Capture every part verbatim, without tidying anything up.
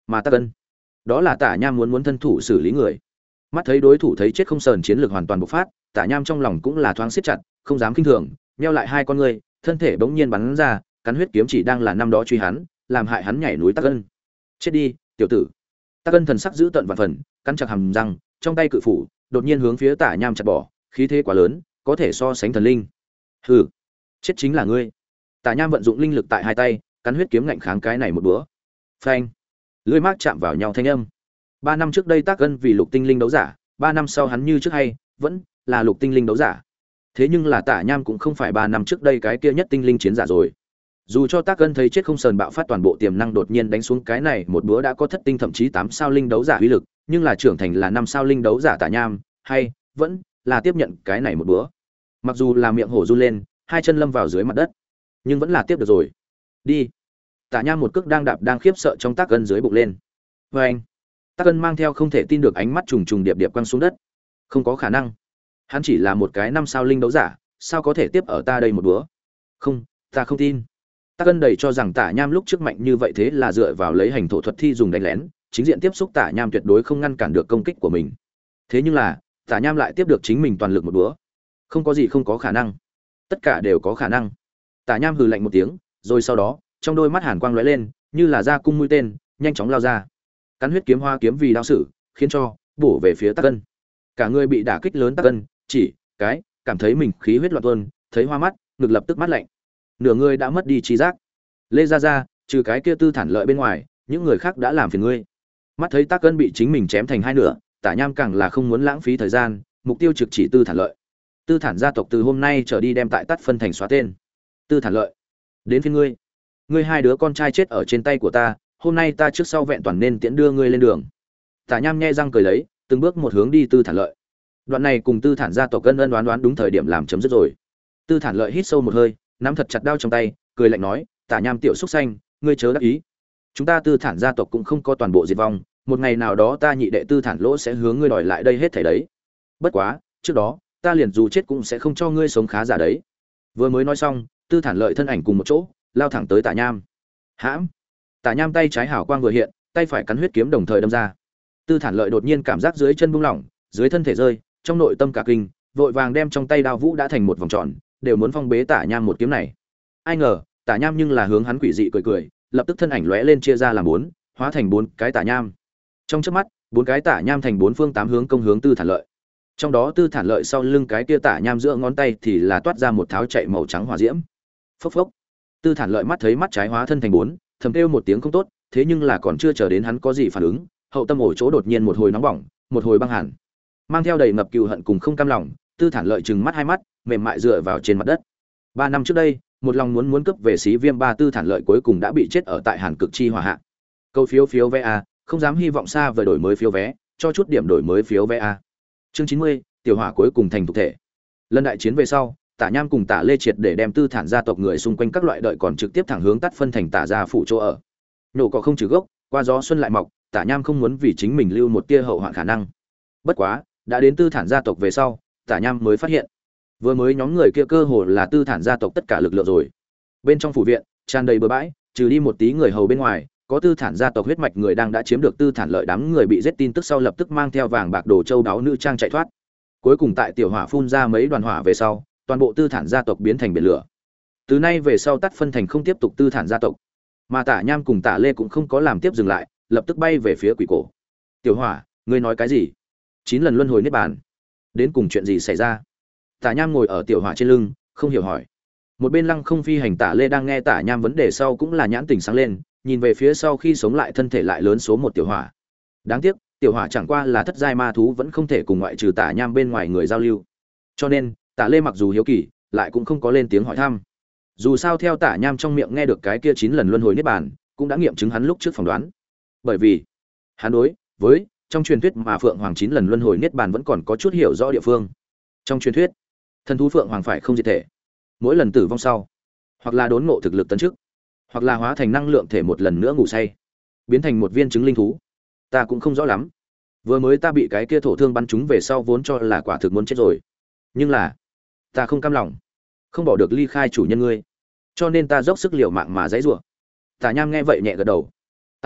mà Tắc Ân, đó là Tả Nham muốn muốn thân thủ xử lý người. Mắt thấy đối thủ thấy chết không sờn, chiến lược hoàn toàn bộc phát, Tả Nham trong lòng cũng là thoáng siết chặt, không dám khinh thường, nheo lại hai con ngươi, thân thể bỗng nhiên bắn ra, cắn huyết kiếm chỉ đang là năm đó truy hắn, làm hại hắn nhảy núi Tắc Ân. Chết đi, tiểu tử. Tắc Ân thần sắc giữ tận vạn phần, cắn chặt hàm răng, trong tay cự phủ đột nhiên hướng phía Tả Nham chặt bỏ, khí thế quá lớn, có thể so sánh thần linh. Hừ, chết chính là ngươi. Tả Nham vận dụng linh lực tại hai tay, cắn huyết kiếm ngạnh kháng cái này một bữa. Phanh, lưỡi mác chạm vào nhau thanh âm. Ba năm trước đây Tắc Ân vì lục tinh linh đấu giả, ba năm sau hắn như trước hay vẫn là lục tinh linh đấu giả. Thế nhưng là Tả Nham cũng không phải ba năm trước đây cái kia nhất tinh linh chiến giả rồi. Dù cho Tắc Ân thấy chết không sờn bạo phát toàn bộ tiềm năng đột nhiên đánh xuống cái này một bữa đã có thất tinh thậm chí tám sao linh đấu giả uy lực, nhưng là trưởng thành là năm sao linh đấu giả Tả Nham, hay vẫn là tiếp nhận cái này một bữa. Mặc dù là miệng hổ run lên, hai chân lâm vào dưới mặt đất, nhưng vẫn là tiếp được rồi. Đi. Tả Nham một cước đang đạp đang khiếp sợ trong Tắc Ân dưới bụng lên. Và anh, Tắc Ân mang theo không thể tin được ánh mắt trùng trùng điệp điệp quăng xuống đất. Không có khả năng. Hắn chỉ là một cái năm sao linh đấu giả, sao có thể tiếp ở ta đây một bữa? Không, ta không tin. Tắc Ân đầy cho rằng Tả Nham lúc trước mạnh như vậy thế là dựa vào lấy hành thổ thuật thi dùng đánh lén, chính diện tiếp xúc Tả Nham tuyệt đối không ngăn cản được công kích của mình. Thế nhưng là, Tả Nham lại tiếp được chính mình toàn lực một bữa. Không có gì không có khả năng. Tất cả đều có khả năng. Tả Nham hừ lạnh một tiếng, rồi sau đó, trong đôi mắt hàn quang lóe lên, như là ra cung mũi tên, nhanh chóng lao ra. Cắn huyết kiếm hoa kiếm vì đao sử, khiến cho bổ về phía Tắc Ân. Cả người bị đả kích lớn Tắc Ân, chỉ cái cảm thấy mình khí huyết loạn tuôn, thấy hoa mắt, ngực lập tức mát lạnh. Nửa người đã mất đi trí giác. Lê Gia Gia, trừ cái kia Tư Thản Lợi bên ngoài, những người khác đã làm phiền ngươi. Mắt thấy Tắc Ân bị chính mình chém thành hai nửa, Tả Nham càng là không muốn lãng phí thời gian, mục tiêu trực chỉ Tư Thản Lợi. Tư Thản gia tộc từ hôm nay trở đi đem tại Tắt phân thành xóa tên. Tư Thản Lợi, đến phiên ngươi. Ngươi hai đứa con trai chết ở trên tay của ta, hôm nay ta trước sau vẹn toàn nên tiễn đưa ngươi lên đường. Tả Nham nhe răng cười lấy, từng bước một hướng đi Tư Thản Lợi. Đoạn này cùng Tư Thản gia tộc ân ân đoán đoán đúng thời điểm làm chấm dứt rồi. Tư Thản Lợi hít sâu một hơi, nắm thật chặt đao trong tay, cười lạnh nói, Tả Nham tiểu xúc xanh, ngươi chớ đắc ý. Chúng ta Tư Thản gia tộc cũng không có toàn bộ diệt vong, một ngày nào đó ta nhị đệ Tư Thản Lỗ sẽ hướng ngươi đòi lại đây hết thảy đấy. Bất quá, trước đó, ta liền dù chết cũng sẽ không cho ngươi sống khá giả đấy. Vừa mới nói xong, Tư Thản Lợi thân ảnh cùng một chỗ, lao thẳng tới Tả Nham. Hãm! Tả Nham tay trái hảo quang vừa hiện, tay phải cắn huyết kiếm đồng thời đâm ra. Tư Thản Lợi đột nhiên cảm giác dưới chân buông lỏng, dưới thân thể rơi, trong nội tâm cả kinh, vội vàng đem trong tay đao vũ đã thành một vòng tròn, đều muốn phong bế Tả Nham một kiếm này. Ai ngờ, Tả Nham nhưng là hướng hắn quỷ dị cười cười, lập tức thân ảnh lóe lên chia ra làm bốn, hóa thành bốn cái Tả Nham. Trong chớp mắt, bốn cái Tả Nham thành bốn phương tám hướng công hướng Tư Thản Lợi. Trong đó Tư Thản Lợi sau lưng cái kia Tả Nham giữa ngón tay thì là toát ra một tháo chạy màu trắng hỏa diễm. Phốc phốc. Tư Thản Lợi mắt thấy mắt trái hóa thân thành bốn, thầm kêu một tiếng không tốt, thế nhưng là còn chưa chờ đến hắn có gì phản ứng, hậu tâm ổ chỗ đột nhiên một hồi nóng bỏng, một hồi băng hàn. Mang theo đầy ngập cừu hận cùng không cam lòng, Tư Thản Lợi trừng mắt hai mắt, mềm mại dựa vào trên mặt đất. Ba năm trước đây, một lòng muốn muốn cướp về Xí Viêm ba Tư Thản Lợi cuối cùng đã bị chết ở tại Hàn Cực Chi hỏa hạ. Câu phiếu phiếu vé a, không dám hy vọng xa về đổi mới phiếu vé, cho chút điểm đổi mới phiếu vé a. Chương chín mươi, tiểu hỏa cuối cùng thành thực thể. Lần đại chiến về sau, Tả Nham cùng Tả Lê triệt để đem Tư Thản gia tộc người xung quanh các loại đợi còn trực tiếp thẳng hướng Tắt phân thành Tả gia phủ chỗ ở. Nổ cỏ không trừ gốc, qua gió xuân lại mọc, Tả Nham không muốn vì chính mình lưu một tia hậu hoạn khả năng. Bất quá, đã đến Tư Thản gia tộc về sau, Tả Nham mới phát hiện, vừa mới nhóm người kia cơ hồ là Tư Thản gia tộc tất cả lực lượng rồi. Bên trong phủ viện, tràn đầy bừa bãi, trừ đi một tí người hầu bên ngoài, có Tư Thản gia tộc huyết mạch người đang đã chiếm được Tư Thản Lợi đám người bị giết tin tức sau lập tức mang theo vàng bạc đồ châu đáo nữ trang chạy thoát. Cuối cùng tại tiểu hỏa phun ra mấy đoàn hỏa về sau, toàn bộ Tư Thản gia tộc biến thành biển lửa. Từ nay về sau Tắt phân thành không tiếp tục Tư Thản gia tộc, mà Tả Nham cùng Tả Lê cũng không có làm tiếp dừng lại, lập tức bay về phía quỷ cổ. Tiểu hỏa, ngươi nói cái gì? Chín lần luân hồi niết bàn, đến cùng chuyện gì xảy ra? Tả Nham ngồi ở tiểu hỏa trên lưng, không hiểu hỏi. Một bên lăng không phi hành Tả Lê đang nghe Tả Nham vấn đề sau cũng là nhãn tình sáng lên, nhìn về phía sau khi sống lại thân thể lại lớn số một tiểu hỏa. Đáng tiếc, tiểu hỏa chẳng qua là thất giai ma thú vẫn không thể cùng ngoại trừ Tả Nham bên ngoài người giao lưu. Cho nên, Tả Lê mặc dù hiếu kỳ, lại cũng không có lên tiếng hỏi thăm. Dù sao theo Tả Nham trong miệng nghe được cái kia chín lần luân hồi niết bàn, cũng đã nghiệm chứng hắn lúc trước phỏng đoán. Bởi vì, hắn đối với trong truyền thuyết mà Phượng Hoàng chín lần luân hồi niết bàn vẫn còn có chút hiểu rõ địa phương. Trong truyền thuyết, thần thú Phượng Hoàng phải không diệt thể, mỗi lần tử vong sau, hoặc là đốn ngộ thực lực tấn chức, hoặc là hóa thành năng lượng thể một lần nữa ngủ say, biến thành một viên trứng linh thú. Ta cũng không rõ lắm. Vừa mới ta bị cái kia thổ thương bắn trúng về sau vốn cho là quả thực muốn chết rồi. Nhưng là, ta không cam lòng, không bỏ được ly khai chủ nhân ngươi, cho nên ta dốc sức liều mạng mà giãy giụa. Tả Nham nghe vậy nhẹ gật đầu.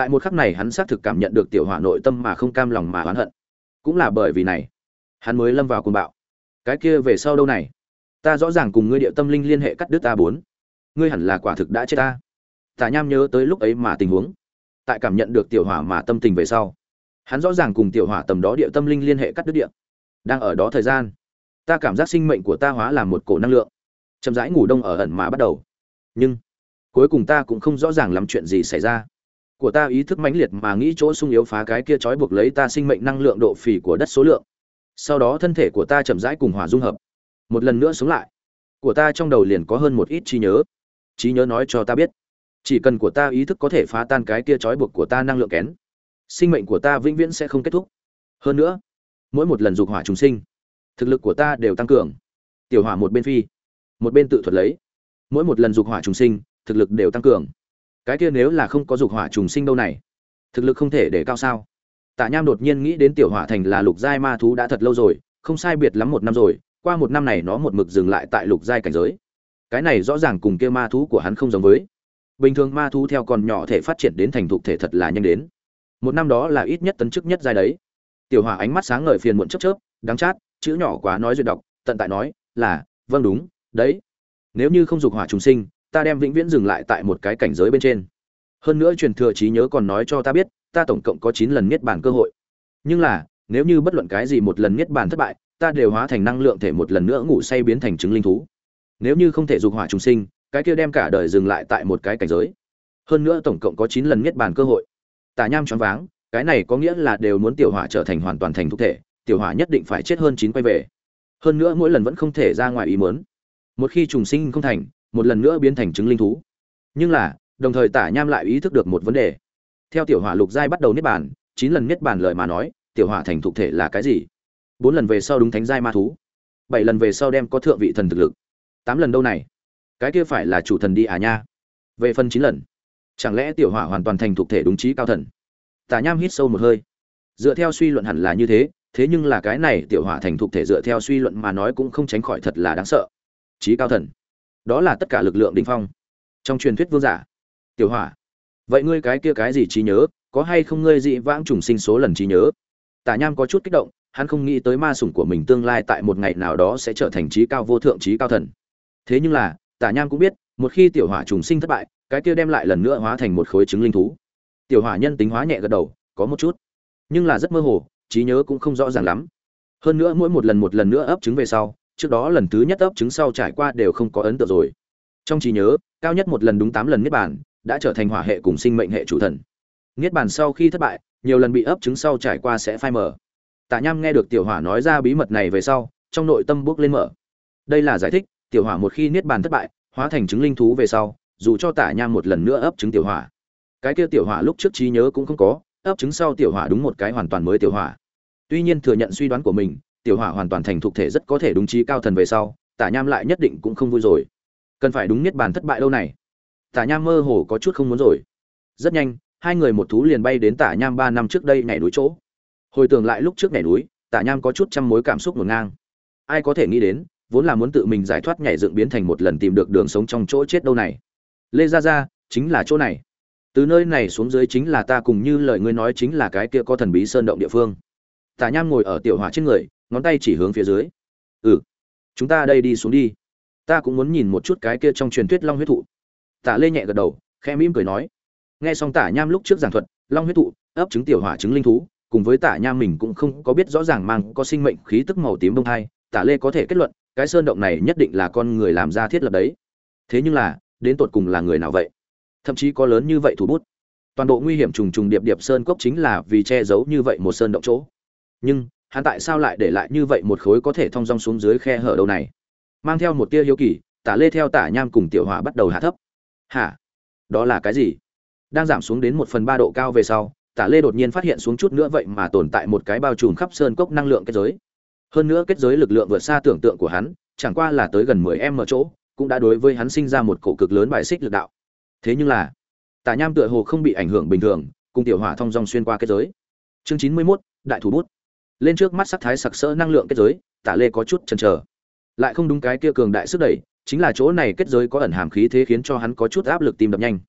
Tại một khắc này hắn xác thực cảm nhận được tiểu hỏa nội tâm mà không cam lòng mà oán hận. Cũng là bởi vì này, hắn mới lâm vào cuồng bạo. Cái kia về sau đâu này? Ta rõ ràng cùng ngươi địa tâm linh liên hệ cắt đứt a bốn. Ngươi hẳn là quả thực đã chết ta. Tả Nham nhớ tới lúc ấy mà tình huống. Tại cảm nhận được tiểu hỏa mà tâm tình về sau, hắn rõ ràng cùng tiểu hỏa tầm đó địa tâm linh liên hệ cắt đứt địa. Đang ở đó thời gian, ta cảm giác sinh mệnh của ta hóa làm một cổ năng lượng, chậm rãi ngủ đông ở ẩn mà bắt đầu. Nhưng cuối cùng ta cũng không rõ ràng lắm chuyện gì xảy ra. Của ta ý thức mãnh liệt mà nghĩ chỗ sung yếu phá cái kia trói buộc lấy ta sinh mệnh năng lượng độ phì của đất số lượng. Sau đó thân thể của ta chậm rãi cùng hỏa dung hợp, một lần nữa sống lại. Của ta trong đầu liền có hơn một ít trí nhớ. Trí nhớ nói cho ta biết, chỉ cần của ta ý thức có thể phá tan cái kia trói buộc của ta năng lượng kén, sinh mệnh của ta vĩnh viễn sẽ không kết thúc. Hơn nữa, mỗi một lần dục hỏa trùng sinh, thực lực của ta đều tăng cường. Tiểu hỏa một bên phi, một bên tự thuật lấy, mỗi một lần dục hỏa trùng sinh, thực lực đều tăng cường. Cái kia nếu là không có dục hỏa trùng sinh đâu này, thực lực không thể để cao sao? Tạ Nham đột nhiên nghĩ đến tiểu hỏa thành là lục giai ma thú đã thật lâu rồi, không sai biệt lắm một năm rồi, qua một năm này nó một mực dừng lại tại lục giai cảnh giới. Cái này rõ ràng cùng kia ma thú của hắn không giống với. Bình thường ma thú theo còn nhỏ thể phát triển đến thành thục thể thật là nhanh đến. Một năm đó là ít nhất tấn chức nhất giai đấy. Tiểu hỏa ánh mắt sáng ngời phiền muộn chớp chớp, đắng chát, chữ nhỏ quá nói duyệt đọc, tận tại nói, là, vâng đúng, đấy. Nếu như không dục hỏa trùng sinh, ta đem vĩnh viễn dừng lại tại một cái cảnh giới bên trên. Hơn nữa truyền thừa trí nhớ còn nói cho ta biết, ta tổng cộng có chín lần niết bàn cơ hội. Nhưng là, nếu như bất luận cái gì một lần niết bàn thất bại, ta đều hóa thành năng lượng thể một lần nữa ngủ say biến thành trứng linh thú. Nếu như không thể dục hỏa trùng sinh, cái kia đem cả đời dừng lại tại một cái cảnh giới. Hơn nữa tổng cộng có chín lần niết bàn cơ hội. Tả Nham choáng váng, cái này có nghĩa là đều muốn tiểu hỏa trở thành hoàn toàn thành thúc thể, tiểu hỏa nhất định phải chết hơn chín quay về. Hơn nữa mỗi lần vẫn không thể ra ngoài ý muốn. Một khi trùng sinh không thành, một lần nữa biến thành trứng linh thú. Nhưng là, đồng thời Tả Nham lại ý thức được một vấn đề. Theo tiểu hỏa lục giai bắt đầu niết bàn, chín lần niết bàn lời mà nói, tiểu hỏa thành thục thể là cái gì? bốn lần về sau đúng thánh giai ma thú, bảy lần về sau đem có thượng vị thần thực lực, tám lần đâu này? Cái kia phải là chủ thần đi à nha. Về phần chín lần, chẳng lẽ tiểu hỏa hoàn toàn thành thục thể đúng chí cao thần? Tả Nham hít sâu một hơi. Dựa theo suy luận hẳn là như thế, thế nhưng là cái này tiểu hỏa thành thục thể dựa theo suy luận mà nói cũng không tránh khỏi thật là đáng sợ. Chí cao thần, đó là tất cả lực lượng đỉnh phong. Trong truyền thuyết vương giả, tiểu hỏa. Vậy ngươi cái kia cái gì trí nhớ, có hay không ngươi dị vãng trùng sinh số lần trí nhớ? Tả Nham có chút kích động, hắn không nghĩ tới ma sủng của mình tương lai tại một ngày nào đó sẽ trở thành chí cao vô thượng chí cao thần. Thế nhưng là, Tả Nham cũng biết, một khi tiểu hỏa trùng sinh thất bại, cái kia đem lại lần nữa hóa thành một khối trứng linh thú. Tiểu hỏa nhân tính hóa nhẹ gật đầu, có một chút, nhưng là rất mơ hồ, trí nhớ cũng không rõ ràng lắm. Hơn nữa mỗi một lần một lần nữa ấp trứng về sau, trước đó lần thứ nhất ấp trứng sau trải qua đều không có ấn tượng rồi. Trong trí nhớ, cao nhất một lần đúng tám lần niết bàn, đã trở thành hỏa hệ cùng sinh mệnh hệ chủ thần. Niết bàn sau khi thất bại, nhiều lần bị ấp trứng sau trải qua sẽ phai mở. Tả Nham nghe được tiểu hỏa nói ra bí mật này về sau, trong nội tâm bước lên mở. Đây là giải thích, tiểu hỏa một khi niết bàn thất bại, hóa thành trứng linh thú về sau, dù cho Tả Nham một lần nữa ấp trứng tiểu hỏa, cái kia tiểu hỏa lúc trước trí nhớ cũng không có, ấp trứng sau tiểu hỏa đúng một cái hoàn toàn mới tiểu hỏa. Tuy nhiên thừa nhận suy đoán của mình, tiểu hỏa hoàn toàn thành thục thể rất có thể đúng chí cao thần về sau, Tả Nham lại nhất định cũng không vui rồi. Cần phải đúng niết bàn thất bại đâu này. Tả Nham mơ hồ có chút không muốn rồi. Rất nhanh, hai người một thú liền bay đến Tả Nham ba năm trước đây nhảy núi chỗ. Hồi tưởng lại lúc trước nhảy núi, Tả Nham có chút trăm mối cảm xúc ngổn ngang. Ai có thể nghĩ đến, vốn là muốn tự mình giải thoát nhảy dựng biến thành một lần tìm được đường sống trong chỗ chết đâu này. Lê Gia Gia, chính là chỗ này. Từ nơi này xuống dưới chính là ta cùng như lời ngươi nói chính là cái kia có thần bí sơn động địa phương. Tả Nham ngồi ở tiểu hỏa trên người, ngón tay chỉ hướng phía dưới. Ừ, chúng ta đây đi xuống đi. Ta cũng muốn nhìn một chút cái kia trong truyền thuyết long huyết thụ. Tả Lê nhẹ gật đầu, khẽ mỉm cười nói. Nghe xong Tả Nham lúc trước giảng thuật, long huyết thụ, ấp trứng tiểu hỏa trứng linh thú, cùng với Tả Nham mình cũng không có biết rõ ràng mang có sinh mệnh khí tức màu tím bông hai, Tả Lê có thể kết luận, cái sơn động này nhất định là con người làm ra thiết lập đấy. Thế nhưng là, đến tột cùng là người nào vậy? Thậm chí có lớn như vậy thủ bút. Toàn bộ nguy hiểm trùng trùng điệp điệp sơn cốc chính là vì che giấu như vậy một sơn động chỗ. Nhưng, hắn tại sao lại để lại như vậy một khối có thể thông dong xuống dưới khe hở đâu này? Mang theo một tia hiếu kỳ, Tả Lê theo Tả Nham cùng tiểu hỏa bắt đầu hạ thấp. Hả? Đó là cái gì? Đang giảm xuống đến một phần ba độ cao về sau, Tả Lê đột nhiên phát hiện xuống chút nữa vậy mà tồn tại một cái bao trùm khắp sơn cốc năng lượng kết giới. Hơn nữa kết giới lực lượng vượt xa tưởng tượng của hắn, chẳng qua là tới gần mười m chỗ, cũng đã đối với hắn sinh ra một cổ cực lớn bài xích lực đạo. Thế nhưng là, Tả Nham tựa hồ không bị ảnh hưởng bình thường, cùng tiểu hỏa thông dong xuyên qua kết giới. Chương chín mươi mốt, đại thủ bút. Lên trước mắt sắc thái sặc sỡ năng lượng kết giới, Tả Lê có chút chần chờ. Lại không đúng cái kia cường đại sức đẩy, chính là chỗ này kết giới có ẩn hàm khí thế khiến cho hắn có chút áp lực tim đập nhanh.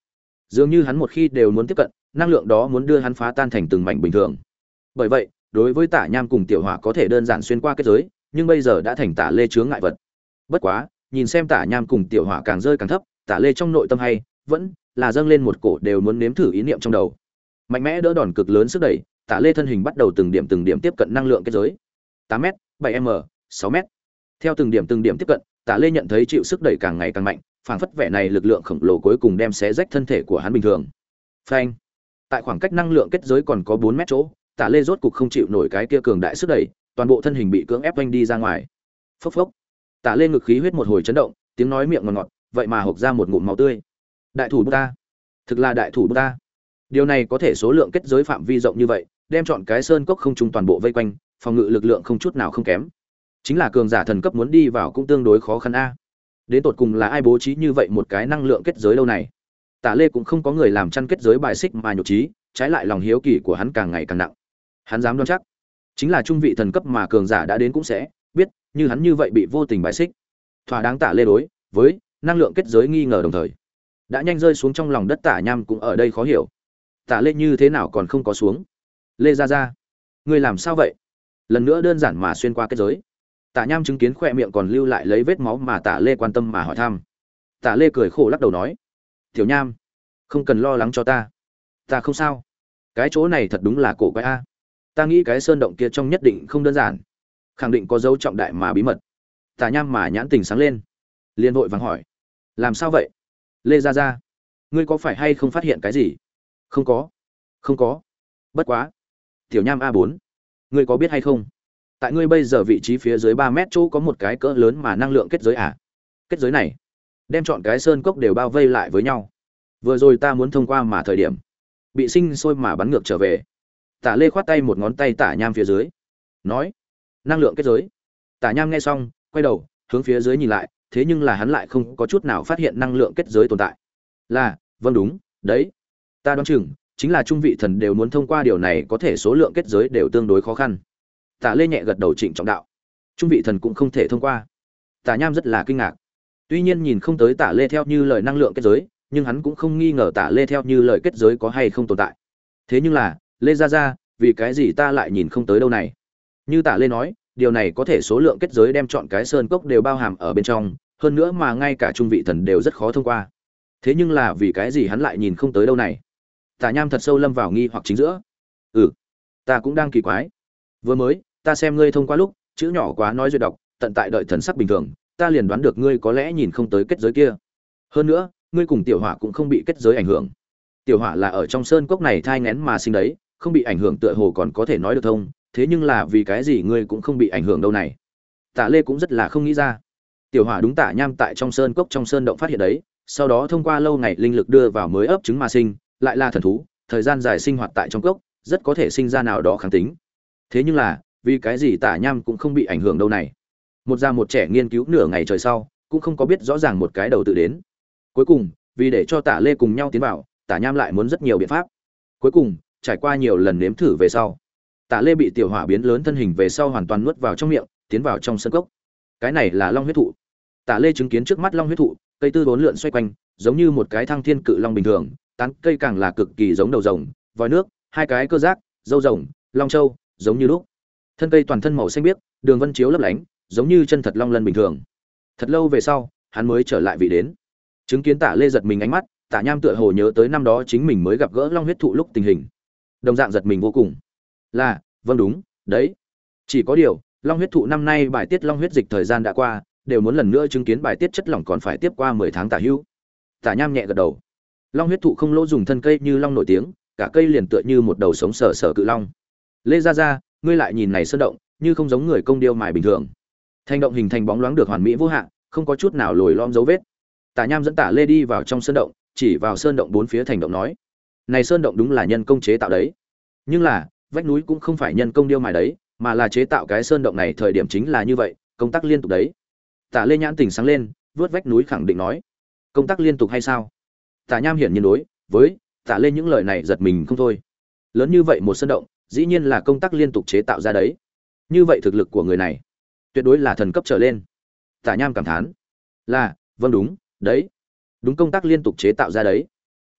dường như hắn một khi đều muốn tiếp cận, năng lượng đó muốn đưa hắn phá tan thành từng mảnh bình thường. Bởi vậy, đối với Tả Nham cùng Tiểu Hỏa có thể đơn giản xuyên qua kết giới, nhưng bây giờ đã thành Tả Lê chướng ngại vật. Bất quá, nhìn xem Tả Nham cùng Tiểu Hỏa càng rơi càng thấp, Tả Lê trong nội tâm hay vẫn là dâng lên một cổ đều muốn nếm thử ý niệm trong đầu. Mạnh mẽ đỡ đòn cực lớn sức đẩy, Tả Lê thân hình bắt đầu từng điểm từng điểm tiếp cận năng lượng kết giới. tám mét, bảy mét, sáu mét. Theo từng điểm từng điểm tiếp cận, Tả Lê nhận thấy chịu sức đẩy càng ngày càng mạnh, phảng phất vẻ này lực lượng khổng lồ cuối cùng đem xé rách thân thể của hắn bình thường. Phanh. Tại khoảng cách năng lượng kết giới còn có bốn mét chỗ, Tả Lê rốt cục không chịu nổi cái kia cường đại sức đẩy, toàn bộ thân hình bị cưỡng ép vênh đi ra ngoài. Phốc phốc. Tả Lê ngực khí huyết một hồi chấn động, tiếng nói miệng ngọt ngọt, vậy mà hộc ra một ngụm máu tươi. Đại thủ ta, thực là đại thủ ta. Điều này có thể số lượng kết giới phạm vi rộng như vậy, đem chọn cái sơn cốc không trung toàn bộ vây quanh, phòng ngự lực lượng không chút nào không kém. Chính là cường giả thần cấp muốn đi vào cũng tương đối khó khăn a. Đến tột cùng là ai bố trí như vậy một cái năng lượng kết giới đâu này? Tả Lê cũng không có người làm chăn kết giới bài xích mà nhục trí, trái lại lòng hiếu kỳ của hắn càng ngày càng nặng. Hắn dám đoán chắc, chính là trung vị thần cấp mà cường giả đã đến cũng sẽ biết, như hắn như vậy bị vô tình bài xích. Thỏa đáng Tả Lê đối với năng lượng kết giới nghi ngờ đồng thời, đã nhanh rơi xuống trong lòng đất. Tả Nham cũng ở đây khó hiểu. Tả Lê như thế nào còn không có xuống? Lê Gia Gia, ngươi làm sao vậy? Lần nữa đơn giản mà xuyên qua kết giới. Tả Nham chứng kiến khỏe miệng còn lưu lại lấy vết máu mà Tả Lê quan tâm mà hỏi thăm. Tả Lê cười khổ lắc đầu nói: "Tiểu Nham, không cần lo lắng cho ta, ta không sao. Cái chỗ này thật đúng là cổ quái a. Ta nghĩ cái sơn động kia trong nhất định không đơn giản, khẳng định có dấu trọng đại mà bí mật." Tả Nham mà nhãn tình sáng lên, liền vội vàng hỏi: "Làm sao vậy? Lê Gia Gia, ngươi có phải hay không phát hiện cái gì?" "Không có, không có. Bất quá, Tiểu Nham a bốn, ngươi có biết hay không? Tại ngươi bây giờ vị trí phía dưới ba mét chỗ có một cái cỡ lớn mà năng lượng kết giới à? Kết giới này đem chọn cái sơn cốc đều bao vây lại với nhau. Vừa rồi ta muốn thông qua mà thời điểm bị sinh sôi mà bắn ngược trở về." Tả Lê khoát tay một ngón tay Tả Nham phía dưới, nói: "Năng lượng kết giới." Tả Nham nghe xong, quay đầu hướng phía dưới nhìn lại, thế nhưng là hắn lại không có chút nào phát hiện năng lượng kết giới tồn tại. Là, vâng đúng, đấy. Ta đoán chừng chính là trung vị thần đều muốn thông qua điều này, có thể số lượng kết giới đều tương đối khó khăn. Tả Lê nhẹ gật đầu trịnh trọng đạo: "Trung vị thần cũng không thể thông qua." Tả Nham rất là kinh ngạc. Tuy nhiên nhìn không tới Tả Lê theo như lời năng lượng kết giới, nhưng hắn cũng không nghi ngờ Tả Lê theo như lời kết giới có hay không tồn tại. Thế nhưng là, Lê Gia Gia, vì cái gì ta lại nhìn không tới đâu này? Như Tả Lê nói, điều này có thể số lượng kết giới đem chọn cái sơn cốc đều bao hàm ở bên trong, hơn nữa mà ngay cả trung vị thần đều rất khó thông qua. Thế nhưng là vì cái gì hắn lại nhìn không tới đâu này? Tả Nham thật sâu lâm vào nghi hoặc chính giữa. Ừ, ta cũng đang kỳ quái. Vừa mới, ta xem ngươi thông qua lúc, chữ nhỏ quá nói duyệt đọc, tận tại đợi thần sắc bình thường, ta liền đoán được ngươi có lẽ nhìn không tới kết giới kia. Hơn nữa, ngươi cùng Tiểu Hỏa cũng không bị kết giới ảnh hưởng. Tiểu Hỏa là ở trong sơn cốc này thai nghén mà sinh đấy, không bị ảnh hưởng tựa hồ còn có thể nói được thông, thế nhưng là vì cái gì ngươi cũng không bị ảnh hưởng đâu này? Tả Lê cũng rất là không nghĩ ra. Tiểu Hỏa đúng Tả Nham tại trong sơn cốc trong sơn động phát hiện đấy, sau đó thông qua lâu ngày linh lực đưa vào mới ấp trứng mà sinh, lại là thần thú, thời gian dài sinh hoạt tại trong cốc, rất có thể sinh ra nào đó kháng tính. Thế nhưng là, vì cái gì Tả Nham cũng không bị ảnh hưởng đâu này? Một già một trẻ nghiên cứu nửa ngày trời sau, cũng không có biết rõ ràng một cái đầu tự đến. Cuối cùng, vì để cho Tả Lê cùng nhau tiến vào, Tả Nham lại muốn rất nhiều biện pháp. Cuối cùng, trải qua nhiều lần nếm thử về sau, Tả Lê bị Tiểu Hỏa biến lớn thân hình về sau hoàn toàn nuốt vào trong miệng, tiến vào trong sân cốc. Cái này là long huyết thụ. Tả Lê chứng kiến trước mắt long huyết thụ, cây tư bốn lượn xoay quanh, giống như một cái thăng thiên cự long bình thường, tán cây càng là cực kỳ giống đầu rồng, vòi nước, hai cái cơ giác, râu rồng, long châu, giống như lúc. Thân cây toàn thân màu xanh biếc, đường vân chiếu lấp lánh, giống như chân thật long lân bình thường. Thật lâu về sau, hắn mới trở lại vị đến. Chứng kiến Tả Lê giật mình ánh mắt, Tả Nham tựa hồ nhớ tới năm đó chính mình mới gặp gỡ long huyết thụ lúc tình hình. Đồng dạng giật mình vô cùng. Là, vâng đúng, đấy. Chỉ có điều, long huyết thụ năm nay bài tiết long huyết dịch thời gian đã qua, đều muốn lần nữa chứng kiến bài tiết chất lỏng còn phải tiếp qua mười tháng tả hữu. Tả Nham nhẹ gật đầu. Long huyết thụ không lỗ dùng thân cây như long nổi tiếng, cả cây liền tựa như một đầu sống sờ sờ cự long. Lê Gia Gia, ngươi lại nhìn này sơn động, như không giống người công điêu mài bình thường. Thành động hình thành bóng loáng được hoàn mỹ vô hạn, không có chút nào lồi lõm dấu vết. Tả Nham dẫn Tả Lê đi vào trong sơn động, chỉ vào sơn động bốn phía thành động nói: "Này sơn động đúng là nhân công chế tạo đấy. Nhưng là, vách núi cũng không phải nhân công điêu mài đấy, mà là chế tạo cái sơn động này thời điểm chính là như vậy, công tác liên tục đấy." Tả Lê nhãn tỉnh sáng lên, vớt vách núi khẳng định nói: "Công tác liên tục hay sao?" Tả Nham hiển nhiên đối với Tả Lê những lời này giật mình không thôi. Lớn như vậy một sơn động, dĩ nhiên là công tác liên tục chế tạo ra đấy. Như vậy thực lực của người này, tuyệt đối là thần cấp trở lên. Tả Nham cảm thán: "Là, vâng đúng, đấy. Đúng công tác liên tục chế tạo ra đấy.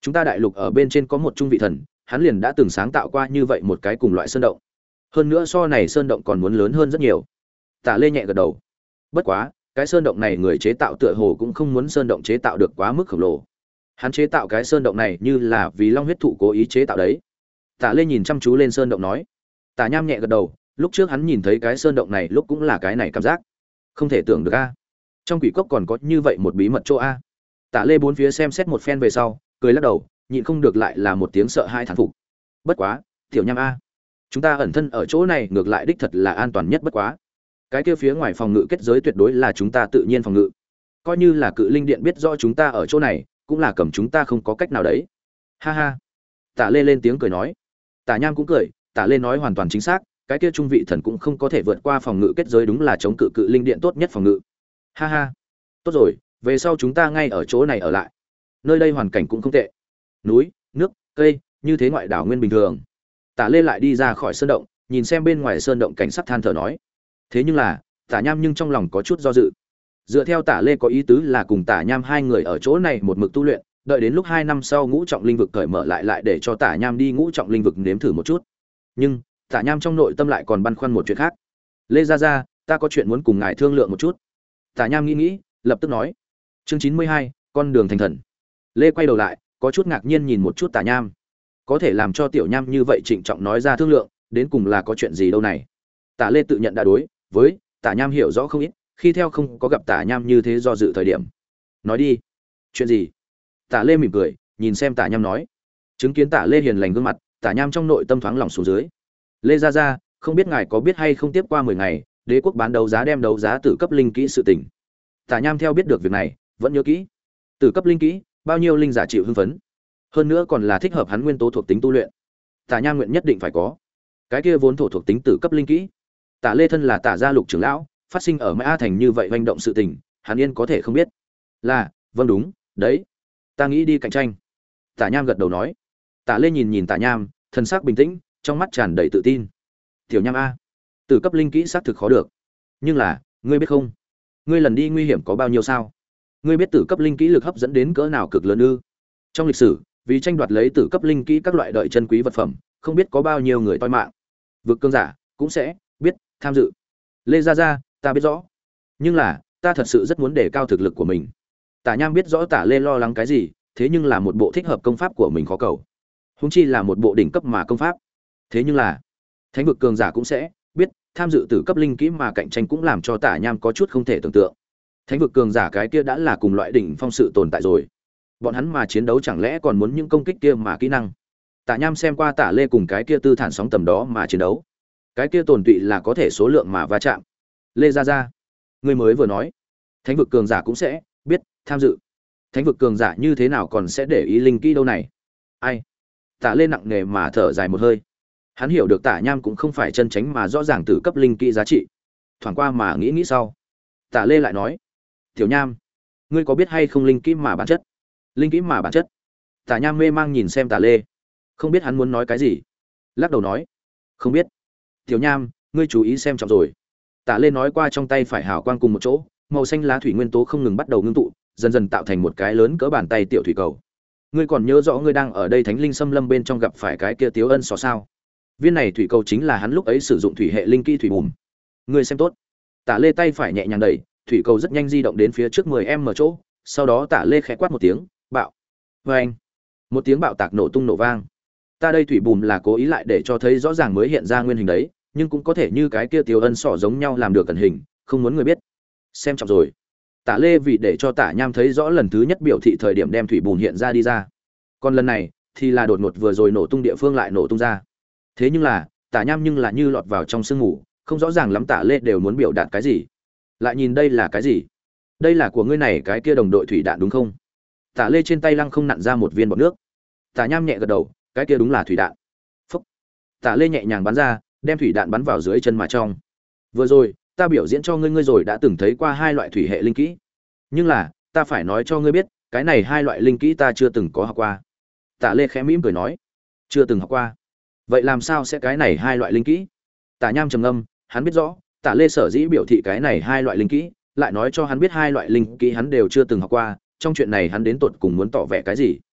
Chúng ta đại lục ở bên trên có một trung vị thần, hắn liền đã từng sáng tạo qua như vậy một cái cùng loại sơn động. Hơn nữa so này sơn động còn muốn lớn hơn rất nhiều. Tả Lê nhẹ gật đầu. Bất quá, cái sơn động này người chế tạo tựa hồ cũng không muốn sơn động chế tạo được quá mức khổng lồ. Hắn chế tạo cái sơn động này như là vì long huyết thụ cố ý chế tạo đấy. Tả Lê nhìn chăm chú lên sơn động nói. Tả Nham nhẹ gật đầu, lúc trước hắn nhìn thấy cái sơn động này lúc cũng là cái này cảm giác. Không thể tưởng được a. Trong quỷ cốc còn có như vậy một bí mật chỗ a. Tả Lê bốn phía xem xét một phen về sau, cười lắc đầu, nhịn không được lại là một tiếng sợ hai thán phục. Bất quá, tiểu Nham a, chúng ta ẩn thân ở chỗ này ngược lại đích thật là an toàn nhất bất quá. Cái kia phía ngoài phòng ngự kết giới tuyệt đối là chúng ta tự nhiên phòng ngự. Coi như là Cự Linh Điện biết rõ chúng ta ở chỗ này, cũng là cầm chúng ta không có cách nào đấy. Ha ha. Tả Lê lên tiếng cười nói. Tả Nham cũng cười, Tả Lê nói hoàn toàn chính xác, cái kia trung vị thần cũng không có thể vượt qua phòng ngự kết giới, đúng là chống cự Cự Linh Điện tốt nhất phòng ngự. Ha ha. Tốt rồi, về sau chúng ta ngay ở chỗ này ở lại. Nơi đây hoàn cảnh cũng không tệ. Núi, nước, cây, như thế ngoại đảo nguyên bình thường. Tả Lê lại đi ra khỏi sơn động, nhìn xem bên ngoài sơn động cảnh sắc than thở nói. Thế nhưng là, Tả Nham nhưng trong lòng có chút do dự. Dựa theo Tả Lê có ý tứ là cùng Tả Nham hai người ở chỗ này một mực tu luyện, đợi đến lúc hai năm sau ngũ trọng linh vực cởi mở lại lại để cho Tả Nham đi ngũ trọng linh vực nếm thử một chút. Nhưng, Tả Nham trong nội tâm lại còn băn khoăn một chuyện khác. Lê gia gia, ta có chuyện muốn cùng ngài thương lượng một chút. Tả Nham nghĩ nghĩ, lập tức nói. Chương chín mươi hai, con đường thành thần. Lê quay đầu lại, có chút ngạc nhiên nhìn một chút Tả Nham. Có thể làm cho tiểu Nham như vậy trịnh trọng nói ra thương lượng, đến cùng là có chuyện gì đâu này. Tả Lê tự nhận đã đối với Tả Nham hiểu rõ không ít, khi theo không có gặp Tả Nham như thế do dự thời điểm. Nói đi. Chuyện gì? Tả Lê mỉm cười, nhìn xem Tả Nham nói. Chứng kiến Tả Lê hiền lành gương mặt, Tả Nham trong nội tâm thoáng lòng xuống dưới. Lê gia gia, không biết ngài có biết hay không tiếp qua mười ngày, đế quốc bán đấu giá đem đấu giá tử cấp linh kỹ sự tình. Tả Nham theo biết được việc này, vẫn nhớ kỹ. Tử cấp linh kỹ, bao nhiêu linh giả chịu hưng phấn. Hơn nữa còn là thích hợp hắn nguyên tố thuộc tính tu luyện. Tả Nham nguyện nhất định phải có. Cái kia vốn thổ thuộc tính tử cấp linh kỹ. Tả Lê thân là Tả gia lục trưởng lão, phát sinh ở Mã Thành như vậy hành động sự tình, hắn yên có thể không biết. Là, vâng đúng, đấy. Ta nghĩ đi cạnh tranh. Tả Nham gật đầu nói. Tả Lê nhìn nhìn Tả Nham, thần sắc bình tĩnh, trong mắt tràn đầy tự tin. Tiểu Nham a, tử cấp linh kỹ xác thực khó được. Nhưng là, ngươi biết không? Ngươi lần đi nguy hiểm có bao nhiêu sao? Ngươi biết tử cấp linh kỹ lực hấp dẫn đến cỡ nào cực lớn ư? Trong lịch sử, vì tranh đoạt lấy tử cấp linh kỹ các loại đợi chân quý vật phẩm, không biết có bao nhiêu người toi mạng. Vực cương giả cũng sẽ biết tham dự. Lê gia gia, ta biết rõ. Nhưng là, ta thật sự rất muốn đề cao thực lực của mình. Tả Nham biết rõ Tả Lê lo lắng cái gì, thế nhưng là một bộ thích hợp công pháp của mình khó cầu. Huống chi là một bộ đỉnh cấp mà công pháp. Thế nhưng là, thánh vực cường giả cũng sẽ biết tham dự tử cấp linh kỹ mà cạnh tranh cũng làm cho Tả Nham có chút không thể tưởng tượng. Thánh vực cường giả cái kia đã là cùng loại đỉnh phong sự tồn tại rồi. Bọn hắn mà chiến đấu chẳng lẽ còn muốn những công kích kia mà kỹ năng. Tả Nham xem qua Tả Lê cùng cái kia tư thản sóng tầm đó mà chiến đấu. Cái kia tồn tụy là có thể số lượng mà va chạm. Lê gia gia, ngươi mới vừa nói, thánh vực cường giả cũng sẽ biết tham dự. Thánh vực cường giả như thế nào còn sẽ để ý linh kỹ đâu này? Ai? Tả Lê nặng nề mà thở dài một hơi. Hắn hiểu được Tả Nham cũng không phải chân tránh mà rõ ràng tử cấp linh kỹ giá trị. Thoảng qua mà nghĩ nghĩ sau, Tả Lê lại nói: "Tiểu Nham, ngươi có biết hay không linh kỹ mà bản chất?" Linh kỹ mà bản chất? Tả Nham mê mang nhìn xem Tả Lê, không biết hắn muốn nói cái gì. Lắc đầu nói: "Không biết." "Tiểu Nham, ngươi chú ý xem trọng rồi." Tả Lê nói qua trong tay phải hào quang cùng một chỗ, màu xanh lá thủy nguyên tố không ngừng bắt đầu ngưng tụ, dần dần tạo thành một cái lớn cỡ bàn tay tiểu thủy cầu. Ngươi còn nhớ rõ ngươi đang ở đây Thánh Linh Xâm Lâm bên trong gặp phải cái kia Tiếu Ân sò sao? Viên này thủy cầu chính là hắn lúc ấy sử dụng thủy hệ linh kỹ thủy bùm. Ngươi xem tốt. Tả Lê tay phải nhẹ nhàng đẩy, thủy cầu rất nhanh di động đến phía trước mười em ở chỗ, sau đó Tả Lê khẽ quát một tiếng, bạo. Oeng. Một tiếng bạo tạc nổ tung nổ vang. Ta đây thủy bùm là cố ý lại để cho thấy rõ ràng mới hiện ra nguyên hình đấy, nhưng cũng có thể như cái kia Tiếu Ân sò giống nhau làm được cẩn hình, không muốn người biết. Xem trọng rồi. Tả Lê vì để cho Tả Nham thấy rõ lần thứ nhất biểu thị thời điểm đem thủy bùn hiện ra đi ra. Còn lần này thì là đột ngột vừa rồi nổ tung địa phương lại nổ tung ra. Thế nhưng là, Tả Nham nhưng là như lọt vào trong sương ngủ, không rõ ràng lắm Tả Lê đều muốn biểu đạt cái gì. Lại nhìn đây là cái gì? Đây là của ngươi này cái kia đồng đội thủy đạn đúng không? Tả Lê trên tay lăng không nặn ra một viên bọt nước. Tả Nham nhẹ gật đầu, cái kia đúng là thủy đạn. Phốc. Tả Lê nhẹ nhàng bắn ra, đem thủy đạn bắn vào dưới chân mà trong. Vừa rồi, ta biểu diễn cho ngươi ngươi rồi đã từng thấy qua hai loại thủy hệ linh kỹ. Nhưng là, ta phải nói cho ngươi biết, cái này hai loại linh kỹ ta chưa từng có học qua. Tả Lê khẽ mỉm cười nói, chưa từng học qua. Vậy làm sao sẽ cái này hai loại linh kỹ? Tả Nham trầm ngâm, hắn biết rõ, Tả Lê sở dĩ biểu thị cái này hai loại linh kỹ, lại nói cho hắn biết hai loại linh kỹ hắn đều chưa từng học qua, trong chuyện này hắn đến tột cùng muốn tỏ vẻ cái gì?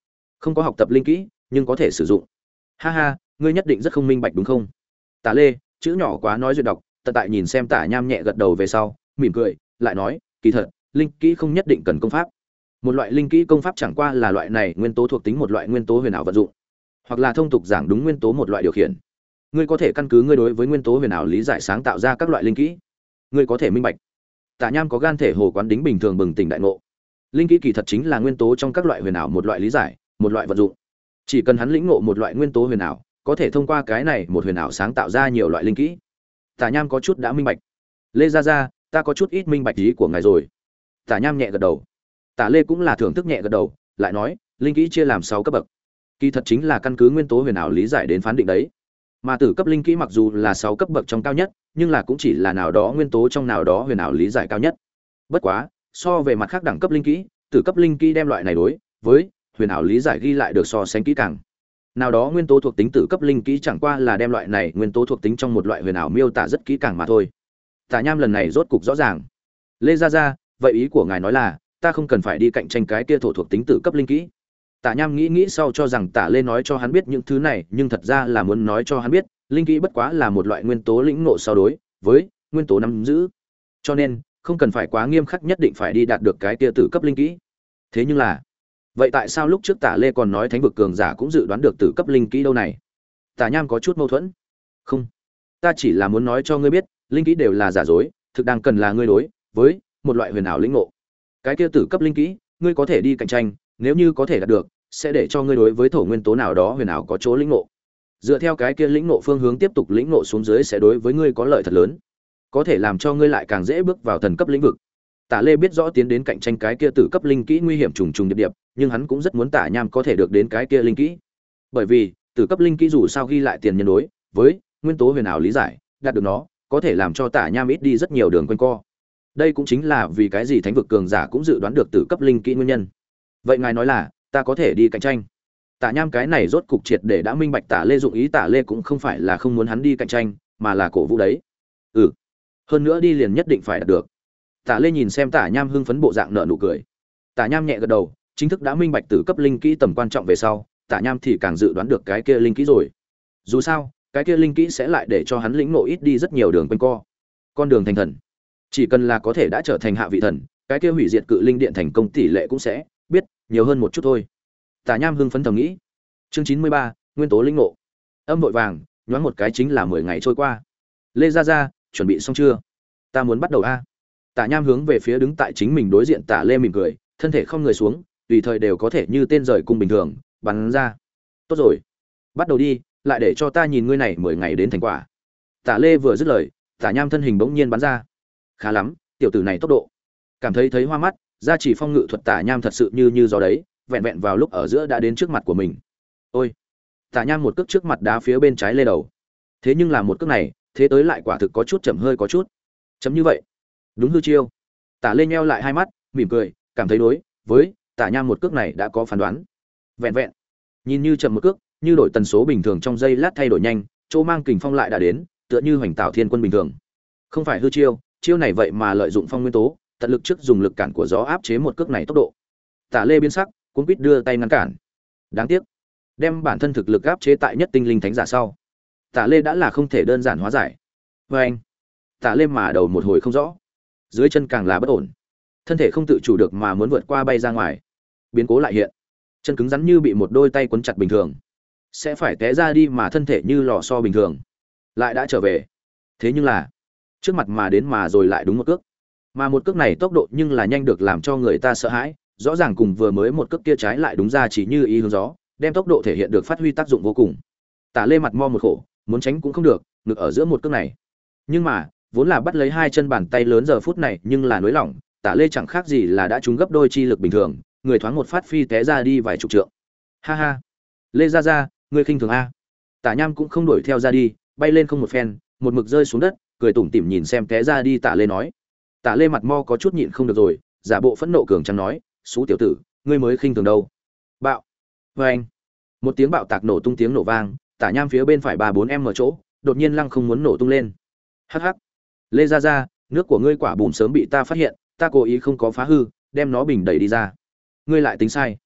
không có học tập linh kỹ nhưng có thể sử dụng. Ha ha, ngươi nhất định rất không minh bạch đúng không? Tả Lê, chữ nhỏ quá nói duyệt đọc, tận tại nhìn xem Tả Nham nhẹ gật đầu về sau, mỉm cười, lại nói, kỳ thật, linh kỹ không nhất định cần công pháp. Một loại linh kỹ công pháp chẳng qua là loại này nguyên tố thuộc tính một loại nguyên tố huyền ảo vận dụng, hoặc là thông tục giảng đúng nguyên tố một loại điều khiển. Ngươi có thể căn cứ ngươi đối với nguyên tố huyền ảo lý giải sáng tạo ra các loại linh kỹ. Ngươi có thể minh bạch. Tả Nham có gan thể hồ quán đính bình thường bừng tỉnh đại ngộ. Linh kỹ kỳ thật chính là nguyên tố trong các loại huyền ảo một loại lý giải, một loại vận dụng. Chỉ cần hắn lĩnh ngộ một loại nguyên tố huyền ảo, có thể thông qua cái này một huyền ảo sáng tạo ra nhiều loại linh kỹ. Tả Nham có chút đã minh bạch. Lê gia gia, ta có chút ít minh bạch ý của ngài rồi. Tả Nham nhẹ gật đầu. Tả Lê cũng là thưởng thức nhẹ gật đầu, lại nói, linh kỹ chia làm sáu cấp bậc. Kỳ thật chính là căn cứ nguyên tố huyền ảo lý giải đến phán định đấy. Mà tử cấp linh kỹ mặc dù là sáu cấp bậc trong cao nhất, nhưng là cũng chỉ là nào đó nguyên tố trong nào đó huyền ảo lý giải cao nhất. Bất quá, so về mặt khác đẳng cấp linh kỹ, tử cấp linh kỹ đem loại này đối với huyền ảo lý giải ghi lại được so sánh kỹ càng. Nào đó nguyên tố thuộc tính tử cấp linh kỹ chẳng qua là đem loại này nguyên tố thuộc tính trong một loại huyền ảo miêu tả rất kỹ càng mà thôi. Tả Nham lần này rốt cục rõ ràng. Lê gia gia, vậy ý của ngài nói là ta không cần phải đi cạnh tranh cái kia thổ thuộc tính tử cấp linh kỹ? Tả Nham nghĩ nghĩ sau cho rằng Tả Lê nói cho hắn biết những thứ này, nhưng thật ra là muốn nói cho hắn biết, linh kỹ bất quá là một loại nguyên tố lĩnh ngộ so đối với nguyên tố nắm giữ. Cho nên, không cần phải quá nghiêm khắc nhất định phải đi đạt được cái kia tử cấp linh kỹ. Thế nhưng là, vậy tại sao lúc trước Tả Lê còn nói thánh vực cường giả cũng dự đoán được tử cấp linh kỹ đâu này? Tả Nham có chút mâu thuẫn. Không, ta chỉ là muốn nói cho ngươi biết, linh kỹ đều là giả dối, thực đang cần là ngươi đối với một loại huyền ảo lĩnh ngộ. Cái kia tử cấp linh kỹ, ngươi có thể đi cạnh tranh, nếu như có thể đạt được, sẽ để cho ngươi đối với thổ nguyên tố nào đó huyền ảo có chỗ lĩnh ngộ. Dựa theo cái kia lĩnh ngộ phương hướng tiếp tục lĩnh ngộ xuống dưới sẽ đối với ngươi có lợi thật lớn, có thể làm cho ngươi lại càng dễ bước vào thần cấp lĩnh vực. Tả Lê biết rõ tiến đến cạnh tranh cái kia tử cấp linh kỹ nguy hiểm trùng trùng điệp điệp, nhưng hắn cũng rất muốn Tả Nham có thể được đến cái kia linh kỹ. Bởi vì, tử cấp linh kỹ dù sao ghi lại tiền nhân đối với nguyên tố huyền ảo lý giải, đạt được nó, có thể làm cho Tả Nham ít đi rất nhiều đường quanh co. Đây cũng chính là vì cái gì thánh vực cường giả cũng dự đoán được tử cấp linh kỹ nguyên nhân. Vậy ngài nói là, ta có thể đi cạnh tranh? Tả Nham cái này rốt cục triệt để đã minh bạch Tả Lê dụng ý. Tả Lê cũng không phải là không muốn hắn đi cạnh tranh, mà là cổ vũ đấy. Ừ, hơn nữa đi liền nhất định phải đạt được. Tả Lê nhìn xem Tả Nham hưng phấn bộ dạng nở nụ cười. Tả Nham nhẹ gật đầu, chính thức đã minh bạch tử cấp linh kỹ tầm quan trọng về sau, Tả Nham thì càng dự đoán được cái kia linh kỹ rồi. Dù sao, cái kia linh kỹ sẽ lại để cho hắn lĩnh ngộ ít đi rất nhiều đường quanh co. Con đường thành thần, chỉ cần là có thể đã trở thành hạ vị thần, cái kia hủy diệt cự linh điện thành công tỷ lệ cũng sẽ biết nhiều hơn một chút thôi. Tả Nham hưng phấn thầm nghĩ. Chương chín mươi ba, nguyên tố linh ngộ. Âm vội vàng, nhoáng một cái chính là mười ngày trôi qua. Lê gia gia, chuẩn bị xong chưa? Ta muốn bắt đầu a. Tả Nham hướng về phía đứng tại chính mình đối diện Tả Lê mỉm cười, thân thể không người xuống, tùy thời đều có thể như tên rời cung bình thường, bắn ra. Tốt rồi, bắt đầu đi, lại để cho ta nhìn ngươi này mười ngày đến thành quả. Tả Lê vừa dứt lời, Tả Nham thân hình bỗng nhiên bắn ra. Khá lắm, tiểu tử này tốc độ. Cảm thấy thấy hoa mắt, gia chỉ phong ngự thuật Tả Nham thật sự như như gió đấy, vẹn vẹn vào lúc ở giữa đã đến trước mặt của mình. Ôi! Tả Nham một cước trước mặt đá phía bên trái Lê đầu. Thế nhưng là một cước này, thế tới lại quả thực có chút chậm hơi có chút. Chấm như vậy. Đúng hư chiêu. Tả Lê nheo lại hai mắt, mỉm cười, cảm thấy đối với Tả Nham một cước này đã có phán đoán. Vẹn vẹn, nhìn như chậm một cước, như đổi tần số bình thường trong giây lát thay đổi nhanh, chỗ mang kình phong lại đã đến, tựa như hoành tạo thiên quân bình thường. Không phải hư chiêu, chiêu này vậy mà lợi dụng phong nguyên tố, tận lực trước dùng lực cản của gió áp chế một cước này tốc độ. Tả Lê biến sắc, cuống quýt đưa tay ngăn cản. Đáng tiếc, đem bản thân thực lực áp chế tại nhất tinh linh thánh giả sau, Tả Lê đã là không thể đơn giản hóa giải. Và anh, Tả Lê mà đầu một hồi không rõ, dưới chân càng là bất ổn, thân thể không tự chủ được mà muốn vượt qua bay ra ngoài. Biến cố lại hiện, chân cứng rắn như bị một đôi tay quấn chặt bình thường, sẽ phải té ra đi mà thân thể như lò xo bình thường, lại đã trở về. Thế nhưng là, trước mặt mà đến mà rồi lại đúng một cước, mà một cước này tốc độ nhưng là nhanh được làm cho người ta sợ hãi, rõ ràng cùng vừa mới một cước kia trái lại đúng ra chỉ như ý hướng gió, đem tốc độ thể hiện được phát huy tác dụng vô cùng. Tả Lê mặt mo một khổ, muốn tránh cũng không được, ngực ở giữa một cước này. Nhưng mà, vốn là bắt lấy hai chân bàn tay lớn giờ phút này nhưng là nới lỏng, Tả Lê chẳng khác gì là đã trúng gấp đôi chi lực bình thường, người thoáng một phát phi té ra đi vài chục trượng. Ha ha, Lê gia gia, ngươi khinh thường a? Tả Nham cũng không đuổi theo ra đi, bay lên không một phen, một mực rơi xuống đất, cười tủm tỉm nhìn xem té ra đi Tả Lê nói. Tả Lê mặt mo có chút nhịn không được rồi, giả bộ phẫn nộ cường trắng nói, "Sú tiểu tử, ngươi mới khinh thường đâu." Bạo. Oeng. Một tiếng bạo tạc nổ tung tiếng nổ vang, Tả Nham phía bên phải ba bốn em ở chỗ, đột nhiên lăng không muốn nổ tung lên. Hắc hắc. Lê gia gia, nước của ngươi quả bùn sớm bị ta phát hiện, ta cố ý không có phá hư, đem nó bình đẩy đi ra. Ngươi lại tính sai.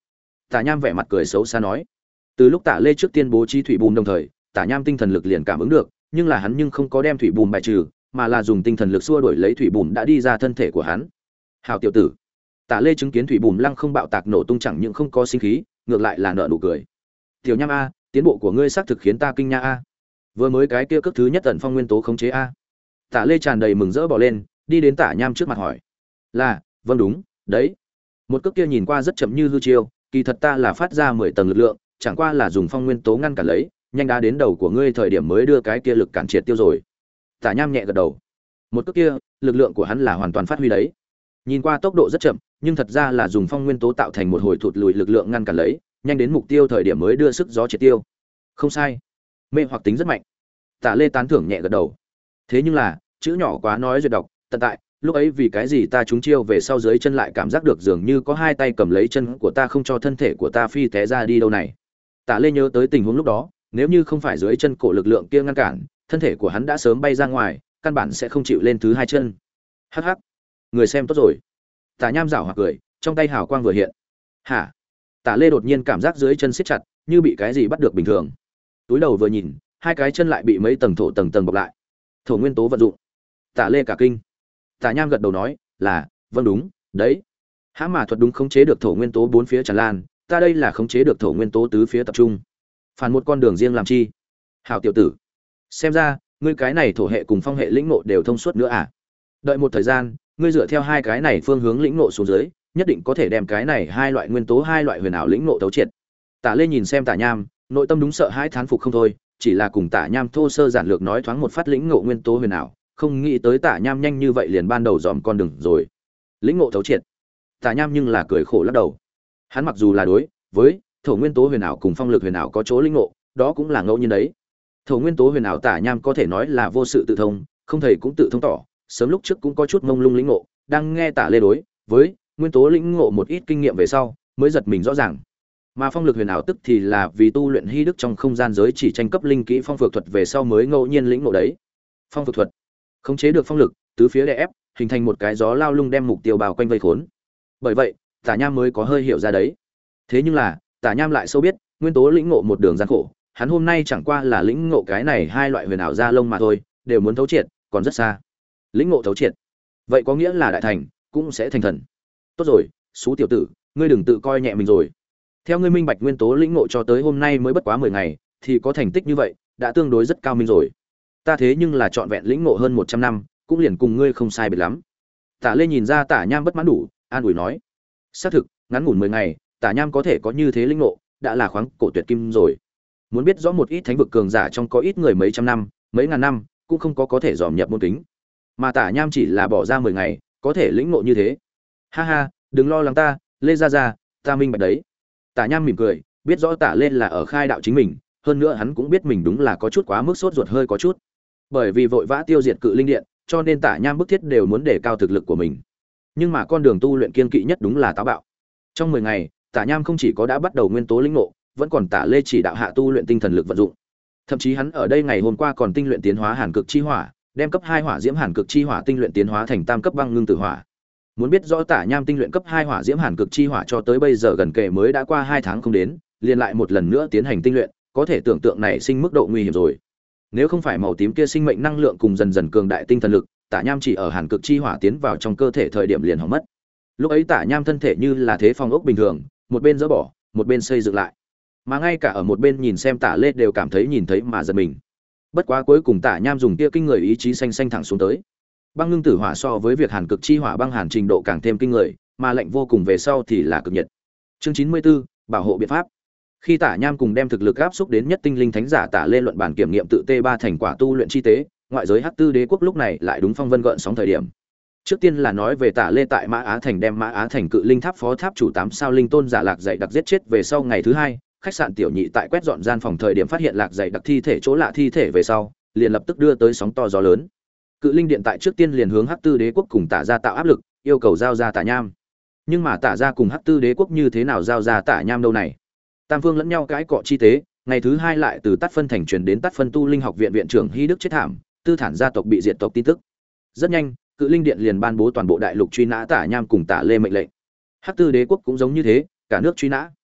Tả Nham vẻ mặt cười xấu xa nói. Từ lúc Tả Lê trước tiên bố trí thủy bùn đồng thời, Tả Nham tinh thần lực liền cảm ứng được, nhưng là hắn nhưng không có đem thủy bùn bài trừ, mà là dùng tinh thần lực xua đuổi lấy thủy bùn đã đi ra thân thể của hắn. Hảo tiểu tử. Tả Lê chứng kiến thủy bùn lăng không bạo tạc nổ tung chẳng những không có sinh khí, ngược lại là nở nụ cười. Tiểu Nham a, tiến bộ của ngươi xác thực khiến ta kinh nha a. Vừa mới cái kia cước thứ nhất tận phong nguyên tố khống chế a. Tả Lê tràn đầy mừng rỡ bỏ lên, đi đến Tả Nham trước mặt hỏi. Là, vâng đúng, đấy. Một cước kia nhìn qua rất chậm như hư chiêu, kỳ thật ta là phát ra mười tầng lực lượng, chẳng qua là dùng phong nguyên tố ngăn cản lấy, nhanh đá đến đầu của ngươi thời điểm mới đưa cái kia lực cản triệt tiêu rồi. Tả Nham nhẹ gật đầu. Một cước kia, lực lượng của hắn là hoàn toàn phát huy đấy. Nhìn qua tốc độ rất chậm, nhưng thật ra là dùng phong nguyên tố tạo thành một hồi thụt lùi lực lượng ngăn cản lấy, nhanh đến mục tiêu thời điểm mới đưa sức gió triệt tiêu. Không sai, mê hoặc tính rất mạnh. Tả Lê tán thưởng nhẹ gật đầu. Thế nhưng là, chữ nhỏ quá nói duyệt đọc, tận tại, lúc ấy vì cái gì ta trúng chiêu về sau dưới chân lại cảm giác được dường như có hai tay cầm lấy chân của ta không cho thân thể của ta phi té ra đi đâu này. Tả Lê nhớ tới tình huống lúc đó, nếu như không phải dưới chân cổ lực lượng kia ngăn cản, thân thể của hắn đã sớm bay ra ngoài, căn bản sẽ không chịu lên thứ hai chân. Hắc hắc, người xem tốt rồi. Tả Nham giảo hoặc cười, trong tay hào quang vừa hiện. Hả? Tả Lê đột nhiên cảm giác dưới chân siết chặt, như bị cái gì bắt được bình thường. Túi đầu vừa nhìn, hai cái chân lại bị mấy tầng thổ tầng tầng bọc lại. Thổ nguyên tố vận dụng. Tả Lê cả kinh. Tả Nham gật đầu nói, là, vâng đúng, đấy. Hãm mà thuật đúng khống chế được thổ nguyên tố bốn phía tràn lan, ta đây là khống chế được thổ nguyên tố tứ phía tập trung. Phản một con đường riêng làm chi? Hảo tiểu tử, xem ra ngươi cái này thổ hệ cùng phong hệ lĩnh ngộ đều thông suốt nữa à? Đợi một thời gian, ngươi dựa theo hai cái này phương hướng lĩnh ngộ xuống dưới, nhất định có thể đem cái này hai loại nguyên tố hai loại huyền ảo lĩnh ngộ thấu triệt. Tả Lê nhìn xem Tả Nham, nội tâm đúng sợ hãi thán phục không thôi, chỉ là cùng Tả Nham thô sơ giản lược nói thoáng một phát lĩnh ngộ nguyên tố huyền ảo, không nghĩ tới Tả Nham nhanh như vậy liền ban đầu dòm con đường rồi. Lĩnh ngộ thấu triệt. Tả Nham nhưng là cười khổ lắc đầu. Hắn mặc dù là đối với thổ nguyên tố huyền ảo cùng phong lực huyền ảo có chỗ lĩnh ngộ, đó cũng là ngẫu nhiên đấy. Thổ nguyên tố huyền ảo Tả Nham có thể nói là vô sự tự thông, không thầy cũng tự thông tỏ, sớm lúc trước cũng có chút mông lung lĩnh ngộ, đang nghe Tả Lê đối với nguyên tố lĩnh ngộ một ít kinh nghiệm về sau, mới giật mình rõ ràng. Mà phong lực huyền ảo tức thì là vì tu luyện hy đức trong không gian giới chỉ tranh cấp linh kỹ phong phược thuật về sau mới ngẫu nhiên lĩnh ngộ đấy. Phong phược thuật, khống chế được phong lực, tứ phía đè ép, hình thành một cái gió lao lung đem mục tiêu bao quanh vây khốn. Bởi vậy, Tả Nham mới có hơi hiểu ra đấy. Thế nhưng là, Tả Nham lại sâu biết, nguyên tố lĩnh ngộ một đường gian khổ, hắn hôm nay chẳng qua là lĩnh ngộ cái này hai loại huyền ảo da lông mà thôi, đều muốn thấu triệt, còn rất xa. Lĩnh ngộ thấu triệt, vậy có nghĩa là đại thành, cũng sẽ thành thần. Tốt rồi, Sú tiểu tử, ngươi đừng tự coi nhẹ mình rồi. Theo ngươi minh bạch nguyên tố lĩnh ngộ cho tới hôm nay mới bất quá mười ngày, thì có thành tích như vậy, đã tương đối rất cao minh rồi. Ta thế nhưng là trọn vẹn lĩnh ngộ hơn một trăm năm, cũng liền cùng ngươi không sai biệt lắm. Tả Lê nhìn ra Tả Nham bất mãn đủ, an ủi nói: xác thực, ngắn ngủn mười ngày, Tả Nham có thể có như thế lĩnh ngộ, đã là khoáng cổ tuyệt kim rồi. Muốn biết rõ một ít thánh vực cường giả trong có ít người mấy trăm năm, mấy ngàn năm, cũng không có có thể dòm nhập môn kính. Mà Tả Nham chỉ là bỏ ra mười ngày, có thể lĩnh ngộ như thế. Ha ha, đừng lo lắng ta, Lê gia gia, ta minh bạch đấy. Tả Nham mỉm cười, biết rõ Tả Lê là ở khai đạo chính mình, hơn nữa hắn cũng biết mình đúng là có chút quá mức sốt ruột hơi có chút. Bởi vì vội vã tiêu diệt cự linh điện, cho nên Tả Nham bức thiết đều muốn đề cao thực lực của mình. Nhưng mà con đường tu luyện kiên kỵ nhất đúng là táo bạo. Trong mười ngày, Tả Nham không chỉ có đã bắt đầu nguyên tố lĩnh ngộ, vẫn còn Tả Lê chỉ đạo hạ tu luyện tinh thần lực vận dụng. Thậm chí hắn ở đây ngày hôm qua còn tinh luyện tiến hóa hàn cực chi hỏa, đem cấp hai hỏa diễm hàn cực chi hỏa tinh luyện tiến hóa thành tam cấp băng ngưng tử hỏa. Muốn biết rõ Tả Nham tinh luyện cấp hai hỏa diễm hàn cực chi hỏa cho tới bây giờ gần kề mới đã qua hai tháng không đến, liền lại một lần nữa tiến hành tinh luyện, có thể tưởng tượng này sinh mức độ nguy hiểm rồi. Nếu không phải màu tím kia sinh mệnh năng lượng cùng dần dần cường đại tinh thần lực, Tả Nham chỉ ở hàn cực chi hỏa tiến vào trong cơ thể thời điểm liền hỏng mất. Lúc ấy Tả Nham thân thể như là thế phong ốc bình thường, một bên dỡ bỏ, một bên xây dựng lại. Mà ngay cả ở một bên nhìn xem Tả Lê đều cảm thấy nhìn thấy mà giật mình. Bất quá cuối cùng Tả Nham dùng kia kinh người ý chí xanh xanh thẳng xuống tới. Băng ngưng tử hỏa so với việc hàn cực chi hỏa băng hàn trình độ càng thêm kinh người, mà lạnh vô cùng về sau thì là cực nhiệt. Chương chín mươi tư, bảo hộ biện pháp. Khi Tả Nham cùng đem thực lực áp xúc đến nhất tinh linh thánh giả Tả Lê luận bản kiểm nghiệm tự T ba thành quả tu luyện chi tế, ngoại giới Hắc Tư Đế quốc lúc này lại đúng phong vân gợn sóng thời điểm. Trước tiên là nói về Tả Lê tại Mã Á thành đem Mã Á thành cự linh tháp phó tháp chủ tám sao linh tôn giả Lạc Dạy đặc giết chết về sau ngày thứ hai, khách sạn tiểu nhị tại quét dọn gian phòng thời điểm phát hiện Lạc Dạy đặc thi thể chỗ lạ thi thể về sau, liền lập tức đưa tới sóng to gió lớn. Cự linh điện tại trước tiên liền hướng Hắc Tư Đế quốc cùng Tả gia tạo áp lực, yêu cầu giao ra Tả Nham. Nhưng mà Tả gia cùng Hắc Tư Đế quốc như thế nào giao ra Tả Nham đâu này? Tam phương lẫn nhau cãi cọ chi tế, ngày thứ hai lại từ Tát Phân thành truyền đến Tát Phân tu linh học viện viện trưởng Hy Đức chết thảm, Tư Thản gia tộc bị diệt tộc tin tức. Rất nhanh, Cự linh điện liền ban bố toàn bộ đại lục truy nã Tả Nham cùng Tả Lê mệnh lệnh. Hắc Tư Đế quốc cũng giống như thế, cả nước truy nã.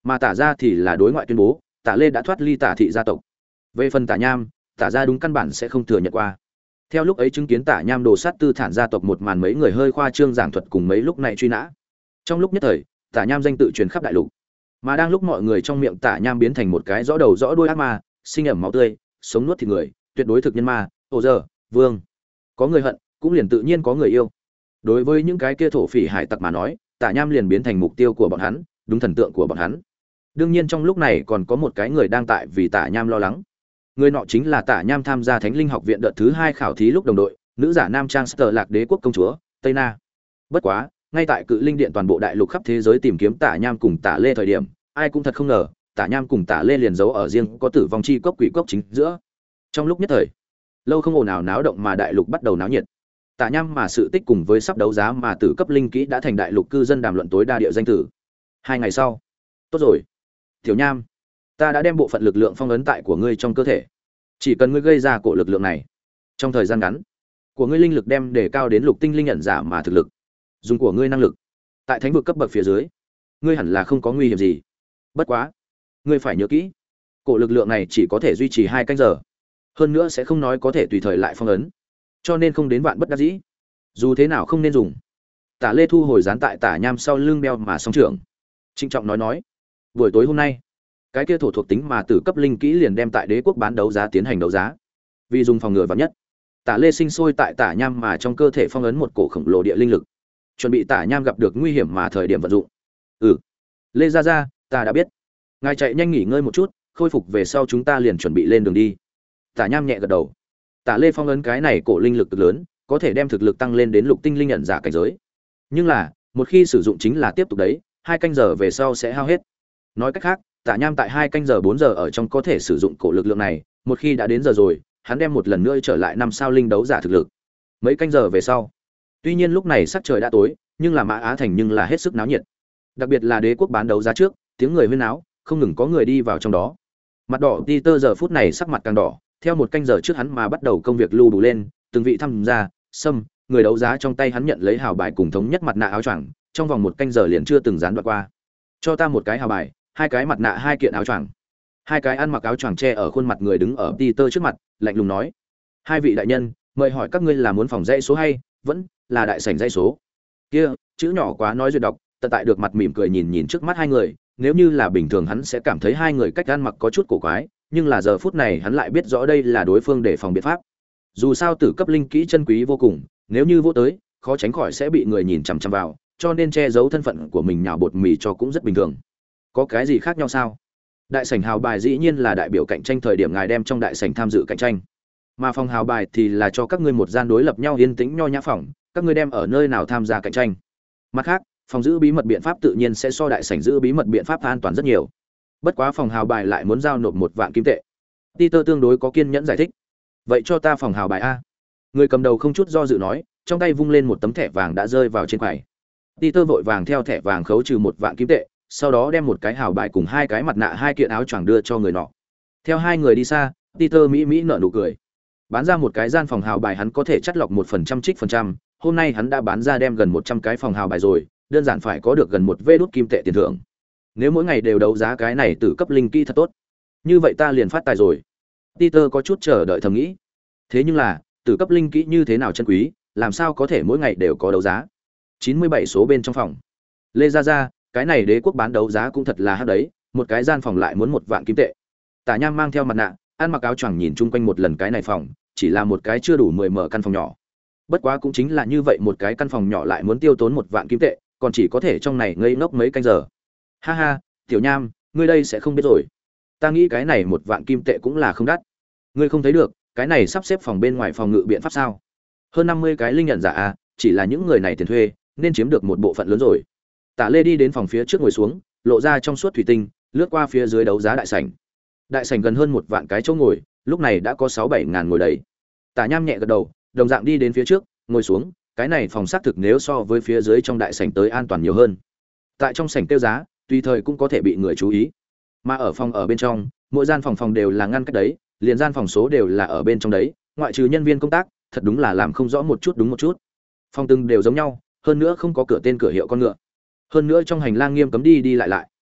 mà Tả gia thì là đối ngoại tuyên bố Tả Lê đã thoát ly Tả thị gia tộc. Về phần Tả Nham, Tả gia đúng căn bản sẽ không thừa nhận qua. Theo lúc ấy chứng kiến Tả Nham đồ sát Tư Thản gia tộc một màn, mấy người hơi khoa trương giảng thuật cùng mấy lúc này truy nã. Trong lúc nhất thời, Tả Nham danh tự truyền khắp đại lục. Mà đang lúc mọi người trong miệng Tả Nham biến thành một cái rõ đầu rõ đuôi ác ma, sinh ẩm máu tươi, sống nuốt thịt người, tuyệt đối thực nhân ma, ồ giờ, vương. Có người hận, cũng liền tự nhiên có người yêu. Đối với những cái kia thổ phỉ hải tặc mà nói, Tả Nham liền biến thành mục tiêu của bọn hắn, đúng thần tượng của bọn hắn. Đương nhiên trong lúc này còn có một cái người đang tại vì Tả Nham lo lắng. Người nọ chính là Tả Nham tham gia Thánh Linh học viện đợt thứ hai khảo thí lúc đồng đội, nữ giả nam trang Sở Lạc Đế quốc công chúa, Tây Na. Bất quá, ngay tại Cự Linh điện toàn bộ đại lục khắp thế giới tìm kiếm Tả Nham cùng Tả Lê thời điểm, ai cũng thật không ngờ, Tả Nham cùng Tả Lê liền giấu ở riêng có tử vong chi cốc quỷ cốc chính giữa. Trong lúc nhất thời, lâu không ồn ào náo động mà đại lục bắt đầu náo nhiệt. Tả Nham mà sự tích cùng với sắp đấu giá mà tử cấp linh kỹ đã thành đại lục cư dân đàm luận tối đa địa danh tử. Hai ngày sau, tốt rồi, Tiểu Nham, ta đã đem bộ phận lực lượng phong ấn tại của ngươi trong cơ thể. Chỉ cần ngươi gây ra cổ lực lượng này, trong thời gian ngắn, của ngươi linh lực đem đề cao đến lục tinh linh nhận giả mà thực lực. Dùng của ngươi năng lực, tại thánh vực cấp bậc phía dưới, ngươi hẳn là không có nguy hiểm gì. Bất quá, ngươi phải nhớ kỹ, cổ lực lượng này chỉ có thể duy trì hai canh giờ, hơn nữa sẽ không nói có thể tùy thời lại phong ấn, cho nên không đến vạn bất đắc dĩ, dù thế nào không nên dùng. Tả Lê thu hồi dán tại Tả Nham sau lưng đeo mà song trưởng, trịnh trọng nói nói, buổi tối hôm nay, cái kia thổ thuộc tính mà tử cấp linh kỹ liền đem tại đế quốc bán đấu giá tiến hành đấu giá, vì dùng phòng ngừa vạn nhất. Tả Lê sinh sôi tại Tả Nham mà trong cơ thể phong ấn một cổ khổng lồ địa linh lực, chuẩn bị Tả Nham gặp được nguy hiểm mà thời điểm vận dụng. Ừ, Lê gia gia, ta đã biết. Ngài chạy nhanh nghỉ ngơi một chút, khôi phục về sau chúng ta liền chuẩn bị lên đường đi. Tả Nham nhẹ gật đầu. Tả Lê phong ấn cái này cổ linh lực cực lớn, có thể đem thực lực tăng lên đến lục tinh linh nhận giả cảnh giới. Nhưng là, một khi sử dụng chính là tiếp tục đấy, hai canh giờ về sau sẽ hao hết. Nói cách khác, Tả Nham tại hai canh giờ bốn giờ ở trong có thể sử dụng cổ lực lượng này, một khi đã đến giờ rồi, hắn đem một lần nữa trở lại năm sao linh đấu giả thực lực. Mấy canh giờ về sau, tuy nhiên lúc này sắc trời đã tối, nhưng là Mã Á Thành nhưng là hết sức náo nhiệt. Đặc biệt là đế quốc bán đấu giá trước, tiếng người huyên náo, không ngừng có người đi vào trong đó. Mặt đỏ Peter giờ phút này sắc mặt càng đỏ, theo một canh giờ trước hắn mà bắt đầu công việc lưu đủ lên, từng vị tham gia, xâm, người đấu giá trong tay hắn nhận lấy hào bài cùng thống nhất mặt nạ áo choàng, trong vòng một canh giờ liền chưa từng gián đoạn qua. Cho ta một cái hào bài, hai cái mặt nạ, hai kiện áo choàng. Hai cái ăn mặc áo choàng che ở khuôn mặt người đứng ở Peter trước mặt, lạnh lùng nói: "Hai vị đại nhân, mời hỏi các ngươi là muốn phòng dãy số hay vẫn là đại sảnh dãy số?" Kia, chữ nhỏ quá nói duyệt đọc, tận tại được mặt mỉm cười nhìn nhìn trước mắt hai người, nếu như là bình thường hắn sẽ cảm thấy hai người cách ăn mặc có chút cổ quái, nhưng là giờ phút này hắn lại biết rõ đây là đối phương để phòng biện pháp. Dù sao tử cấp linh kỹ chân quý vô cùng, nếu như vô tới, khó tránh khỏi sẽ bị người nhìn chằm chằm vào, cho nên che giấu thân phận của mình nhào bột mì cho cũng rất bình thường. Có cái gì khác nhau sao? Đại sảnh hào bài dĩ nhiên là đại biểu cạnh tranh thời điểm ngài đem trong đại sảnh tham dự cạnh tranh. Mà phòng hào bài thì là cho các ngươi một gian đối lập nhau yên tĩnh nho nhã phòng, các ngươi đem ở nơi nào tham gia cạnh tranh. Mặt khác, phòng giữ bí mật biện pháp tự nhiên sẽ so đại sảnh giữ bí mật biện pháp an toàn rất nhiều. Bất quá phòng hào bài lại muốn giao nộp một vạn kim tệ. Peter tương đối có kiên nhẫn giải thích. Vậy cho ta phòng hào bài a. Người cầm đầu không chút do dự nói, trong tay vung lên một tấm thẻ vàng đã rơi vào trên quầy. Peter vội vàng theo thẻ vàng khấu trừ một vạn kim tệ, sau đó đem một cái hào bài cùng hai cái mặt nạ, hai kiện áo choàng đưa cho người nọ. Theo hai người đi xa, Peter mỹ mỹ nở nụ cười. Bán ra một cái gian phòng hào bài hắn có thể chắt lọc một phần trăm trích phần trăm, hôm nay hắn đã bán ra đem gần một trăm cái phòng hào bài rồi, đơn giản phải có được gần một vê đốt kim tệ tiền thưởng. Nếu mỗi ngày đều đấu giá cái này từ cấp linh kỹ thật tốt. Như vậy ta liền phát tài rồi. Peter có chút chờ đợi thầm nghĩ. Thế nhưng là, từ cấp linh kỹ như thế nào chân quý, làm sao có thể mỗi ngày đều có đấu giá? chín mươi bảy số bên trong phòng. Lê Gia Gia, cái này đế quốc bán đấu giá cũng thật là hắc đấy, một cái gian phòng lại muốn một vạn kim tệ. Tả Nham mang theo mặt nạ, ăn mặc áo choàng nhìn chung quanh một lần cái này phòng, chỉ là một cái chưa đủ mười mở căn phòng nhỏ. Bất quá cũng chính là như vậy một cái căn phòng nhỏ lại muốn tiêu tốn một vạn kim tệ, còn chỉ có thể trong này ngây ngốc mấy canh giờ. Ha ha, Tiểu Nham, ngươi đây sẽ không biết rồi. Ta nghĩ cái này một vạn kim tệ cũng là không đắt. Ngươi không thấy được, cái này sắp xếp phòng bên ngoài phòng ngự biện pháp sao? Hơn năm mươi cái linh nhận giả a, chỉ là những người này tiền thuê, nên chiếm được một bộ phận lớn rồi. Tả Lê đi đến phòng phía trước ngồi xuống, lộ ra trong suốt thủy tinh, lướt qua phía dưới đấu giá đại sảnh. Đại sảnh gần hơn một vạn cái chỗ ngồi, lúc này đã có sáu bảy ngàn ngồi đầy. Tả Nham nhẹ gật đầu, đồng dạng đi đến phía trước, ngồi xuống, cái này phòng xác thực nếu so với phía dưới trong đại sảnh tới an toàn nhiều hơn. Tại trong sảnh tiêu giá, tùy thời cũng có thể bị người chú ý. Mà ở phòng ở bên trong, mỗi gian phòng phòng đều là ngăn cách đấy, liền gian phòng số đều là ở bên trong đấy, ngoại trừ nhân viên công tác, thật đúng là làm không rõ một chút đúng một chút. Phòng từng đều giống nhau, hơn nữa không có cửa tên cửa hiệu con ngựa. Hơn nữa trong hành lang nghiêm cấm đi đi lại lại.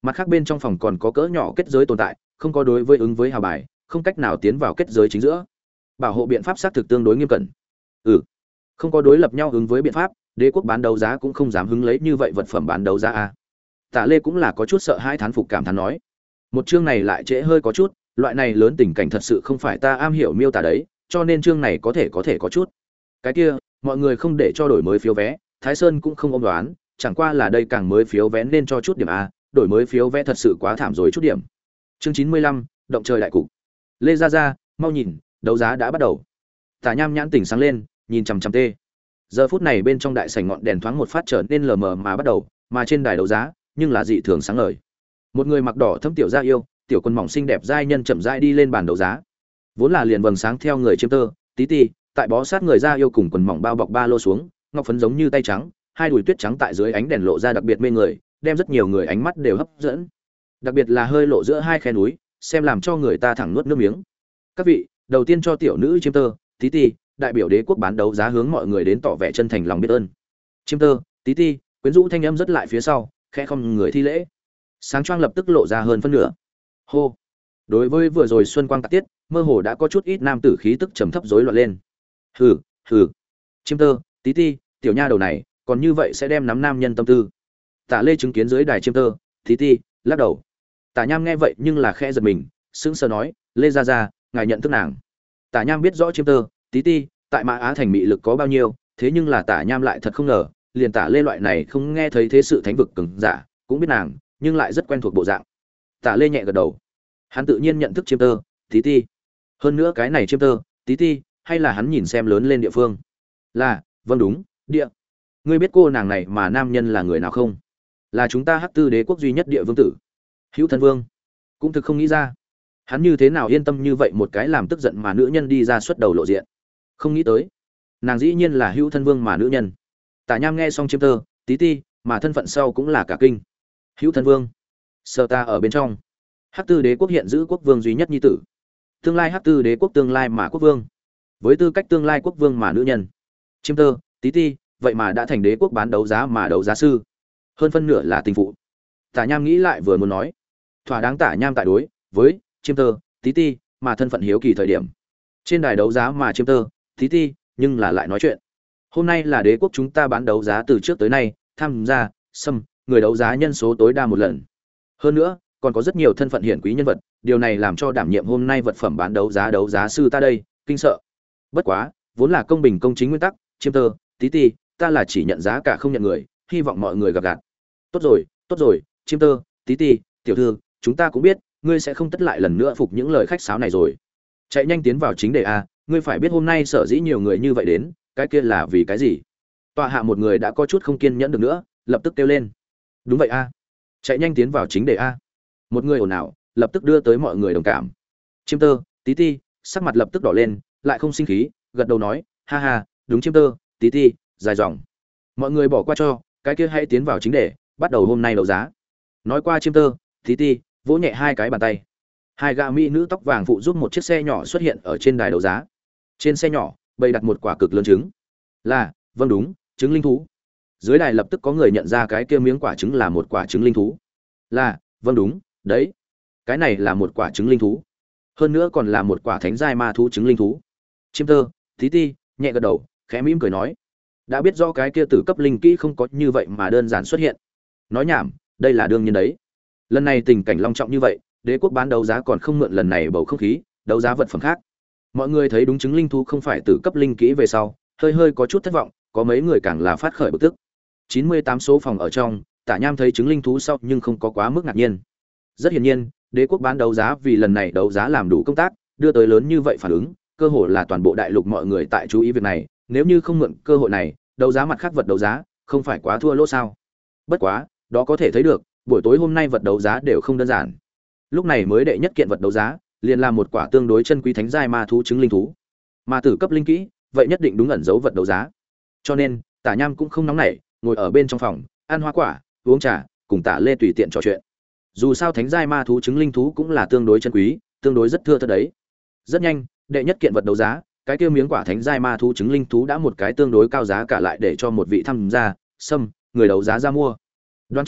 Mặt khác bên trong phòng còn có cỡ nhỏ kết giới tồn tại, không có đối với ứng với hào bài, không cách nào tiến vào kết giới chính giữa. Bảo hộ biện pháp xác thực tương đối nghiêm cẩn. Ừ, không có đối lập nhau ứng với biện pháp, đế quốc bán đấu giá cũng không dám hứng lấy như vậy vật phẩm bán đấu giá a. Tạ Lê cũng là có chút sợ hãi thán phục cảm thán nói, một chương này lại trễ hơi có chút, loại này lớn tình cảnh thật sự không phải ta am hiểu miêu tả đấy, cho nên chương này có thể có thể có chút. Cái kia, mọi người không để cho đổi mới phiếu vé, Thái Sơn cũng không ôm đoán, chẳng qua là đây càng mới phiếu vé nên cho chút điểm a, đổi mới phiếu vé thật sự quá thảm rồi chút điểm. Chương chín mươi lăm, động trời đại cục. Lê Gia Gia, mau nhìn, đấu giá đã bắt đầu. Tả Nham nhãn tỉnh sáng lên, nhìn chằm chằm tê. Giờ phút này bên trong đại sảnh ngọn đèn thoáng một phát trở nên lờ mờ mà bắt đầu, mà trên đài đấu giá, nhưng là dị thường sáng ngời. Một người mặc đỏ thâm tiểu gia yêu, tiểu quân mỏng xinh đẹp giai nhân chậm rãi đi lên bàn đấu giá. Vốn là liền vầng sáng theo người chiêm tơ, tí tí, tại bó sát người gia yêu cùng quần mỏng bao bọc ba lô xuống, ngọc phấn giống như tay trắng, hai đùi tuyết trắng tại dưới ánh đèn lộ ra đặc biệt mê người, đem rất nhiều người ánh mắt đều hấp dẫn. Đặc biệt là hơi lộ giữa hai khe núi, xem làm cho người ta thẳng nuốt nước miếng. Các vị, đầu tiên cho tiểu nữ chiêm tơ, tí tí, đại biểu đế quốc bán đấu giá hướng mọi người đến tỏ vẻ chân thành lòng biết ơn. Chiêm tơ, tí tí, quyến rũ thanh âm rất lại phía sau, khẽ không người thi lễ. Sáng choang lập tức lộ ra hơn phân nửa. Hô. Đối với vừa rồi xuân quang tạc tiết, mơ hồ đã có chút ít nam tử khí tức trầm thấp rối loạn lên. Hừ, hừ. Chiêm tơ, tí tí, tiểu nha đầu này, còn như vậy sẽ đem nắm nam nhân tâm tư. Tạ Lê chứng kiến dưới đài chiêm tơ, tí tí, lắc đầu. Tả Nham nghe vậy nhưng là khẽ giật mình, sững sờ nói, Lê Gia Gia, ngài nhận thức nàng. Tả Nham biết rõ chiêm tơ, tí tí, tại Mã Á thành mị lực có bao nhiêu, thế nhưng là Tả Nham lại thật không ngờ, liền Tả Lê loại này không nghe thấy thế sự thánh vực cường giả, cũng biết nàng, nhưng lại rất quen thuộc bộ dạng. Tả Lê nhẹ gật đầu. Hắn tự nhiên nhận thức chiêm tơ, tí tí. Hơn nữa cái này chiêm tơ, tí tí, hay là hắn nhìn xem lớn lên địa phương. Là, vâng đúng, địa. Ngươi biết cô nàng này mà nam nhân là người nào không? Là chúng ta Hắc Tư Đế quốc duy nhất địa vương tử. Hữu Thân Vương. Cũng thực không nghĩ ra, hắn như thế nào yên tâm như vậy một cái làm tức giận mà nữ nhân đi ra xuất đầu lộ diện. Không nghĩ tới, nàng dĩ nhiên là Hữu Thân Vương mà nữ nhân. Tả Nham nghe xong chiêm tơ, tí tí, mà thân phận sau cũng là cả kinh. Hữu Thân Vương, sợ ta ở bên trong. Hắc Tư Đế quốc hiện giữ quốc vương duy nhất nhi tử. Tương lai Hắc Tư Đế quốc tương lai mà quốc vương. Với tư cách tương lai quốc vương mà nữ nhân. Chiêm tơ, tí tí, vậy mà đã thành đế quốc bán đấu giá mà đấu giá sư. Hơn phân nửa là tình phụ. Tả Nham nghĩ lại vừa muốn nói, thỏa đáng Tả Nham tại đối với chiêm tơ, tí tí, mà thân phận hiếu kỳ thời điểm. Trên đài đấu giá mà chiêm tơ, tí tí, nhưng là lại nói chuyện. Hôm nay là đế quốc chúng ta bán đấu giá từ trước tới nay, tham gia, xâm, người đấu giá nhân số tối đa một lần. Hơn nữa, còn có rất nhiều thân phận hiển quý nhân vật, điều này làm cho đảm nhiệm hôm nay vật phẩm bán đấu giá đấu giá sư ta đây, kinh sợ. Bất quá, vốn là công bình công chính nguyên tắc, chiêm tơ, tí tí, ta là chỉ nhận giá cả không nhận người, hy vọng mọi người gặp gạt. Tốt rồi, tốt rồi, chiêm tơ, tí tí, tiểu thư, chúng ta cũng biết, ngươi sẽ không tất lại lần nữa phục những lời khách sáo này rồi. Chạy nhanh tiến vào chính đề a, ngươi phải biết hôm nay sở dĩ nhiều người như vậy đến, cái kia là vì cái gì? Tọa hạ một người đã có chút không kiên nhẫn được nữa, lập tức kêu lên. Đúng vậy a. Chạy nhanh tiến vào chính đề a. Một người ồn ào, lập tức đưa tới mọi người đồng cảm. Chiêm tơ, tí tí, sắc mặt lập tức đỏ lên, lại không sinh khí, gật đầu nói, ha ha, đúng chiêm tơ, tí tí, dài dòng. Mọi người bỏ qua cho, cái kia hãy tiến vào chính đề, bắt đầu hôm nay đấu giá. Nói qua chiêm tơ, tí tí, vỗ nhẹ hai cái bàn tay. Hai gã mỹ nữ tóc vàng phụ giúp một chiếc xe nhỏ xuất hiện ở trên đài đấu giá. Trên xe nhỏ bày đặt một quả cực lớn trứng. Là, vâng đúng, trứng linh thú. Dưới đài lập tức có người nhận ra cái kia miếng quả trứng là một quả trứng linh thú. Là, vâng đúng, đấy. Cái này là một quả trứng linh thú. Hơn nữa còn là một quả thánh giai ma thú trứng linh thú. Chiêm tơ, tí tí, nhẹ gật đầu, khẽ mỉm cười nói, đã biết rõ cái kia tử cấp linh kỹ không có như vậy mà đơn giản xuất hiện. Nói nhảm, đây là đương nhiên đấy. Lần này tình cảnh long trọng như vậy, đế quốc bán đấu giá còn không mượn lần này bầu không khí, đấu giá vật phẩm khác. Mọi người thấy đúng chứng linh thú không phải tử cấp linh kỹ về sau, hơi hơi có chút thất vọng, có mấy người càng là phát khởi bực tức. chín mươi tám số phòng ở trong, Tả Nham thấy chứng linh thú sau nhưng không có quá mức ngạc nhiên. Rất hiển nhiên, đế quốc bán đấu giá vì lần này đấu giá làm đủ công tác, đưa tới lớn như vậy phản ứng, cơ hội là toàn bộ đại lục mọi người tại chú ý việc này, nếu như không mượn cơ hội này, đấu giá mặt khác vật đấu giá, không phải quá thua lỗ sao? Bất quá, đó có thể thấy được, buổi tối hôm nay vật đấu giá đều không đơn giản. Lúc này mới đệ nhất kiện vật đấu giá, liền là một quả tương đối chân quý thánh giai ma thú trứng linh thú. Mà tử cấp linh kỹ, vậy nhất định đúng ẩn dấu vật đấu giá. Cho nên, Tả Nham cũng không nóng nảy, ngồi ở bên trong phòng, ăn hoa quả, uống trà, cùng Tả Lê tùy tiện trò chuyện. Dù sao thánh giai ma thú trứng linh thú cũng là tương đối chân quý, tương đối rất thưa thớt đấy. Rất nhanh, đệ nhất kiện vật đấu giá, cái kia miếng quả thánh giai ma thú trứng linh thú đã một cái tương đối cao giá cả lại để cho một vị tham gia, xâm, người đấu giá ra mua. Đoán chừng,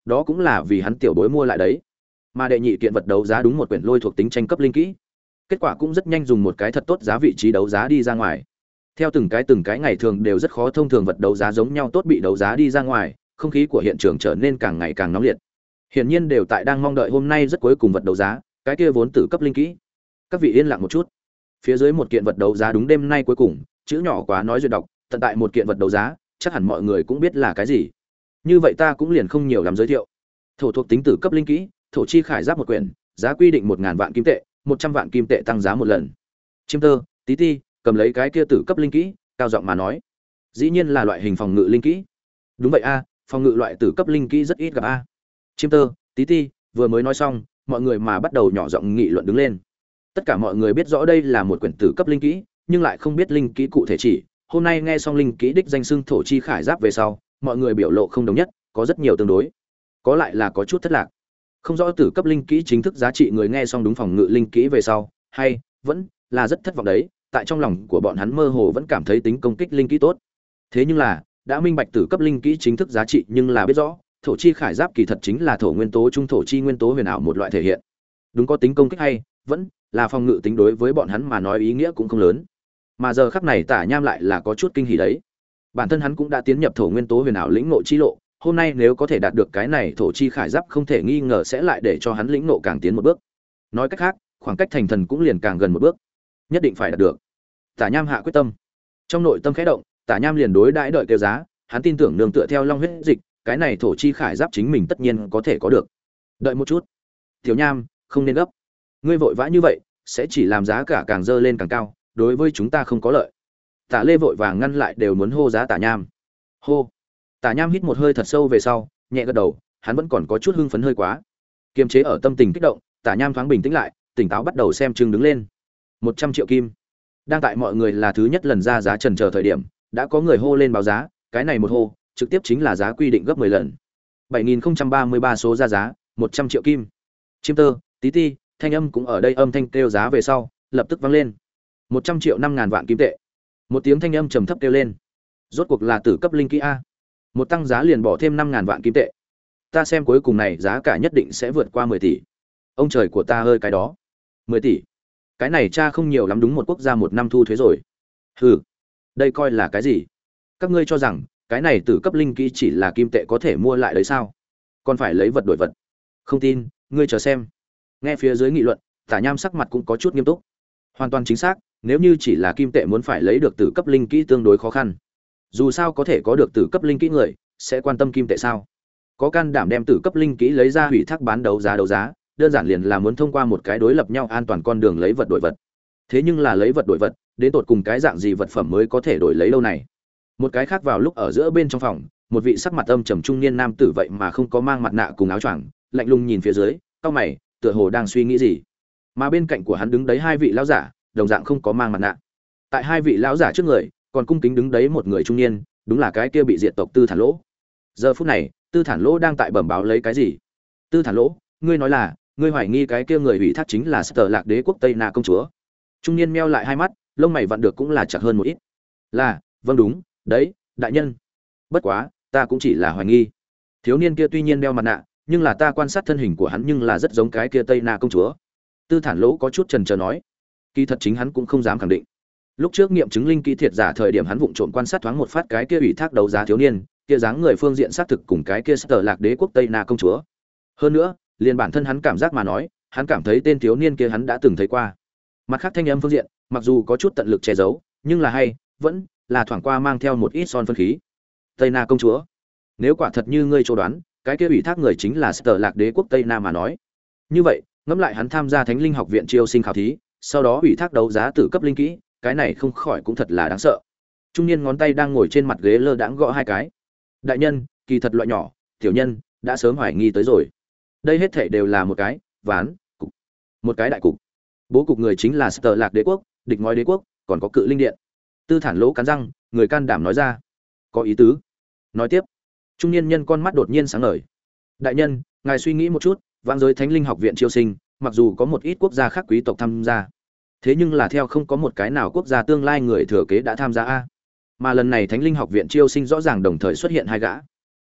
đó cũng là vì hắn tiểu bối mua lại đấy. Mà đệ nhị kiện vật đấu giá đúng một quyển lôi thuộc tính tranh cấp linh kỹ. Kết quả cũng rất nhanh dùng một cái thật tốt giá vị trí đấu giá đi ra ngoài. Theo từng cái từng cái ngày thường đều rất khó thông thường vật đấu giá giống nhau tốt bị đấu giá đi ra ngoài, không khí của hiện trường trở nên càng ngày càng nóng liệt. Hiển nhiên đều tại đang mong đợi hôm nay rất cuối cùng vật đấu giá, cái kia vốn tử cấp linh kỹ. Các vị yên lặng một chút. Phía dưới một kiện vật đấu giá đúng đêm nay cuối cùng, chữ nhỏ quá nói duyệt đọc, tận tại một kiện vật đấu giá, chắc hẳn mọi người cũng biết là cái gì. Như vậy ta cũng liền không nhiều làm giới thiệu. Thổ thuộc tính tử cấp linh kỹ, thổ chi khải giáp một quyển, giá quy định một ngàn vạn kim tệ, một trăm vạn kim tệ tăng giá một lần. Chiêm tơ, tí ti, cầm lấy cái kia tử cấp linh kỹ, cao giọng mà nói. Dĩ nhiên là loại hình phòng ngự linh kỹ. Đúng vậy a, phòng ngự loại tử cấp linh kỹ rất ít gặp a. Chiêm tơ, tí ti, vừa mới nói xong, mọi người mà bắt đầu nhỏ giọng nghị luận đứng lên. Tất cả mọi người biết rõ đây là một quyển tử cấp linh kỹ, nhưng lại không biết linh kỹ cụ thể chỉ. Hôm nay nghe xong linh kỹ đích danh xưng thổ chi khải giáp về sau, mọi người biểu lộ không đồng nhất, có rất nhiều tương đối, có lại là có chút thất lạc. Không rõ tử cấp linh kỹ chính thức giá trị người nghe xong đúng phòng ngự linh kỹ về sau, hay vẫn là rất thất vọng đấy, tại trong lòng của bọn hắn mơ hồ vẫn cảm thấy tính công kích linh kỹ tốt. Thế nhưng là, đã minh bạch tử cấp linh kỹ chính thức giá trị nhưng là biết rõ, thổ chi khải giáp kỳ thật chính là thổ nguyên tố trung thổ chi nguyên tố huyền ảo một loại thể hiện. Đúng có tính công kích hay vẫn là phòng ngự tính đối với bọn hắn mà nói ý nghĩa cũng không lớn. Mà giờ khắc này Tả Nham lại là có chút kinh hỉ đấy. Bản thân hắn cũng đã tiến nhập thổ nguyên tố huyền ảo lĩnh ngộ chi lộ, hôm nay nếu có thể đạt được cái này thổ chi khải giáp không thể nghi ngờ sẽ lại để cho hắn lĩnh ngộ càng tiến một bước. Nói cách khác, khoảng cách thành thần cũng liền càng gần một bước. Nhất định phải đạt được. Tả Nham hạ quyết tâm. Trong nội tâm khẽ động, Tả Nham liền đối đãi đợi kêu giá, hắn tin tưởng nương tựa theo long huyết dịch, cái này thổ chi khải giáp chính mình tất nhiên có thể có được. Đợi một chút. Tiểu Nham, không nên gấp. Ngươi vội vã như vậy, sẽ chỉ làm giá cả càng dơ lên càng cao, đối với chúng ta không có lợi. Tả Lê vội vàng ngăn lại đều muốn hô giá Tả Nham. Hô. Tả Nham hít một hơi thật sâu về sau, nhẹ gật đầu, hắn vẫn còn có chút hưng phấn hơi quá. Kiềm chế ở tâm tình kích động, Tả Nham thoáng bình tĩnh lại, tỉnh táo bắt đầu xem chừng đứng lên. một trăm triệu kim. Đang tại mọi người là thứ nhất lần ra giá trần chờ thời điểm, đã có người hô lên báo giá, cái này một hô, trực tiếp chính là giá quy định gấp mười lần. bảy nghìn không trăm ba mươi ba số ra giá, một trăm triệu kim. Chiêm tơ, tí ti, thanh âm cũng ở đây âm thanh kêu giá về sau, lập tức vang lên. một trăm triệu năm ngàn vạn kim tệ. Một tiếng thanh âm trầm thấp kêu lên. Rốt cuộc là tử cấp linh kỹ a. Một tăng giá liền bỏ thêm năm ngàn vạn kim tệ. Ta xem cuối cùng này giá cả nhất định sẽ vượt qua mười tỷ. Ông trời của ta ơi cái đó. mười tỷ. Cái này cha không nhiều lắm đúng một quốc gia một năm thu thuế rồi. Hừ. Đây coi là cái gì? Các ngươi cho rằng cái này tử cấp linh kỹ chỉ là kim tệ có thể mua lại đấy sao? Còn phải lấy vật đổi vật. Không tin, ngươi chờ xem. Nghe phía dưới nghị luận, Tả Nham sắc mặt cũng có chút nghiêm túc. Hoàn toàn chính xác, nếu như chỉ là kim tệ muốn phải lấy được tử cấp linh kỹ tương đối khó khăn. Dù sao có thể có được tử cấp linh kỹ người, sẽ quan tâm kim tệ sao? Có can đảm đem tử cấp linh kỹ lấy ra hủy thác bán đấu giá đấu giá, đơn giản liền là muốn thông qua một cái đối lập nhau an toàn con đường lấy vật đổi vật. Thế nhưng là lấy vật đổi vật, đến tột cùng cái dạng gì vật phẩm mới có thể đổi lấy lâu này? Một cái khác vào lúc ở giữa bên trong phòng, một vị sắc mặt âm trầm trung niên nam tử vậy mà không có mang mặt nạ cùng áo choàng, lạnh lùng nhìn phía dưới, cau mày, tựa hồ đang suy nghĩ gì. Mà bên cạnh của hắn đứng đấy hai vị lão giả, đồng dạng không có mang mặt nạ. Tại hai vị lão giả trước người, còn cung kính đứng đấy một người trung niên, đúng là cái kia bị diệt tộc Tư Thản Lỗ. Giờ phút này, Tư Thản Lỗ đang tại bẩm báo lấy cái gì? Tư Thản Lỗ, ngươi nói là, ngươi hoài nghi cái kia người ủy thác chính là Sở Lạc Đế quốc Tây Na công chúa? Trung niên meo lại hai mắt, lông mày vặn được cũng là chặt hơn một ít. Là, vâng đúng, đấy, đại nhân. Bất quá, ta cũng chỉ là hoài nghi. Thiếu niên kia tuy nhiên đeo mặt nạ, nhưng là ta quan sát thân hình của hắn nhưng là rất giống cái kia Tây Na công chúa. Tư Thản Lỗ có chút chần chờ nói, kỳ thật chính hắn cũng không dám khẳng định. Lúc trước nghiệm chứng linh kỹ thiệt giả thời điểm hắn vụng trộm quan sát thoáng một phát cái kia ủy thác đấu giá thiếu niên, kia dáng người phương diện xác thực cùng cái kia Sở Lạc Đế quốc Tây Na công chúa. Hơn nữa, liền bản thân hắn cảm giác mà nói, hắn cảm thấy tên thiếu niên kia hắn đã từng thấy qua. Mặt khác thanh âm phương diện, mặc dù có chút tận lực che giấu, nhưng là hay, vẫn là thoảng qua mang theo một ít son phân khí. Tây Na công chúa, nếu quả thật như ngươi cho đoán, cái kia ủy thác người chính là Sở Lạc Đế quốc Tây Na mà nói. Như vậy, ngẫm lại hắn tham gia Thánh Linh học viện chiêu sinh khảo thí, sau đó ủy thác đấu giá tử cấp linh kỹ, cái này không khỏi cũng thật là đáng sợ. Trung niên ngón tay đang ngồi trên mặt ghế lơ đãng gõ hai cái. Đại nhân, kỳ thật loại nhỏ, tiểu nhân đã sớm hoài nghi tới rồi. Đây hết thảy đều là một cái ván cục, một cái đại cục. Bố cục người chính là Sở Lạc Đế quốc, địch ngói đế quốc, còn có Cự Linh điện. Tư Thản Lỗ cắn răng, người can đảm nói ra. Có ý tứ. Nói tiếp. Trung niên nhân con mắt đột nhiên sáng ngời. Đại nhân, ngài suy nghĩ một chút, vạn giới Thánh Linh học viện chiêu sinh, mặc dù có một ít quốc gia khác quý tộc tham gia, thế nhưng là theo không có một cái nào quốc gia tương lai người thừa kế đã tham gia a. Mà lần này Thánh Linh học viện chiêu sinh rõ ràng đồng thời xuất hiện hai gã.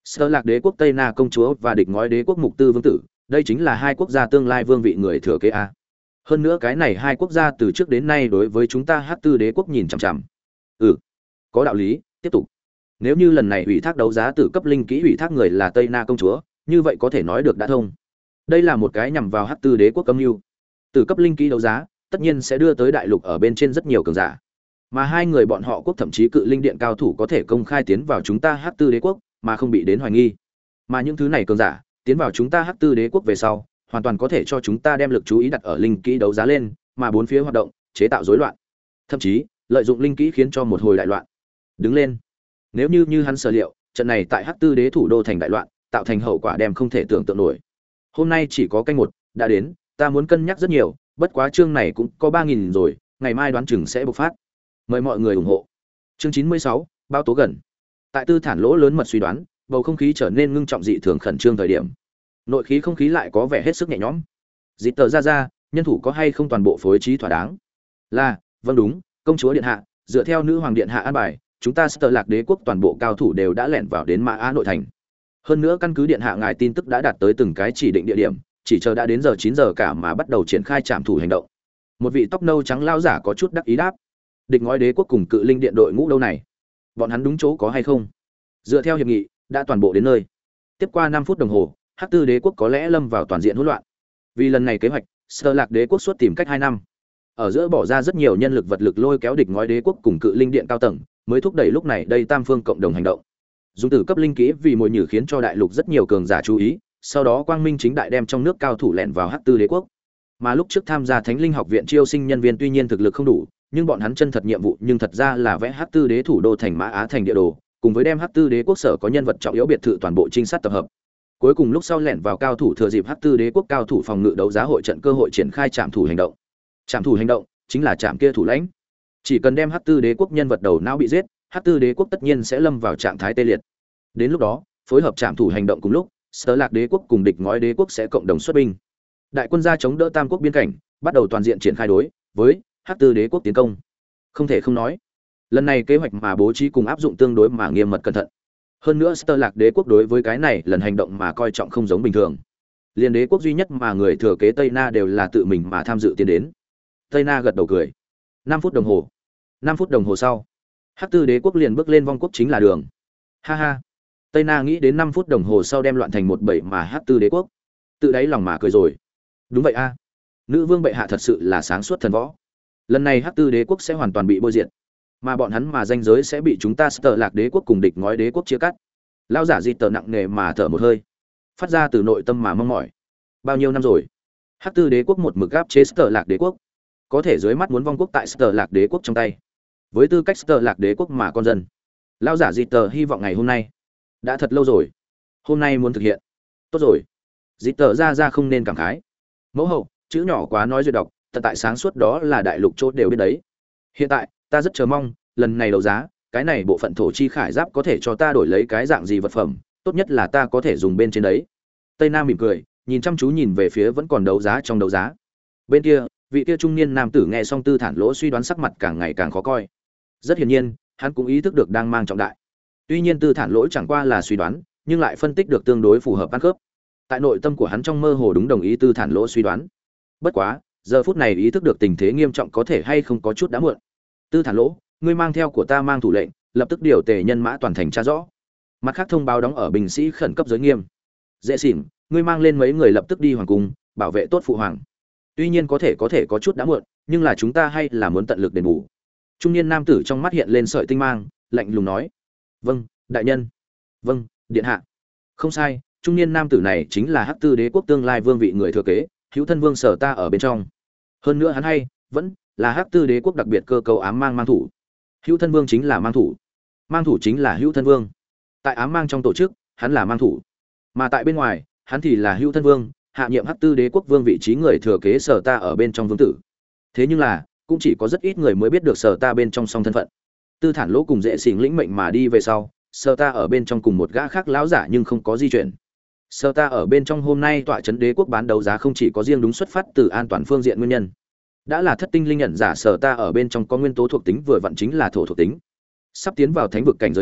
Sở Lạc Đế quốc Tây Na công chúa và Địch Ngói Đế quốc Mục Tư vương tử, đây chính là hai quốc gia tương lai vương vị người thừa kế a. Hơn nữa cái này hai quốc gia từ trước đến nay đối với chúng ta Hắc Tư Đế quốc nhìn chằm chằm. Ừ, có đạo lý, tiếp tục. Nếu như lần này ủy thác đấu giá tử cấp linh kỹ ủy thác người là Tây Na công chúa, như vậy có thể nói được đã thông. Đây là một cái nhằm vào Hắc Tư Đế quốc âm mưu. Tử cấp linh kỹ đấu giá, tất nhiên sẽ đưa tới đại lục ở bên trên rất nhiều cường giả. Mà hai người bọn họ quốc thậm chí cự linh điện cao thủ có thể công khai tiến vào chúng ta Hắc Tư Đế quốc, mà không bị đến hoài nghi. Mà những thứ này cường giả tiến vào chúng ta Hắc Tư Đế quốc về sau, hoàn toàn có thể cho chúng ta đem lực chú ý đặt ở linh kỹ đấu giá lên, mà bốn phía hoạt động, chế tạo rối loạn. Thậm chí, lợi dụng linh kỹ khiến cho một hồi đại loạn. Đứng lên. Nếu như như hắn sở liệu, trận này tại Hắc Tư Đế thủ đô thành đại loạn, tạo thành hậu quả đem không thể tưởng tượng nổi. Hôm nay chỉ có canh một đã đến, ta muốn cân nhắc rất nhiều, bất quá chương này cũng có ba nghìn rồi, ngày mai đoán chừng sẽ bộc phát. Mời mọi người ủng hộ. Chương chín mươi sáu, bao tố gần. Tại Tư Thản Lỗ lớn mật suy đoán, bầu không khí trở nên ngưng trọng dị thường khẩn trương thời điểm. Nội khí không khí lại có vẻ hết sức nhẹ nhõm. Dịp tờ ra ra, nhân thủ có hay không toàn bộ phối trí thỏa đáng? Là, vâng đúng, công chúa điện hạ, dựa theo nữ hoàng điện hạ an bài, chúng ta Sở Lạc Đế quốc toàn bộ cao thủ đều đã lẻn vào đến Mã Á nội thành. Hơn nữa căn cứ điện hạ ngài tin tức đã đạt tới từng cái chỉ định địa điểm, chỉ chờ đã đến giờ chín giờ cả mà bắt đầu triển khai trảm thủ hành động. Một vị tóc nâu trắng lao giả có chút đắc ý đáp. Địch Ngói Đế quốc cùng Cự Linh điện đội ngũ đâu này? Bọn hắn đúng chỗ có hay không? Dựa theo hiệp nghị, đã toàn bộ đến nơi. Tiếp qua năm phút đồng hồ, Hắc Tư Đế quốc có lẽ lâm vào toàn diện hỗn loạn. Vì lần này kế hoạch, Sở Lạc Đế quốc suốt tìm cách hai năm. Ở giữa bỏ ra rất nhiều nhân lực vật lực lôi kéo Địch Ngói Đế quốc cùng Cự Linh điện cao tầng, mới thúc đẩy lúc này đây tam phương cộng đồng hành động. Dùng tử cấp linh kỹ vì mồi nhử khiến cho đại lục rất nhiều cường giả chú ý, sau đó quang minh chính đại đem trong nước cao thủ lẻn vào Hắc Tư Đế quốc. Mà lúc trước tham gia Thánh Linh học viện chiêu sinh nhân viên tuy nhiên thực lực không đủ, nhưng bọn hắn chân thật nhiệm vụ nhưng thật ra là vẽ Hắc Tư Đế thủ đô thành Mã Á thành địa đồ, cùng với đem Hắc Tư Đế quốc sở có nhân vật trọng yếu biệt thự toàn bộ trinh sát tập hợp. Cuối cùng lúc sau lẻn vào cao thủ thừa dịp Hắc Tư Đế quốc cao thủ phòng ngự đấu giá hội trận cơ hội triển khai trảm thủ hành động. Trảm thủ hành động chính là trảm kia thủ lãnh. Chỉ cần đem Hắc Tư Đế quốc nhân vật đầu não bị giết, Hắc Tư Đế quốc tất nhiên sẽ lâm vào trạng thái tê liệt. Đến lúc đó, phối hợp trảm thủ hành động cùng lúc, Sở Lạc Đế quốc cùng Địch Ngói Đế quốc sẽ cộng đồng xuất binh. Đại quân ra chống đỡ Tam quốc biên cảnh, bắt đầu toàn diện triển khai đối với Hắc Tư Đế quốc tiến công. Không thể không nói, lần này kế hoạch mà bố trí cùng áp dụng tương đối mà nghiêm mật cẩn thận. Hơn nữa Sở Lạc Đế quốc đối với cái này lần hành động mà coi trọng không giống bình thường. Liên đế quốc duy nhất mà người thừa kế Tây Na đều là tự mình mà tham dự tiến đến. Tây Na gật đầu cười. Năm phút đồng hồ. Năm phút đồng hồ sau, Hắc Tư Đế quốc liền bước lên vong quốc chính là đường. Ha ha. Tây Na nghĩ đến năm phút đồng hồ sau đem loạn thành một bầy mà Hắc Tư Đế quốc. Tự đáy lòng mà cười rồi. Đúng vậy a. Nữ vương bệ hạ thật sự là sáng suốt thần võ. Lần này Hắc Tư Đế quốc sẽ hoàn toàn bị bôi diệt, mà bọn hắn mà danh giới sẽ bị chúng ta Sở Lạc Đế quốc cùng Địch Ngói Đế quốc chia cắt. Lão giả Dịt tờ nặng nề mà thở một hơi, phát ra từ nội tâm mà mong mỏi. Bao nhiêu năm rồi, Hắc Tư Đế quốc một mực áp chế Sở Lạc Đế quốc, có thể dưới mắt muốn vong quốc tại Sở Lạc Đế quốc trong tay. Với tư cách Sở Lạc Đế quốc mà con dân, lão giả Dịt tờ hy vọng ngày hôm nay đã thật lâu rồi, hôm nay muốn thực hiện. Tốt rồi, Dịt tờ ra ra không nên cảm khái. Mẫu hậu, chữ nhỏ quá nói duyệt đọc, tận tại sáng suốt đó là đại lục chốt đều biết đấy. Hiện tại, ta rất chờ mong, lần này đấu giá, cái này bộ phận thổ chi khải giáp có thể cho ta đổi lấy cái dạng gì vật phẩm, tốt nhất là ta có thể dùng bên trên đấy. Tây Nam mỉm cười, nhìn chăm chú nhìn về phía vẫn còn đấu giá trong đấu giá. Bên kia, vị kia trung niên nam tử nghe xong Tư Thản Lỗ suy đoán sắc mặt càng ngày càng khó coi. Rất hiển nhiên, hắn cũng ý thức được đang mang trọng đại. Tuy nhiên Tư Thản Lỗ chẳng qua là suy đoán, nhưng lại phân tích được tương đối phù hợp ăn khớp. Tại nội tâm của hắn trong mơ hồ đúng đồng ý Tư Thản Lỗ suy đoán. Bất quá, giờ phút này ý thức được tình thế nghiêm trọng có thể hay không có chút đã muộn. Tư Thản Lỗ, ngươi mang theo của ta mang thủ lệnh, lập tức điều tề nhân mã toàn thành tra rõ. Mặt khác thông báo đóng ở binh sĩ khẩn cấp giới nghiêm. Dễ xỉn, ngươi mang lên mấy người lập tức đi hoàng cung, bảo vệ tốt phụ hoàng. Tuy nhiên có thể có thể có chút đã muộn, nhưng là chúng ta hay là muốn tận lực đền bù. Trung niên nam tử trong mắt hiện lên sợi tinh mang, lạnh lùng nói: "Vâng, đại nhân." "Vâng, điện hạ." Không sai, trung niên nam tử này chính là Hắc Tư Đế quốc tương lai vương vị người thừa kế, Hữu Thân Vương Sở Ta ở bên trong. Hơn nữa hắn hay vẫn là Hắc Tư Đế quốc đặc biệt cơ cấu ám mang mang thủ. Hữu Thân Vương chính là mang thủ, mang thủ chính là Hữu Thân Vương. Tại ám mang trong tổ chức, hắn là mang thủ, mà tại bên ngoài, hắn thì là Hữu Thân Vương, hạ nhiệm Hắc Tư Đế quốc vương vị trí người thừa kế Sở Ta ở bên trong vương tử. Thế nhưng là, cũng chỉ có rất ít người mới biết được Sở Ta bên trong song thân phận. Tư Thản Lỗ cùng Dễ Xỉn lĩnh mệnh mà đi về sau, Sở Ta ở bên trong cùng một gã khác lão giả nhưng không có di chuyển. Sở Ta ở bên trong hôm nay tọa trấn đế quốc bán đấu giá không chỉ có riêng đúng xuất phát từ an toàn phương diện nguyên nhân. Đã là thất tinh linh nhận giả Sở Ta ở bên trong có nguyên tố thuộc tính vừa vặn chính là thổ thuộc tính. Sắp tiến vào thánh vực cảnh giới hắn,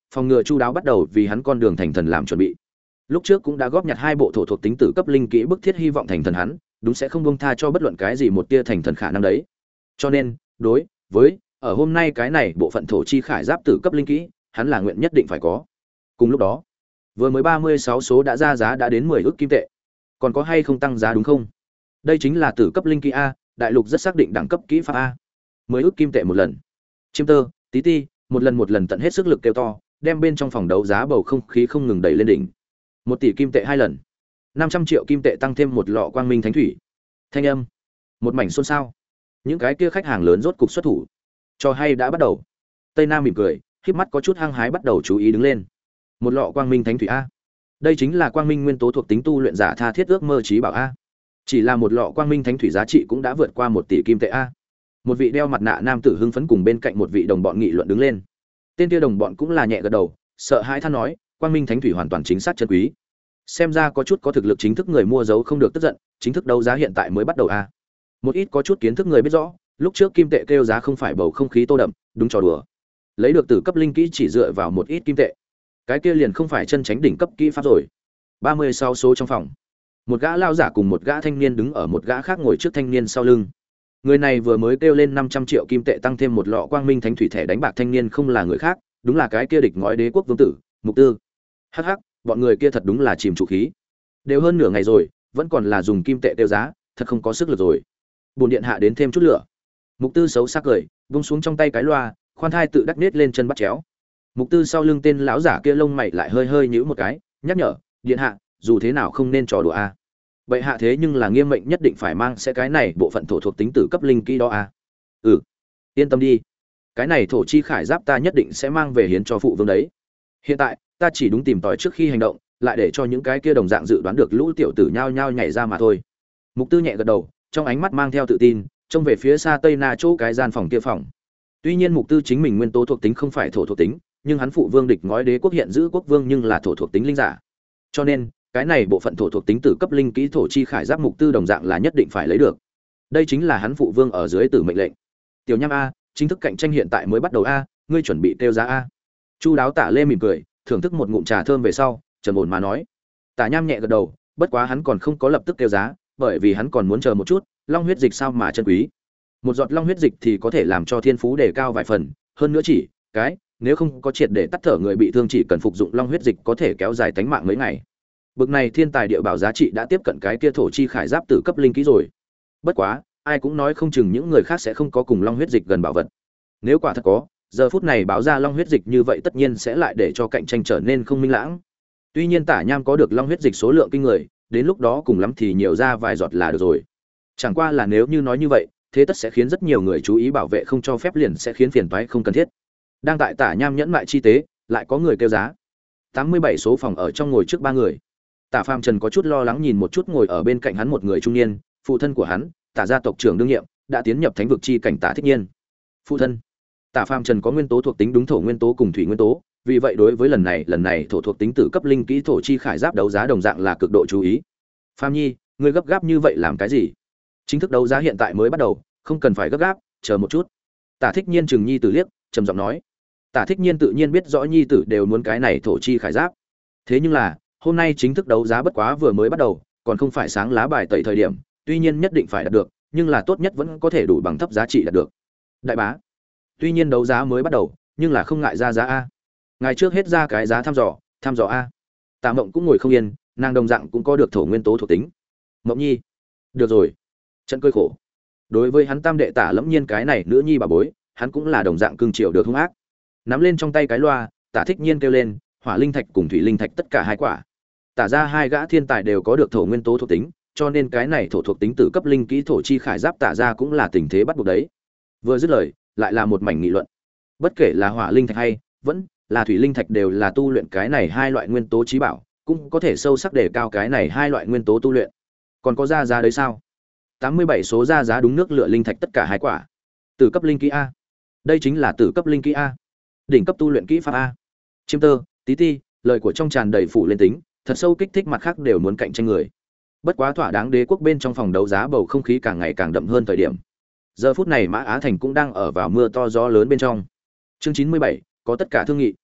phòng ngừa chu đáo bắt đầu vì hắn con đường thành thần làm chuẩn bị. Lúc trước cũng đã góp nhặt hai bộ thổ thuộc tính tử cấp linh kỹ bức thiết hy vọng thành thần hắn, đúng sẽ không buông tha cho bất luận cái gì một tia thành thần khả năng đấy. Cho nên, đối với ở hôm nay cái này bộ phận thổ chi khải giáp tử cấp linh kỹ, hắn là nguyện nhất định phải có. Cùng lúc đó, vừa mới ba mươi sáu số đã ra giá đã đến mười ức kim tệ. Còn có hay không tăng giá đúng không? Đây chính là tử cấp linh kỹ a, đại lục rất xác định đẳng cấp kỹ pháp a. mười ức kim tệ một lần. Chiêm tơ, tí ti, một lần một lần tận hết sức lực kêu to, đem bên trong phòng đấu giá bầu không khí không ngừng đẩy lên đỉnh. Một tỷ kim tệ hai lần. năm trăm triệu kim tệ tăng thêm một lọ quang minh thánh thủy. Thanh âm, một mảnh xôn xao. Những cái kia khách hàng lớn rốt cục xuất thủ. Cho hay đã bắt đầu. Tây Nam mỉm cười, khép mắt có chút hăng hái bắt đầu chú ý đứng lên. Một lọ quang minh thánh thủy a. Đây chính là quang minh nguyên tố thuộc tính tu luyện giả tha thiết ước mơ trí bảo a. Chỉ là một lọ quang minh thánh thủy giá trị cũng đã vượt qua một tỷ kim tệ a. Một vị đeo mặt nạ nam tử hưng phấn cùng bên cạnh một vị đồng bọn nghị luận đứng lên. Tên kia đồng bọn cũng là nhẹ gật đầu, sợ hãi than nói, quang minh thánh thủy hoàn toàn chính xác chân quý. Xem ra có chút có thực lực chính thức người mua dấu không được tức giận, chính thức đấu giá hiện tại mới bắt đầu a. Một ít có chút kiến thức người biết rõ, lúc trước kim tệ kêu giá không phải bầu không khí tô đậm, đúng trò đùa. Lấy được tử cấp linh kỹ chỉ dựa vào một ít kim tệ, cái kia liền không phải chân tránh đỉnh cấp kỹ pháp rồi. ba mươi sáu số trong phòng, một gã lao giả cùng một gã thanh niên đứng ở một gã khác ngồi trước thanh niên sau lưng. Người này vừa mới kêu lên năm trăm triệu kim tệ tăng thêm một lọ quang minh thánh thủy thẻ đánh bạc thanh niên không là người khác, đúng là cái kia địch ngói đế quốc vương tử, Mục Tư. Hắc hắc, bọn người kia thật đúng là chìm trụ khí. Đều hơn nửa ngày rồi, vẫn còn là dùng kim tệ tiêu giá, thật không có sức lực rồi. Bổn điện hạ đến thêm chút lửa. Mục Tư xấu sắc cười, vung xuống trong tay cái loa, khoan thai tự đắc nết lên chân bắt chéo. Mục Tư sau lưng tên lão giả kia lông mày lại hơi hơi nhíu một cái, nhắc nhở, điện hạ, dù thế nào không nên trò đùa a. Bệ hạ thế nhưng là nghiêm mệnh nhất định phải mang sẽ cái này bộ phận thổ thuộc tính tử cấp linh kỹ đó a. Ừ, yên tâm đi, cái này thổ chi khải giáp ta nhất định sẽ mang về hiến cho phụ vương đấy. Hiện tại, ta chỉ đúng tìm tòi trước khi hành động, lại để cho những cái kia đồng dạng dự đoán được lũ tiểu tử nhao nhao nhảy ra mà thôi. Mục Tư nhẹ gật đầu, trong ánh mắt mang theo tự tin, trông về phía xa tây na chỗ cái gian phòng kia phòng. Tuy nhiên Mục Tư chính mình nguyên tố thuộc tính không phải thổ thuộc tính, nhưng hắn phụ vương địch ngói đế quốc hiện giữ quốc vương nhưng là thổ thuộc tính linh giả. Cho nên, cái này bộ phận thổ thuộc tính tử cấp linh kỹ thổ chi khải giáp Mục Tư đồng dạng là nhất định phải lấy được. Đây chính là hắn phụ vương ở dưới tử mệnh lệnh. Tiểu Nham a, chính thức cạnh tranh hiện tại mới bắt đầu a, ngươi chuẩn bị tiêu giá a. Chu Đáo Tả Lê mỉm cười, thưởng thức một ngụm trà thơm về sau, trầm ổn mà nói. Tả Nham nhẹ gật đầu, bất quá hắn còn không có lập tức tiêu giá, bởi vì hắn còn muốn chờ một chút, long huyết dịch sao mà chân quý. Một giọt long huyết dịch thì có thể làm cho thiên phú đề cao vài phần, hơn nữa chỉ cái, nếu không có triệt để tắt thở người bị thương chỉ cần phục dụng long huyết dịch có thể kéo dài tánh mạng mấy ngày. Bực này thiên tài địa bảo giá trị đã tiếp cận cái kia thổ chi khải giáp tử cấp linh kỹ rồi. Bất quá, ai cũng nói không chừng những người khác sẽ không có cùng long huyết dịch gần bảo vật. Nếu quả thật có, giờ phút này báo ra long huyết dịch như vậy tất nhiên sẽ lại để cho cạnh tranh trở nên không minh lãng. Tuy nhiên Tả Nham có được long huyết dịch số lượng kinh người, đến lúc đó cùng lắm thì nhiều ra vài giọt là được rồi. Chẳng qua là nếu như nói như vậy, thế tất sẽ khiến rất nhiều người chú ý bảo vệ không cho phép liền sẽ khiến phiền toái không cần thiết. Đang tại Tả Nham nhẫn mại chi tế, lại có người kêu giá. tám mươi bảy số phòng ở trong ngồi trước ba người. Tả Phàm Trần có chút lo lắng nhìn một chút ngồi ở bên cạnh hắn một người trung niên, phụ thân của hắn, Tả gia tộc trưởng đương nhiệm, đã tiến nhập thánh vực chi cảnh Tả Thích Nhiên. Phụ thân. Tả Phàm Trần có nguyên tố thuộc tính đúng thổ nguyên tố cùng thủy nguyên tố, vì vậy đối với lần này, lần này thổ thuộc tính tử cấp linh kỹ thổ chi khải giáp đấu giá đồng dạng là cực độ chú ý. Phàm Nhi, ngươi gấp gáp như vậy làm cái gì? Chính thức đấu giá hiện tại mới bắt đầu, không cần phải gấp gáp, chờ một chút. Tả Thích Nhiên chừng nhi tử liếc, trầm giọng nói. Tả Thích Nhiên tự nhiên biết rõ nhi tử đều muốn cái này thổ chi khải giáp. Thế nhưng là, hôm nay chính thức đấu giá bất quá vừa mới bắt đầu, còn không phải sáng lá bài tẩy thời điểm, tuy nhiên nhất định phải đạt được, nhưng là tốt nhất vẫn có thể đủ bằng thấp giá trị đạt được. Đại bá, tuy nhiên đấu giá mới bắt đầu, nhưng là không ngại ra giá a. Ngày trước hết ra cái giá thăm dò, thăm dò a. Tạ Mộng cũng ngồi không yên, nàng đồng dạng cũng có được thổ nguyên tố thuộc tính. Mộng Nhi, được rồi. Trận cơi khổ. Đối với hắn tam đệ Tả Lẫm Nhiên cái này nữ nhi bà bối, hắn cũng là đồng dạng cương triều được hung ác. Nắm lên trong tay cái loa, Tả Thích Nhiên kêu lên, hỏa linh thạch cùng thủy linh thạch tất cả hai quả. Tả ra hai gã thiên tài đều có được thổ nguyên tố thuộc tính, cho nên cái này thổ thuộc tính tử cấp linh kỹ thổ chi khải giáp Tả ra cũng là tình thế bắt buộc đấy. Vừa dứt lời, lại là một mảnh nghị luận. Bất kể là hỏa linh thạch hay vẫn là thủy linh thạch đều là tu luyện cái này hai loại nguyên tố chí bảo, cũng có thể sâu sắc đề cao cái này hai loại nguyên tố tu luyện. Còn có ra giá đấy sao? tám mươi bảy số ra giá đúng nước lửa linh thạch tất cả hai quả. Tử cấp linh kỹ a. Đây chính là tử cấp linh kỹ a. Đỉnh cấp tu luyện kỹ pháp a. Chiêm tơ, tí ti, lời của trong tràn đầy phủ lên tính, thật sâu kích thích mặt khác đều muốn cạnh tranh người. Bất quá thỏa đáng đế quốc bên trong phòng đấu giá bầu không khí càng ngày càng đậm hơn thời điểm. Giờ phút này Mã Á Thành cũng đang ở vào mưa to gió lớn bên trong. Chương chín mươi bảy, có tất cả thương nghị.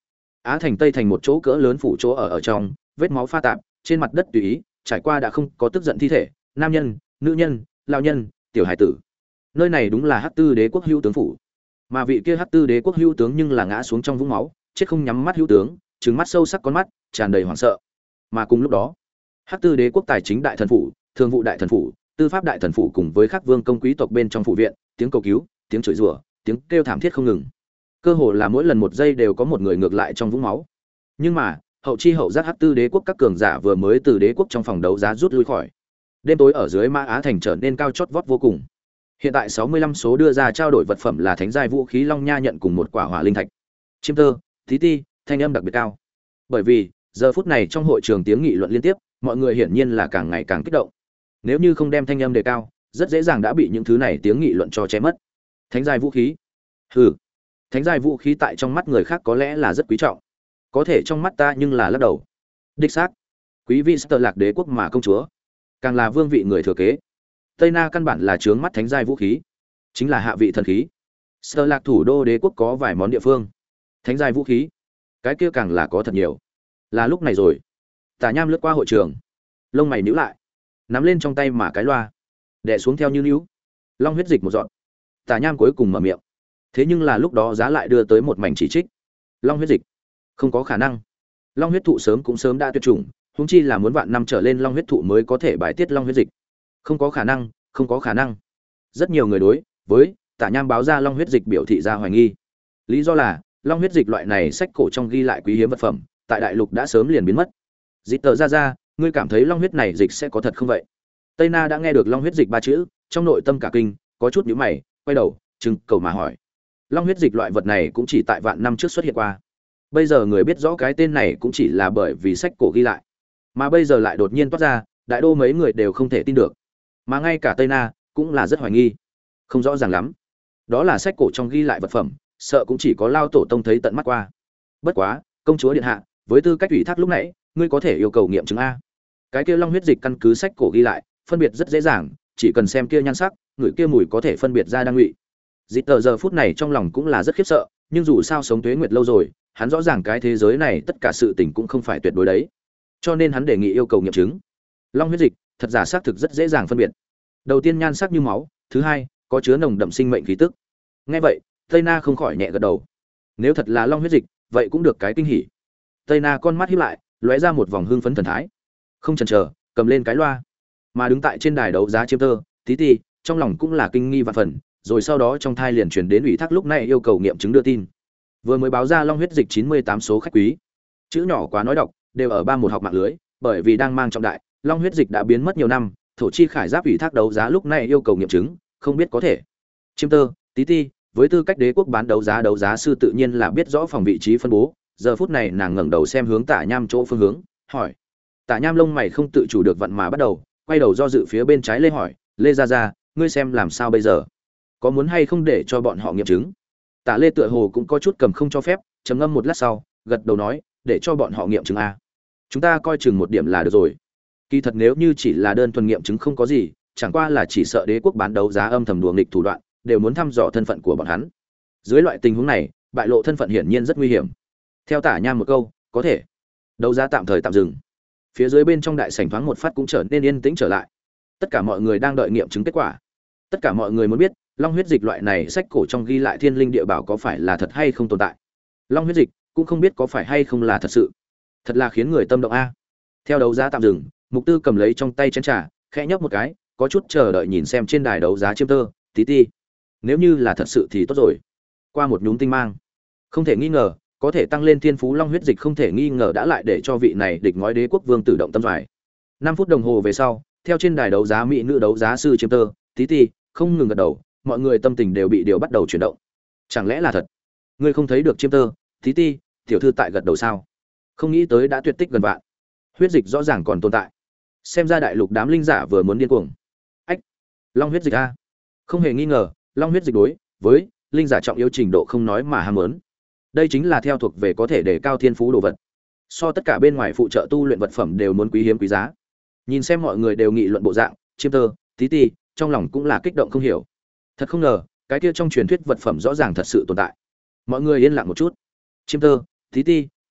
Á thành Tây thành một chỗ cỡ lớn phủ chỗ ở ở trong, vết máu pha tạp, trên mặt đất tùy ý, trải qua đã không có tức giận thi thể, nam nhân, nữ nhân, lão nhân, tiểu hải tử. Nơi này đúng là Hắc Tư Đế quốc hữu tướng phủ. Mà vị kia Hắc Tư Đế quốc hữu tướng nhưng là ngã xuống trong vũng máu, chết không nhắm mắt hữu tướng, trừng mắt sâu sắc con mắt, tràn đầy hoảng sợ. Mà cùng lúc đó, Hắc Tư Đế quốc tài chính đại thần phủ, thương vụ đại thần phủ, tư pháp đại thần phủ cùng với các vương công quý tộc bên trong phủ viện, tiếng cầu cứu, tiếng chửi rủa, tiếng kêu thảm thiết không ngừng. Cơ hồ là mỗi lần một giây đều có một người ngược lại trong vũng máu. Nhưng mà, hậu chi hậu giác Hắc Tư Đế quốc các cường giả vừa mới từ đế quốc trong phòng đấu giá rút lui khỏi. Đêm tối ở dưới Mã Á thành trở nên cao chót vót vô cùng. Hiện tại sáu mươi lăm số đưa ra trao đổi vật phẩm là thánh giai vũ khí Long Nha nhận cùng một quả hỏa linh thạch. Chiêm tơ, tí ti, thanh âm đặc biệt cao. Bởi vì, giờ phút này trong hội trường tiếng nghị luận liên tiếp, mọi người hiển nhiên là càng ngày càng kích động. Nếu như không đem thanh âm đề cao, rất dễ dàng đã bị những thứ này tiếng nghị luận cho che mất. Thánh giai vũ khí? Hừ. Thánh giai vũ khí tại trong mắt người khác có lẽ là rất quý trọng, có thể trong mắt ta nhưng là lắc đầu. Đích xác, quý vị Sở Lạc Đế quốc mà công chúa, càng là vương vị người thừa kế. Tây Na căn bản là trướng mắt thánh giai vũ khí, chính là hạ vị thần khí. Sở Lạc thủ đô đế quốc có vài món địa phương, thánh giai vũ khí, cái kia càng là có thật nhiều. Là lúc này rồi, Tả Nham lướt qua hội trường, lông mày nhíu lại, nắm lên trong tay mà cái loa, đè xuống theo như níu. Long huyết dịch một dọn. Tả Nham cuối cùng mở miệng. Thế nhưng là lúc đó giá lại đưa tới một mảnh chỉ trích. Long huyết dịch, không có khả năng. Long huyết thụ sớm cũng sớm đã tuyệt chủng, huống chi là muốn vạn năm trở lên long huyết thụ mới có thể bài tiết long huyết dịch. Không có khả năng, không có khả năng. Rất nhiều người đối với Tả Nham báo ra long huyết dịch biểu thị ra hoài nghi. Lý do là, long huyết dịch loại này sách cổ trong ghi lại quý hiếm vật phẩm, tại đại lục đã sớm liền biến mất. Dịch tờ ra ra, ngươi cảm thấy long huyết này dịch sẽ có thật không vậy? Tây Na đã nghe được long huyết dịch ba chữ, trong nội tâm cả kinh, có chút nhíu mày, quay đầu, trừng cầu mà hỏi. Long huyết dịch loại vật này cũng chỉ tại vạn năm trước xuất hiện qua. Bây giờ người biết rõ cái tên này cũng chỉ là bởi vì sách cổ ghi lại, mà bây giờ lại đột nhiên toát ra, đại đô mấy người đều không thể tin được, mà ngay cả Tây Na cũng là rất hoài nghi, không rõ ràng lắm. Đó là sách cổ trong ghi lại vật phẩm, sợ cũng chỉ có Lao tổ tông thấy tận mắt qua. Bất quá, công chúa điện hạ, với tư cách ủy thác lúc nãy, ngươi có thể yêu cầu nghiệm chứng a. Cái kia long huyết dịch căn cứ sách cổ ghi lại, phân biệt rất dễ dàng, chỉ cần xem kia nhan sắc, người kia mùi có thể phân biệt ra đang ngụy. Dịch tờ giờ phút này trong lòng cũng là rất khiếp sợ, nhưng dù sao sống tuế nguyệt lâu rồi, hắn rõ ràng cái thế giới này tất cả sự tình cũng không phải tuyệt đối đấy, cho nên hắn đề nghị yêu cầu nghiệm chứng. Long huyết dịch thật giả xác thực rất dễ dàng phân biệt. Đầu tiên nhan sắc như máu, thứ hai có chứa nồng đậm sinh mệnh khí tức. Nghe vậy, Tây Na không khỏi nhẹ gật đầu. Nếu thật là long huyết dịch, vậy cũng được cái kinh hỉ. Tây Na con mắt híp lại, lóe ra một vòng hưng phấn thần thái. Không chần chờ, cầm lên cái loa, mà đứng tại trên đài đấu giá chiêm tơ, tí ti, trong lòng cũng là kinh nghi vạn phần, rồi sau đó trong thai liền truyền đến ủy thác lúc này yêu cầu nghiệm chứng đưa tin. Vừa mới báo ra long huyết dịch chín mươi tám số khách quý. Chữ nhỏ quá nói đọc, đều ở ba một học mạng lưới, bởi vì đang mang trọng đại, long huyết dịch đã biến mất nhiều năm, thổ chi khải giáp ủy thác đấu giá lúc này yêu cầu nghiệm chứng, không biết có thể. Chiêm tơ, tí ti, với tư cách đế quốc bán đấu giá đấu giá sư tự nhiên là biết rõ phòng vị trí phân bố, giờ phút này nàng ngẩng đầu xem hướng Tả Nham chỗ phương hướng, hỏi. Tả Nham lông mày không tự chủ được vặn mà bắt đầu, quay đầu do dự phía bên trái Lê hỏi, Lê gia gia, ngươi xem làm sao bây giờ? Có muốn hay không để cho bọn họ nghiệm chứng? Tả Lê tựa hồ cũng có chút cầm không cho phép, trầm ngâm một lát sau, gật đầu nói, để cho bọn họ nghiệm chứng a. Chúng ta coi chừng một điểm là được rồi. Kỳ thật nếu như chỉ là đơn thuần nghiệm chứng không có gì, chẳng qua là chỉ sợ đế quốc bán đấu giá âm thầm đùa nghịch thủ đoạn, đều muốn thăm dò thân phận của bọn hắn. Dưới loại tình huống này, bại lộ thân phận hiển nhiên rất nguy hiểm. Theo Tả Nham một câu, có thể. Đấu giá tạm thời tạm dừng. Phía dưới bên trong đại sảnh thoáng một phát cũng trở nên yên tĩnh trở lại. Tất cả mọi người đang đợi nghiệm chứng kết quả. Tất cả mọi người muốn biết, long huyết dịch loại này sách cổ trong ghi lại thiên linh địa bảo có phải là thật hay không tồn tại. Long huyết dịch cũng không biết có phải hay không là thật sự. Thật là khiến người tâm động a. Theo đấu giá tạm dừng, Mục Tư cầm lấy trong tay chén trà, khẽ nhấp một cái, có chút chờ đợi nhìn xem trên đài đấu giá chiêm tơ, tí ti. Nếu như là thật sự thì tốt rồi. Qua một nhúm tinh mang, không thể nghi ngờ, có thể tăng lên thiên phú long huyết dịch không thể nghi ngờ đã lại để cho vị này địch ngói đế quốc vương tự động tâm doài. năm phút đồng hồ về sau, theo trên đài đấu giá mỹ nữ đấu giá sư chiêm tơ, tí ti, không ngừng gật đầu, mọi người tâm tình đều bị điều bắt đầu chuyển động. Chẳng lẽ là thật? Ngươi không thấy được chiêm tơ, tí ti, tiểu thư tại gật đầu sao? Không nghĩ tới đã tuyệt tích gần vạn. Huyết dịch rõ ràng còn tồn tại. Xem ra đại lục đám linh giả vừa muốn điên cuồng. Ách, long huyết dịch a. Không hề nghi ngờ, long huyết dịch đối với linh giả trọng yếu trình độ không nói mà ham muốn. Đây chính là theo thuộc về có thể để cao thiên phú đồ vật. So tất cả bên ngoài phụ trợ tu luyện vật phẩm đều muốn quý hiếm quý giá. Nhìn xem mọi người đều nghị luận bộ dạng, chiêm tơ, tí ti, trong lòng cũng là kích động không hiểu. Thật không ngờ, cái kia trong truyền thuyết vật phẩm rõ ràng thật sự tồn tại. Mọi người yên lặng một chút. Chiêm tơ, tí ti,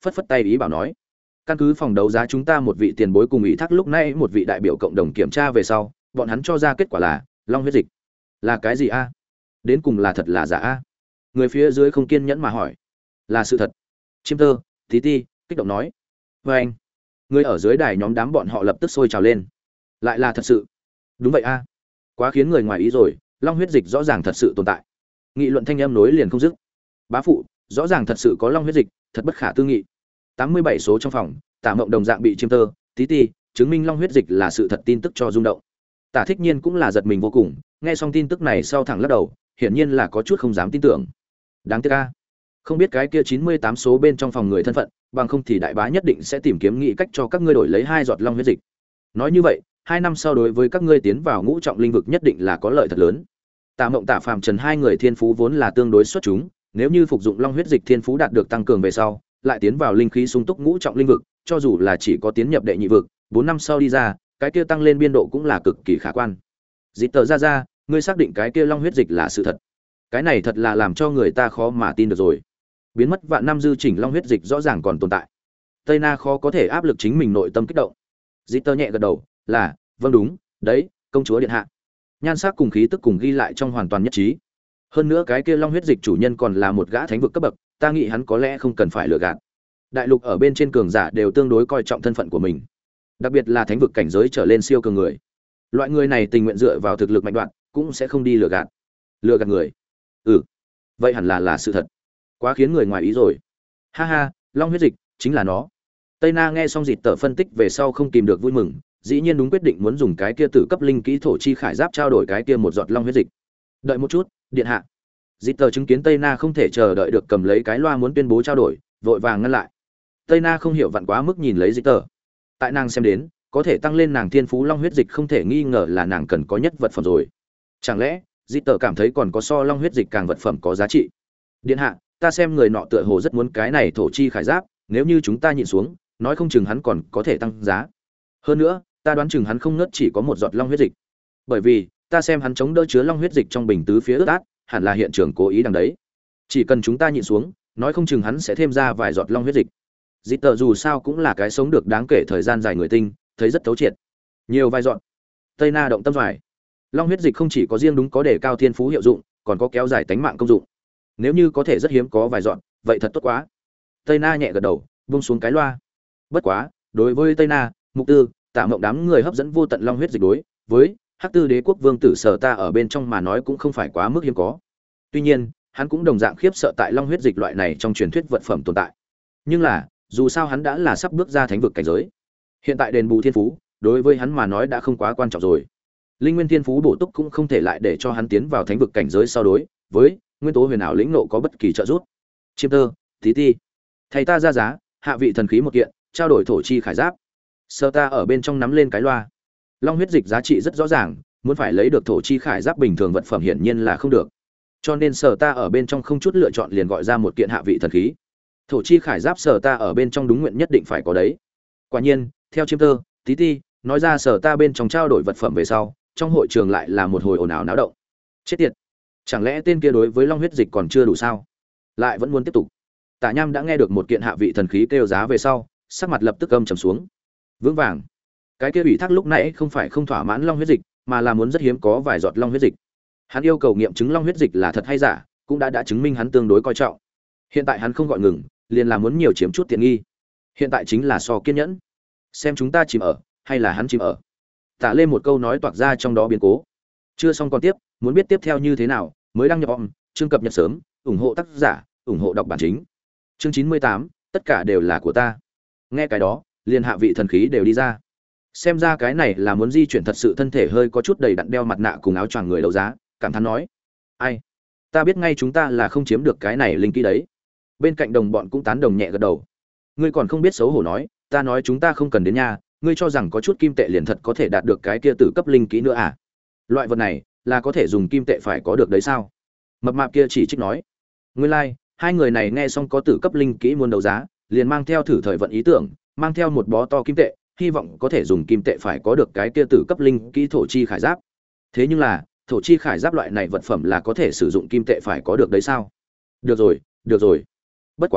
phất phất tay ý bảo nói: căn cứ phòng đấu giá chúng ta một vị tiền bối cùng ủy thác lúc nãy một vị đại biểu cộng đồng kiểm tra về sau, bọn hắn cho ra kết quả là long huyết dịch. Là cái gì a? Đến cùng là thật là giả a? Người phía dưới không kiên nhẫn mà hỏi. Là sự thật. Chiêm Tơ, Tí Ti kích động nói. Và anh, người ở dưới đài nhóm đám bọn họ lập tức sôi trào lên. Lại là thật sự. Đúng vậy a. Quá khiến người ngoài ý rồi, long huyết dịch rõ ràng thật sự tồn tại. Nghị luận thanh âm nối liền không dứt. Bá phụ, rõ ràng thật sự có long huyết dịch, thật bất khả tư nghị. tám mươi bảy số trong phòng, Tả Mộng đồng dạng bị Chiêm Tơ, Tí Ti chứng minh long huyết dịch là sự thật tin tức cho rung động. Tả Thích Nhiên cũng là giật mình vô cùng, nghe xong tin tức này sau thẳng lắc đầu, hiển nhiên là có chút không dám tin tưởng. Đáng tiếc a, không biết cái kia chín mươi tám số bên trong phòng người thân phận, bằng không thì đại bá nhất định sẽ tìm kiếm nghị cách cho các ngươi đổi lấy hai giọt long huyết dịch. Nói như vậy, hai năm sau đối với các ngươi tiến vào ngũ trọng linh vực nhất định là có lợi thật lớn. Tả Mộng Tả Phàm Trần hai người thiên phú vốn là tương đối xuất chúng, nếu như phục dụng long huyết dịch thiên phú đạt được tăng cường về sau, lại tiến vào linh khí sung túc ngũ trọng linh vực, cho dù là chỉ có tiến nhập đệ nhị vực, bốn năm sau đi ra, cái kia tăng lên biên độ cũng là cực kỳ khả quan. Dịp tờ ra ra, ngươi xác định cái kia long huyết dịch là sự thật? Cái này thật là làm cho người ta khó mà tin được rồi. Biến mất vạn năm dư chỉnh long huyết dịch rõ ràng còn tồn tại. Tây Na khó có thể áp lực chính mình nội tâm kích động. Dịp tờ nhẹ gật đầu, là, vâng đúng, đấy, công chúa điện hạ. Nhan sắc cùng khí tức cùng ghi lại trong hoàn toàn nhất trí. Hơn nữa cái kia long huyết dịch chủ nhân còn là một gã thánh vực cấp bậc, ta nghĩ hắn có lẽ không cần phải lừa gạt. Đại lục ở bên trên cường giả đều tương đối coi trọng thân phận của mình, đặc biệt là thánh vực cảnh giới trở lên siêu cường người. Loại người này tình nguyện dựa vào thực lực mạnh đoạn, cũng sẽ không đi lừa gạt. Lừa gạt người? Ừ, vậy hẳn là là sự thật. Quá khiến người ngoài ý rồi. Ha ha, long huyết dịch chính là nó. Tây Na nghe xong Dịt Tở phân tích về sau không kìm được vui mừng, dĩ nhiên đúng quyết định muốn dùng cái kia tử cấp linh kỹ thổ chi khải giáp trao đổi cái kia một giọt long huyết dịch. Đợi một chút, điện hạ. Dịt Tở chứng kiến Tây Na không thể chờ đợi được cầm lấy cái loa muốn tuyên bố trao đổi, vội vàng ngăn lại. Tây Na không hiểu vặn quá mức nhìn lấy Dịt Tở. Tại nàng xem đến, có thể tăng lên nàng thiên phú long huyết dịch không thể nghi ngờ là nàng cần có nhất vật phẩm rồi. Chẳng lẽ Dịt Tở cảm thấy còn có so long huyết dịch càng vật phẩm có giá trị? Điện hạ, ta xem người nọ tựa hồ rất muốn cái này thổ chi khải giáp, nếu như chúng ta nhịn xuống, nói không chừng hắn còn có thể tăng giá. Hơn nữa, ta đoán chừng hắn không ngớt chỉ có một giọt long huyết dịch, bởi vì ta xem hắn chống đỡ chứa long huyết dịch trong bình tứ phía ướt át, hẳn là hiện trường cố ý đằng đấy. Chỉ cần chúng ta nhịn xuống, nói không chừng hắn sẽ thêm ra vài giọt long huyết dịch. Dịt Tở dù sao cũng là cái sống được đáng kể thời gian dài người tinh, thấy rất thấu triệt. Nhiều vài giọt. Tây Na động tâm vải. Long huyết dịch không chỉ có riêng đúng có để cao thiên phú hiệu dụng, còn có kéo dài tánh mạng công dụng. Nếu như có thể rất hiếm có vài giọt, vậy thật tốt quá. Tây Na nhẹ gật đầu, buông xuống cái loa. Bất quá, đối với Tây Na, Mục Tư, Tạ Mộng đám người hấp dẫn vô tận long huyết dịch đối với Hắc Tư Đế quốc vương tử Sở Ta ở bên trong mà nói cũng không phải quá mức hiếm có. Tuy nhiên, hắn cũng đồng dạng khiếp sợ tại long huyết dịch loại này trong truyền thuyết vật phẩm tồn tại. Nhưng là, dù sao hắn đã là sắp bước ra thánh vực cảnh giới. Hiện tại đền bù thiên phú, đối với hắn mà nói đã không quá quan trọng rồi. Linh nguyên thiên phú bổ túc cũng không thể lại để cho hắn tiến vào thánh vực cảnh giới sau đối với nguyên tố huyền ảo lĩnh nộ có bất kỳ trợ giúp. Chiêm Tơ, Tí Ti, thầy ta ra giá, hạ vị thần khí một kiện, trao đổi thổ chi khải giáp. Sơ Ta ở bên trong nắm lên cái loa. Long huyết dịch giá trị rất rõ ràng, muốn phải lấy được thổ chi khải giáp bình thường vật phẩm hiển nhiên là không được. Cho nên Sở Ta ở bên trong không chút lựa chọn liền gọi ra một kiện hạ vị thần khí. Thổ chi khải giáp Sở Ta ở bên trong đúng nguyện nhất định phải có đấy. Quả nhiên, theo Chiêm Tơ, Tí Ti nói ra Sở Ta bên trong trao đổi vật phẩm về sau, trong hội trường lại là một hồi ồn ào náo động. Chết tiệt, chẳng lẽ tên kia đối với long huyết dịch còn chưa đủ sao? Lại vẫn muốn tiếp tục. Tả Nham đã nghe được một kiện hạ vị thần khí kêu giá về sau, sắc mặt lập tức âm trầm xuống. Vững vàng. Cái kia ủy thác lúc nãy không phải không thỏa mãn long huyết dịch, mà là muốn rất hiếm có vài giọt long huyết dịch. Hắn yêu cầu nghiệm chứng long huyết dịch là thật hay giả, cũng đã đã chứng minh hắn tương đối coi trọng. Hiện tại hắn không gọi ngừng, liền là muốn nhiều chiếm chút tiện nghi. Hiện tại chính là so kiên nhẫn. Xem chúng ta chìm ở, hay là hắn chìm ở. Tả lên một câu nói toạc ra trong đó biến cố. Chưa xong còn tiếp, muốn biết tiếp theo như thế nào, mới đăng nhập om, chương cập nhật sớm, ủng hộ tác giả, ủng hộ đọc bản chính. Chương chín mươi tám, tất cả đều là của ta. Nghe cái đó, liền hạ vị thần khí đều đi ra. Xem ra cái này là muốn di chuyển thật sự, thân thể hơi có chút đầy đặn đeo mặt nạ cùng áo choàng người đấu giá, cảm thán nói: "Ai, ta biết ngay chúng ta là không chiếm được cái này linh kỹ đấy." Bên cạnh đồng bọn cũng tán đồng nhẹ gật đầu. Ngươi còn không biết xấu hổ nói, ta nói chúng ta không cần đến nha, ngươi cho rằng có chút kim tệ liền thật có thể đạt được cái kia tử cấp linh kỹ nữa à? Loại vật này là có thể dùng kim tệ phải có được đấy sao? Mập mạp kia chỉ trích nói. Nguyên lai, like, hai người này nghe xong có tử cấp linh kỹ muốn đấu giá, liền mang theo thử thời vận ý tưởng, mang theo một bó to kim tệ, hy vọng có thể dùng kim tệ phải có được cái kia tử cấp linh kỹ thổ chi khải giáp. Thế nhưng là, thổ chi khải giáp loại này vật phẩm là có thể sử dụng kim tệ phải có được đấy sao? Được rồi, được rồi. Bất quá,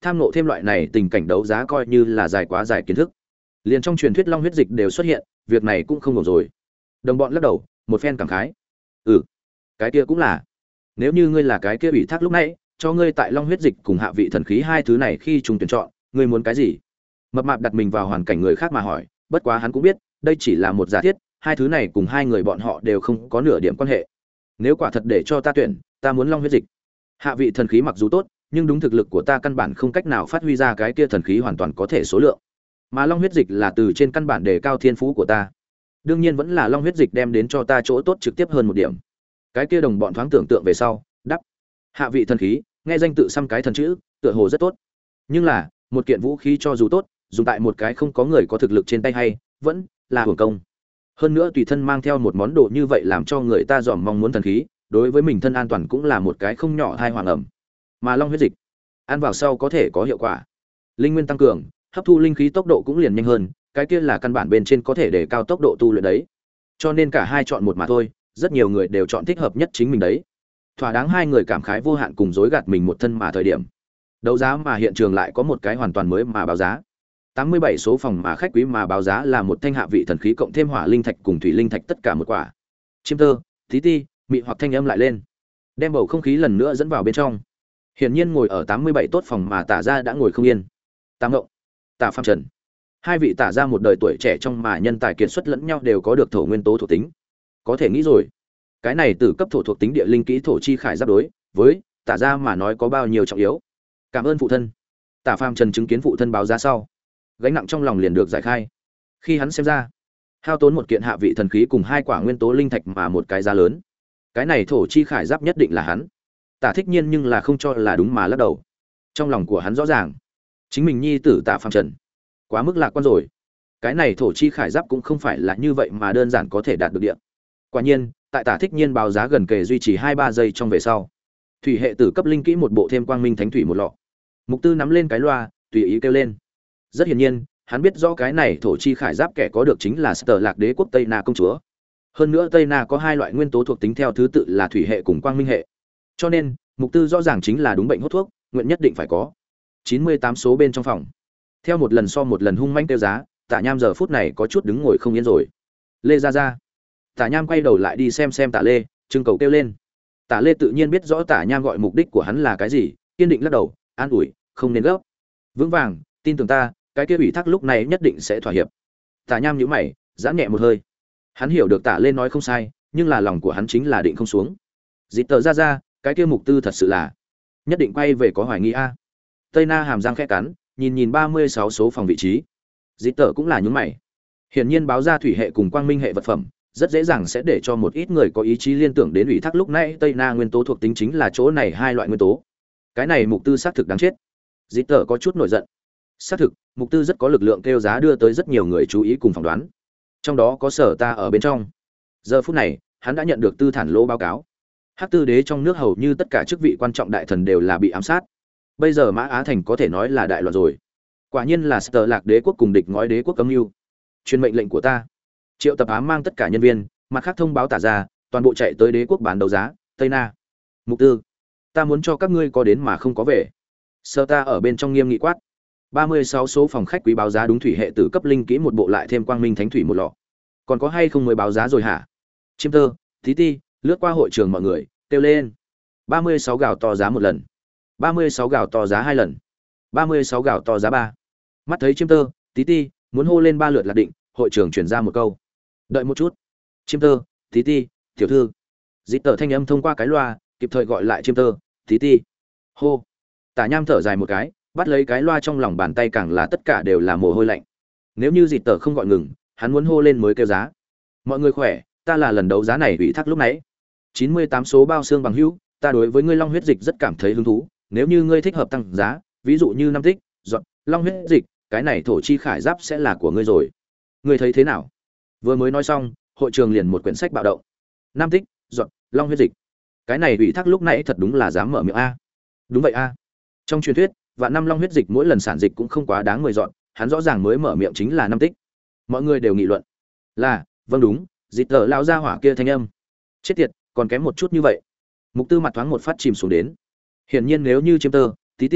tham nộ thêm loại này tình cảnh đấu giá coi như là dài quá dài kiến thức. Liền trong truyền thuyết long huyết dịch đều xuất hiện, việc này cũng không ổn rồi. Đồng bọn lắc đầu, một phen cảm khái. Ừ, cái kia cũng là. Nếu như ngươi là cái kia ủy thác lúc nãy, cho ngươi tại long huyết dịch cùng hạ vị thần khí hai thứ này khi trùng tuyển chọn, ngươi muốn cái gì? Mập mạp đặt mình vào hoàn cảnh người khác mà hỏi, bất quá hắn cũng biết, đây chỉ là một giả thiết, hai thứ này cùng hai người bọn họ đều không có nửa điểm quan hệ. Nếu quả thật để cho ta tuyển, ta muốn long huyết dịch. Hạ vị thần khí mặc dù tốt, nhưng đúng thực lực của ta căn bản không cách nào phát huy ra cái kia thần khí hoàn toàn có thể số lượng. Mà long huyết dịch là từ trên căn bản đề cao thiên phú của ta. Đương nhiên vẫn là long huyết dịch đem đến cho ta chỗ tốt trực tiếp hơn một điểm. Cái kia đồng bọn thoáng tưởng tượng về sau, đắp. Hạ vị thần khí, nghe danh tự xăm cái thần chữ, tựa hồ rất tốt. Nhưng là, một kiện vũ khí cho dù tốt, dùng tại một cái không có người có thực lực trên tay hay, vẫn là hưởng công. Hơn nữa tùy thân mang theo một món đồ như vậy làm cho người ta dòm mong muốn thần khí, đối với mình thân an toàn cũng là một cái không nhỏ thai hoàng ẩm. Mà long huyết dịch, ăn vào sau có thể có hiệu quả. Linh nguyên tăng cường, hấp thu linh khí tốc độ cũng liền nhanh hơn, cái kia là căn bản bên trên có thể để cao tốc độ tu luyện đấy. Cho nên cả hai chọn một mà thôi, rất nhiều người đều chọn thích hợp nhất chính mình đấy. Thỏa đáng hai người cảm khái vô hạn cùng dối gạt mình một thân mà thời điểm. Đấu giá mà hiện trường lại có một cái hoàn toàn mới mà báo giá. tám mươi bảy số phòng mà khách quý mà báo giá là một thanh hạ vị thần khí cộng thêm hỏa linh thạch cùng thủy linh thạch tất cả một quả. Chiêm tơ, tí ti, mị hoặc thanh âm lại lên, đem bầu không khí lần nữa dẫn vào bên trong. Hiển nhiên ngồi ở tám mươi bảy tốt phòng mà Tả gia đã ngồi không yên. Tả Ngộng, Tả Phàm Trần, hai vị Tả gia một đời tuổi trẻ trong mà nhân tài kiệt xuất lẫn nhau đều có được thổ nguyên tố thuộc tính. Có thể nghĩ rồi, cái này từ cấp thổ thuộc tính địa linh kỹ thổ chi khải giáp đối với Tả gia mà nói có bao nhiêu trọng yếu. Cảm ơn phụ thân. Tả Phàm Trần chứng kiến phụ thân báo giá sau, gánh nặng trong lòng liền được giải khai. Khi hắn xem ra, hao tốn một kiện hạ vị thần khí cùng hai quả nguyên tố linh thạch mà một cái giá lớn, cái này thổ chi khải giáp nhất định là hắn. Tả Thích Nhiên nhưng là không cho là đúng mà lắc đầu. Trong lòng của hắn rõ ràng, chính mình nhi tử Tả Phàm Trần quá mức lạc quan rồi. Cái này thổ chi khải giáp cũng không phải là như vậy mà đơn giản có thể đạt được địa. Quả nhiên, tại Tả Thích Nhiên báo giá gần kề duy trì hai ba giây trong về sau, thủy hệ tử cấp linh kỹ một bộ thêm quang minh thánh thủy một lọ. Mục Tư nắm lên cái loa, tùy ý kêu lên. Rất hiển nhiên, hắn biết rõ cái này thổ chi khải giáp kẻ có được chính là Sở Lạc Đế quốc Tây Na công chúa. Hơn nữa Tây Na có hai loại nguyên tố thuộc tính theo thứ tự là thủy hệ cùng quang minh hệ. Cho nên, Mục Tư rõ ràng chính là đúng bệnh hốt thuốc, nguyện nhất định phải có. chín mươi tám số bên trong phòng. Theo một lần so một lần hung manh tiêu giá, Tả Nham giờ phút này có chút đứng ngồi không yên rồi. Lê ra ra. Tả Nham quay đầu lại đi xem xem Tả Lê, trưng cầu kêu lên. Tả Lê tự nhiên biết rõ Tả Nham gọi mục đích của hắn là cái gì, kiên định lắc đầu, an ủi, không nên gấp. Vững vàng, tin tưởng ta, cái kia ủy thác lúc này nhất định sẽ thỏa hiệp. Tả Nham nhíu mày, giãn nhẹ một hơi. Hắn hiểu được Tả Lê nói không sai, nhưng là lòng của hắn chính là định không xuống. Dịp tờ ra ra, cái kia mục tư thật sự là nhất định quay về có hoài nghi a. Tây Na hàm răng khẽ cắn, nhìn nhìn ba mươi sáu số phòng vị trí. Dịp tờ cũng là nhướng mày. Hiển nhiên báo ra thủy hệ cùng quang minh hệ vật phẩm, rất dễ dàng sẽ để cho một ít người có ý chí liên tưởng đến ủy thác lúc nãy Tây Na nguyên tố thuộc tính chính là chỗ này hai loại nguyên tố. Cái này mục tư xác thực đáng chết. Dịp tờ có chút nổi giận. Xác thực, mục tư rất có lực lượng kêu giá đưa tới rất nhiều người chú ý cùng phỏng đoán. Trong đó có Sở ta ở bên trong. Giờ phút này, hắn đã nhận được Tư Thản Lỗ báo cáo. Hắc Tư Đế trong nước hầu như tất cả chức vị quan trọng đại thần đều là bị ám sát. Bây giờ Mã Á Thành có thể nói là đại loạn rồi. Quả nhiên là Sở Lạc Đế quốc cùng địch ngói đế quốc âm mưu. Truyền mệnh lệnh của ta, triệu tập ám mang tất cả nhân viên, mặt khác thông báo Tả ra, toàn bộ chạy tới đế quốc bán đấu giá Tây Na. Mục Tư, ta muốn cho các ngươi có đến mà không có về. Sở ta ở bên trong nghiêm nghị quát. ba mươi sáu số phòng khách quý báo giá đúng thủy hệ tử cấp linh kỹ một bộ lại thêm quang minh thánh thủy một lọ. Còn có hay không mới báo giá rồi hả? Chiêm tơ, tí ti, lướt qua hội trường mọi người, kêu lên. ba mươi sáu gạo to giá một lần. ba mươi sáu gạo to giá hai lần. ba mươi sáu gạo to giá ba. Mắt thấy chiêm tơ, tí ti, muốn hô lên ba lượt là định, hội trường chuyển ra một câu. Đợi một chút. Chiêm tơ, tí ti, tiểu thư. Dịp tờ thanh âm thông qua cái loa, kịp thời gọi lại chiêm tơ, tí ti. Hô. Tả Nham thở dài một cái, bắt lấy cái loa trong lòng bàn tay càng là tất cả đều là mồ hôi lạnh. Nếu như dịp tờ không gọi ngừng, hắn muốn hô lên mới kêu giá. Mọi người khỏe, ta là lần đấu giá này ủy thác lúc nãy. chín mươi tám số bao xương bằng hữu, ta đối với ngươi long huyết dịch rất cảm thấy hứng thú, nếu như ngươi thích hợp tăng giá, ví dụ như năm tích, giọt, long huyết dịch, cái này thổ chi khải giáp sẽ là của ngươi rồi. Ngươi thấy thế nào? Vừa mới nói xong, hội trường liền một quyển sách bạo động. Năm tích, giọt, long huyết dịch. Cái này ủy thác lúc nãy thật đúng là dám mở miệng a. Đúng vậy a. Trong truyền thuyết, vạn năm long huyết dịch mỗi lần sản dịch cũng không quá đáng mười dọn, hắn rõ ràng mới mở miệng chính là năm tích. Mọi người đều nghị luận. Là, vâng đúng, dịch tờ lao ra hỏa kia thanh âm. Chết tiệt, còn kém một chút như vậy. Mục Tư mặt thoáng một phát chìm xuống đến. Hiển nhiên nếu như chiêm tơ, tí ti,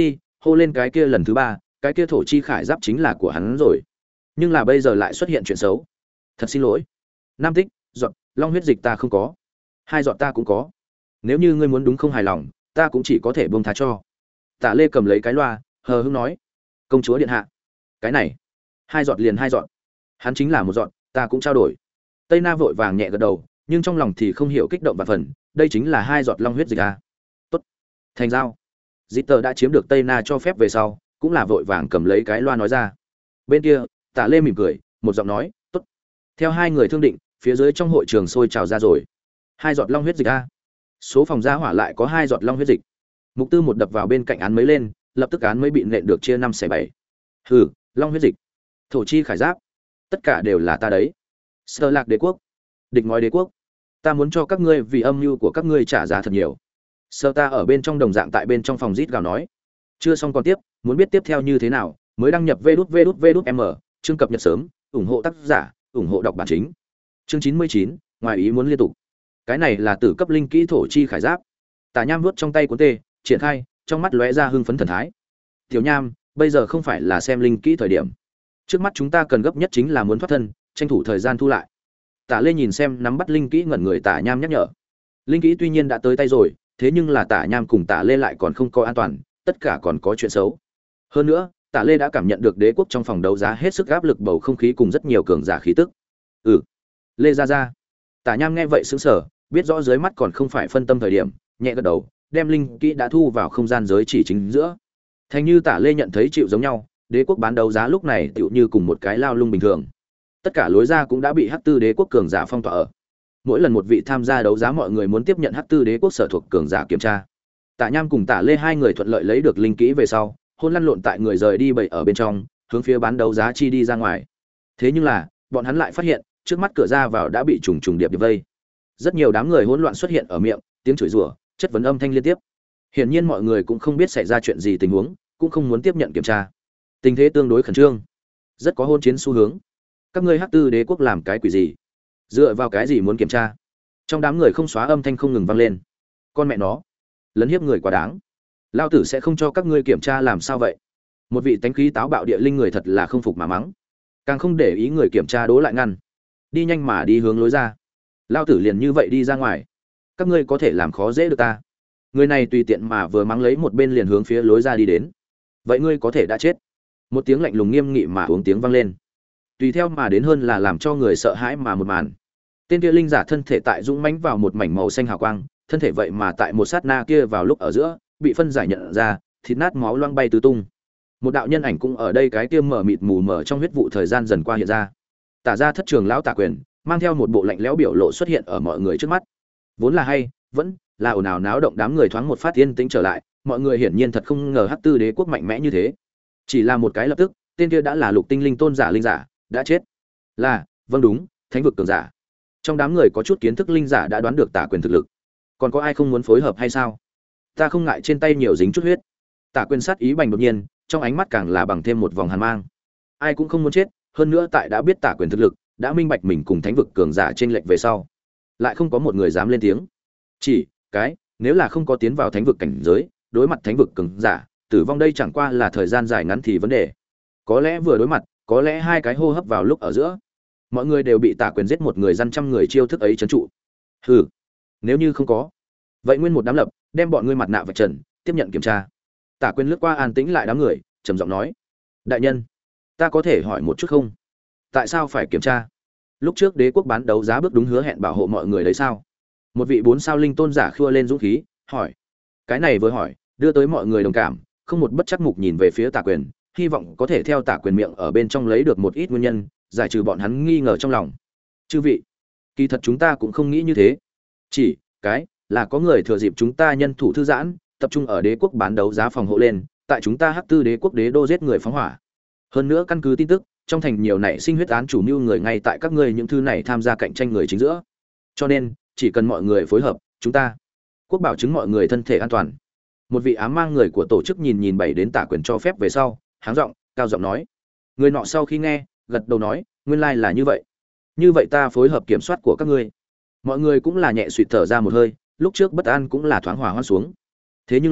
hô lên cái kia lần thứ ba, cái kia thổ chi khải giáp chính là của hắn rồi. Nhưng là bây giờ lại xuất hiện chuyện xấu. Thật xin lỗi. Nam tích, giọt, long huyết dịch ta không có. Hai giọt ta cũng có. Nếu như ngươi muốn đúng không hài lòng, ta cũng chỉ có thể buông tha cho. Tạ Lê cầm lấy cái loa, hờ hững nói: "Công chúa điện hạ, cái này, hai giọt liền hai giọt. Hắn chính là một giọt, ta cũng trao đổi." Tây Na vội vàng nhẹ gật đầu, nhưng trong lòng thì không hiểu kích động vạn phần, đây chính là hai giọt long huyết dịch à? Tốt, thành giao. Dít tờ đã chiếm được Tây Na cho phép về sau, cũng là vội vàng cầm lấy cái loa nói ra. Bên kia, Tạ Lê mỉm cười, một giọng nói: "Tốt." Theo hai người thương định, phía dưới trong hội trường sôi trào ra rồi. Hai giọt long huyết dịch a. Số phòng gia hỏa lại có hai giọt long huyết dịch. Mục Tư một đập vào bên cạnh án mấy lên, lập tức án mấy bị nện được chia năm xẻ bảy. Hừ, long huyết dịch, thổ chi khải giáp, tất cả đều là ta đấy. Sơ Lạc đế quốc, địch ngói đế quốc, ta muốn cho các ngươi vì âm mưu của các ngươi trả giá thật nhiều. Sơ ta ở bên trong đồng dạng tại bên trong phòng rít gào nói. Chưa xong còn tiếp, muốn biết tiếp theo như thế nào, mới đăng nhập vê đút vê đút vê đút m, chương cập nhật sớm, ủng hộ tác giả, ủng hộ đọc bản chính. Chương chín mươi chín, ngoài ý muốn liên tục. Cái này là tử cấp linh kỹ thổ chi khải giáp. Tả Nham vuốt trong tay cuốn tê, triển khai, trong mắt lóe ra hưng phấn thần thái. Tiểu Nham, bây giờ không phải là xem linh kỹ thời điểm. Trước mắt chúng ta cần gấp nhất chính là muốn thoát thân, tranh thủ thời gian thu lại. Tả Lê nhìn xem nắm bắt linh kỹ ngẩn người Tả Nham nhắc nhở. Linh kỹ tuy nhiên đã tới tay rồi, thế nhưng là Tả Nham cùng Tả Lê lại còn không có an toàn, tất cả còn có chuyện xấu. Hơn nữa, Tả Lê đã cảm nhận được đế quốc trong phòng đấu giá hết sức áp lực bầu không khí cùng rất nhiều cường giả khí tức. Ừ, Lê ra ra. Tả Nham nghe vậy sững sờ, biết rõ dưới mắt còn không phải phân tâm thời điểm, nhẹ gật đầu, đem linh kỹ đã thu vào không gian giới chỉ chính giữa. Thành như Tả Lê nhận thấy chịu giống nhau, đế quốc bán đấu giá lúc này tựu như cùng một cái lao lung bình thường. Tất cả lối ra cũng đã bị Hắc Tư đế quốc cường giả phong tỏa ở. Mỗi lần một vị tham gia đấu giá mọi người muốn tiếp nhận Hắc Tư đế quốc sở thuộc cường giả kiểm tra. Tả Nham cùng Tả Lê hai người thuận lợi lấy được linh kỹ về sau, hôn lăn lộn tại người rời đi bậy ở bên trong, hướng phía bán đấu giá chi đi ra ngoài. Thế nhưng là, bọn hắn lại phát hiện, trước mắt cửa ra vào đã bị trùng trùng điệp điệp vây. Rất nhiều đám người hỗn loạn xuất hiện ở miệng, tiếng chửi rủa, chất vấn âm thanh liên tiếp. Hiển nhiên mọi người cũng không biết xảy ra chuyện gì tình huống, cũng không muốn tiếp nhận kiểm tra. Tình thế tương đối khẩn trương, rất có hôn chiến xu hướng. Các ngươi Hắc Tư đế quốc làm cái quỷ gì? Dựa vào cái gì muốn kiểm tra? Trong đám người không xóa âm thanh không ngừng vang lên. Con mẹ nó, lấn hiếp người quá đáng. Lao tử sẽ không cho các ngươi kiểm tra làm sao vậy? Một vị tánh khí táo bạo địa linh người thật là không phục mà mắng. Càng không để ý người kiểm tra đố lại ngăn. Đi nhanh mà đi hướng lối ra. Lao tử liền như vậy đi ra ngoài. Các ngươi có thể làm khó dễ được ta. Người này tùy tiện mà vừa mắng lấy một bên liền hướng phía lối ra đi đến. Vậy ngươi có thể đã chết. Một tiếng lạnh lùng nghiêm nghị mà uống tiếng vang lên. Tùy theo mà đến hơn là làm cho người sợ hãi mà một màn. Tên kia linh giả thân thể tại dũng mãnh vào một mảnh màu xanh hào quang, thân thể vậy mà tại một sát na kia vào lúc ở giữa, bị phân giải nhận ra, thịt nát máu loang bay tứ tung. Một đạo nhân ảnh cũng ở đây cái kia mở mịt mù mờ trong huyết vụ thời gian dần qua hiện ra. Tả ra thất trường lão Tả Quyền, mang theo một bộ lạnh lẽo biểu lộ xuất hiện ở mọi người trước mắt. Vốn là hay, vẫn là ồn ào náo động đám người thoáng một phát yên tĩnh trở lại, mọi người hiển nhiên thật không ngờ Hắc Tư đế quốc mạnh mẽ như thế. Chỉ là một cái lập tức, tên kia đã là lục tinh linh tôn giả linh giả, đã chết. Là, vâng đúng, thánh vực cường giả. Trong đám người có chút kiến thức linh giả đã đoán được Tả Quyền thực lực. Còn có ai không muốn phối hợp hay sao? Ta không ngại trên tay nhiều dính chút huyết. Tả Quyền sát ý bành đột nhiên, trong ánh mắt càng là bằng thêm một vòng hàn mang. Ai cũng không muốn chết, hơn nữa tại đã biết Tả Quyền thực lực, đã minh bạch mình cùng thánh vực cường giả trên lệch về sau, lại không có một người dám lên tiếng. Chỉ cái, nếu là không có tiến vào thánh vực cảnh giới, đối mặt thánh vực cường giả, tử vong đây chẳng qua là thời gian dài ngắn thì vấn đề. Có lẽ vừa đối mặt, có lẽ hai cái hô hấp vào lúc ở giữa, mọi người đều bị Tả Quyền giết một người dân trăm người chiêu thức ấy trấn trụ. Hừ, nếu như không có, vậy nguyên một đám lập, đem bọn ngươi mặt nạ vạch trần, tiếp nhận kiểm tra. Tả Quyền lướt qua an tĩnh lại đám người, trầm giọng nói: đại nhân, ta có thể hỏi một chút không? Tại sao phải kiểm tra? Lúc trước đế quốc bán đấu giá bước đúng hứa hẹn bảo hộ mọi người đấy sao? Một vị bốn sao linh tôn giả khua lên dũng khí, hỏi. Cái này vừa hỏi, đưa tới mọi người đồng cảm, không một bất chắc mục nhìn về phía Tả Quyền, hy vọng có thể theo Tả Quyền miệng ở bên trong lấy được một ít nguyên nhân, giải trừ bọn hắn nghi ngờ trong lòng. Chư vị, kỳ thật chúng ta cũng không nghĩ như thế. Chỉ cái là có người thừa dịp chúng ta nhân thủ thư giãn, tập trung ở đế quốc bán đấu giá phòng hộ lên, tại chúng ta Hắc Tư đế quốc đế đô giết người phóng hỏa. Hơn nữa căn cứ tin tức, trong thành nhiều nảy sinh huyết án chủ mưu người ngay tại các ngươi những thứ này tham gia cạnh tranh người chính giữa. Cho nên, chỉ cần mọi người phối hợp, chúng ta quốc bảo chứng mọi người thân thể an toàn. Một vị ám mang người của tổ chức nhìn nhìn bảy đến Tả Quyền cho phép về sau, háng giọng, cao giọng nói. Người nọ sau khi nghe, gật đầu nói, nguyên lai là như vậy. Như vậy ta phối hợp kiểm soát của các ngươi. Mọi người cũng là nhẹ suýt thở ra một hơi, lúc trước bất an cũng là thoáng hòa hoãn xuống. Thế nhưng là,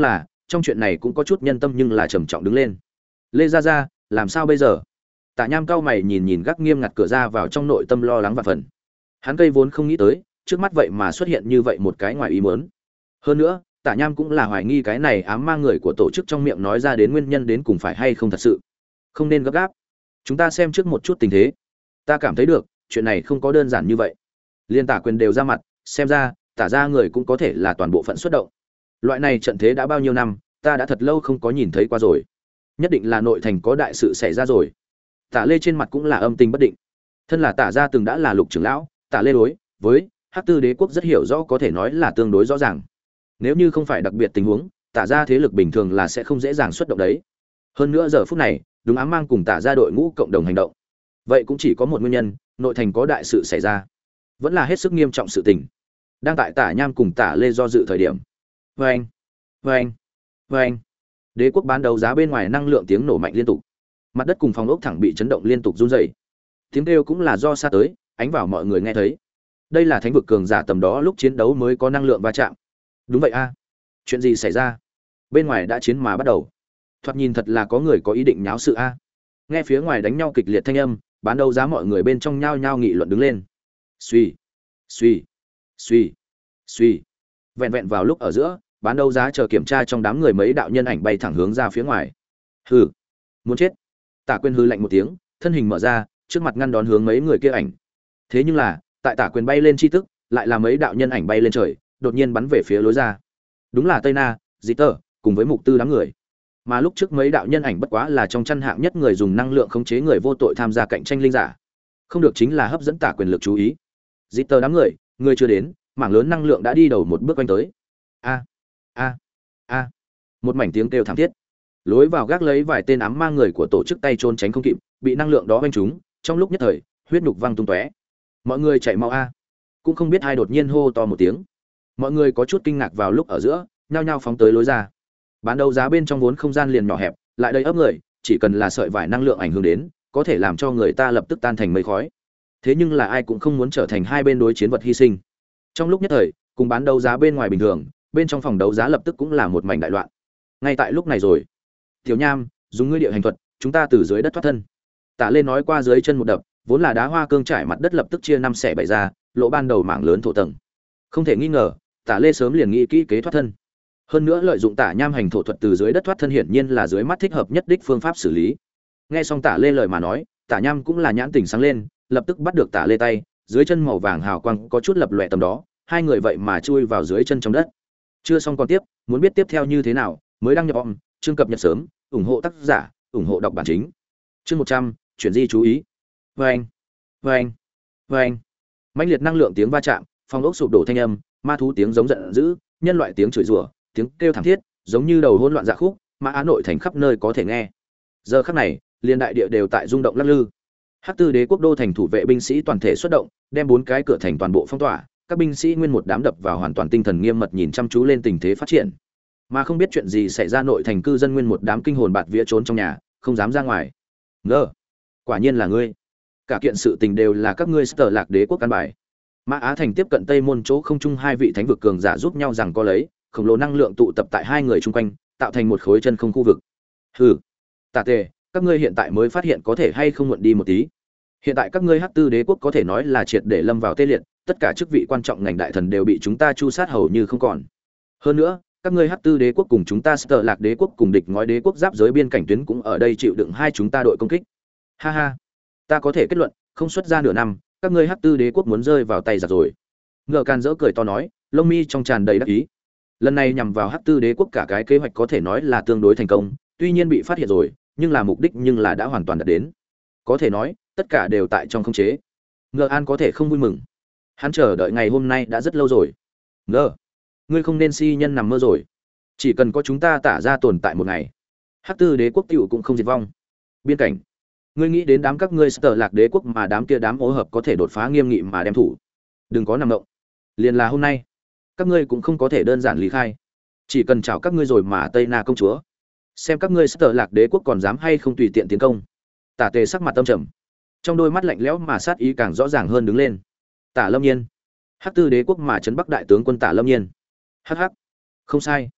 trong chuyện này cũng có chút nhân tâm nhưng là trầm trọng đứng lên. Lê Gia Gia, làm sao bây giờ? Tạ Nham cao mày nhìn nhìn gác nghiêm ngặt cửa ra vào, trong nội tâm lo lắng vạn phần. Hắn cây vốn không nghĩ tới, trước mắt vậy mà xuất hiện như vậy một cái ngoài ý muốn. Hơn nữa, Tạ Nham cũng là hoài nghi cái này ám ma người của tổ chức trong miệng nói ra đến nguyên nhân đến cùng phải hay không thật sự. Không nên gấp gáp. Chúng ta xem trước một chút tình thế. Ta cảm thấy được, chuyện này không có đơn giản như vậy. Liên Tả Quyền đều ra mặt, xem ra, Tả gia người cũng có thể là toàn bộ phận xuất động. Loại này trận thế đã bao nhiêu năm, ta đã thật lâu không có nhìn thấy qua rồi. Nhất định là nội thành có đại sự xảy ra rồi. Tả Lê trên mặt cũng là âm tình bất định. Thân là Tả gia từng đã là lục trưởng lão, Tả Lê đối với Hắc Tư Đế quốc rất hiểu rõ, có thể nói là tương đối rõ ràng. Nếu như không phải đặc biệt tình huống, Tả gia thế lực bình thường là sẽ không dễ dàng xuất động đấy. Hơn nữa giờ phút này, đúng ám mang cùng Tả gia đội ngũ cộng đồng hành động. Vậy cũng chỉ có một nguyên nhân, nội thành có đại sự xảy ra. Vẫn là hết sức nghiêm trọng sự tình. Đang tại Tả Nham cùng Tả Lê do dự thời điểm. Oeng, oeng, oeng. Đế quốc bán đấu giá bên ngoài năng lượng tiếng nổ mạnh liên tục. Mặt đất cùng phòng ốc thẳng bị chấn động liên tục run rẩy. Tiếng kêu cũng là do xa tới, ánh vào mọi người nghe thấy. Đây là thánh vực cường giả tầm đó lúc chiến đấu mới có năng lượng va chạm. Đúng vậy a. Chuyện gì xảy ra? Bên ngoài đã chiến mà bắt đầu. Thoạt nhìn thật là có người có ý định nháo sự a. Nghe phía ngoài đánh nhau kịch liệt thanh âm, bán đấu giá mọi người bên trong nhao nhao nghị luận đứng lên. Suy, suy, suy, suy. Vẹn vẹn vào lúc ở giữa, bán đấu giá chờ kiểm tra trong đám người mấy đạo nhân ảnh bay thẳng hướng ra phía ngoài. Hừ, muốn chết. Tả Quyền hừ lạnh một tiếng, thân hình mở ra, trước mặt ngăn đón hướng mấy người kia ảnh. Thế nhưng là, tại Tả Quyền bay lên chi tức, lại là mấy đạo nhân ảnh bay lên trời, đột nhiên bắn về phía lối ra. Đúng là Tây Na, Dĩ Tơ, cùng với Mục Tư đám người. Mà lúc trước mấy đạo nhân ảnh bất quá là trong chân hạng nhất người dùng năng lượng khống chế người vô tội tham gia cạnh tranh linh giả. Không được chính là hấp dẫn Tả Quyền lực chú ý. Dĩ Tơ đám người, người chưa đến, mảng lớn năng lượng đã đi đầu một bước quanh tới. A, a, a. Một mảnh tiếng kêu thảm thiết. Lối vào gác lấy vài tên ám ma người của tổ chức tay trốn tránh không kịp, bị năng lượng đó vanh trúng, trong lúc nhất thời, huyết nhục văng tung tóe. Mọi người chạy mau a. Cũng không biết ai đột nhiên hô to một tiếng. Mọi người có chút kinh ngạc vào lúc ở giữa, nhao nhao phóng tới lối ra. Bán đấu giá bên trong vốn không gian liền nhỏ hẹp, lại đầy ấp người, chỉ cần là sợi vải năng lượng ảnh hưởng đến, có thể làm cho người ta lập tức tan thành mây khói. Thế nhưng là ai cũng không muốn trở thành hai bên đối chiến vật hy sinh. Trong lúc nhất thời, cùng bán đấu giá bên ngoài bình thường, bên trong phòng đấu giá lập tức cũng là một mảnh đại loạn. Ngay tại lúc này rồi, Tiểu Nham, dùng ngươi địa hành thuật, chúng ta từ dưới đất thoát thân. Tả Lê nói qua dưới chân một đập, vốn là đá hoa cương trải mặt đất lập tức chia năm xẻ bảy ra, lộ ban đầu mảng lớn thổ tầng. Không thể nghi ngờ, Tả Lê sớm liền nghĩ kỹ kế thoát thân. Hơn nữa lợi dụng Tả Nham hành thổ thuật từ dưới đất thoát thân hiển nhiên là dưới mắt thích hợp nhất đích phương pháp xử lý. Nghe xong Tả Lê lời mà nói, Tả Nham cũng là nhãn tỉnh sáng lên, lập tức bắt được Tả Lê tay, dưới chân màu vàng hào quang có chút lập lòe tầm đó, hai người vậy mà chui vào dưới chân trong đất. Chưa xong còn tiếp, muốn biết tiếp theo như thế nào, mới đăng nhập om, chương cập nhật sớm, ủng hộ tác giả, ủng hộ đọc bản chính. Chương một trăm, chuyển di chú ý. Oeng, oeng, oeng. Mãnh liệt năng lượng tiếng va chạm, phòng ốc sụp đổ thanh âm, ma thú tiếng giống giận dữ, nhân loại tiếng chửi rủa, tiếng kêu thảm thiết, giống như đầu hỗn loạn dạ khúc, mà Á Nội thành khắp nơi có thể nghe. Giờ khắc này, liên đại địa đều tại rung động lắc lư. Hắc Tư Đế quốc đô thành thủ vệ binh sĩ toàn thể xuất động, đem bốn cái cửa thành toàn bộ phong tỏa, các binh sĩ nguyên một đám đập vào hoàn toàn tinh thần nghiêm mật nhìn chăm chú lên tình thế phát triển. Mà không biết chuyện gì xảy ra, nội thành cư dân nguyên một đám kinh hồn bạt vía trốn trong nhà, không dám ra ngoài. Ngơ, quả nhiên là ngươi. Cả kiện sự tình đều là các ngươi Sở Lạc Đế quốc căn bài. Mã Á thành tiếp cận Tây Môn chỗ không trung, hai vị thánh vực cường giả giúp nhau rằng có lấy, khổng lồ năng lượng tụ tập tại hai người chung quanh, tạo thành một khối chân không khu vực. Hừ, Tả Tề, các ngươi hiện tại mới phát hiện có thể hay không muộn đi một tí. Hiện tại các ngươi Hắc Tư Đế quốc có thể nói là triệt để lâm vào tê liệt, tất cả chức vị quan trọng ngành đại thần đều bị chúng ta chu sát hầu như không còn. Hơn nữa, các ngươi Hắc Tư Đế quốc cùng chúng ta Sở Lạc Đế quốc cùng địch ngói đế quốc giáp giới biên cảnh tuyến cũng ở đây chịu đựng hai chúng ta đội công kích. Ha ha, ta có thể kết luận, không xuất ra nửa năm, các ngươi Hắc Tư Đế quốc muốn rơi vào tay giặc rồi. Ngờ Can dỡ cười to nói, lông mi trong tràn đầy đắc ý. Lần này nhằm vào Hắc Tư Đế quốc cả cái kế hoạch có thể nói là tương đối thành công, tuy nhiên bị phát hiện rồi, nhưng là mục đích nhưng là đã hoàn toàn đạt đến. Có thể nói, tất cả đều tại trong khống chế. Ngờ An có thể không vui mừng. Hắn chờ đợi ngày hôm nay đã rất lâu rồi. Ngờ, ngươi không nên si nhân nằm mơ rồi. Chỉ cần có chúng ta Tả ra tồn tại một ngày, Hắc Tư Đế quốc tiểu cũng không diệt vong. Biên cảnh, ngươi nghĩ đến đám các ngươi Sở Lạc Đế quốc mà đám kia đám ô hợp có thể đột phá nghiêm nghị mà đem thủ. Đừng có nằm động. Liền là hôm nay, các ngươi cũng không có thể đơn giản lý khai. Chỉ cần chào các ngươi rồi mà Tây Na công chúa, xem các ngươi Sở Lạc Đế quốc còn dám hay không tùy tiện tiến công. Tả Tề sắc mặt tâm trầm, trong đôi mắt lạnh lẽo mà sát ý càng rõ ràng hơn đứng lên. Tả Lâm Nhiên, Hắc Tư Đế quốc mà trấn Bắc đại tướng quân Tả Lâm Nhiên. Hắc hắc, không sai.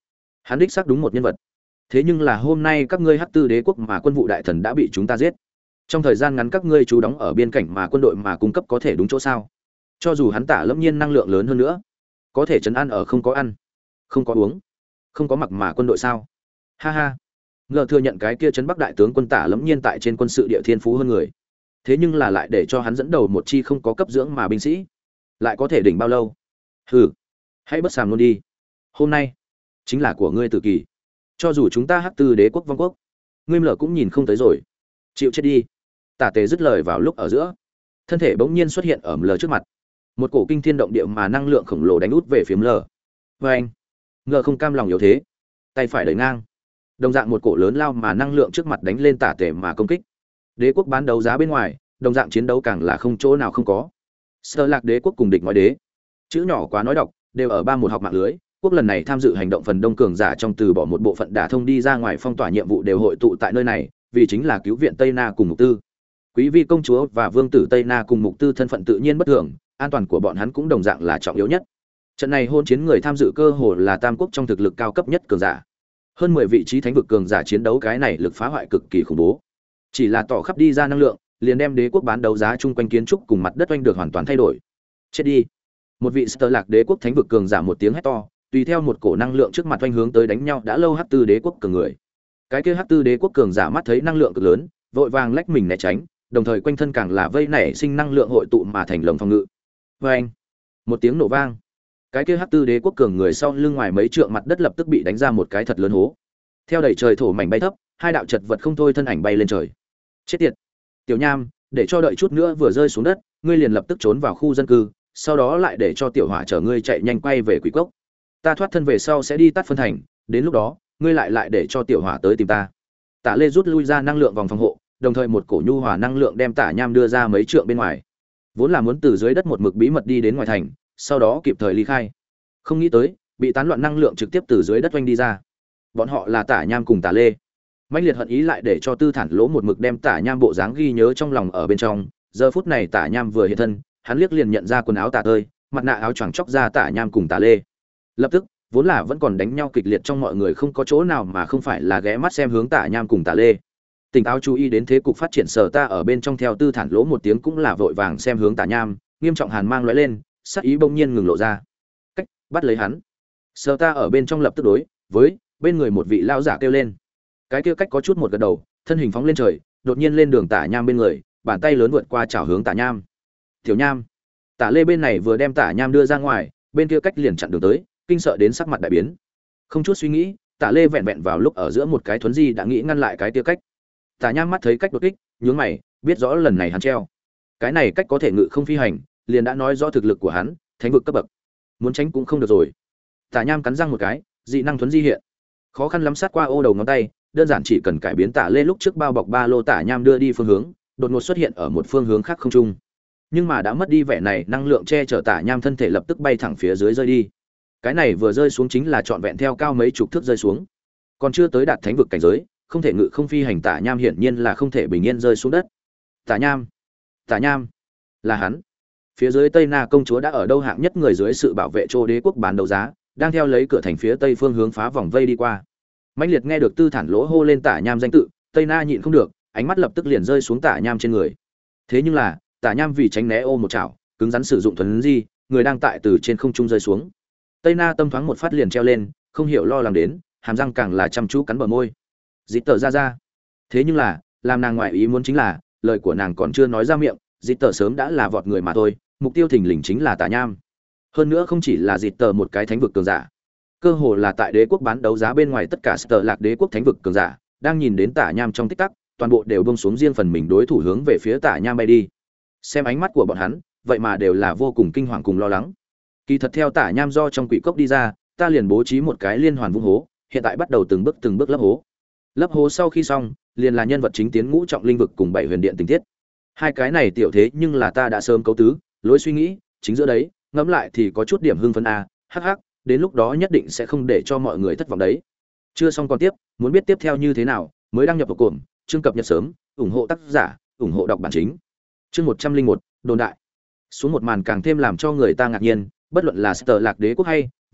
Hắn đích xác đúng một nhân vật. Thế nhưng là hôm nay các ngươi Hắc Tư Đế quốc mà quân vụ đại thần đã bị chúng ta giết. Trong thời gian ngắn các ngươi trú đóng ở biên cảnh mà quân đội mà cung cấp có thể đúng chỗ sao? Cho dù hắn Tả Lâm Nhiên năng lượng lớn hơn nữa, có thể trấn an ở không có ăn, không có uống, không có mặc mà quân đội sao? Ha ha. Ngờ thừa nhận cái kia trấn Bắc đại tướng quân Tả Lâm Nhiên tại trên quân sự địa thiên phú hơn người. Thế nhưng là lại để cho hắn dẫn đầu một chi không có cấp dưỡng mà binh sĩ, lại có thể đỉnh bao lâu? Hừ, hãy bất sàm luôn đi. Hôm nay chính là của ngươi tử kỳ. Cho dù chúng ta Hắc Tư Đế quốc vong quốc, ngươi lở cũng nhìn không tới rồi. Chịu chết đi. Tả Tề dứt lời vào lúc ở giữa, thân thể bỗng nhiên xuất hiện ở lở trước mặt. Một cổ kinh thiên động địa mà năng lượng khổng lồ đánh út về phía lở. Và anh, ngờ không cam lòng yếu thế, tay phải đẩy ngang. Đồng dạng một cổ lớn lao mà năng lượng trước mặt đánh lên Tả Tề mà công kích. Đế quốc bán đấu giá bên ngoài, đồng dạng chiến đấu càng là không chỗ nào không có. Sơ Lạc Đế quốc cùng địch ngoại đế, chữ nhỏ quá nói đọc, đều ở ba một học mạng lưới. Quốc lần này tham dự hành động phần đông cường giả trong từ bỏ một bộ phận đả thông đi ra ngoài phong tỏa nhiệm vụ đều hội tụ tại nơi này, vì chính là cứu viện Tây Na cùng Mục Tư. Quý vi công chúa và vương tử Tây Na cùng Mục Tư thân phận tự nhiên bất thường, an toàn của bọn hắn cũng đồng dạng là trọng yếu nhất. Trận này hôn chiến người tham dự cơ hồ là tam quốc trong thực lực cao cấp nhất cường giả. Hơn mười vị trí thánh vực cường giả chiến đấu, cái này lực phá hoại cực kỳ khủng bố. Chỉ là tỏ khắp đi ra năng lượng, liền đem đế quốc bán đấu giá chung quanh kiến trúc cùng mặt đất oanh được hoàn toàn thay đổi. Chết đi. Một vị Sơ Lạc Đế quốc thánh vực cường giả một tiếng hét to, tùy theo một cổ năng lượng trước mặt oanh hướng tới đánh nhau đã lâu Hắc Tư Đế quốc cường người. Cái kia Hắc Tư Đế quốc cường giả mắt thấy năng lượng cực lớn, vội vàng lách mình né tránh, đồng thời quanh thân càng là vây nảy sinh năng lượng hội tụ mà thành lồng phòng ngự. Oeng! Một tiếng nổ vang. Cái kia Hắc Tư Đế quốc cường người sau lưng ngoài mấy trượng mặt đất lập tức bị đánh ra một cái thật lớn hố. Theo đẩy trời thổ mảnh bay thấp, hai đạo chật vật không thôi thân ảnh bay lên trời. Chết tiệt. Tiểu Nham, để cho đợi chút nữa vừa rơi xuống đất, ngươi liền lập tức trốn vào khu dân cư, sau đó lại để cho tiểu hỏa chở ngươi chạy nhanh quay về quỷ cốc. Ta thoát thân về sau sẽ đi tắt phân thành, đến lúc đó, ngươi lại lại để cho tiểu hỏa tới tìm ta. Tả Lê rút lui ra năng lượng vòng phòng hộ, đồng thời một cổ nhu hòa năng lượng đem Tả Nham đưa ra mấy trượng bên ngoài. Vốn là muốn từ dưới đất một mực bí mật đi đến ngoài thành, sau đó kịp thời ly khai. Không nghĩ tới, bị tán loạn năng lượng trực tiếp từ dưới đất oanh đi ra. Bọn họ là Tả Nham cùng Tả Lê. Mãnh liệt hận ý lại để cho Tư Thản Lỗ một mực đem Tả Nham bộ dáng ghi nhớ trong lòng ở bên trong. Giờ phút này Tả Nham vừa hiện thân, hắn liếc liền nhận ra quần áo Tả Tơi, mặt nạ áo choàng chóc ra Tả Nham cùng Tả Lê. Lập tức, vốn là vẫn còn đánh nhau kịch liệt trong mọi người không có chỗ nào mà không phải là ghé mắt xem hướng Tả Nham cùng Tả Lê. Tỉnh táo chú ý đến thế cục phát triển sở ta ở bên trong, theo Tư Thản Lỗ một tiếng cũng là vội vàng xem hướng Tả Nham, nghiêm trọng hàn mang lóe lên, sắc ý bỗng nhiên ngừng lộ ra. Cách, bắt lấy hắn. Sở ta ở bên trong lập tức đối với bên người một vị lão giả kêu lên. Cái kia cách có chút một gật đầu, thân hình phóng lên trời, đột nhiên lên đường Tả Nham bên người, bàn tay lớn vượt qua chảo hướng Tả Nham. Tiểu Nham. Tả Lê bên này vừa đem Tả Nham đưa ra ngoài, bên kia cách liền chặn đường tới, kinh sợ đến sắc mặt đại biến. Không chút suy nghĩ, Tả Lê vẹn vẹn vào lúc ở giữa một cái thuấn di đã nghĩ ngăn lại cái kia cách. Tả Nham mắt thấy cách đột kích, nhướng mày, biết rõ lần này hắn treo. Cái này cách có thể ngự không phi hành, liền đã nói rõ thực lực của hắn, thánh vực cấp bậc. Muốn tránh cũng không được rồi. Tả Nham cắn răng một cái, dị năng thuấn di hiện. Khó khăn lắm sát qua ô đầu ngón tay, đơn giản chỉ cần cải biến Tả Lê lúc trước bao bọc ba lô Tả Nham đưa đi phương hướng, đột ngột xuất hiện ở một phương hướng khác không trung. Nhưng mà đã mất đi vẻ này, năng lượng che chở Tả Nham thân thể lập tức bay thẳng phía dưới rơi đi. Cái này vừa rơi xuống chính là trọn vẹn theo cao mấy chục thước rơi xuống. Còn chưa tới đạt thánh vực cảnh giới, không thể ngự không phi hành Tả Nham hiển nhiên là không thể bình yên rơi xuống đất. Tả Nham, Tả Nham, là hắn. Phía dưới Tây Na công chúa đã ở đâu hạng nhất người dưới sự bảo vệ Trô Đế quốc bán đấu giá, đang theo lấy cửa thành phía tây phương hướng phá vòng vây đi qua. Mãnh liệt nghe được Tư Thản Lỗ hô lên Tả Nham danh tự, Tây Na nhịn không được, ánh mắt lập tức liền rơi xuống Tả Nham trên người. Thế nhưng là, Tả Nham vì tránh né ô một chảo, cứng rắn sử dụng thuấn di, người đang tại từ trên không trung rơi xuống. Tây Na tâm thoáng một phát liền treo lên, không hiểu lo lắng đến, hàm răng càng là chăm chú cắn bờ môi. Dịt tờ ra ra. Thế nhưng là, làm nàng ngoại ý muốn chính là, lời của nàng còn chưa nói ra miệng, Dịt tờ sớm đã là vọt người mà thôi, mục tiêu thình lình chính là Tả Nham. Hơn nữa không chỉ là Dịt tờ một cái thánh vực cường giả, cơ hồ là tại đế quốc bán đấu giá bên ngoài tất cả Sở Lạc Đế quốc thánh vực cường giả, đang nhìn đến Tả Nham trong tích tắc, toàn bộ đều buông xuống riêng phần mình đối thủ hướng về phía Tả Nham bay đi. Xem ánh mắt của bọn hắn, vậy mà đều là vô cùng kinh hoàng cùng lo lắng. Kỳ thật theo Tả Nham do trong quỷ cốc đi ra, ta liền bố trí một cái liên hoàn vung hố, hiện tại bắt đầu từng bước từng bước lấp hố. Lấp hố sau khi xong, liền là nhân vật chính tiến ngũ trọng linh vực cùng bảy huyền điện tình tiết. Hai cái này tiểu thế nhưng là ta đã sớm cấu tứ, lối suy nghĩ, chính giữa đấy, ngẫm lại thì có chút điểm hưng phấn a, hắc hắc, đến lúc đó nhất định sẽ không để cho mọi người thất vọng đấy. Chưa xong còn tiếp, muốn biết tiếp theo như thế nào, mới đăng nhập vào cổm, chương cập nhật sớm, ủng hộ tác giả, ủng hộ đọc bản chính. Chương một trăm linh một, đồn đại. Xuống một màn càng thêm làm cho người ta ngạc nhiên, bất luận là Sở Lạc Đế quốc hay vẫn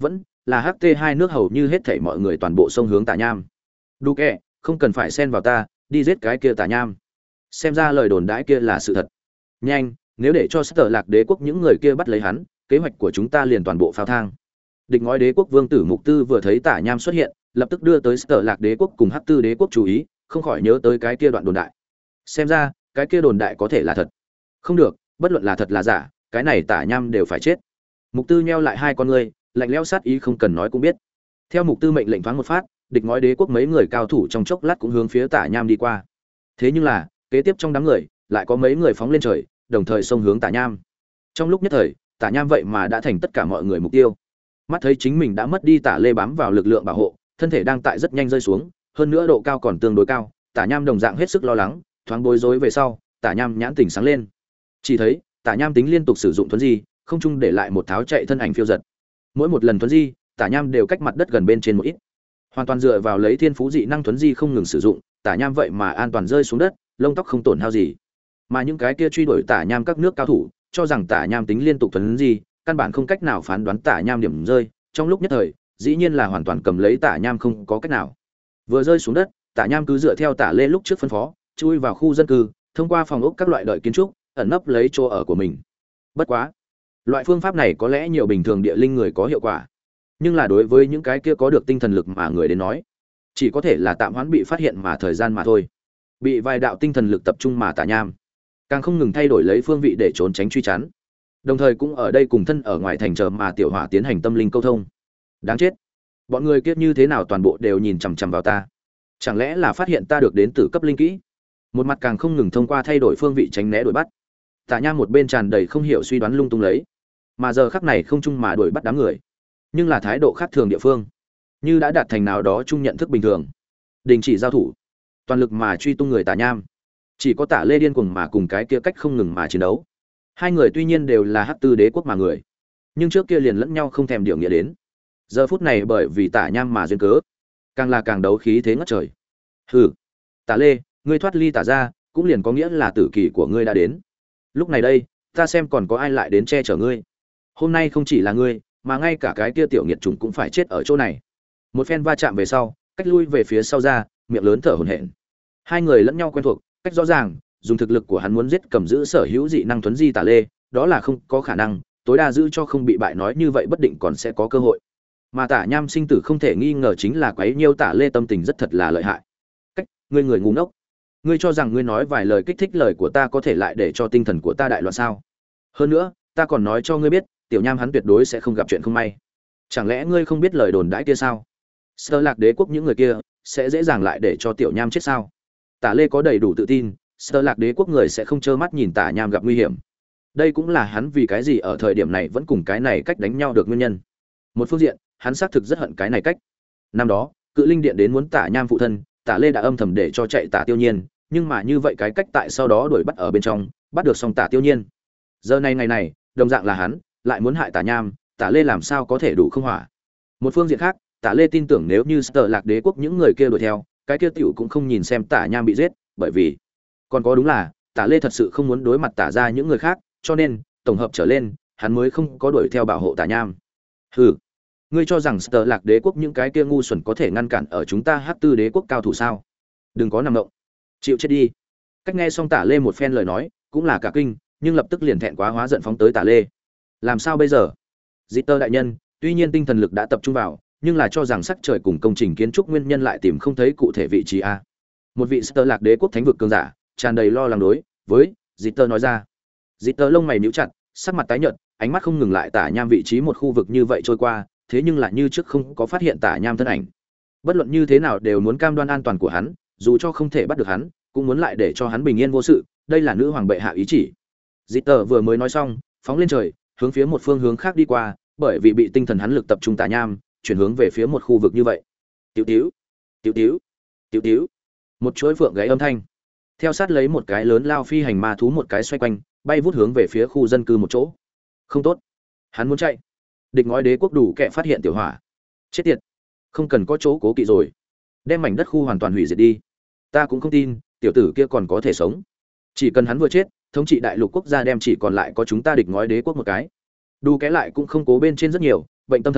là hát tê hai nước hầu như hết thảy mọi người toàn bộ sông hướng Tả Nham. Đu kẹ, không cần phải xen vào ta, đi giết cái kia Tả Nham. Xem ra lời đồn đãi kia là sự thật. Nhanh, nếu để cho Sở Lạc Đế quốc những người kia bắt lấy hắn, kế hoạch của chúng ta liền toàn bộ phao thang. Địch Ngói Đế quốc vương tử Mục Tư vừa thấy Tả Nham xuất hiện, lập tức đưa tới Sở Lạc Đế quốc cùng Hắc Tư Đế quốc chú ý, không khỏi nhớ tới cái kia đoạn đồn đại. Xem ra, cái kia đồn đại có thể là thật. Không được, bất luận là thật là giả, cái này Tả Nham đều phải chết. Mục Tư nheo lại hai con ngươi, lạnh lẽo sát ý không cần nói cũng biết. Theo Mục Tư mệnh lệnh thoáng một phát, Địch Ngói Đế quốc mấy người cao thủ trong chốc lát cũng hướng phía Tả Nham đi qua. Thế nhưng là, kế tiếp trong đám người, lại có mấy người phóng lên trời, đồng thời xông hướng Tả Nham. Trong lúc nhất thời, Tả Nham vậy mà đã thành tất cả mọi người mục tiêu. Mắt thấy chính mình đã mất đi Tả Lê bám vào lực lượng bảo hộ, thân thể đang tại rất nhanh rơi xuống, hơn nữa độ cao còn tương đối cao, Tả Nham đồng dạng hết sức lo lắng, thoáng bối rối về sau, Tả Nham nhãn tỉnh sáng lên. Chỉ thấy, Tả Nham tính liên tục sử dụng thuấn di, không trung để lại một tháo chạy thân ảnh phiêu giật. Mỗi một lần thuấn di, Tả Nham đều cách mặt đất gần bên trên một ít. Hoàn toàn dựa vào lấy thiên phú dị năng thuấn di không ngừng sử dụng, Tả Nham vậy mà an toàn rơi xuống đất, lông tóc không tổn hao gì. Mà những cái kia truy đuổi Tả Nham các nước cao thủ, cho rằng Tả Nham tính liên tục thuấn di, căn bản không cách nào phán đoán Tả Nham điểm rơi, trong lúc nhất thời, dĩ nhiên là hoàn toàn cầm lấy Tả Nham không có cách nào. Vừa rơi xuống đất, Tả Nham cứ dựa theo Tả Lê lúc trước phân phó, chui vào khu dân cư, thông qua phòng ốc các loại đợi kiến trúc, ẩn nấp lấy chỗ ở của mình. Bất quá, loại phương pháp này có lẽ nhiều bình thường địa linh người có hiệu quả, nhưng là đối với những cái kia có được tinh thần lực mà người đến nói, chỉ có thể là tạm hoãn bị phát hiện mà thời gian mà thôi. Bị vài đạo tinh thần lực tập trung mà Tả Nham càng không ngừng thay đổi lấy phương vị để trốn tránh truy chắn, đồng thời cũng ở đây cùng thân ở ngoài thành chờ mà tiểu hỏa tiến hành tâm linh câu thông. Đáng chết, bọn người kiếp như thế nào toàn bộ đều nhìn chằm chằm vào ta, chẳng lẽ là phát hiện ta được đến từ cấp linh kỹ? Một mặt càng không ngừng thông qua thay đổi phương vị tránh né đuổi bắt. Tả Nham một bên tràn đầy không hiểu suy đoán lung tung lấy, mà giờ khắc này không chung mà đuổi bắt đám người, nhưng là thái độ khác thường địa phương, như đã đạt thành nào đó chung nhận thức bình thường, đình chỉ giao thủ, toàn lực mà truy tung người Tả Nham. Chỉ có Tả Lê điên cuồng mà cùng cái kia cách không ngừng mà chiến đấu. Hai người tuy nhiên đều là Hắc Tư Đế quốc mà người, nhưng trước kia liền lẫn nhau không thèm điều nghĩa đến. Giờ phút này bởi vì Tả Nham mà duyên cớ, càng là càng đấu khí thế ngất trời. Hừ, Tả Lê, ngươi thoát ly Tả gia, cũng liền có nghĩa là tử kỳ của ngươi đã đến. Lúc này đây, ta xem còn có ai lại đến che chở ngươi. Hôm nay không chỉ là ngươi, mà ngay cả cái kia tiểu nghiệt chủng cũng phải chết ở chỗ này. Một phen va chạm về sau, cách lui về phía sau ra, miệng lớn thở hổn hển. Hai người lẫn nhau quen thuộc, cách rõ ràng, dùng thực lực của hắn muốn giết cầm giữ sở hữu dị năng thuấn di Tả Lê, đó là không có khả năng, tối đa giữ cho không bị bại nói như vậy bất định còn sẽ có cơ hội. Mà Tả Nham sinh tử không thể nghi ngờ chính là quấy nhiêu Tả Lê tâm tình rất thật là lợi hại. Cách, ngươi người ngu ngốc. Ngươi cho rằng ngươi nói vài lời kích thích lời của ta có thể lại để cho tinh thần của ta đại loạn sao? Hơn nữa, ta còn nói cho ngươi biết, tiểu Nham hắn tuyệt đối sẽ không gặp chuyện không may. Chẳng lẽ ngươi không biết lời đồn đãi kia sao? Sở Lạc Đế quốc những người kia sẽ dễ dàng lại để cho tiểu Nham chết sao? Tả Lê có đầy đủ tự tin, Sở Lạc Đế quốc người sẽ không trơ mắt nhìn Tả Nham gặp nguy hiểm. Đây cũng là hắn vì cái gì ở thời điểm này vẫn cùng cái này cách đánh nhau được nguyên nhân. Một phương diện, hắn xác thực rất hận cái này cách. Năm đó, Cự Linh Điện đến muốn Tả Nham phụ thân, Tả Lê đã âm thầm để cho chạy Tả Tiêu Nhiên, nhưng mà như vậy cái cách tại sau đó đuổi bắt ở bên trong, bắt được xong Tả Tiêu Nhiên. Giờ này ngày này, đồng dạng là hắn, lại muốn hại Tả Nham, Tả Lê làm sao có thể đủ không hỏa. Một phương diện khác, Tả Lê tin tưởng nếu như Sở Lạc Đế quốc những người kia đuổi theo, cái kia tiểu cũng không nhìn xem Tả Nham bị giết, bởi vì còn có đúng là Tả Lê thật sự không muốn đối mặt Tả ra những người khác, cho nên tổng hợp trở lên, hắn mới không có đuổi theo bảo hộ Tả Nham. Hừ, ngươi cho rằng Sở Lạc Đế quốc những cái kia ngu xuẩn có thể ngăn cản ở chúng ta Hắc Tư Đế quốc cao thủ sao? Đừng có nằm động, chịu chết đi. Cách nghe xong Tả Lê một phen lời nói, cũng là cả kinh, nhưng lập tức liền thẹn quá hóa giận phóng tới Tả Lê. Làm sao bây giờ? Dị Tơ đại nhân, tuy nhiên tinh thần lực đã tập trung vào, nhưng là cho rằng sắc trời cùng công trình kiến trúc nguyên nhân lại tìm không thấy cụ thể vị trí a. Một vị Sở Lạc Đế quốc thánh vực cường giả, tràn đầy lo lắng đối với Dị Tơ nói ra. Dị Tơ lông mày nhíu chặt, sắc mặt tái nhợt, ánh mắt không ngừng lại Tả Nham vị trí một khu vực như vậy trôi qua, thế nhưng lại như trước không có phát hiện Tả Nham thân ảnh. Bất luận như thế nào đều muốn cam đoan an toàn của hắn, dù cho không thể bắt được hắn, cũng muốn lại để cho hắn bình yên vô sự, đây là nữ hoàng bệ hạ ý chỉ. Dị Tơ vừa mới nói xong, phóng lên trời, hướng phía một phương hướng khác đi qua, bởi vì bị tinh thần hắn lực tập trung Tả Nham, chuyển hướng về phía một khu vực như vậy. Tiểu tiểu, tiểu tiểu, tiểu tiểu. Một chuỗi phượng gáy âm thanh, theo sát lấy một cái lớn lao phi hành ma thú một cái xoay quanh, bay vút hướng về phía khu dân cư một chỗ. Không tốt, hắn muốn chạy. Địch Ngói Đế quốc đủ kẻ phát hiện tiểu hỏa. Chết tiệt, không cần có chỗ cố kỵ rồi, đem mảnh đất khu hoàn toàn hủy diệt đi. Ta cũng không tin tiểu tử kia còn có thể sống. Chỉ cần hắn vừa chết, thống trị đại lục quốc gia đem chỉ còn lại có chúng ta Địch Ngói Đế quốc một cái. Đủ kẻ lại cũng không cố bên trên rất nhiều, bệnh tâm thần,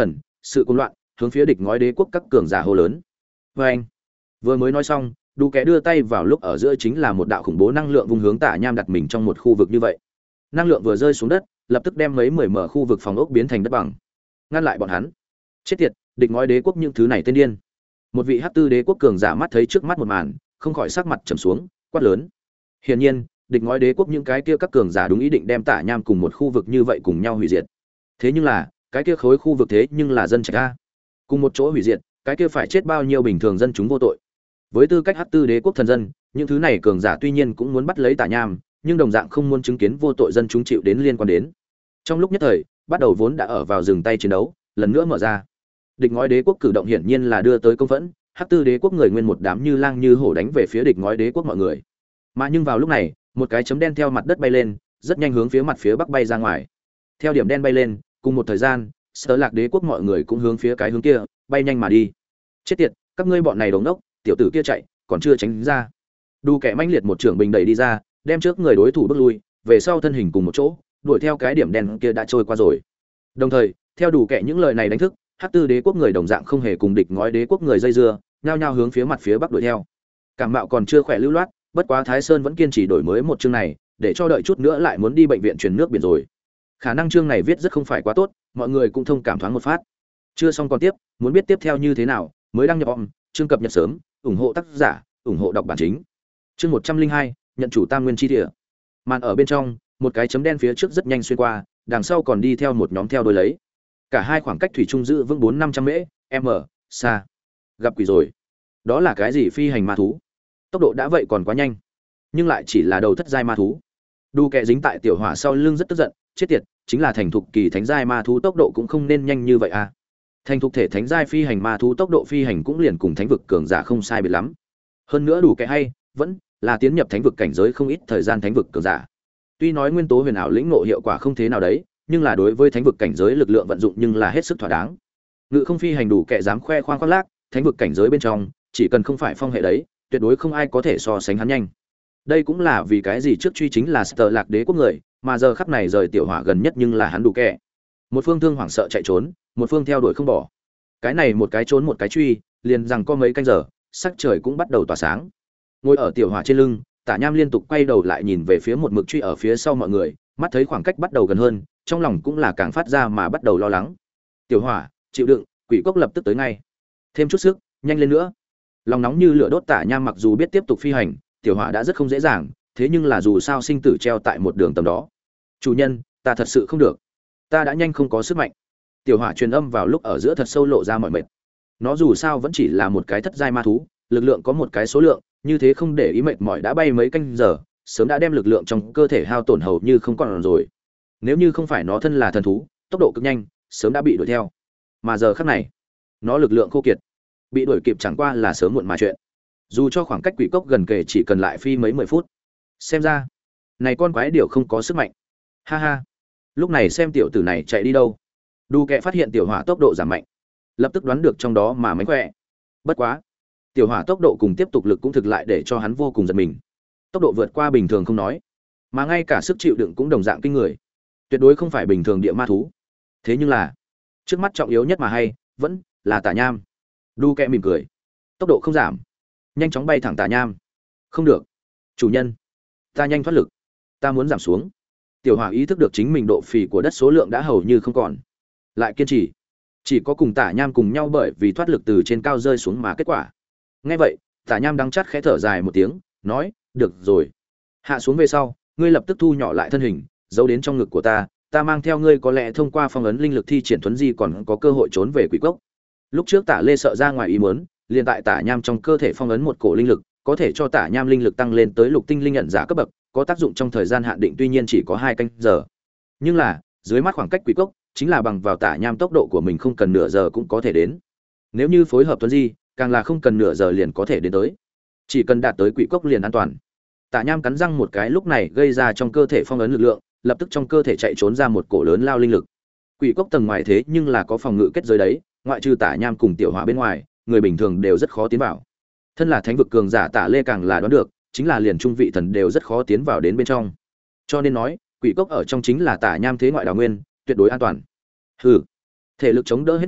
sự cuồng loạn, hướng phía địch ngói đế quốc các cường giả hô lớn. Và anh vừa mới nói xong, đủ kẻ đưa tay vào lúc ở giữa chính là một đạo khủng bố năng lượng vung hướng Tả Nham đặt mình trong một khu vực như vậy. Năng lượng vừa rơi xuống đất, lập tức đem mấy mười mở khu vực phòng ốc biến thành đất bằng, ngăn lại bọn hắn. Chết tiệt, địch ngói đế quốc những thứ này tên điên. Một vị hắc tư đế quốc cường giả mắt thấy trước mắt một màn, không khỏi sắc mặt trầm xuống, quát lớn. Hiển nhiên, địch ngói đế quốc những cái kia các cường giả đúng ý định đem Tả Nham cùng một khu vực như vậy cùng nhau hủy diệt. Thế nhưng là, cái kia khối khu vực thế nhưng là dân trạch a. Cùng một chỗ hủy diệt, cái kia phải chết bao nhiêu bình thường dân chúng vô tội. Với tư cách hắc tư đế quốc thần dân, những thứ này cường giả tuy nhiên cũng muốn bắt lấy Tả Nham, nhưng đồng dạng không muốn chứng kiến vô tội dân chúng chịu đến liên quan đến. Trong lúc nhất thời, bắt đầu vốn đã ở vào dừng tay chiến đấu, lần nữa mở ra. Địch ngói đế quốc cử động hiển nhiên là đưa tới công phẫn, hắc tư đế quốc người nguyên một đám như lang như hổ đánh về phía địch ngói đế quốc mọi người. Mà nhưng vào lúc này, một cái chấm đen theo mặt đất bay lên, rất nhanh hướng phía mặt phía bắc bay ra ngoài. Theo điểm đen bay lên, cùng một thời gian, Sở Lạc đế quốc mọi người cũng hướng phía cái hướng kia, bay nhanh mà đi. Chết tiệt, các ngươi bọn này đồ ngốc, tiểu tử kia chạy, còn chưa tránh ra. Đủ kẻ manh liệt một trưởng bình đẩy đi ra, đem trước người đối thủ bước lui, về sau thân hình cùng một chỗ, đuổi theo cái điểm đen kia đã trôi qua rồi. Đồng thời, theo đủ kẻ những lời này đánh thức, hắc tư đế quốc người đồng dạng không hề cùng địch ngói đế quốc người dây dưa, nhao nhao hướng phía mặt phía bắc đuổi theo. Cảm mạo còn chưa khỏe lưu loát, bất quá Thái Sơn vẫn kiên trì đổi mới một chương này, để cho đợi chút nữa lại muốn đi bệnh viện truyền nước biển rồi. Khả năng chương này viết rất không phải quá tốt, mọi người cũng thông cảm thoáng một phát. Chưa xong còn tiếp, muốn biết tiếp theo như thế nào, mới đăng nhập om, chương cập nhật sớm, ủng hộ tác giả, ủng hộ đọc bản chính. Chương một trăm linh hai, nhận chủ Tam Nguyên chi địa. Màn ở bên trong, một cái chấm đen phía trước rất nhanh xuyên qua, đằng sau còn đi theo một nhóm theo đuôi lấy. Cả hai khoảng cách thủy chung giữ vững bốn năm trăm mễ, m, xa. Gặp quỷ rồi. Đó là cái gì phi hành ma thú? Tốc độ đã vậy còn quá nhanh, nhưng lại chỉ là đầu thất giai ma thú. Đu kẻ dính tại tiểu hỏa sau lưng rất tức giận, chết tiệt, chính là thành thục kỳ thánh giai ma thú tốc độ cũng không nên nhanh như vậy à. Thành thục thể thánh giai phi hành ma thú tốc độ phi hành cũng liền cùng thánh vực cường giả không sai biệt lắm. Hơn nữa đủ kẻ hay, vẫn là tiến nhập thánh vực cảnh giới không ít thời gian thánh vực cường giả. Tuy nói nguyên tố huyền ảo lĩnh ngộ hiệu quả không thế nào đấy, nhưng là đối với thánh vực cảnh giới lực lượng vận dụng nhưng là hết sức thỏa đáng. Ngự không phi hành đủ kẻ dám khoe khoang khoác lác, thánh vực cảnh giới bên trong, chỉ cần không phải phong hệ đấy, tuyệt đối không ai có thể so sánh hắn nhanh. Đây cũng là vì cái gì trước truy chính là Sở Lạc đế quốc người, mà giờ khắp này rời tiểu hỏa gần nhất nhưng là hắn đủ kẻ. Một phương thương hoảng sợ chạy trốn, một phương theo đuổi không bỏ. Cái này một cái trốn một cái truy, liền rằng có mấy canh giờ, sắc trời cũng bắt đầu tỏa sáng. Ngồi ở tiểu hỏa trên lưng, Tả Nham liên tục quay đầu lại nhìn về phía một mực truy ở phía sau mọi người, mắt thấy khoảng cách bắt đầu gần hơn, trong lòng cũng là càng phát ra mà bắt đầu lo lắng. Tiểu hỏa, chịu đựng, quỷ cốc lập tức tới ngay. Thêm chút sức, nhanh lên nữa. Lòng nóng như lửa đốt Tả Nham mặc dù biết tiếp tục phi hành, tiểu hỏa đã rất không dễ dàng, thế nhưng là dù sao sinh tử treo tại một đường tầm đó. Chủ nhân, ta thật sự không được, ta đã nhanh không có sức mạnh. Tiểu hỏa truyền âm vào lúc ở giữa thật sâu lộ ra mọi mệt. Nó dù sao vẫn chỉ là một cái thất giai ma thú, lực lượng có một cái số lượng, như thế không để ý mệt mỏi đã bay mấy canh giờ, sớm đã đem lực lượng trong cơ thể hao tổn hầu như không còn rồi. Nếu như không phải nó thân là thần thú, tốc độ cực nhanh, sớm đã bị đuổi theo. Mà giờ khắc này, nó lực lượng khô kiệt, bị đuổi kịp chẳng qua là sớm muộn mà chuyện. Dù cho khoảng cách quỷ cốc gần kề chỉ cần lại phi mấy mười phút. Xem ra, này con quái điểu không có sức mạnh. Ha ha. Lúc này xem tiểu tử này chạy đi đâu. Đu kẹ phát hiện tiểu hỏa tốc độ giảm mạnh, lập tức đoán được trong đó mà mánh khỏe. Bất quá, tiểu hỏa tốc độ cùng tiếp tục lực cũng thực lại để cho hắn vô cùng giật mình. Tốc độ vượt qua bình thường không nói, mà ngay cả sức chịu đựng cũng đồng dạng kinh người, tuyệt đối không phải bình thường địa ma thú. Thế nhưng là, trước mắt trọng yếu nhất mà hay vẫn là Tả Nham. Đu kẹ mỉm cười, tốc độ không giảm, nhanh chóng bay thẳng Tả Nham. Không được, chủ nhân, ta nhanh thoát lực, ta muốn giảm xuống. Tiểu hỏa ý thức được chính mình độ phì của đất số lượng đã hầu như không còn, lại kiên trì, chỉ có cùng Tả Nham cùng nhau bởi vì thoát lực từ trên cao rơi xuống mà kết quả. Nghe vậy, Tả Nham đắng chát khẽ thở dài một tiếng, nói, được rồi. Hạ xuống về sau, ngươi lập tức thu nhỏ lại thân hình, giấu đến trong ngực của ta, ta mang theo ngươi có lẽ thông qua phong ấn linh lực thi triển thuấn di còn có cơ hội trốn về quỷ cốc. Lúc trước Tả Lê sợ ra ngoài ý muốn, liền tại Tả Nham trong cơ thể phong ấn một cổ linh lực, có thể cho Tả Nham linh lực tăng lên tới lục tinh linh nhận giả cấp bậc, có tác dụng trong thời gian hạn định tuy nhiên chỉ có hai canh giờ. Nhưng là, dưới mắt khoảng cách quỷ cốc, chính là bằng vào Tả Nham tốc độ của mình không cần nửa giờ cũng có thể đến. Nếu như phối hợp thuấn di, càng là không cần nửa giờ liền có thể đến tới. Chỉ cần đạt tới quỷ cốc liền an toàn. Tả Nham cắn răng một cái lúc này gây ra trong cơ thể phong ấn lực lượng, lập tức trong cơ thể chạy trốn ra một cổ lớn lao linh lực. Quỷ cốc tầng ngoài thế nhưng là có phòng ngự kết giới đấy, ngoại trừ Tả Nham cùng tiểu hỏa bên ngoài, người bình thường đều rất khó tiến vào. Thân là thánh vực cường giả Tả Lê càng là đoán được, chính là liền trung vị thần đều rất khó tiến vào đến bên trong. Cho nên nói, quỷ cốc ở trong chính là Tả Nham thế ngoại đào nguyên, tuyệt đối an toàn. Hừ, thể lực chống đỡ hết nổi,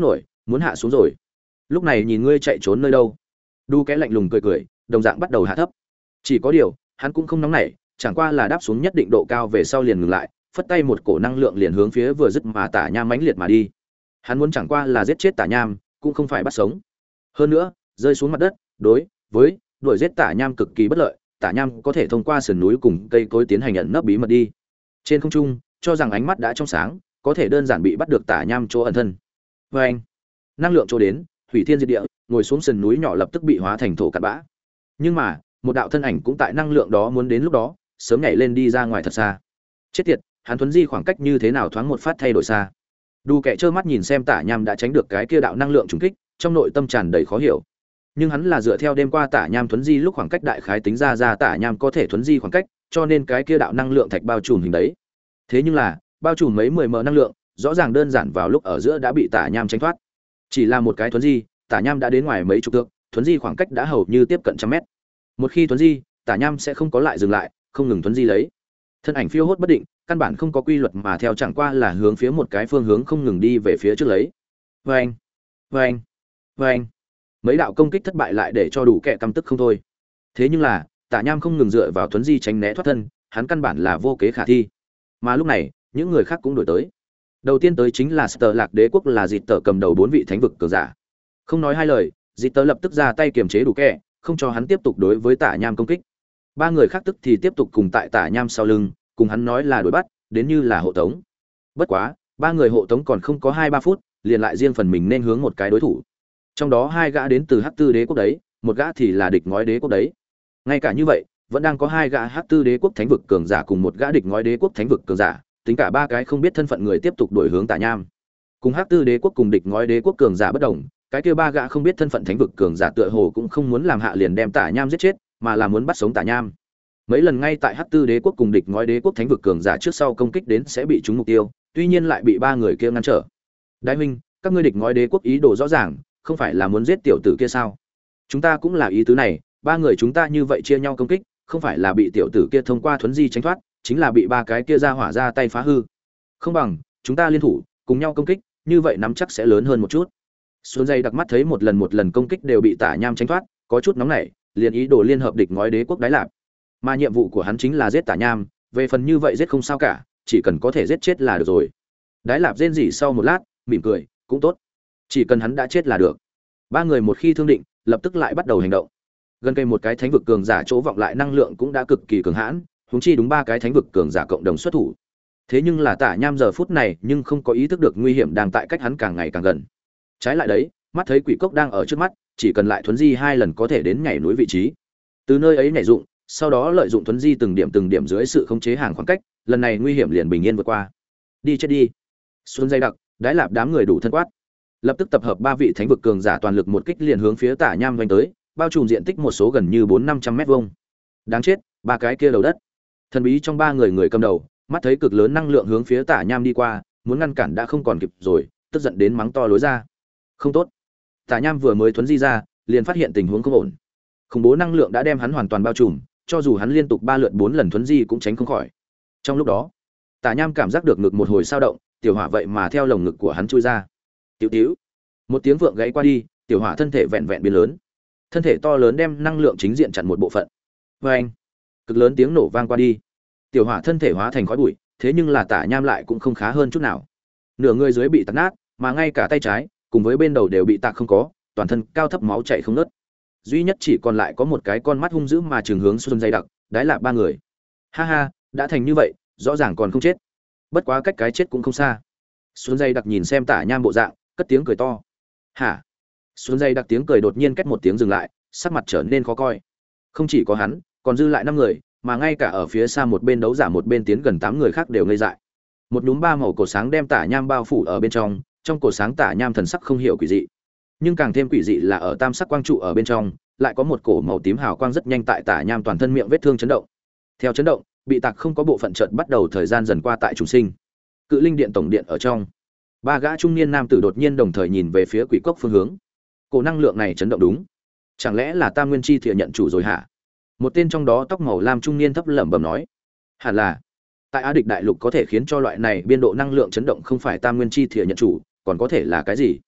muốn hạ xuống rồi. Lúc này nhìn ngươi chạy trốn nơi đâu? Đu Kẽ lạnh lùng cười cười, đồng dạng bắt đầu hạ thấp. Chỉ có điều, hắn cũng không nóng nảy, chẳng qua là đáp xuống nhất định độ cao về sau liền ngừng lại, phất tay một cổ năng lượng liền hướng phía vừa dứt mà Tả Nham mãnh liệt mà đi. Hắn muốn chẳng qua là giết chết Tả Nham, cũng không phải bắt sống. Hơn nữa, rơi xuống mặt đất, đối với đuổi giết Tả Nham cực kỳ bất lợi, Tả Nham có thể thông qua sườn núi cùng cây cối tiến hành ẩn nấp bí mật đi. Trên không trung, cho rằng ánh mắt đã trong sáng, có thể đơn giản bị bắt được Tả Nham chỗ ẩn thân. Và anh, năng lượng chỗ đến, hủy thiên diệt địa, ngồi xuống sườn núi nhỏ lập tức bị hóa thành thổ cát bã. Nhưng mà, một đạo thân ảnh cũng tại năng lượng đó muốn đến lúc đó, sớm nhảy lên đi ra ngoài thật xa. Chết tiệt, hắn thuấn di khoảng cách như thế nào thoáng một phát thay đổi xa. Đu Kệ trơ mắt nhìn xem Tả Nham đã tránh được cái kia đạo năng lượng trùng kích, trong nội tâm tràn đầy khó hiểu. Nhưng hắn là dựa theo đêm qua Tả Nham thuấn di lúc khoảng cách đại khái tính ra ra Tả Nham có thể thuấn di khoảng cách, cho nên cái kia đạo năng lượng thạch bao trùm hình đấy. Thế nhưng là, bao trùm mấy mười mờ năng lượng, rõ ràng đơn giản vào lúc ở giữa đã bị Tả Nham tránh thoát. Chỉ là một cái thuấn di, Tả Nham đã đến ngoài mấy chục thước, thuấn di khoảng cách đã hầu như tiếp cận trăm mét. Một khi thuấn di, Tả Nham sẽ không có lại dừng lại, không ngừng thuấn di lấy. Thân ảnh phiêu hốt bất định, căn bản không có quy luật mà theo chẳng qua là hướng phía một cái phương hướng không ngừng đi về phía trước lấy. Vâng, vâng, vâng. Mấy đạo công kích thất bại lại để cho Đủ Kệ căm tức không thôi. Thế nhưng là, Tả Nham không ngừng dựa vào thuấn di tránh né thoát thân, hắn căn bản là vô kế khả thi. Mà lúc này, những người khác cũng đuổi tới. Đầu tiên tới chính là Sở Lạc Đế quốc là Dịt Tở cầm đầu bốn vị thánh vực cường giả. Không nói hai lời, Dịt Tở lập tức ra tay kiềm chế Đủ Kệ, không cho hắn tiếp tục đối với Tả Nham công kích. Ba người khác tức thì tiếp tục cùng tại Tả Nham sau lưng, cùng hắn nói là đuổi bắt, đến như là hộ tống. Bất quá, ba người hộ tống còn không có hai ba phút, liền lại riêng phần mình nên hướng một cái đối thủ. Trong đó hai gã đến từ Hắc Tư Đế quốc đấy, một gã thì là địch ngói đế quốc đấy. Ngay cả như vậy, vẫn đang có hai gã Hắc Tư Đế quốc thánh vực cường giả cùng một gã địch ngói đế quốc thánh vực cường giả, tính cả ba cái không biết thân phận người tiếp tục đuổi hướng Tả Nham. Cùng Hắc Tư Đế quốc cùng địch ngói đế quốc cường giả bất đồng, cái kia ba gã không biết thân phận thánh vực cường giả tựa hồ cũng không muốn làm hạ liền đem Tả Nham giết chết, mà là muốn bắt sống Tả Nham. Mấy lần ngay tại Hắc Tư Đế quốc cùng địch ngói đế quốc thánh vực cường giả trước sau công kích đến sẽ bị trúng mục tiêu, tuy nhiên lại bị ba người kia ngăn trở. Đại huynh, các ngươi địch ngói đế quốc ý đồ rõ ràng, không phải là muốn giết tiểu tử kia sao? Chúng ta cũng là ý tứ này, ba người chúng ta như vậy chia nhau công kích, không phải là bị tiểu tử kia thông qua thuấn di tránh thoát, chính là bị ba cái kia ra hỏa ra tay phá hư. Không bằng chúng ta liên thủ, cùng nhau công kích, như vậy nắm chắc sẽ lớn hơn một chút. Xuân dây đặc mắt thấy một lần một lần công kích đều bị Tả Nham tránh thoát, có chút nóng nảy, liền ý đồ liên hợp địch ngói đế quốc đái lạp. Mà nhiệm vụ của hắn chính là giết Tả Nham, về phần như vậy giết không sao cả, chỉ cần có thể giết chết là được rồi. Đái lạp rên rỉ sau một lát, mỉm cười, cũng tốt, chỉ cần hắn đã chết là được. Ba người một khi thương định, lập tức lại bắt đầu hành động. Gần cây một cái thánh vực cường giả chỗ vọng lại năng lượng cũng đã cực kỳ cường hãn, huống chi đúng ba cái thánh vực cường giả cộng đồng xuất thủ. Thế nhưng là Tả Nham giờ phút này nhưng không có ý thức được nguy hiểm đang tại cách hắn càng ngày càng gần. Trái lại đấy, mắt thấy quỷ cốc đang ở trước mắt, chỉ cần lại thuấn di hai lần có thể đến nhảy núi vị trí. Từ nơi ấy nhảy dụng, sau đó lợi dụng thuấn di từng điểm từng điểm dưới sự khống chế hàng khoảng cách, lần này nguy hiểm liền bình yên vượt qua. Đi chết đi. Xuân dây đặc, đái lạp đám người đủ thân quát. Lập tức tập hợp ba vị thánh vực cường giả toàn lực một kích liền hướng phía Tả Nham vành tới, bao trùm diện tích một số gần như bốn năm trăm mét vuông. Đáng chết, ba cái kia đầu đất. Thần bí trong ba người người cầm đầu, mắt thấy cực lớn năng lượng hướng phía Tả Nham đi qua, muốn ngăn cản đã không còn kịp rồi, tức giận đến mắng to lối ra. Không tốt. Tả Nham vừa mới thuấn di ra, liền phát hiện tình huống không ổn. Khủng bố năng lượng đã đem hắn hoàn toàn bao trùm, cho dù hắn liên tục ba lượt bốn lần thuấn di cũng tránh không khỏi. Trong lúc đó, Tả Nham cảm giác được ngực một hồi sao động, tiểu hỏa vậy mà theo lồng ngực của hắn chui ra. Tiểu tiểu. Một tiếng vượng gãy qua đi, tiểu hỏa thân thể vẹn vẹn biến lớn. Thân thể to lớn đem năng lượng chính diện chặn một bộ phận. Oeng! Cực lớn tiếng nổ vang qua đi. Tiểu hỏa thân thể hóa thành khói bụi, thế nhưng là Tả Nham lại cũng không khá hơn chút nào. Nửa người dưới bị tạc nát, mà ngay cả tay trái cùng với bên đầu đều bị tạc không có, toàn thân cao thấp máu chảy không ngớt. Duy nhất chỉ còn lại có một cái con mắt hung dữ mà trường hướng Xuân dày đặc, đái lạp ba người. Ha ha, đã thành như vậy, rõ ràng còn không chết. Bất quá cách cái chết cũng không xa. Xuân dày đặc nhìn xem Tả Nham bộ dạng, cất tiếng cười to. Hả? Xuân dày đặc tiếng cười đột nhiên két một tiếng dừng lại, sắc mặt trở nên khó coi. Không chỉ có hắn, còn dư lại năm người, mà ngay cả ở phía xa một bên đấu giả một bên tiến gần tám người khác đều ngây dại. Một nhúm ba màu cổ sáng đem Tả Nham bao phủ ở bên trong, trong cổ sáng Tả Nham thần sắc không hiểu quỷ dị. Nhưng càng thêm quỷ dị là ở tam sắc quang trụ ở bên trong, lại có một cổ màu tím hào quang rất nhanh tại Tả Nham toàn thân miệng vết thương chấn động. Theo chấn động, bị tạc không có bộ phận chợt bắt đầu thời gian dần qua tại trùng sinh. Cự linh điện tổng điện ở trong, ba gã trung niên nam tử đột nhiên đồng thời nhìn về phía quỷ cốc phương hướng. Cổ năng lượng này chấn động đúng, chẳng lẽ là Tam Nguyên Chi Thiện nhận chủ rồi hả? Một tên trong đó tóc màu lam trung niên thấp lẩm bẩm nói. Hẳn là, tại Á Địch đại lục có thể khiến cho loại này biên độ năng lượng chấn động không phải Tam Nguyên Chi Thiện nhận chủ, còn có thể là cái gì?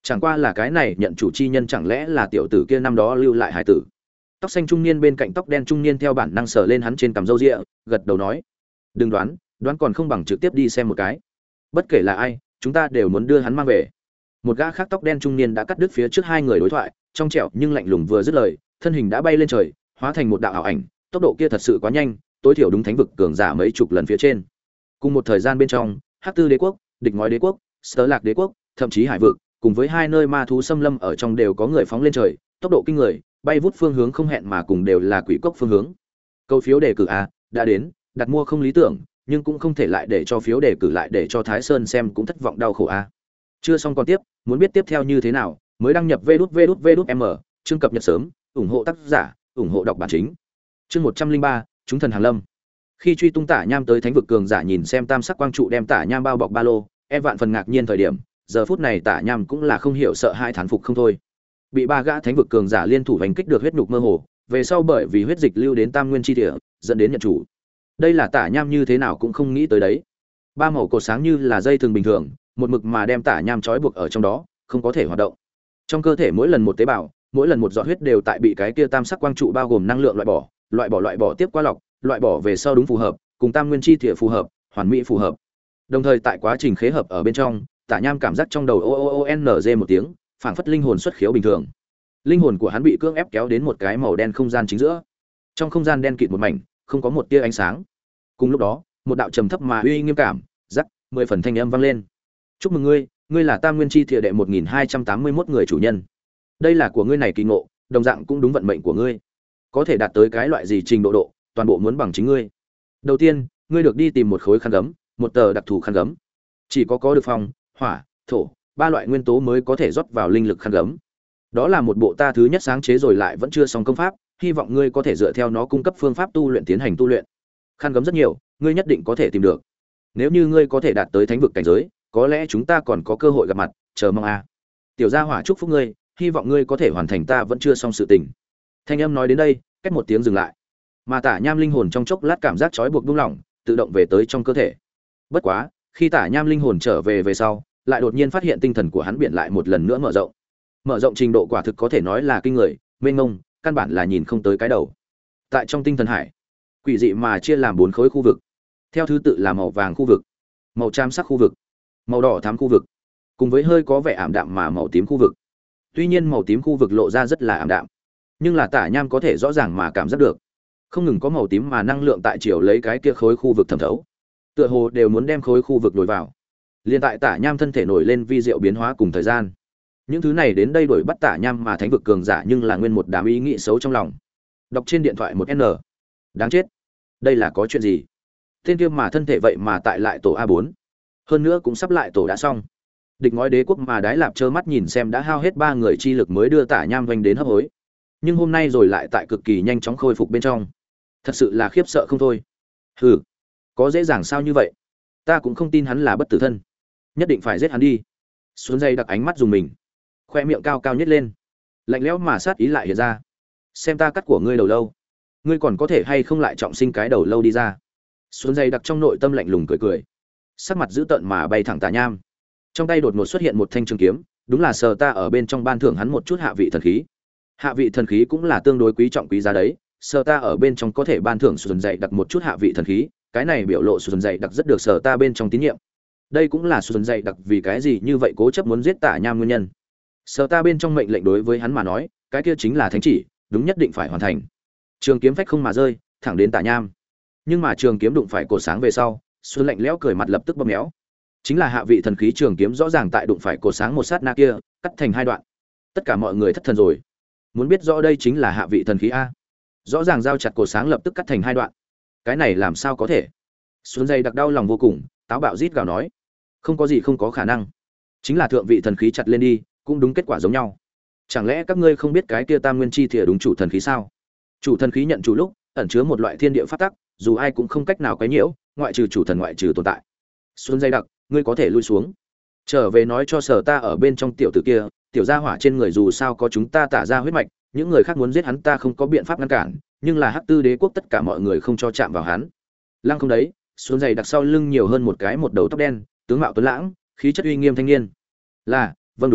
Chẳng qua là cái này nhận chủ chi nhân chẳng lẽ là tiểu tử kia năm đó lưu lại hải tử. Tóc xanh trung niên bên cạnh tóc đen trung niên theo bản năng sờ lên hắn trên cằm râu ria, gật đầu nói: "Đừng đoán, đoán còn không bằng trực tiếp đi xem một cái. Bất kể là ai, chúng ta đều muốn đưa hắn mang về." Một gã khác tóc đen trung niên đã cắt đứt phía trước hai người đối thoại, trong trẻo nhưng lạnh lùng vừa dứt lời, thân hình đã bay lên trời, hóa thành một đạo ảo ảnh, tốc độ kia thật sự quá nhanh, tối thiểu đúng thánh vực cường giả mấy chục lần phía trên. Cùng một thời gian bên trong, Hắc Tư Đế quốc, Địch Ngói Đế quốc, Stơ Lạc Đế quốc, thậm chí Hải vực, cùng với hai nơi ma thú xâm lâm ở trong đều có người phóng lên trời, tốc độ kinh người, bay vút phương hướng không hẹn mà cùng đều là quỷ cốc phương hướng. Câu phiếu đề cử a đã đến, đặt mua không lý tưởng, nhưng cũng không thể lại để cho phiếu đề cử lại để cho Thái Sơn xem cũng thất vọng đau khổ a. Chưa xong còn tiếp, muốn biết tiếp theo như thế nào, mới đăng nhập vê đút vê đút vê đút m, chương cập nhật sớm, ủng hộ tác giả, ủng hộ đọc bản chính. Chương một trăm linh ba, chúng thần hàng lâm. Khi truy tung Tả Nham tới thánh vực cường giả nhìn xem tam sắc quang trụ đem Tả Nham bao bọc ba lô, em vạn phần ngạc nhiên thời điểm, giờ phút này Tả Nham cũng là không hiểu sợ hai thán phục không thôi. Bị ba gã thánh vực cường giả liên thủ đánh kích được huyết nhục mơ hồ, về sau bởi vì huyết dịch lưu đến tam nguyên chi địa, dẫn đến nhận chủ. Đây là Tả Nham như thế nào cũng không nghĩ tới đấy. Ba màu cột sáng như là dây thường bình thường, một mực mà đem Tả Nham trói buộc ở trong đó, không có thể hoạt động. Trong cơ thể mỗi lần một tế bào, mỗi lần một giọt huyết đều tại bị cái kia tam sắc quang trụ bao gồm năng lượng loại bỏ, loại bỏ loại bỏ tiếp qua lọc, loại bỏ về sau đúng phù hợp, cùng tam nguyên chi thể phù hợp, hoàn mỹ phù hợp. Đồng thời tại quá trình khế hợp ở bên trong, Tả Nham cảm giác trong đầu o o o n g một tiếng, phảng phất linh hồn xuất khiếu bình thường. Linh hồn của hắn bị cưỡng ép kéo đến một cái màu đen không gian chính giữa. Trong không gian đen kịt một mảnh, không có một tia ánh sáng. Cùng lúc đó, một đạo trầm thấp mà uy nghiêm cảm, rắc, mười phần thanh âm vang lên. "Chúc mừng ngươi, ngươi là Tam Nguyên Chi Thiệ đệ một nghìn hai trăm tám mươi mốt người chủ nhân. Đây là của ngươi này kỳ ngộ, đồng dạng cũng đúng vận mệnh của ngươi. Có thể đạt tới cái loại gì trình độ độ, toàn bộ muốn bằng chính ngươi. Đầu tiên, ngươi được đi tìm một khối khăn gấm, một tờ đặc thù khăn gấm. Chỉ có có được phong, hỏa, thổ, ba loại nguyên tố mới có thể rót vào linh lực khăn gấm. Đó là một bộ ta thứ nhất sáng chế rồi lại vẫn chưa xong công pháp, hy vọng ngươi có thể dựa theo nó cung cấp phương pháp tu luyện tiến hành tu luyện. Khăn gấm rất nhiều, ngươi nhất định có thể tìm được. Nếu như ngươi có thể đạt tới thánh vực cảnh giới, có lẽ chúng ta còn có cơ hội gặp mặt, chờ mong a." Tiểu gia hỏa chúc phúc ngươi, hy vọng ngươi có thể hoàn thành ta vẫn chưa xong sự tình. Thanh âm nói đến đây, cách một tiếng dừng lại. Mà Tả Nham linh hồn trong chốc lát cảm giác trói buộc buông lỏng, tự động về tới trong cơ thể. Bất quá, khi Tả Nham linh hồn trở về về sau, lại đột nhiên phát hiện tinh thần của hắn biển lại một lần nữa mở rộng. Mở rộng trình độ quả thực có thể nói là kinh người, mênh mông, căn bản là nhìn không tới cái đầu. Tại trong tinh thần hải, quỷ dị mà chia làm bốn khối khu vực. Theo thứ tự là màu vàng khu vực, màu tràm sắc khu vực, màu đỏ thắm khu vực, cùng với hơi có vẻ ảm đạm mà màu tím khu vực. Tuy nhiên màu tím khu vực lộ ra rất là ảm đạm, nhưng là Tả Nham có thể rõ ràng mà cảm giác được, không ngừng có màu tím mà năng lượng tại chiều lấy cái kia khối khu vực thẩm thấu, tựa hồ đều muốn đem khối khu vực đuổi vào. Liên tại Tả Nham thân thể nổi lên vi diệu biến hóa cùng thời gian, những thứ này đến đây đuổi bắt Tả Nham mà thánh vực cường giả nhưng là nguyên một đám ý nghĩ xấu trong lòng. Đọc trên điện thoại một n, đáng chết, đây là có chuyện gì? Tên kia mà thân thể vậy mà tại lại tổ a bốn, hơn nữa cũng sắp lại tổ đã xong. Địch Ngói Đế quốc mà Đái Lạp trơ mắt nhìn xem đã hao hết ba người chi lực mới đưa Tả Nham vành đến hấp hối, nhưng hôm nay rồi lại tại cực kỳ nhanh chóng khôi phục bên trong, thật sự là khiếp sợ không thôi. Hừ, có dễ dàng sao như vậy? Ta cũng không tin hắn là bất tử thân, nhất định phải giết hắn đi. Xuống dây đặc ánh mắt dùng mình, khoe miệng cao cao nhất lên, lạnh lẽo mà sát ý lại hiện ra. Xem ta cắt của ngươi đầu lâu, ngươi còn có thể hay không lại trọng sinh cái đầu lâu đi ra. Xuống dây đặc trong nội tâm lạnh lùng cười cười, sắc mặt dữ tợn mà bay thẳng Tả Nham. Trong tay đột ngột xuất hiện một thanh trường kiếm, đúng là Sở Ta ở bên trong ban thưởng hắn một chút hạ vị thần khí. Hạ vị thần khí cũng là tương đối quý trọng quý giá đấy, Sở Ta ở bên trong có thể ban thưởng Xuân dạy đặc một chút hạ vị thần khí, cái này biểu lộ Xuân dạy đặc rất được Sở Ta bên trong tín nhiệm. Đây cũng là Xuân dạy đặc vì cái gì như vậy cố chấp muốn giết Tả Nham nguyên nhân. Sở Ta bên trong mệnh lệnh đối với hắn mà nói, cái kia chính là thánh chỉ, đúng nhất định phải hoàn thành. Trường kiếm phách không mà rơi, thẳng đến Tả Nham. Nhưng mà trường kiếm đụng phải cổ sáng về sau, Xuân lạnh lẽo cười mặt lập tức bầm méo. Chính là hạ vị thần khí trường kiếm rõ ràng tại đụng phải cổ sáng một sát na kia, cắt thành hai đoạn. Tất cả mọi người thất thần rồi. Muốn biết rõ đây chính là hạ vị thần khí a. Rõ ràng giao chặt cổ sáng lập tức cắt thành hai đoạn. Cái này làm sao có thể? Xuân dây đặc đau lòng vô cùng, táo bạo rít gào nói, không có gì không có khả năng. Chính là thượng vị thần khí chặt lên đi, cũng đúng kết quả giống nhau. Chẳng lẽ các ngươi không biết cái kia Tam Nguyên Chi Thìa đúng chủ thần khí sao? Chủ thần khí nhận chủ lúc, ẩn chứa một loại thiên địa pháp tắc, dù ai cũng không cách nào quấy nhiễu, ngoại trừ chủ thần ngoại trừ tồn tại. Xuân dây đặc, ngươi có thể lui xuống, trở về nói cho Sở Ta ở bên trong tiểu tử kia, tiểu gia hỏa trên người dù sao có chúng ta tả ra huyết mạch, những người khác muốn giết hắn ta không có biện pháp ngăn cản, nhưng là Hắc Tư Đế quốc tất cả mọi người không cho chạm vào hắn. Lăng không đấy, xuống giày đặc sau lưng nhiều hơn một cái một đầu tóc đen, tướng mạo tuấn lãng, khí chất uy nghiêm thanh niên. Là, vâng đúng,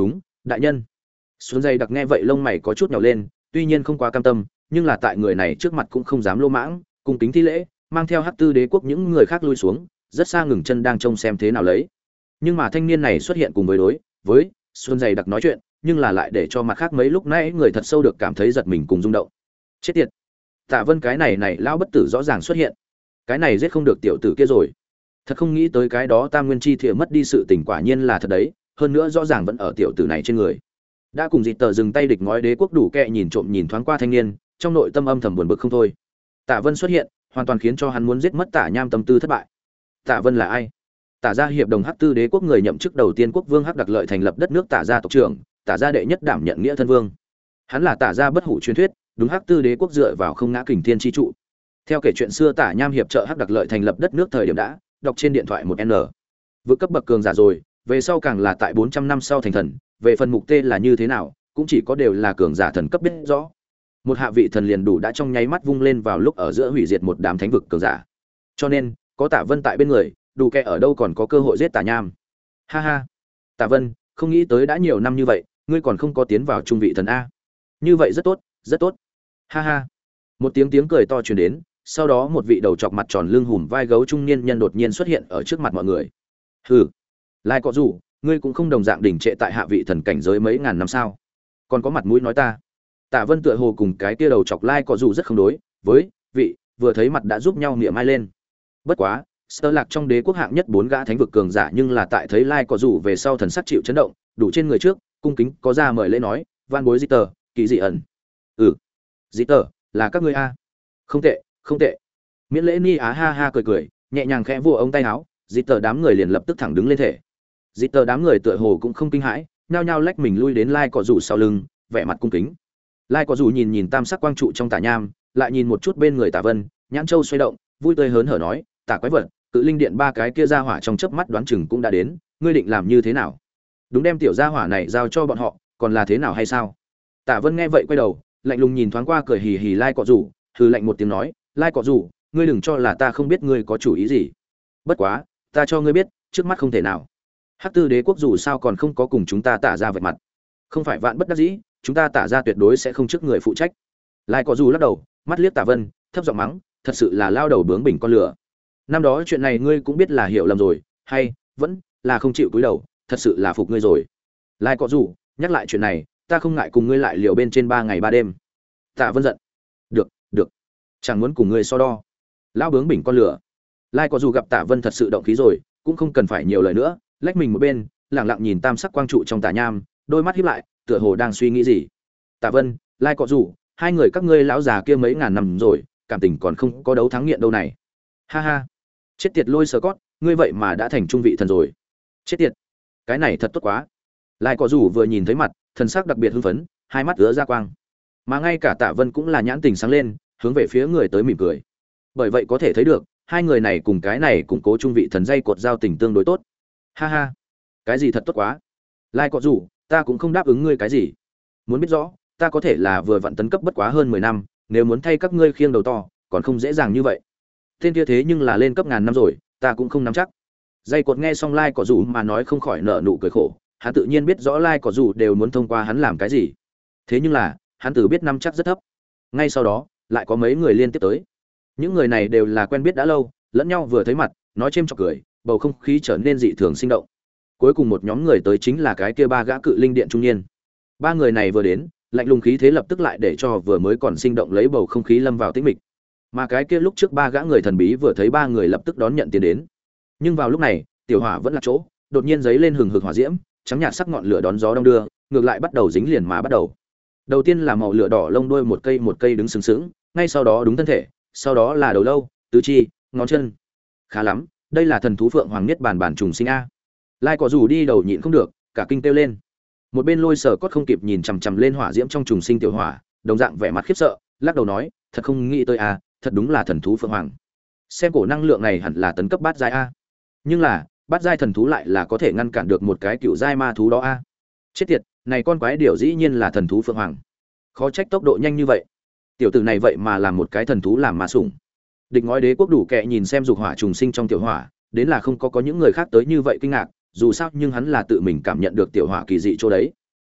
đại nhân. Xuân dày đặc nghe vậy lông mày có chút nhào lên, tuy nhiên không quá cam tâm, nhưng là tại người này trước mặt cũng không dám lô mãng, cung kính thi lễ, mang theo Hắc Tư Đế quốc những người khác lui xuống, rất xa ngừng chân đang trông xem thế nào lấy. Nhưng mà thanh niên này xuất hiện cùng với đối với Xuân dày đặc nói chuyện, nhưng là lại để cho mặt khác mấy lúc nãy người thật sâu được cảm thấy giật mình cùng rung động. Chết tiệt. Tạ Vân cái này này lão bất tử rõ ràng xuất hiện. Cái này giết không được tiểu tử kia rồi. Thật không nghĩ tới cái đó Tam Nguyên Chi Thiệ mất đi sự tỉnh quả nhiên là thật đấy, hơn nữa rõ ràng vẫn ở tiểu tử này trên người. Đã cùng Dịt Tờ dừng tay địch ngói đế quốc đủ kệ nhìn trộm nhìn thoáng qua thanh niên, trong nội tâm âm thầm buồn bực không thôi. Tạ Vân xuất hiện, hoàn toàn khiến cho hắn muốn giết mất Tạ Nham tâm tư thất bại. Tạ Vân là ai? Tạ gia hiệp đồng Hắc Tư Đế quốc người nhậm chức đầu tiên quốc vương Hắc Đặc Lợi thành lập đất nước Tạ gia tộc trưởng, Tạ gia đệ nhất đảm nhận nghĩa thân vương. Hắn là Tạ gia bất hủ truyền thuyết, đúng Hắc Tư Đế quốc dựa vào không ngã kình thiên chi trụ. Theo kể chuyện xưa Tạ Nham hiệp trợ Hắc Đặc Lợi thành lập đất nước thời điểm đã đọc trên điện thoại một n vượt cấp bậc cường giả rồi, về sau càng là tại bốn trăm năm sau thành thần, về phần mục tê là như thế nào, cũng chỉ có đều là cường giả thần cấp biết rõ. Một hạ vị thần liền đủ đã trong nháy mắt vung lên vào lúc ở giữa hủy diệt một đám thánh vực cường giả. Cho nên, có Tạ Vân tại bên người, đủ kẻ ở đâu còn có cơ hội giết Tạ Nham. Ha ha. Tạ Vân, không nghĩ tới đã nhiều năm như vậy, ngươi còn không có tiến vào trung vị thần a. Như vậy rất tốt, rất tốt. Ha ha. Một tiếng tiếng cười to truyền đến, sau đó một vị đầu chọc mặt tròn lưng hùm vai gấu trung niên nhân đột nhiên xuất hiện ở trước mặt mọi người. Hừ, Lai Cọ Dù, ngươi cũng không đồng dạng đỉnh trệ tại hạ vị thần cảnh giới mấy ngàn năm sao? Còn có mặt mũi nói ta? Tạ Vân tựa hồ cùng cái kia đầu chọc Lai Cọ Dù rất không đối với vị, vừa thấy mặt đã giúp nhau niệm mai lên. Bất quá, Sơ Lạc trong đế quốc hạng nhất bốn gã thánh vực cường giả, nhưng là tại thấy Lai Cọ Dù về sau thần sắc chịu chấn động, đủ trên người trước, cung kính có ra mời lễ nói, van bối Dị Tờ, kỳ dị ẩn. Ừ, Dị Tờ, là các ngươi a? Không tệ, không tệ. Miễn lễ ni á ha ha cười cười, nhẹ nhàng khẽ vỗ ông tay áo, Dị Tờ đám người liền lập tức thẳng đứng lên thể. Dị Tờ đám người tựa hồ cũng không kinh hãi, nhao nhao lách mình lui đến Lai Cọ Dù sau lưng, vẻ mặt cung kính. Lai Cọ Dù nhìn nhìn tam sắc quang trụ trong Tạ Nham, lại nhìn một chút bên người Tạ Vân, nhãn châu xoay động, vui tươi hớn hở nói, Tạ quái vật, Cự Linh Điện ba cái kia ra hỏa trong chớp mắt đoán chừng cũng đã đến, ngươi định làm như thế nào? Đúng đem tiểu gia hỏa này giao cho bọn họ, còn là thế nào hay sao? Tạ Vân nghe vậy quay đầu, lạnh lùng nhìn thoáng qua cười hì hì Lai Cọ Dù, hừ lạnh một tiếng nói, Lai Cọ Dù, ngươi đừng cho là ta không biết ngươi có chủ ý gì. Bất quá, ta cho ngươi biết, trước mắt không thể nào. Hắc Tư Đế quốc dù sao còn không có cùng chúng ta Tạ ra vạch mặt, không phải vạn bất đắc dĩ, chúng ta Tạ ra tuyệt đối sẽ không trước người phụ trách. Lai Cọ Dù lắc đầu, mắt liếc Tạ Vân, thấp giọng mắng, thật sự là lao đầu bướng bỉnh con lửa. Năm đó chuyện này ngươi cũng biết là hiểu lầm rồi, hay vẫn là không chịu cúi đầu, thật sự là phục ngươi rồi. Lai Cọ Dù, nhắc lại chuyện này, ta không ngại cùng ngươi lại liều bên trên ba ngày ba đêm. Tạ Vân giận, được, được, chẳng muốn cùng ngươi so đo. Lão bướng bỉnh con lửa. Lai Cọ Dù gặp Tạ Vân thật sự động khí rồi, cũng không cần phải nhiều lời nữa, lách mình một bên, lặng lặng nhìn tam sắc quang trụ trong Tạ Nham, đôi mắt híp lại, tựa hồ đang suy nghĩ gì. Tạ Vân, Lai Cọ Dù, hai người các ngươi lão già kia mấy ngàn năm rồi, cảm tình còn không có đấu thắng nghiện đâu này. Ha ha. Chết tiệt Lôi Sơ Cót, ngươi vậy mà đã thành trung vị thần rồi. Chết tiệt. Cái này thật tốt quá. Lai Cọ Dù vừa nhìn thấy mặt, thần sắc đặc biệt hưng phấn, hai mắt ứa ra quang. Mà ngay cả Tạ Vân cũng là nhãn tình sáng lên, hướng về phía người tới mỉm cười. Bởi vậy có thể thấy được, hai người này cùng cái này củng cố trung vị thần dây cột giao tình tương đối tốt. Ha ha. Cái gì thật tốt quá. Lai Cọ Dù, ta cũng không đáp ứng ngươi cái gì. Muốn biết rõ, ta có thể là vừa vặn tấn cấp bất quá hơn mười năm, nếu muốn thay các ngươi khiêng đầu to, còn không dễ dàng như vậy. Tên kia thế nhưng là lên cấp ngàn năm rồi, ta cũng không nắm chắc. Dây cột nghe xong Lai Cọ Dù mà nói không khỏi nở nụ cười khổ, hắn tự nhiên biết rõ Lai Cọ Dù đều muốn thông qua hắn làm cái gì. Thế nhưng là, hắn tự biết nắm chắc rất thấp. Ngay sau đó, lại có mấy người liên tiếp tới. Những người này đều là quen biết đã lâu, lẫn nhau vừa thấy mặt, nói chêm chọc cười, bầu không khí trở nên dị thường sinh động. Cuối cùng một nhóm người tới chính là cái kia ba gã Cự Linh Điện trung niên. Ba người này vừa đến, lạnh lùng khí thế lập tức lại để cho vừa mới còn sinh động lấy bầu không khí lâm vào tĩnh mịch. Mà cái kia lúc trước ba gã người thần bí vừa thấy ba người lập tức đón nhận tiền đến. Nhưng vào lúc này, tiểu hỏa vẫn là chỗ, đột nhiên giấy lên hừng hực hỏa diễm, trắng nhạt sắc ngọn lửa đón gió đông đưa, ngược lại bắt đầu dính liền mà bắt đầu. Đầu tiên là màu lửa đỏ lông đuôi một cây một cây đứng sừng sững, ngay sau đó đúng thân thể, sau đó là đầu lâu, tứ chi, ngón chân. Khá lắm, đây là thần thú phượng hoàng niết bàn bản trùng sinh a. Lai Cọ Dù đi đầu nhịn không được, cả kinh kêu lên. Một bên Lôi Sở Cốt không kịp nhìn chằm chằm lên hỏa diễm trong trùng sinh tiểu hỏa, đồng dạng vẻ mặt khiếp sợ, lắc đầu nói, thật không nghĩ tới a, thật đúng là thần thú phượng hoàng. Xem cổ năng lượng này hẳn là tấn cấp bát giai a. Nhưng là, bát giai thần thú lại là có thể ngăn cản được một cái cựu giai ma thú đó a. Chết tiệt, này con quái điểu dĩ nhiên là thần thú phượng hoàng. Khó trách tốc độ nhanh như vậy. Tiểu tử này vậy mà làm một cái thần thú làm ma sủng. Địch ngói đế quốc đủ kệ nhìn xem dục hỏa trùng sinh trong tiểu hỏa, đến là không có có những người khác tới như vậy kinh ngạc, dù sao nhưng hắn là tự mình cảm nhận được tiểu hỏa kỳ dị chỗ đấy.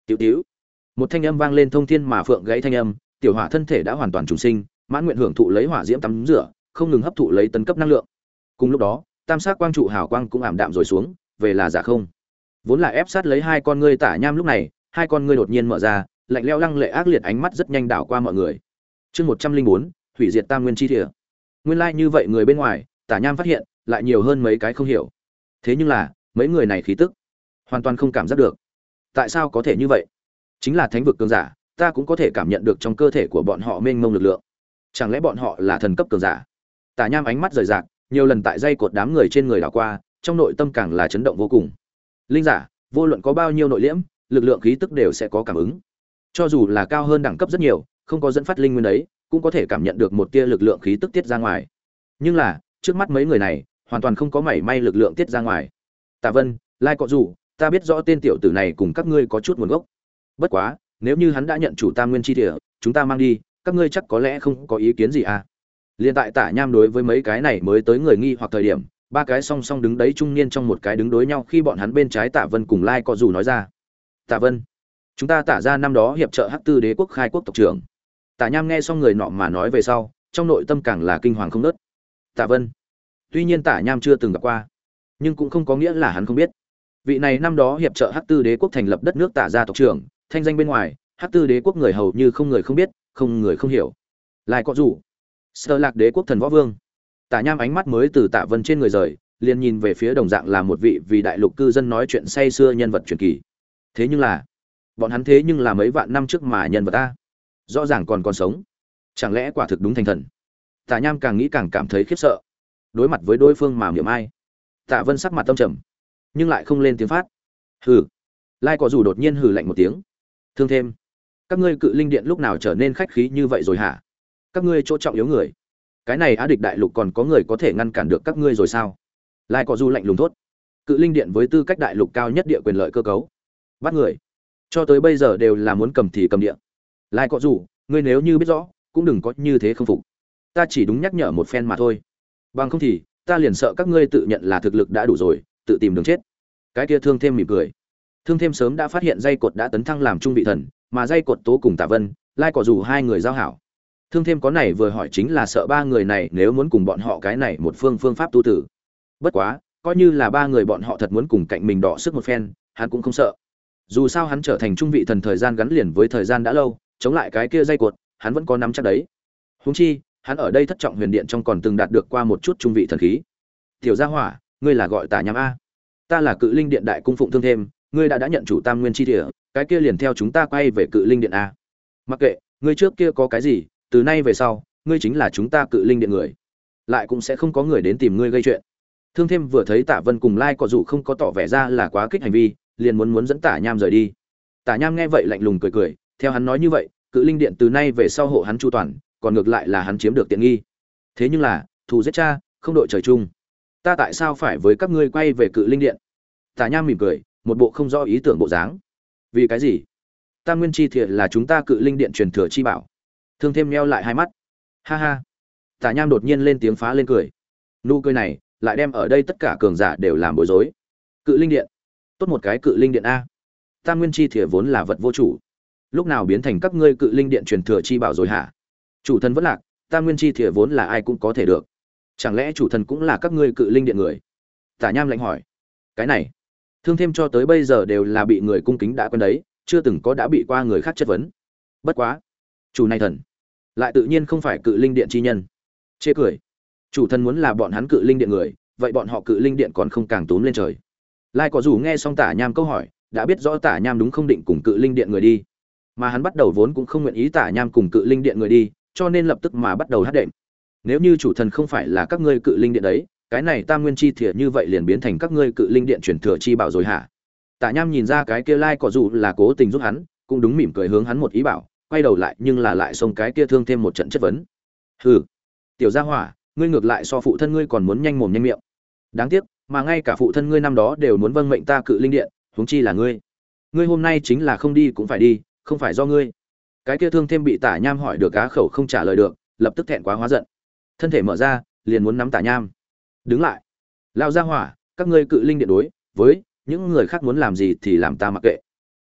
Tiểu tiểu. Một thanh âm vang lên thông thiên mà phượng gãy thanh âm, tiểu hỏa thân thể đã hoàn toàn trùng sinh, mãn nguyện hưởng thụ lấy hỏa diễm tắm rửa, không ngừng hấp thụ lấy tấn cấp năng lượng. Cùng lúc đó, tam sắc quang trụ hào quang cũng ảm đạm rồi xuống, về là giả không. Vốn là ép sát lấy hai con ngươi Tả Nham lúc này, hai con ngươi đột nhiên mở ra, lạnh lẽo lăng lệ ác liệt ánh mắt rất nhanh đảo qua mọi người. Chương một trăm linh bốn, hủy diệt tam nguyên chi địa. Nguyên lai like như vậy người bên ngoài, Tả Nham phát hiện, lại nhiều hơn mấy cái không hiểu. Thế nhưng là, mấy người này khí tức, hoàn toàn không cảm giác được. Tại sao có thể như vậy? Chính là thánh vực cường giả, ta cũng có thể cảm nhận được trong cơ thể của bọn họ mênh mông lực lượng. Chẳng lẽ bọn họ là thần cấp cường giả? Tả Nham ánh mắt rời rạc, nhiều lần tại dây cột đám người trên người đảo qua, trong nội tâm càng là chấn động vô cùng. Linh giả, vô luận có bao nhiêu nội liễm, lực lượng khí tức đều sẽ có cảm ứng. Cho dù là cao hơn đẳng cấp rất nhiều, không có dẫn phát linh nguyên đấy, cũng có thể cảm nhận được một tia lực lượng khí tức tiết ra ngoài. Nhưng là, trước mắt mấy người này, hoàn toàn không có mảy may lực lượng tiết ra ngoài. Tạ Vân, Lai Cọ Dụ, ta biết rõ tên tiểu tử này cùng các ngươi có chút nguồn gốc. Bất quá, nếu như hắn đã nhận chủ Tam Nguyên chi địa, chúng ta mang đi, các ngươi chắc có lẽ không có ý kiến gì à? Liên tại Tả Nham đối với mấy cái này mới tới người nghi hoặc thời điểm, ba cái song song đứng đấy trung niên trong một cái đứng đối nhau khi bọn hắn bên trái Tạ Vân cùng Lai Cọ Dụ nói ra. Tạ Vân, chúng ta Tả ra năm đó hiệp trợ Hắc Tư Đế quốc khai quốc tộc trưởng. Tả Nham nghe xong người nọ mà nói về sau, trong nội tâm càng là kinh hoàng không ngớt. Tạ Vân, tuy nhiên Tả Nham chưa từng gặp qua, nhưng cũng không có nghĩa là hắn không biết. Vị này năm đó hiệp trợ Hắc Tư Đế quốc thành lập đất nước Tả gia tộc trưởng, thanh danh bên ngoài, Hắc Tư Đế quốc người hầu như không người không biết, không người không hiểu. Lai Cọ Dụ, Sơ Lạc Đế quốc thần võ vương. Tả Nham ánh mắt mới từ Tạ Vân trên người rời, liền nhìn về phía đồng dạng là một vị vì đại lục cư dân nói chuyện say xưa nhân vật truyền kỳ. Thế nhưng là, bọn hắn thế nhưng là mấy vạn năm trước mà nhân vật ta, rõ ràng còn còn sống. Chẳng lẽ quả thực đúng thành thần? Tả Nham càng nghĩ càng cảm thấy khiếp sợ. Đối mặt với đối phương mà miệng ai, Tạ Vân sắc mặt tâm trầm, nhưng lại không lên tiếng phát. Hừ. Lai Cọ Dụ đột nhiên hừ lạnh một tiếng. Thương thêm, các ngươi Cự Linh Điện lúc nào trở nên khách khí như vậy rồi hả? Các ngươi chỗ trọng yếu người, cái này Á Địch đại lục còn có người có thể ngăn cản được các ngươi rồi sao? Lai Cọ Dụ lạnh lùng thốt. Cự Linh Điện với tư cách đại lục cao nhất địa quyền lợi cơ cấu, bắt người cho tới bây giờ đều là muốn cầm thì cầm địa. Lai Cọ Dụ, ngươi nếu như biết rõ, cũng đừng có như thế không phục. Ta chỉ đúng nhắc nhở một phen mà thôi. Bằng không thì, ta liền sợ các ngươi tự nhận là thực lực đã đủ rồi, tự tìm đường chết. Cái kia Thương Thêm mỉm cười. Thương Thêm sớm đã phát hiện dây cột đã tấn thăng làm trung vị thần, mà dây cột tố cùng Tạ Vân, Lai Cọ Dụ hai người giao hảo. Thương Thêm có này vừa hỏi chính là sợ ba người này nếu muốn cùng bọn họ cái này một phương phương pháp tu tử. Bất quá, coi như là ba người bọn họ thật muốn cùng cạnh mình đọ sức một phen, hắn cũng không sợ. Dù sao hắn trở thành trung vị thần thời gian gắn liền với thời gian đã lâu, chống lại cái kia dây cột, hắn vẫn có nắm chắc đấy. Huống chi, hắn ở đây thất trọng huyền điện trong còn từng đạt được qua một chút trung vị thần khí. Tiểu Gia Hỏa, ngươi là gọi Tả Nham a? Ta là Cự Linh Điện đại cung phụng Thương Thêm, ngươi đã đã nhận chủ Tam Nguyên chi địa, cái kia liền theo chúng ta quay về Cự Linh Điện a. Mặc kệ, ngươi trước kia có cái gì, từ nay về sau, ngươi chính là chúng ta Cự Linh Điện người. Lại cũng sẽ không có người đến tìm ngươi gây chuyện. Thương Thêm vừa thấy Tạ Vân cùng Lai Cọ Dụ không có tỏ vẻ ra là quá kích hành vi, liền muốn muốn dẫn Tả Nham rời đi. Tả Nham nghe vậy lạnh lùng cười cười, theo hắn nói như vậy, Cự Linh Điện từ nay về sau hộ hắn chu toàn, còn ngược lại là hắn chiếm được tiện nghi. Thế nhưng là, thù giết cha, không đội trời chung. Ta tại sao phải với các ngươi quay về Cự Linh Điện? Tả Nham mỉm cười, một bộ không rõ ý tưởng bộ dáng. Vì cái gì? Tam Nguyên chi thiệt là chúng ta Cự Linh Điện truyền thừa chi bảo. Thương Thêm nheo lại hai mắt. Ha ha. Tả Nham đột nhiên lên tiếng phá lên cười. Nụ cười này, lại đem ở đây tất cả cường giả đều làm bối rối. Cự Linh Điện, tốt một cái Cự Linh Điện a. Tam Nguyên chi thiệt vốn là vật vô chủ, lúc nào biến thành các ngươi Cự Linh Điện truyền thừa chi bảo rồi hả? Chủ thần vẫn lạc, Tam Nguyên chi thiệt vốn là ai cũng có thể được, chẳng lẽ chủ thần cũng là các ngươi Cự Linh Điện người? Tả Nham lạnh hỏi. Cái này, Thương Thêm cho tới bây giờ đều là bị người cung kính đã quen đấy, chưa từng có đã bị qua người khác chất vấn. Bất quá, chủ này thần, lại tự nhiên không phải Cự Linh Điện chi nhân. Chê cười. Chủ thần muốn là bọn hắn Cự Linh Điện người, vậy bọn họ Cự Linh Điện còn không càng túm lên trời. Lai Cọ Dụ nghe xong Tả Nham câu hỏi, đã biết rõ Tả Nham đúng không định cùng Cự Linh Điện người đi, mà hắn bắt đầu vốn cũng không nguyện ý Tả Nham cùng Cự Linh Điện người đi, cho nên lập tức mà bắt đầu hát đệm. Nếu như chủ thần không phải là các ngươi Cự Linh Điện đấy, cái này Tam Nguyên chi thiệt như vậy liền biến thành các ngươi Cự Linh Điện truyền thừa chi bảo rồi hả? Tả Nham nhìn ra cái kia Lai Cọ Dụ là cố tình giúp hắn, cũng đúng mỉm cười hướng hắn một ý bảo, quay đầu lại nhưng là lại xông cái kia Thương Thêm một trận chất vấn. Hừ, tiểu gia hỏa, ngươi ngược lại so phụ thân ngươi còn muốn nhanh mồm nhanh miệng. Đáng tiếc, mà ngay cả phụ thân ngươi năm đó đều muốn vâng mệnh ta Cự Linh Điện, huống chi là ngươi. Ngươi hôm nay chính là không đi cũng phải đi, không phải do ngươi. Cái kia Thương Thêm bị Tả Nham hỏi được cá khẩu không trả lời được, lập tức thẹn quá hóa giận, thân thể mở ra, liền muốn nắm Tả Nham. Đứng lại, lao gia hỏa, các ngươi Cự Linh Điện đối với những người khác muốn làm gì thì làm ta mặc kệ.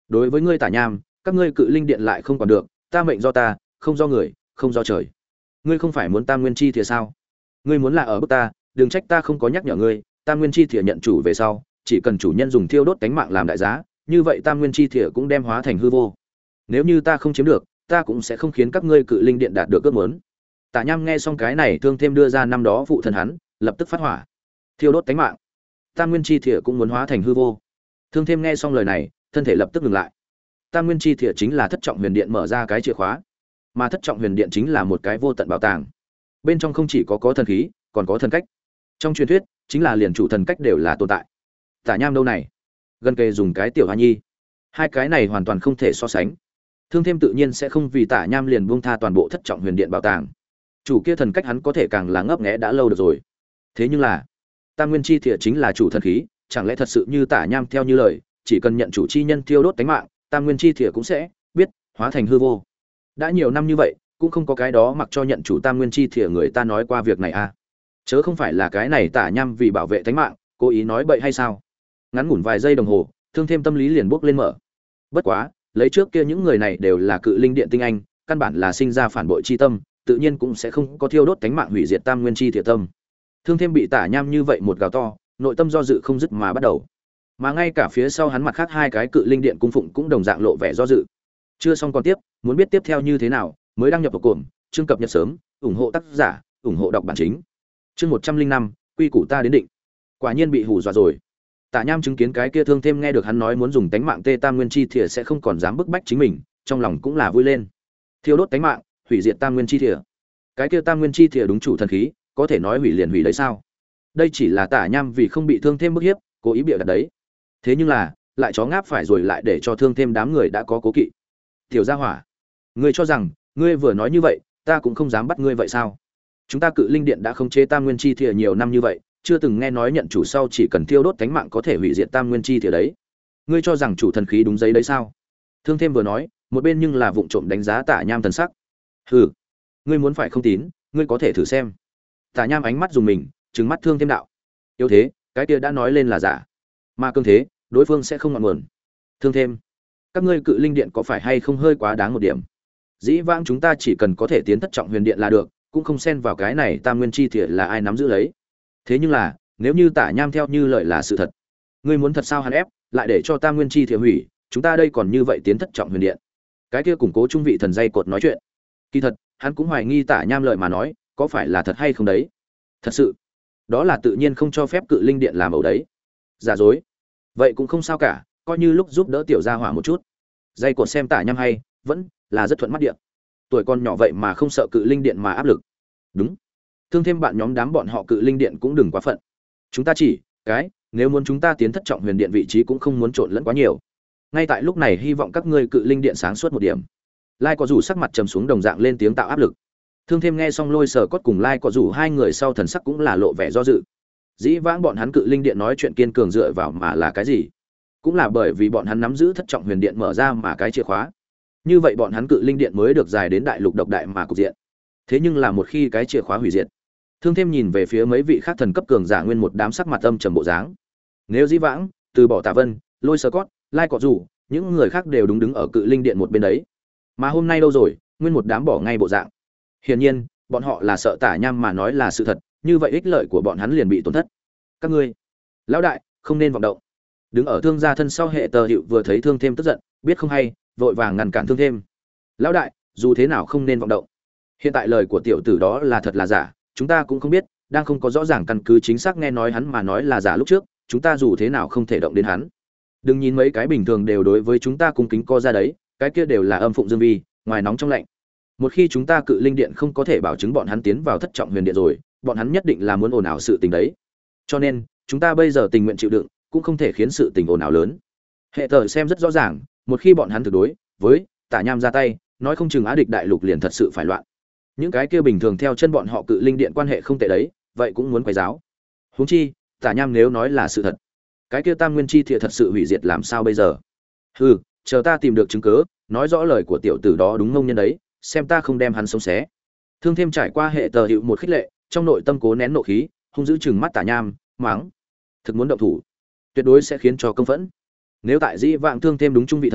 Đối với ngươi Tả Nham, các ngươi cự linh điện lại không còn được, ta mệnh do ta, không do người, không do trời. Ngươi không phải muốn Tam Nguyên Chi Thìa sao? Ngươi muốn là ở bức ta, đừng trách ta không có nhắc nhở ngươi, Tam Nguyên Chi Thìa nhận chủ về sau, chỉ cần chủ nhân dùng thiêu đốt cánh mạng làm đại giá, như vậy Tam Nguyên Chi Thìa cũng đem hóa thành hư vô. Nếu như ta không chiếm được, ta cũng sẽ không khiến các ngươi cự linh điện đạt được ước muốn. Tả Nham nghe xong cái này, Thương Thêm đưa ra năm đó phụ thân hắn, lập tức phát hỏa. Thiêu đốt cánh mạng, Tam Nguyên Chi Thìa cũng muốn hóa thành hư vô. Thương Thêm nghe xong lời này, thân thể lập tức ngừng lại. Tam Nguyên Chi Thìa chính là Thất Trọng Huyền Điện mở ra cái chìa khóa, mà Thất Trọng Huyền Điện chính là một cái vô tận bảo tàng. Bên trong không chỉ có có thần khí, còn có thần cách. Trong truyền thuyết, chính là liền chủ thần cách đều là tồn tại. Tả Nham đâu này, gần kề dùng cái tiểu hoa nhi, hai cái này hoàn toàn không thể so sánh. Thương Thêm tự nhiên sẽ không vì Tả Nham liền buông tha toàn bộ Thất Trọng Huyền Điện bảo tàng. Chủ kia thần cách hắn có thể càng là ngấp nghé đã lâu được rồi. Thế nhưng là, Tam Nguyên Chi Thìa chính là chủ thần khí, chẳng lẽ thật sự như Tả Nham theo như lời, chỉ cần nhận chủ chi nhân tiêu đốt tánh mạng, Tam Nguyên Chi Thìa cũng sẽ biết hóa thành hư vô. Đã nhiều năm như vậy, cũng không có cái đó mặc cho nhận chủ Tam Nguyên Chi Thìa người ta nói qua việc này à? Chớ không phải là cái này Tả Nham vì bảo vệ tánh mạng, cố ý nói bậy hay sao? Ngắn ngủn vài giây đồng hồ, Thương Thêm tâm lý liền bốc lên mở. Bất quá, lấy trước kia những người này đều là cự linh điện tinh anh, căn bản là sinh ra phản bội chi tâm, tự nhiên cũng sẽ không có thiêu đốt tánh mạng hủy diệt Tam Nguyên Chi Thìa tâm. Thương Thêm bị Tả Nham như vậy một gào to, nội tâm do dự không dứt mà bắt đầu. Mà ngay cả phía sau hắn mặt khác hai cái cự linh điện cung phụng cũng đồng dạng lộ vẻ do dự. Chưa xong còn tiếp, muốn biết tiếp theo như thế nào, mới đăng nhập vào cồn, chương cập nhật sớm, ủng hộ tác giả, ủng hộ đọc bản chính. Chương một trăm linh năm, quy củ ta đến định. Quả nhiên bị hù dọa rồi. Tả Nham chứng kiến cái kia Thương Thêm nghe được hắn nói muốn dùng tánh mạng tê Tam Nguyên Chi Thìa sẽ không còn dám bức bách chính mình, trong lòng cũng là vui lên. Thiêu đốt tánh mạng, hủy diệt Tam Nguyên Chi Thìa. Cái kia Tam Nguyên Chi Thìa đúng chủ thần khí, có thể nói hủy liền hủy đấy sao? Đây chỉ là Tả Nham vì không bị Thương Thêm bức hiếp, cố ý bịa đặt đấy. Thế nhưng là, lại chó ngáp phải rồi lại để cho Thương Thêm đám người đã có cố kỵ. Tiểu Gia Hỏa, ngươi cho rằng, ngươi vừa nói như vậy, ta cũng không dám bắt ngươi vậy sao? Chúng ta cự linh điện đã khống chế Tam Nguyên Chi Thìa nhiều năm như vậy, chưa từng nghe nói nhận chủ sau chỉ cần thiêu đốt cánh mạng có thể hủy diệt Tam Nguyên Chi Thìa đấy. Ngươi cho rằng chủ thần khí đúng giấy đấy sao? Thương Thêm vừa nói, một bên nhưng là vụng trộm đánh giá Tả Nham thần sắc. Hừ, ngươi muốn phải không tín, ngươi có thể thử xem. Tả Nham ánh mắt dùng mình, trừng mắt Thương Thêm đạo. Yếu thế, cái kia đã nói lên là giả. Mà cương thế, đối phương sẽ không ngọn nguồn. Thương Thêm, các ngươi cự linh điện có phải hay không hơi quá đáng một điểm? Dĩ vãng chúng ta chỉ cần có thể tiến Thất Trọng Huyền Điện là được, cũng không xen vào cái này Tam Nguyên Chi Thìa là ai nắm giữ lấy. Thế nhưng là, nếu như Tả Nham theo như lời là sự thật, ngươi muốn thật sao hắn ép, lại để cho Tam Nguyên Chi Thìa hủy, chúng ta đây còn như vậy tiến Thất Trọng Huyền Điện. Cái kia củng cố trung vị thần dây cột nói chuyện. Kỳ thật, hắn cũng hoài nghi Tả Nham lời mà nói, có phải là thật hay không đấy? Thật sự, đó là tự nhiên không cho phép cự linh điện làm ẩu đấy. Giả dối. Vậy cũng không sao cả, coi như lúc giúp đỡ tiểu gia hỏa một chút. Dây cột xem Tả Nham hay, vẫn là rất thuận mắt điện. Tuổi con nhỏ vậy mà không sợ cự linh điện mà áp lực. Đúng. Thương Thêm bạn nhóm đám bọn họ cự linh điện cũng đừng quá phận. Chúng ta chỉ, cái, nếu muốn chúng ta tiến Thất Trọng Huyền Điện vị trí cũng không muốn trộn lẫn quá nhiều. Ngay tại lúc này hy vọng các ngươi cự linh điện sáng suốt một điểm. Lai có rủ sắc mặt trầm xuống đồng dạng lên tiếng tạo áp lực. Thương Thêm nghe xong Lôi Sở Cốt cùng Lai có rủ hai người sau thần sắc cũng là lộ vẻ do dự. Dĩ vãng bọn hắn cự linh điện nói chuyện kiên cường dựa vào mà là cái gì? Cũng là bởi vì bọn hắn nắm giữ Thất Trọng Huyền Điện mở ra mà cái chìa khóa. Như vậy bọn hắn cự linh điện mới được dài đến đại lục độc đại mà cục diện. Thế nhưng là một khi cái chìa khóa hủy diệt, Thương Thêm nhìn về phía mấy vị khác thần cấp cường giả nguyên một đám sắc mặt âm trầm bộ dáng. Nếu dĩ vãng, từ bỏ Tạ Vân, Lôi Sở Cốt, Lai Cọ Rủ, những người khác đều đúng đứng ở cự linh điện một bên đấy. Mà hôm nay đâu rồi, nguyên một đám bỏ ngay bộ dạng. Hiển nhiên, bọn họ là sợ Tả Nham mà nói là sự thật, như vậy ích lợi của bọn hắn liền bị tổn thất. Các ngươi, lão đại, không nên vọng động. Đứng ở Thương gia thân sau hệ Tờ Hựu vừa thấy Thương Thêm tức giận, biết không hay, vội vàng ngăn cản Thương Thêm. Lão đại, dù thế nào không nên vọng động. Hiện tại lời của tiểu tử đó là thật là giả, chúng ta cũng không biết, đang không có rõ ràng căn cứ chính xác nghe nói hắn mà nói là giả lúc trước, chúng ta dù thế nào không thể động đến hắn. Đừng nhìn mấy cái bình thường đều đối với chúng ta cung kính co ra đấy, cái kia đều là âm phụng dương vi, ngoài nóng trong lạnh. Một khi chúng ta cự linh điện không có thể bảo chứng bọn hắn tiến vào Thất Trọng Huyền Điện rồi, bọn hắn nhất định là muốn ồn ào sự tình đấy. Cho nên, chúng ta bây giờ tình nguyện chịu đựng, cũng không thể khiến sự tình ồn ào lớn. Hệ Tờ xem rất rõ ràng, một khi bọn hắn thực đối với Tả Nham ra tay, nói không chừng Á Địch đại lục liền thật sự phải loạn. Những cái kia bình thường theo chân bọn họ cự linh điện quan hệ không tệ đấy, vậy cũng muốn quấy giáo. Huống chi, Tả Nham nếu nói là sự thật, cái kia Tam Nguyên Chi Thìa thật sự hủy diệt làm sao bây giờ? Hừ, chờ ta tìm được chứng cứ, nói rõ lời của tiểu tử đó đúng ngông nhân đấy, xem ta không đem hắn sống xé. Thương Thêm trải qua hệ Tờ Hựu một khích lệ, trong nội tâm cố nén nộ khí, hung dữ trừng mắt Tả Nham, mắng: thực muốn động thủ, tuyệt đối sẽ khiến cho công phẫn. Nếu tại dĩ vãng Thương Thêm đúng trung vị thần,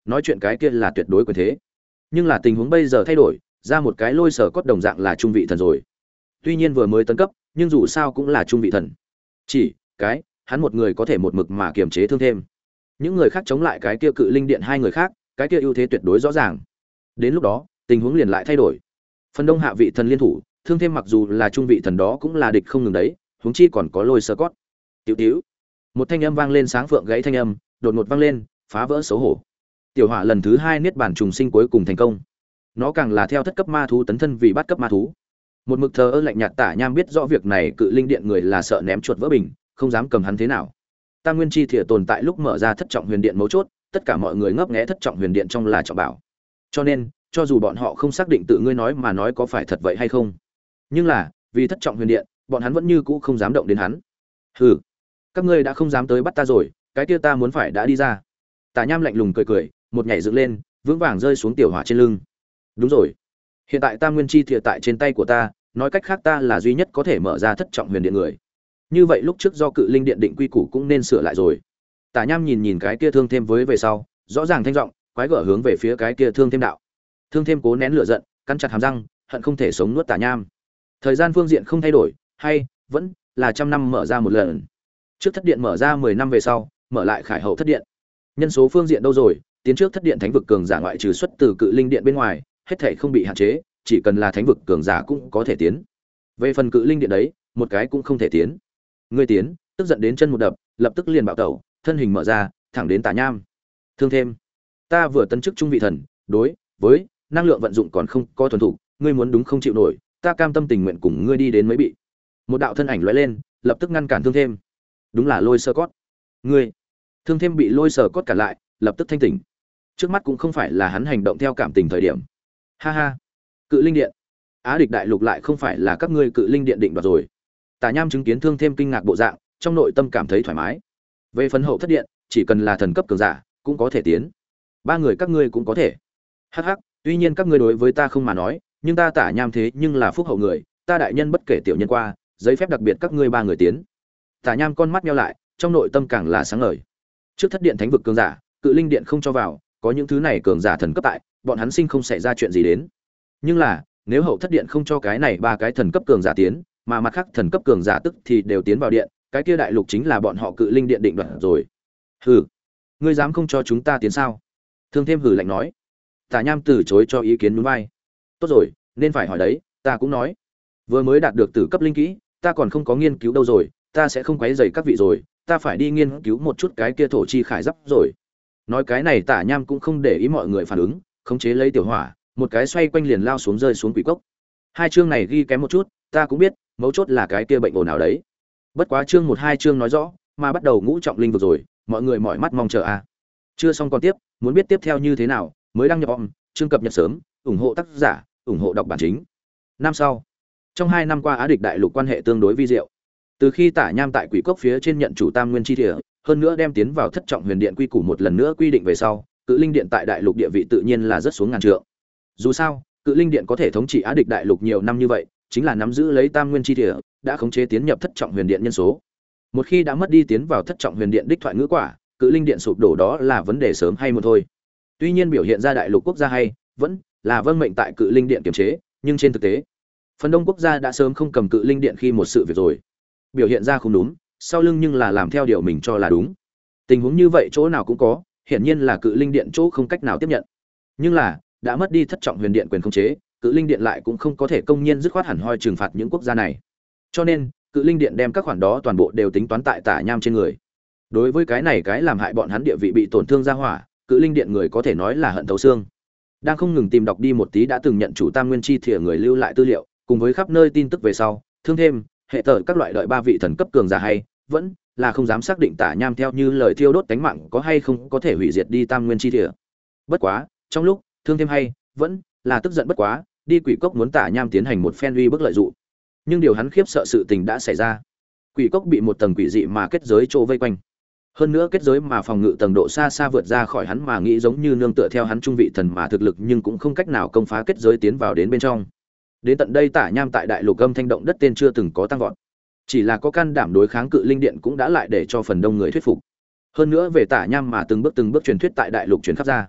nói chuyện cái kia là tuyệt đối quyền thế. Nhưng là tình huống bây giờ thay đổi, ra một cái lôi sở cốt đồng dạng là trung vị thần rồi. Tuy nhiên vừa mới tấn cấp, nhưng dù sao cũng là trung vị thần. Chỉ cái, hắn một người có thể một mực mà kiềm chế thương thêm. Những người khác chống lại cái kia cự linh điện hai người khác, cái kia ưu thế tuyệt đối rõ ràng. Đến lúc đó, tình huống liền lại thay đổi. Phần đông hạ vị thần liên thủ, thương thêm mặc dù là trung vị thần đó cũng là địch không ngừng đấy, huống chi còn có lôi sơ cốt. Tiểu tiểu, một thanh âm vang lên sáng phượng gãy thanh âm, đột ngột vang lên, phá vỡ xấu hổ. Tiểu hỏa lần thứ hai niết bản trùng sinh cuối cùng thành công. Nó càng là theo thất cấp ma thú tấn thân vì bắt cấp ma thú. Một mực thờ ơ lạnh nhạt Tả Nham biết rõ việc này cự linh điện người là sợ ném chuột vỡ bình, không dám cầm hắn thế nào. Tam nguyên chi thìa tồn tại lúc mở ra thất trọng huyền điện mấu chốt, tất cả mọi người ngấp nghé thất trọng huyền điện trong là trọng bảo. Cho nên, cho dù bọn họ không xác định tự ngươi nói mà nói có phải thật vậy hay không, nhưng là vì thất trọng huyền điện, bọn hắn vẫn như cũ không dám động đến hắn. Hừ, các ngươi đã không dám tới bắt ta rồi, cái kia ta muốn phải đã đi ra. Tả Nham lạnh lùng cười cười, một nhảy dựng lên, vững vàng rơi xuống tiểu hỏa trên lưng. Đúng rồi, hiện tại tam nguyên chi thìa tại trên tay của ta, nói cách khác ta là duy nhất có thể mở ra thất trọng huyền điện người. Như vậy lúc trước do cự linh điện định quy củ cũng nên sửa lại rồi. Tả Nham nhìn nhìn cái kia thương thêm với về sau, rõ ràng thanh giọng, quái gở hướng về phía cái kia thương thêm đạo. Thương thêm cố nén lửa giận, cắn chặt hàm răng, hận không thể sống nuốt Tả Nham. Thời gian phương diện không thay đổi, hay vẫn là trăm năm mở ra một lần. Trước thất điện mở ra mười năm về sau, mở lại khải hậu thất điện. Nhân số phương diện đâu rồi, tiến trước thất điện thánh vực cường giả ngoại trừ xuất từ cự linh điện bên ngoài, hết thảy không bị hạn chế, chỉ cần là thánh vực cường giả cũng có thể tiến. Về phần cự linh điện đấy, một cái cũng không thể tiến. Ngươi tiến, tức giận đến chân một đập, lập tức liền bạo tẩu, thân hình mở ra, thẳng đến Tả Nham. Thương thêm, ta vừa tấn chức trung vị thần, đối với năng lượng vận dụng còn không có thuần thủ, ngươi muốn đúng không chịu nổi, ta cam tâm tình nguyện cùng ngươi đi đến mấy bị. Một đạo thân ảnh lóe lên, lập tức ngăn cản thương thêm. Đúng là Lôi Sơ Cốt. Ngươi, thương thêm bị Lôi Sơ Cốt cản lại, lập tức thanh tỉnh. Trước mắt cũng không phải là hắn hành động theo cảm tình thời điểm. Ha ha, cự linh điện, Á địch đại lục lại không phải là các ngươi cự linh điện định đoạt rồi. Tả Nham chứng kiến thương thêm kinh ngạc bộ dạng, trong nội tâm cảm thấy thoải mái. Về phần hậu thất điện, chỉ cần là thần cấp cường giả, cũng có thể tiến. Ba người các ngươi cũng có thể. Hắc hắc, tuy nhiên các ngươi đối với ta không mà nói, nhưng ta Tả Nham thế nhưng là phúc hậu người, ta đại nhân bất kể tiểu nhân qua, giấy phép đặc biệt các ngươi ba người tiến. Tả Nham con mắt nheo lại, trong nội tâm càng là sáng ngời. Trước thất điện thánh vực cường giả, cự linh điện không cho vào, có những thứ này cường giả thần cấp tại, bọn hắn sinh không xảy ra chuyện gì đến. Nhưng là, nếu hậu thất điện không cho cái này ba cái thần cấp cường giả tiến, mà mặt khác thần cấp cường giả tức thì đều tiến vào điện, cái kia đại lục chính là bọn họ cự linh điện định đoạt rồi. Hừ, ngươi dám không cho chúng ta tiến sao? Thương thêm hừ lạnh nói. Tả Nham từ chối cho ý kiến nhún vai. Tốt rồi, nên phải hỏi đấy, ta cũng nói. Vừa mới đạt được tử cấp linh kỹ, ta còn không có nghiên cứu đâu rồi, ta sẽ không quấy rầy các vị rồi, ta phải đi nghiên cứu một chút cái kia thổ chi khải giáp rồi. Nói cái này Tả Nham cũng không để ý mọi người phản ứng, khống chế lấy tiểu hỏa, một cái xoay quanh liền lao xuống rơi xuống quỷ cốc. Hai chương này ghi kém một chút, ta cũng biết, mấu chốt là cái kia bệnh ồn nào đấy. Bất quá chương một hai chương nói rõ, mà bắt đầu ngũ trọng linh vực rồi, mọi người mỏi mắt mong chờ a. À. Chưa xong còn tiếp, muốn biết tiếp theo như thế nào, mới đăng nhập om, chương cập nhật sớm, ủng hộ tác giả, ủng hộ đọc bản chính. Năm sau, trong hai năm qua Á địch đại lục quan hệ tương đối vi diệu. Từ khi Tả Nham tại quỷ cốc phía trên nhận chủ tam nguyên chi thìa, hơn nữa đem tiến vào thất trọng huyền điện quy củ một lần nữa quy định về sau, cự linh điện tại đại lục địa vị tự nhiên là rất xuống ngàn trượng. Dù sao, cự linh điện có thể thống trị Á địch đại lục nhiều năm như vậy, chính là nắm giữ lấy tam nguyên chi thìa, đã khống chế tiến nhập thất trọng huyền điện nhân số. Một khi đã mất đi tiến vào thất trọng huyền điện đích thoại ngữ quả, cự linh điện sụp đổ đó là vấn đề sớm hay muộn thôi. Tuy nhiên biểu hiện ra đại lục quốc gia hay vẫn là vâng mệnh tại cự linh điện kiểm chế, nhưng trên thực tế, phần đông quốc gia đã sớm không cầm cự linh điện khi một sự việc rồi. Biểu hiện ra không đúng, sau lưng nhưng là làm theo điều mình cho là đúng. Tình huống như vậy chỗ nào cũng có, hiển nhiên là cự linh điện chỗ không cách nào tiếp nhận. Nhưng là, đã mất đi thất trọng huyền điện quyền khống chế, cự linh điện lại cũng không có thể công nhiên dứt khoát hẳn hoi trừng phạt những quốc gia này. Cho nên, cự linh điện đem các khoản đó toàn bộ đều tính toán tại Tả Nham trên người. Đối với cái này cái làm hại bọn hắn địa vị bị tổn thương ra hỏa, cự linh điện người có thể nói là hận thấu xương. Đang không ngừng tìm đọc đi một tí đã từng nhận chủ tam nguyên chi thìa người lưu lại tư liệu, cùng với khắp nơi tin tức về sau, thương thêm, hệ tở các loại đợi ba vị thần cấp cường giả hay, vẫn là không dám xác định Tả Nham theo như lời thiêu đốt tánh mạng có hay không có thể hủy diệt đi tam nguyên chi thìa. Bất quá, trong lúc, thương thêm hay, vẫn là tức giận bất quá, đi quỷ cốc muốn Tả Nham tiến hành một phen uy bức lợi dụng. Nhưng điều hắn khiếp sợ sự tình đã xảy ra. Quỷ cốc bị một tầng quỷ dị mà kết giới chỗ vây quanh. Hơn nữa kết giới mà phòng ngự tầng độ xa xa vượt ra khỏi hắn mà nghĩ giống như nương tựa theo hắn trung vị thần mà thực lực nhưng cũng không cách nào công phá kết giới tiến vào đến bên trong. Đến tận đây Tả Nham tại đại lục âm thanh động đất tên chưa từng có tăng vọt. Chỉ là có can đảm đối kháng cự linh điện cũng đã lại để cho phần đông người thuyết phục. Hơn nữa về Tả Nham mà từng bước từng bước truyền thuyết tại đại lục truyền khắp ra.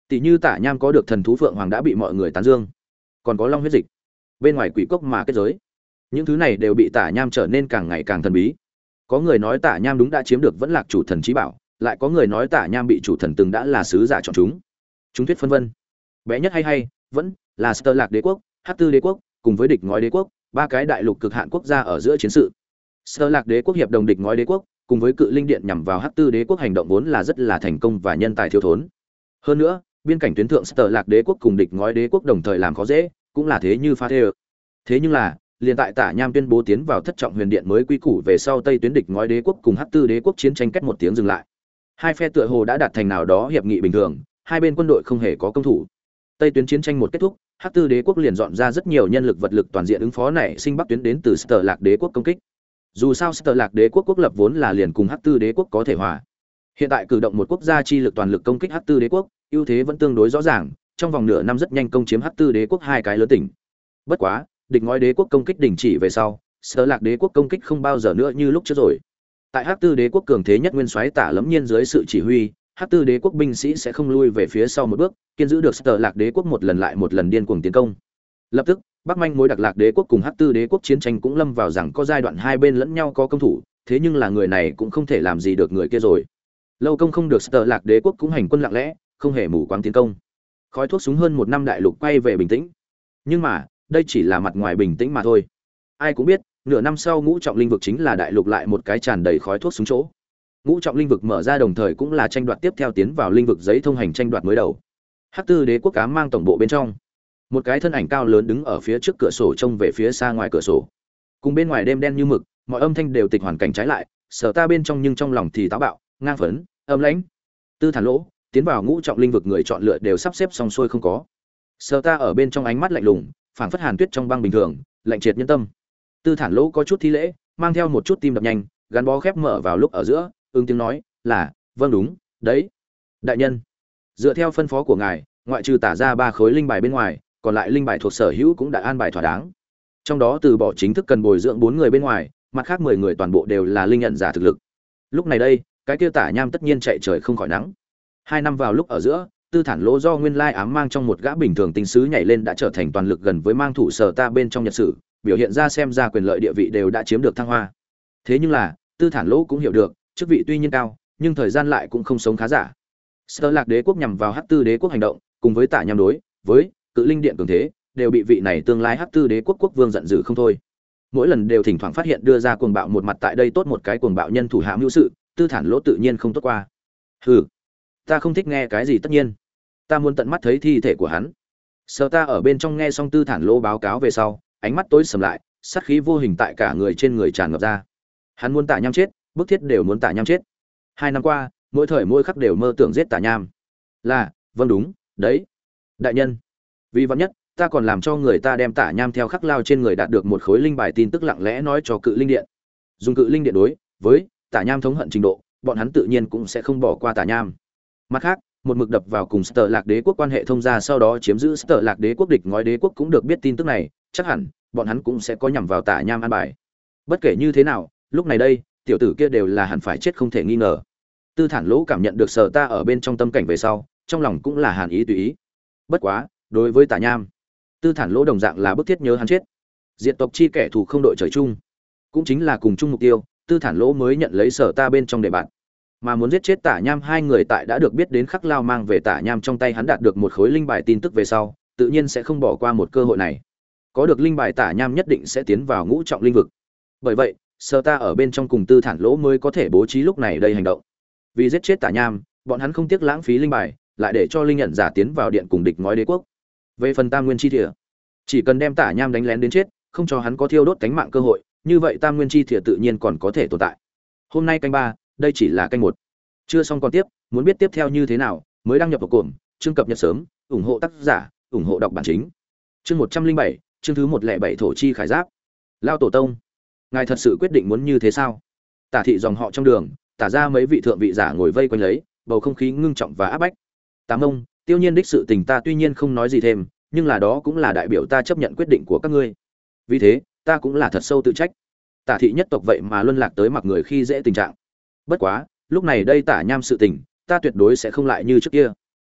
Tỷ như Tả Nham có được thần thú phượng hoàng đã bị mọi người tán dương, còn có long huyết dịch, bên ngoài quỷ cốc mà kết giới. Những thứ này đều bị Tả Nham trở nên càng ngày càng thần bí. Có người nói Tả Nham đúng đã chiếm được vẫn lạc chủ thần chí bảo, lại có người nói Tả Nham bị chủ thần từng đã là sứ giả chọn chúng. Chúng thuyết phân vân. Bé nhất hay hay vẫn là Sơ Lạc Đế quốc, Hắc Tư Đế quốc cùng với Địch Ngói Đế quốc, ba cái đại lục cực hạn quốc gia ở giữa chiến sự. Sơ Lạc Đế quốc hiệp đồng Địch Ngói Đế quốc, cùng với Cự Linh Điện nhằm vào Hắc Tư Đế quốc hành động vốn là rất là thành công và nhân tài thiếu thốn. Hơn nữa, biên cảnh tuyến thượng Sơ Lạc Đế quốc cùng Địch Ngói Đế quốc đồng thời làm khó dễ, cũng là thế như pha thê. Thế nhưng là, liền tại Tả Nham tuyên bố tiến vào Thất Trọng Huyền Điện mới quy củ về sau, Tây tuyến Địch Ngói Đế quốc cùng Hắc Tư Đế quốc chiến tranh cách một tiếng dừng lại. Hai phe tựa hồ đã đạt thành nào đó hiệp nghị bình thường, hai bên quân đội không hề có công thủ. Tây tuyến chiến tranh một kết thúc, Hắc Tư Đế quốc liền dọn ra rất nhiều nhân lực vật lực toàn diện ứng phó này sinh Bắc tuyến đến từ Sở Lạc Đế quốc công kích. Dù sao Sở Lạc Đế quốc quốc lập vốn là liền cùng Hắc Tư Đế quốc có thể hòa. Hiện tại cử động một quốc gia chi lực toàn lực công kích Hắc Tư Đế quốc, ưu thế vẫn tương đối rõ ràng, trong vòng nửa năm rất nhanh công chiếm Hắc Tư Đế quốc hai cái lớn tỉnh. Bất quá, Địch Ngói Đế quốc công kích đình chỉ về sau, Sở Lạc Đế quốc công kích không bao giờ nữa như lúc trước rồi. Tại Hắc Tư Đế quốc cường thế nhất nguyên soái Tả Lẫm Nhiên dưới sự chỉ huy, Hắc Tư Đế quốc binh sĩ sẽ không lui về phía sau một bước, kiên giữ được Sở Lạc Đế quốc một lần lại một lần điên cuồng tiến công. Lập tức, Bắc Manh mối Đặc Lạc Đế quốc cùng Hắc Tư Đế quốc chiến tranh cũng lâm vào rằng có giai đoạn hai bên lẫn nhau có công thủ, thế nhưng là người này cũng không thể làm gì được người kia rồi. Lâu công không được, Sở Lạc Đế quốc cũng hành quân lặng lẽ, không hề mù quáng tiến công. Khói thuốc súng hơn một năm đại lục quay về bình tĩnh. Nhưng mà, đây chỉ là mặt ngoài bình tĩnh mà thôi. Ai cũng biết, nửa năm sau Ngũ Trọng Linh vực chính là đại lục lại một cái tràn đầy khói thuốc súng chỗ. Ngũ Trọng Linh vực mở ra đồng thời cũng là tranh đoạt tiếp theo tiến vào linh vực giấy thông hành tranh đoạt mới đầu. Hắc Tư Đế quốc ám mang tổng bộ bên trong, một cái thân ảnh cao lớn đứng ở phía trước cửa sổ trông về phía xa ngoài cửa sổ. Cùng bên ngoài đêm đen như mực, mọi âm thanh đều tịch hoàn cảnh trái lại, Sở ta bên trong nhưng trong lòng thì táo bạo, ngang phấn, âm lãnh. Tư Thản Lỗ, tiến vào Ngũ Trọng Linh vực người chọn lựa đều sắp xếp xong xuôi không có. Sở ta ở bên trong ánh mắt lạnh lùng, phảng phất hàn tuyết trong băng bình thường, lạnh triệt nhân tâm. Tư Thản Lỗ có chút thi lễ, mang theo một chút tim đập nhanh, gắn bó khép mở vào lúc ở giữa, ứng tiếng nói là vâng đúng đấy đại nhân. Dựa theo phân phó của ngài, ngoại trừ tả ra ba khối linh bài bên ngoài, còn lại linh bài thuộc sở hữu cũng đã an bài thỏa đáng. Trong đó từ bỏ chính thức cần bồi dưỡng bốn người bên ngoài, mặt khác mười người toàn bộ đều là linh nhận giả thực lực. Lúc này đây, cái kia Tả Nham tất nhiên chạy trời không khỏi nắng. Hai năm vào lúc ở giữa, Tư Thản Lỗ do nguyên lai ám mang trong một gã bình thường tinh sứ nhảy lên đã trở thành toàn lực gần với mang thủ sở ta bên trong nhật sử, biểu hiện ra xem ra quyền lợi địa vị đều đã chiếm được thăng hoa. Thế nhưng là, Tư Thản Lỗ cũng hiểu được, chức vị tuy nhiên cao, nhưng thời gian lại cũng không sống khá giả. Sở Lạc Đế quốc nhằm vào Hắc Tư Đế quốc hành động, cùng với Tả Nham đối với Cự Linh Điện cường thế, đều bị vị này tương lai Hắc Tư Đế quốc quốc vương giận dữ không thôi. Mỗi lần đều thỉnh thoảng phát hiện đưa ra cuồng bạo một mặt, tại đây tốt một cái cuồng bạo nhân thủ hạ mưu sự, Tư Thản Lỗ tự nhiên không tốt qua. Hừ, ta không thích nghe cái gì tất nhiên, ta muốn tận mắt thấy thi thể của hắn. Sở ta ở bên trong nghe xong Tư Thản Lỗ báo cáo về sau, ánh mắt tối sầm lại, sát khí vô hình tại cả người trên người tràn ngập ra. Hắn muốn Tả Nham chết, bức thiết đều muốn Tả Nham chết. Hai năm qua, mỗi thời mỗi khắc đều mơ tưởng giết Tả Nham. Là, vâng đúng, đấy. Đại nhân, vì vắn nhất, ta còn làm cho người ta đem Tả Nham theo khắc lao trên người đạt được một khối linh bài tin tức lặng lẽ nói cho Cự Linh Điện. Dùng Cự Linh Điện đối với Tả Nham thống hận trình độ, bọn hắn tự nhiên cũng sẽ không bỏ qua Tả Nham. Mặt khác, một mực đập vào cùng Sở Lạc Đế quốc quan hệ thông gia, sau đó chiếm giữ Sở Lạc Đế quốc Địch Ngói Đế quốc cũng được biết tin tức này, chắc hẳn bọn hắn cũng sẽ có nhằm vào Tả Nham an bài. Bất kể như thế nào, lúc này đây, tiểu tử kia đều là hẳn phải chết không thể nghi ngờ. Tư Thản Lỗ cảm nhận được Sở ta ở bên trong tâm cảnh về sau, trong lòng cũng là hàn ý tùy ý. Bất quá, đối với Tả Nham, Tư Thản Lỗ đồng dạng là bức thiết nhớ hắn chết. Diệt tộc chi kẻ thù không đội trời chung, cũng chính là cùng chung mục tiêu, Tư Thản Lỗ mới nhận lấy Sở ta bên trong đề bạn. Mà muốn giết chết Tả Nham, hai người tại đã được biết đến khắc lao mang về Tả Nham trong tay hắn đạt được một khối linh bài tin tức về sau, tự nhiên sẽ không bỏ qua một cơ hội này. Có được linh bài Tả Nham nhất định sẽ tiến vào Ngũ Trọng Linh vực. Bởi vậy, Sở ta ở bên trong cùng Tư Thản Lỗ mới có thể bố trí lúc này đây hành động. Vì giết chết Tả Nham, bọn hắn không tiếc lãng phí linh bài, lại để cho linh nhận giả tiến vào điện cùng Địch Ngói Đế quốc. Về phần Tam Nguyên chi thìa, chỉ cần đem Tả Nham đánh lén đến chết, không cho hắn có thiêu đốt cánh mạng cơ hội, như vậy Tam Nguyên chi thìa tự nhiên còn có thể tồn tại. Hôm nay canh ba, đây chỉ là canh một. Chưa xong còn tiếp, muốn biết tiếp theo như thế nào, mới đăng nhập vào cổm, chương cập nhật sớm, ủng hộ tác giả, ủng hộ đọc bản chính. Chương một trăm linh bảy, chương thứ một trăm lẻ bảy thổ chi khải giáp. Lao tổ tông, ngài thật sự quyết định muốn như thế sao? Tả thị dòng họ trong đường, tả ra mấy vị thượng vị giả ngồi vây quanh lấy, bầu không khí ngưng trọng và áp bách. Tám ông, Tiêu Nhiên đích sự tình ta tuy nhiên không nói gì thêm, nhưng là đó cũng là đại biểu ta chấp nhận quyết định của các ngươi. Vì thế, ta cũng là thật sâu tự trách. Tả thị nhất tộc vậy mà luân lạc tới mặc người khi dễ tình trạng. Bất quá, lúc này đây Tả Nham sự tình, ta tuyệt đối sẽ không lại như trước kia.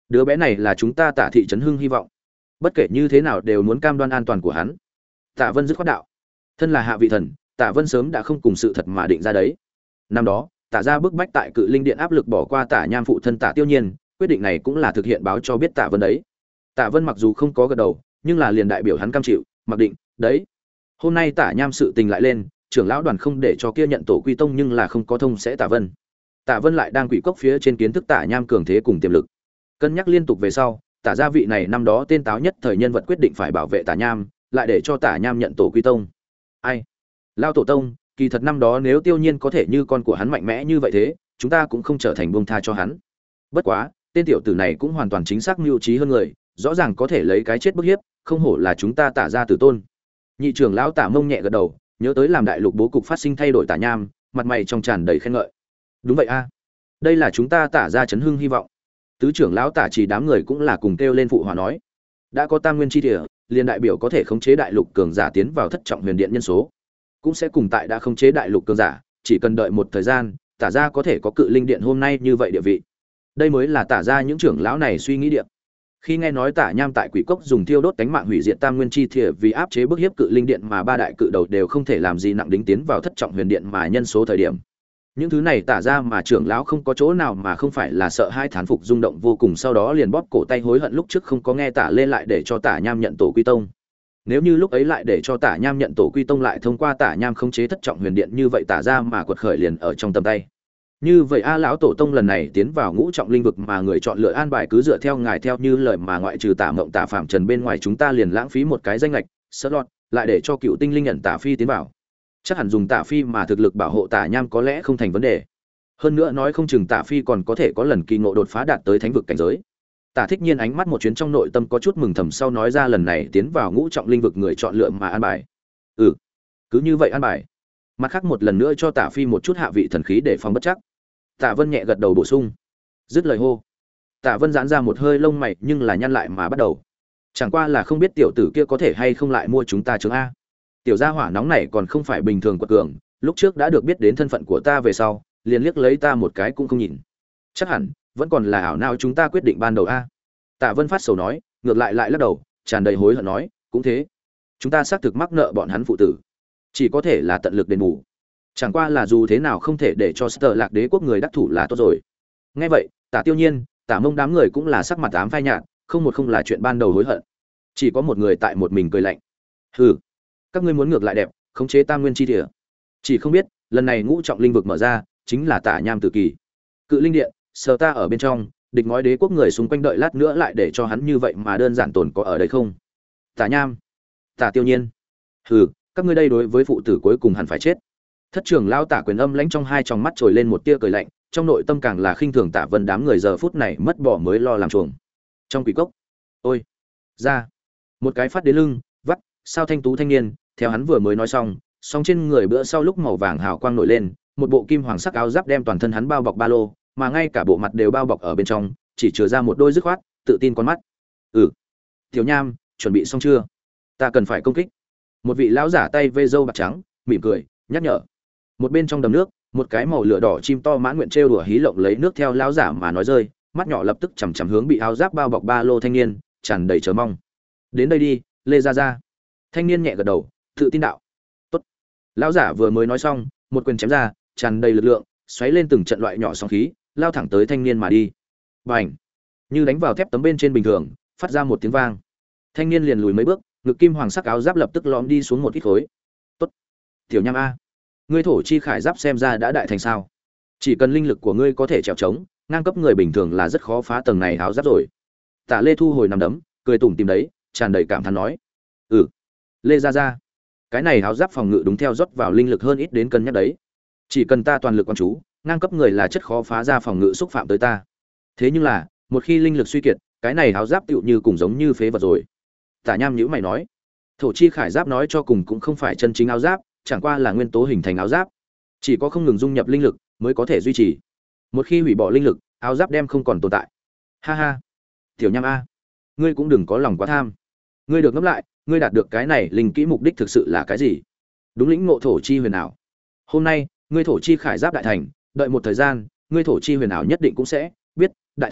Đứa bé này là chúng ta Tả thị trấn Hưng hy vọng, bất kể như thế nào đều muốn cam đoan an toàn của hắn. Tạ Vân dứt khoát đạo. Thân là hạ vị thần, Tạ Vân sớm đã không cùng sự thật mà định ra đấy. Năm đó, Tạ gia bức bách tại Cự Linh Điện áp lực bỏ qua Tạ Nham phụ thân Tạ Tiêu Nhiên, quyết định này cũng là thực hiện báo cho biết Tạ Vân đấy. Tạ Vân mặc dù không có gật đầu, nhưng là liền đại biểu hắn cam chịu, mặc định, đấy. Hôm nay Tạ Nham sự tình lại lên, trưởng lão đoàn không để cho kia nhận tổ quy tông nhưng là không có thông sẽ Tạ Vân. Tạ Vân lại đang quỷ cốc phía trên kiến thức Tạ Nham cường thế cùng tiềm lực. Cân nhắc liên tục về sau, Tạ gia vị này năm đó tên táo nhất thời nhân vật quyết định phải bảo vệ Tạ Nham, lại để cho Tạ Nham nhận tổ quy tông. Ai? Lao tổ tông, kỳ thật năm đó nếu Tiêu Nhiên có thể như con của hắn mạnh mẽ như vậy thế, chúng ta cũng không trở thành buông tha cho hắn. Bất quá, tên tiểu tử này cũng hoàn toàn chính xác mưu trí hơn người, rõ ràng có thể lấy cái chết bức hiếp, không hổ là chúng ta Tạ gia tử tôn. Nhị trưởng lão Tạ Mông nhẹ gật đầu, nhớ tới làm đại lục bố cục phát sinh thay đổi Tạ Nham, mặt mày trong tràn đầy khen ngợi. Đúng vậy a, đây là chúng ta Tạ gia trấn hưng hy vọng. Tứ trưởng lão Tạ Chỉ đám người cũng là cùng kêu lên phụ hòa nói, đã có tam nguyên chi địa, liền đại biểu có thể khống chế đại lục cường giả tiến vào thất trọng huyền điện nhân số, cũng sẽ cùng tại đã khống chế đại lục cường giả, chỉ cần đợi một thời gian, Tạ gia có thể có Cự Linh Điện hôm nay như vậy địa vị. Đây mới là Tạ gia những trưởng lão này suy nghĩ điện. Khi nghe nói Tạ Nham tại Quỷ Cốc dùng thiêu đốt cánh mạng hủy diệt tam nguyên chi thìa vì áp chế bức hiếp Cự Linh Điện mà ba đại cự đầu đều không thể làm gì nặng đính tiến vào thất trọng huyền điện mà nhân số thời điểm, những thứ này Tạ ra mà trưởng lão không có chỗ nào mà không phải là sợ hai thán phục rung động vô cùng, sau đó liền bóp cổ tay hối hận lúc trước không có nghe Tạ lên lại để cho Tạ Nham nhận tổ quy tông. Nếu như lúc ấy lại để cho Tạ Nham nhận tổ quy tông, lại thông qua Tạ Nham khống chế thất trọng huyền điện, như vậy Tạ ra mà quật khởi liền ở trong tầm tay. Như vậy a lão tổ tông lần này tiến vào ngũ trọng linh vực mà người chọn lựa an bài cứ dựa theo ngài theo như lời mà ngoại trừ Tạ Mộng Tạ Phạm Trần bên ngoài, chúng ta liền lãng phí một cái danh lệch slot lại để cho cựu tinh linh nhận Tạ Phi tiến vào. Chắc hẳn dùng Tạ Phi mà thực lực bảo hộ Tạ Nham có lẽ không thành vấn đề. Hơn nữa nói không chừng Tạ Phi còn có thể có lần kỳ ngộ đột phá đạt tới thánh vực cảnh giới. Tạ Thích Nhiên ánh mắt một chuyến trong nội tâm có chút mừng thầm, sau nói ra lần này tiến vào ngũ trọng linh vực người chọn lựa mà an bài. Ừ, cứ như vậy an bài. Mặt khác một lần nữa cho Tạ Phi một chút hạ vị thần khí để phòng bất chắc. Tạ Vân nhẹ gật đầu bổ sung. Dứt lời hô, Tạ Vân giãn ra một hơi lông mày nhưng là nhăn lại mà bắt đầu. Chẳng qua là không biết tiểu tử kia có thể hay không lại mua chúng ta chứng a. Tiểu gia hỏa nóng này còn không phải bình thường quật cường, lúc trước đã được biết đến thân phận của ta về sau, liền liếc lấy ta một cái cũng không nhìn. Chắc hẳn vẫn còn là ảo nào chúng ta quyết định ban đầu a. Tạ Vân phát sầu nói, ngược lại lại lắc đầu, tràn đầy hối hận nói, cũng thế. Chúng ta xác thực mắc nợ bọn hắn phụ tử, chỉ có thể là tận lực đền bù. Chẳng qua là dù thế nào không thể để cho Sở Lạc Đế quốc người đắc thủ là tốt rồi. Nghe vậy, Tạ Tiêu Nhiên, Tạ Mông đám người cũng là sắc mặt ám phai nhạt, không một không là chuyện ban đầu hối hận. Chỉ có một người tại một mình cười lạnh. Hừ, các ngươi muốn ngược lại đẹp, khống chế tam nguyên chi địa. Chỉ không biết, lần này ngũ trọng linh vực mở ra, chính là Tạ Nham tử kỳ. Cự Linh Điện, Sở ta ở bên trong, địch ngói đế quốc người xung quanh đợi lát nữa lại để cho hắn như vậy mà đơn giản tồn có ở đây không? Tạ Nham, Tạ Tiêu Nhiên. Hừ, các ngươi đây đối với phụ tử cuối cùng hẳn phải chết. Thất trưởng lão Tạ Quyền âm lãnh trong hai tròng mắt trồi lên một tia cười lạnh, trong nội tâm càng là khinh thường Tạ Vân đám người giờ phút này mất bỏ mới lo làm chuồng. Trong quỷ cốc, ôi, ra một cái phát đến lưng, vắt, sao thanh tú thanh niên, theo hắn vừa mới nói xong, song trên người bữa sau lúc màu vàng hào quang nổi lên, một bộ kim hoàng sắc áo giáp đem toàn thân hắn bao bọc ba lô, mà ngay cả bộ mặt đều bao bọc ở bên trong, chỉ chứa ra một đôi dứt khoát, tự tin con mắt. Ừ, Tiểu Nham, chuẩn bị xong chưa? Ta cần phải công kích. Một vị lão giả tay vê râu bạc trắng, mỉm cười, nhắc nhở. Một bên trong đầm nước, một cái màu lửa đỏ chim to mãn nguyện trêu đùa hí lộng lấy nước theo lão giả mà nói rơi, mắt nhỏ lập tức chằm chằm hướng bị áo giáp bao bọc ba lô thanh niên, tràn đầy chờ mong. Đến đây đi, Lê Gia Gia. Thanh niên nhẹ gật đầu, tự tin đạo. Tốt. Lão giả vừa mới nói xong, một quyền chém ra, tràn đầy lực lượng, xoáy lên từng trận loại nhỏ sóng khí, lao thẳng tới thanh niên mà đi. Bành! Như đánh vào thép tấm bên trên bình thường, phát ra một tiếng vang. Thanh niên liền lùi mấy bước, ngực kim hoàng sắc áo giáp lập tức lõm đi xuống một ít khối. Tốt. Tiểu Nham a, ngươi thổ chi khải giáp xem ra đã đại thành sao? Chỉ cần linh lực của ngươi có thể trèo trống, ngang cấp người bình thường là rất khó phá tầng này áo giáp rồi. Tạ Lê thu hồi nằm đấm, cười tủm tỉm đấy, tràn đầy cảm thán nói. Ừ, Lê Gia Gia, cái này áo giáp phòng ngự đúng theo rót vào linh lực hơn ít đến cân nhắc đấy. Chỉ cần ta toàn lực quan chú, ngang cấp người là chất khó phá ra phòng ngự xúc phạm tới ta. Thế nhưng là, một khi linh lực suy kiệt, cái này áo giáp tựu như cùng giống như phế vật rồi. Tạ Nham nhíu mày nói, thổ chi khải giáp nói cho cùng cũng không phải chân chính áo giáp, chẳng qua là nguyên tố hình thành áo giáp, chỉ có không ngừng dung nhập linh lực mới có thể duy trì. Một khi hủy bỏ linh lực, áo giáp đem không còn tồn tại. Ha ha, Tiểu Nham a, ngươi cũng đừng có lòng quá tham. Ngươi được ngẫm lại, ngươi đạt được cái này linh kỹ mục đích thực sự là cái gì? Đúng lĩnh ngộ thổ chi huyền ảo. Hôm nay, ngươi thổ chi khải giáp đại thành, đợi một thời gian, ngươi thổ chi huyền ảo nhất định cũng sẽ biết đại thành,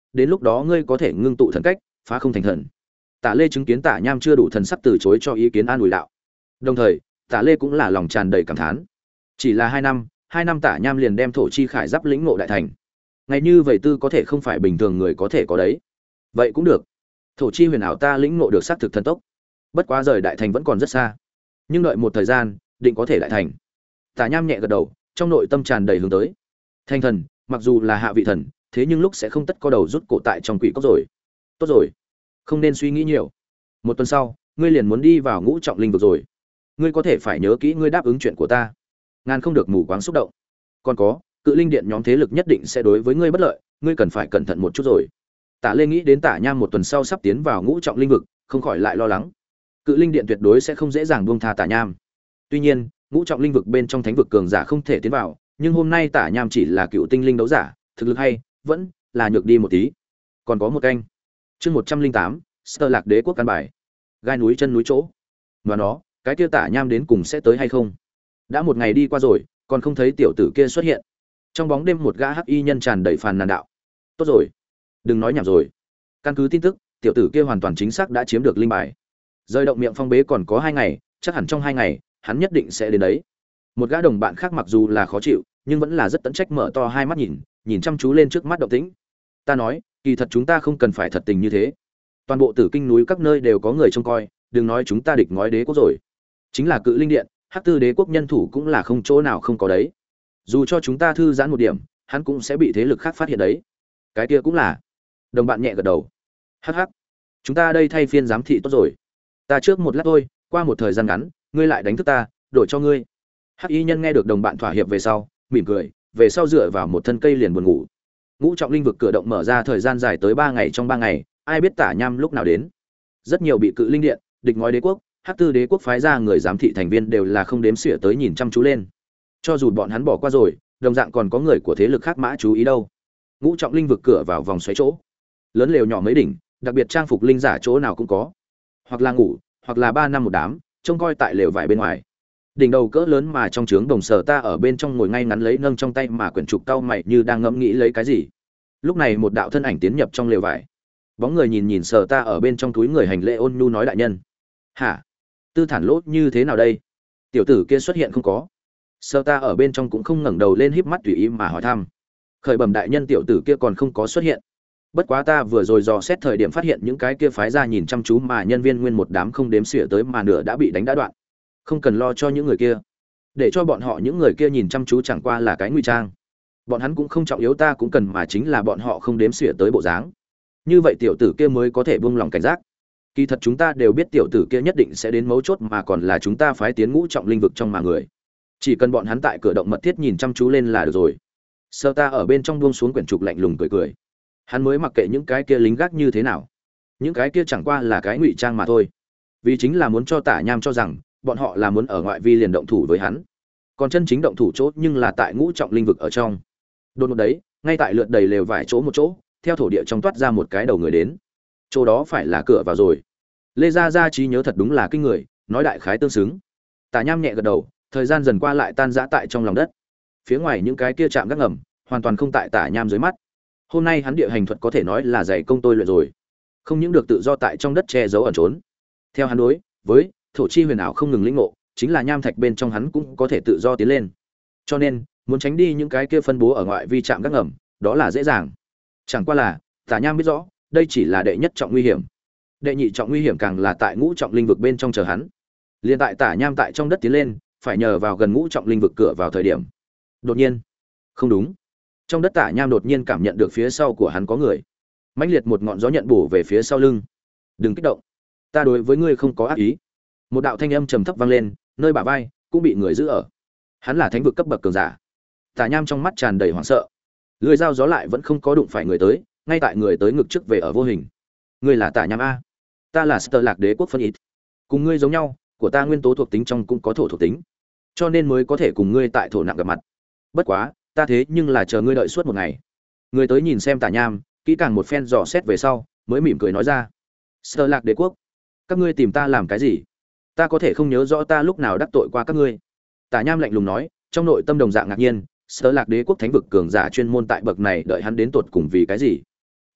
đến lúc đó ngươi có thể ngưng tụ thần cách, phá không thành thần. Tả Lê chứng kiến Tả Nham chưa đủ thần sắc từ chối cho ý kiến an ủi đạo. Đồng thời, Tả Lê cũng là lòng tràn đầy cảm thán. Chỉ là hai năm, hai năm Tả Nham liền đem thổ chi khải giáp lĩnh ngộ đại thành. Ngay như vậy tư có thể không phải bình thường người có thể có đấy. Vậy cũng được. Thổ chi huyền ảo ta lĩnh ngộ được xác thực thần tốc. Bất quá rời đại thành vẫn còn rất xa. Nhưng đợi một thời gian, định có thể đại thành. Tả Nham nhẹ gật đầu, trong nội tâm tràn đầy hướng tới. Thành thần, mặc dù là hạ vị thần, thế nhưng lúc sẽ không tất có đầu rút cổ tại trong quỷ cốc rồi. Tốt rồi, không nên suy nghĩ nhiều. Một tuần sau, ngươi liền muốn đi vào ngũ trọng linh vực rồi. Ngươi có thể phải nhớ kỹ ngươi đáp ứng chuyện của ta. Ngàn không được mù quáng xúc động. Còn có, cự linh điện nhóm thế lực nhất định sẽ đối với ngươi bất lợi, ngươi cần phải cẩn thận một chút rồi. Tả Lê nghĩ đến Tả Nham một tuần sau sắp tiến vào ngũ trọng linh vực, không khỏi lại lo lắng. Cự linh điện tuyệt đối sẽ không dễ dàng buông tha Tả Nham. Tuy nhiên, ngũ trọng linh vực bên trong thánh vực cường giả không thể tiến vào, nhưng hôm nay Tả Nham chỉ là cựu tinh linh đấu giả, thực lực hay, vẫn là nhược đi một tí. Còn có một canh. Chương một trăm linh tám, Sơ Lạc Đế quốc căn bài. Gai núi chân núi chỗ. Và nó, cái kia Tả Nham đến cùng sẽ tới hay không? Đã một ngày đi qua rồi, còn không thấy tiểu tử kia xuất hiện. Trong bóng đêm một gã hắc y nhân tràn đầy phàn nàn đạo. Tốt rồi, đừng nói nhảm rồi. Căn cứ tin tức, tiểu tử kia hoàn toàn chính xác đã chiếm được linh bài. Rời động miệng phong bế còn có hai ngày, chắc hẳn trong hai ngày, hắn nhất định sẽ đến đấy. Một gã đồng bạn khác mặc dù là khó chịu, nhưng vẫn là rất tận trách mở to hai mắt nhìn, nhìn chăm chú lên trước mắt động tĩnh. Ta nói, kỳ thật chúng ta không cần phải thật tình như thế. Toàn bộ Tử Kinh núi các nơi đều có người trông coi, đừng nói chúng ta địch ngói đế quốc rồi. Chính là Cự Linh điện, Hắc Tư đế quốc nhân thủ cũng là không chỗ nào không có đấy. Dù cho chúng ta thư giãn một điểm, hắn cũng sẽ bị thế lực khác phát hiện đấy. Cái kia cũng là. Đồng bạn nhẹ gật đầu. Hắc hắc. Chúng ta đây thay phiên giám thị tốt rồi. Ta trước một lát thôi, qua một thời gian ngắn, ngươi lại đánh thức ta, đổi cho ngươi. Hắc y nhân nghe được đồng bạn thỏa hiệp về sau, mỉm cười, về sau dựa vào một thân cây liền buồn ngủ. Ngũ trọng linh vực cửa động mở ra thời gian dài tới ba ngày, trong ba ngày, ai biết Tả Nham lúc nào đến. Rất nhiều bị Cự Linh điện, địch ngói đế quốc, Hắc Tư đế quốc phái ra người giám thị thành viên đều là không đếm xỉa tới nhìn chăm chú lên. Cho dù bọn hắn bỏ qua rồi, đồng dạng còn có người của thế lực khác mã chú ý đâu. Ngũ trọng linh vực cửa vào vòng xoáy chỗ, lớn lều nhỏ mấy đỉnh, đặc biệt trang phục linh giả chỗ nào cũng có. Hoặc là ngủ, hoặc là ba năm một đám, trông coi tại lều vải bên ngoài. Đỉnh đầu cỡ lớn mà trong trướng đồng sở ta ở bên trong ngồi ngay ngắn lấy nâng trong tay mà quyển trục cau mày như đang ngẫm nghĩ lấy cái gì. Lúc này một đạo thân ảnh tiến nhập trong lều vải. Bóng người nhìn nhìn sở ta ở bên trong túi người hành lễ ôn nhu nói đại nhân. Hả? Tư thản lốt như thế nào đây? Tiểu tử kia xuất hiện không có? Sở ta ở bên trong cũng không ngẩng đầu lên híp mắt tùy ý mà hỏi thăm. Khởi bẩm đại nhân tiểu tử kia còn không có xuất hiện. Bất quá ta vừa rồi dò xét thời điểm phát hiện những cái kia phái ra nhìn chăm chú mà nhân viên nguyên một đám không đếm xỉa tới mà nửa đã bị đánh đã đoạn. Không cần lo cho những người kia, để cho bọn họ những người kia nhìn chăm chú chẳng qua là cái ngụy trang. Bọn hắn cũng không trọng yếu, ta cũng cần mà chính là bọn họ không đếm xỉa tới bộ dáng. Như vậy tiểu tử kia mới có thể buông lòng cảnh giác. Kỳ thật chúng ta đều biết tiểu tử kia nhất định sẽ đến mấu chốt mà còn là chúng ta phái tiến ngũ trọng linh vực trong mà người. Chỉ cần bọn hắn tại cửa động mật thiết nhìn chăm chú lên là được rồi. Sơ ta ở bên trong buông xuống quyển trục lạnh lùng cười cười. Hắn mới mặc kệ những cái kia lính gác như thế nào. Những cái kia chẳng qua là cái ngụy trang mà thôi. Vì chính là muốn cho Tả Nham cho rằng bọn họ là muốn ở ngoại vi liền động thủ với hắn. Còn chân chính động thủ chỗ nhưng là tại ngũ trọng linh vực ở trong. Đột ngột đấy, ngay tại lượt đầy lều vải chỗ một chỗ, theo thổ địa trong toát ra một cái đầu người đến. Chỗ đó phải là cửa vào rồi. Lê Gia Gia trí nhớ thật đúng là kinh người, nói đại khái tương xứng. Tả Nham nhẹ gật đầu, thời gian dần qua lại tan rã tại trong lòng đất. Phía ngoài những cái kia chạm gác ngầm, hoàn toàn không tại Tả Nham dưới mắt. Hôm nay hắn địa hành thuật có thể nói là dày công tôi luyện rồi. Không những được tự do tại trong đất che giấu ẩn trốn. Theo hắn đối với thổ chi huyền ảo không ngừng lĩnh ngộ, chính là nham thạch bên trong hắn cũng có thể tự do tiến lên. Cho nên, muốn tránh đi những cái kia phân bố ở ngoại vi trạm gác ngầm, đó là dễ dàng. Chẳng qua là, Tả Nham biết rõ, đây chỉ là đệ nhất trọng nguy hiểm. Đệ nhị trọng nguy hiểm càng là tại ngũ trọng linh vực bên trong chờ hắn. Liên tại Tả Nham tại trong đất tiến lên, phải nhờ vào gần ngũ trọng linh vực cửa vào thời điểm. Đột nhiên, không đúng. Trong đất Tả Nham đột nhiên cảm nhận được phía sau của hắn có người. Mãnh liệt một ngọn gió nhận bổ về phía sau lưng. Đừng kích động, ta đối với ngươi không có ác ý. Một đạo thanh âm trầm thấp vang lên, nơi bả vai cũng bị người giữ ở. Hắn là thánh vực cấp bậc cường giả. Tả Nham trong mắt tràn đầy hoảng sợ. Lưỡi dao gió lại vẫn không có đụng phải người tới, ngay tại người tới ngực trước về ở vô hình. Ngươi là Tả Nham a? Ta là Sơ Lạc Đế quốc phân ít. Cùng ngươi giống nhau, của ta nguyên tố thuộc tính trong cũng có thổ thuộc tính, cho nên mới có thể cùng ngươi tại thổ nặng gặp mặt. Bất quá, ta thế nhưng là chờ ngươi đợi suốt một ngày. Người tới nhìn xem Tả Nham, kỹ càng một phen dò xét về sau, mới mỉm cười nói ra: Sơ Lạc Đế quốc, các ngươi tìm ta làm cái gì? Ta có thể không nhớ rõ ta lúc nào đắc tội qua các ngươi. Tả Nham lạnh lùng nói, trong nội tâm đồng dạng ngạc nhiên, Sơ Lạc Đế quốc thánh vực cường giả chuyên môn tại bậc này đợi hắn đến tột cùng vì cái gì?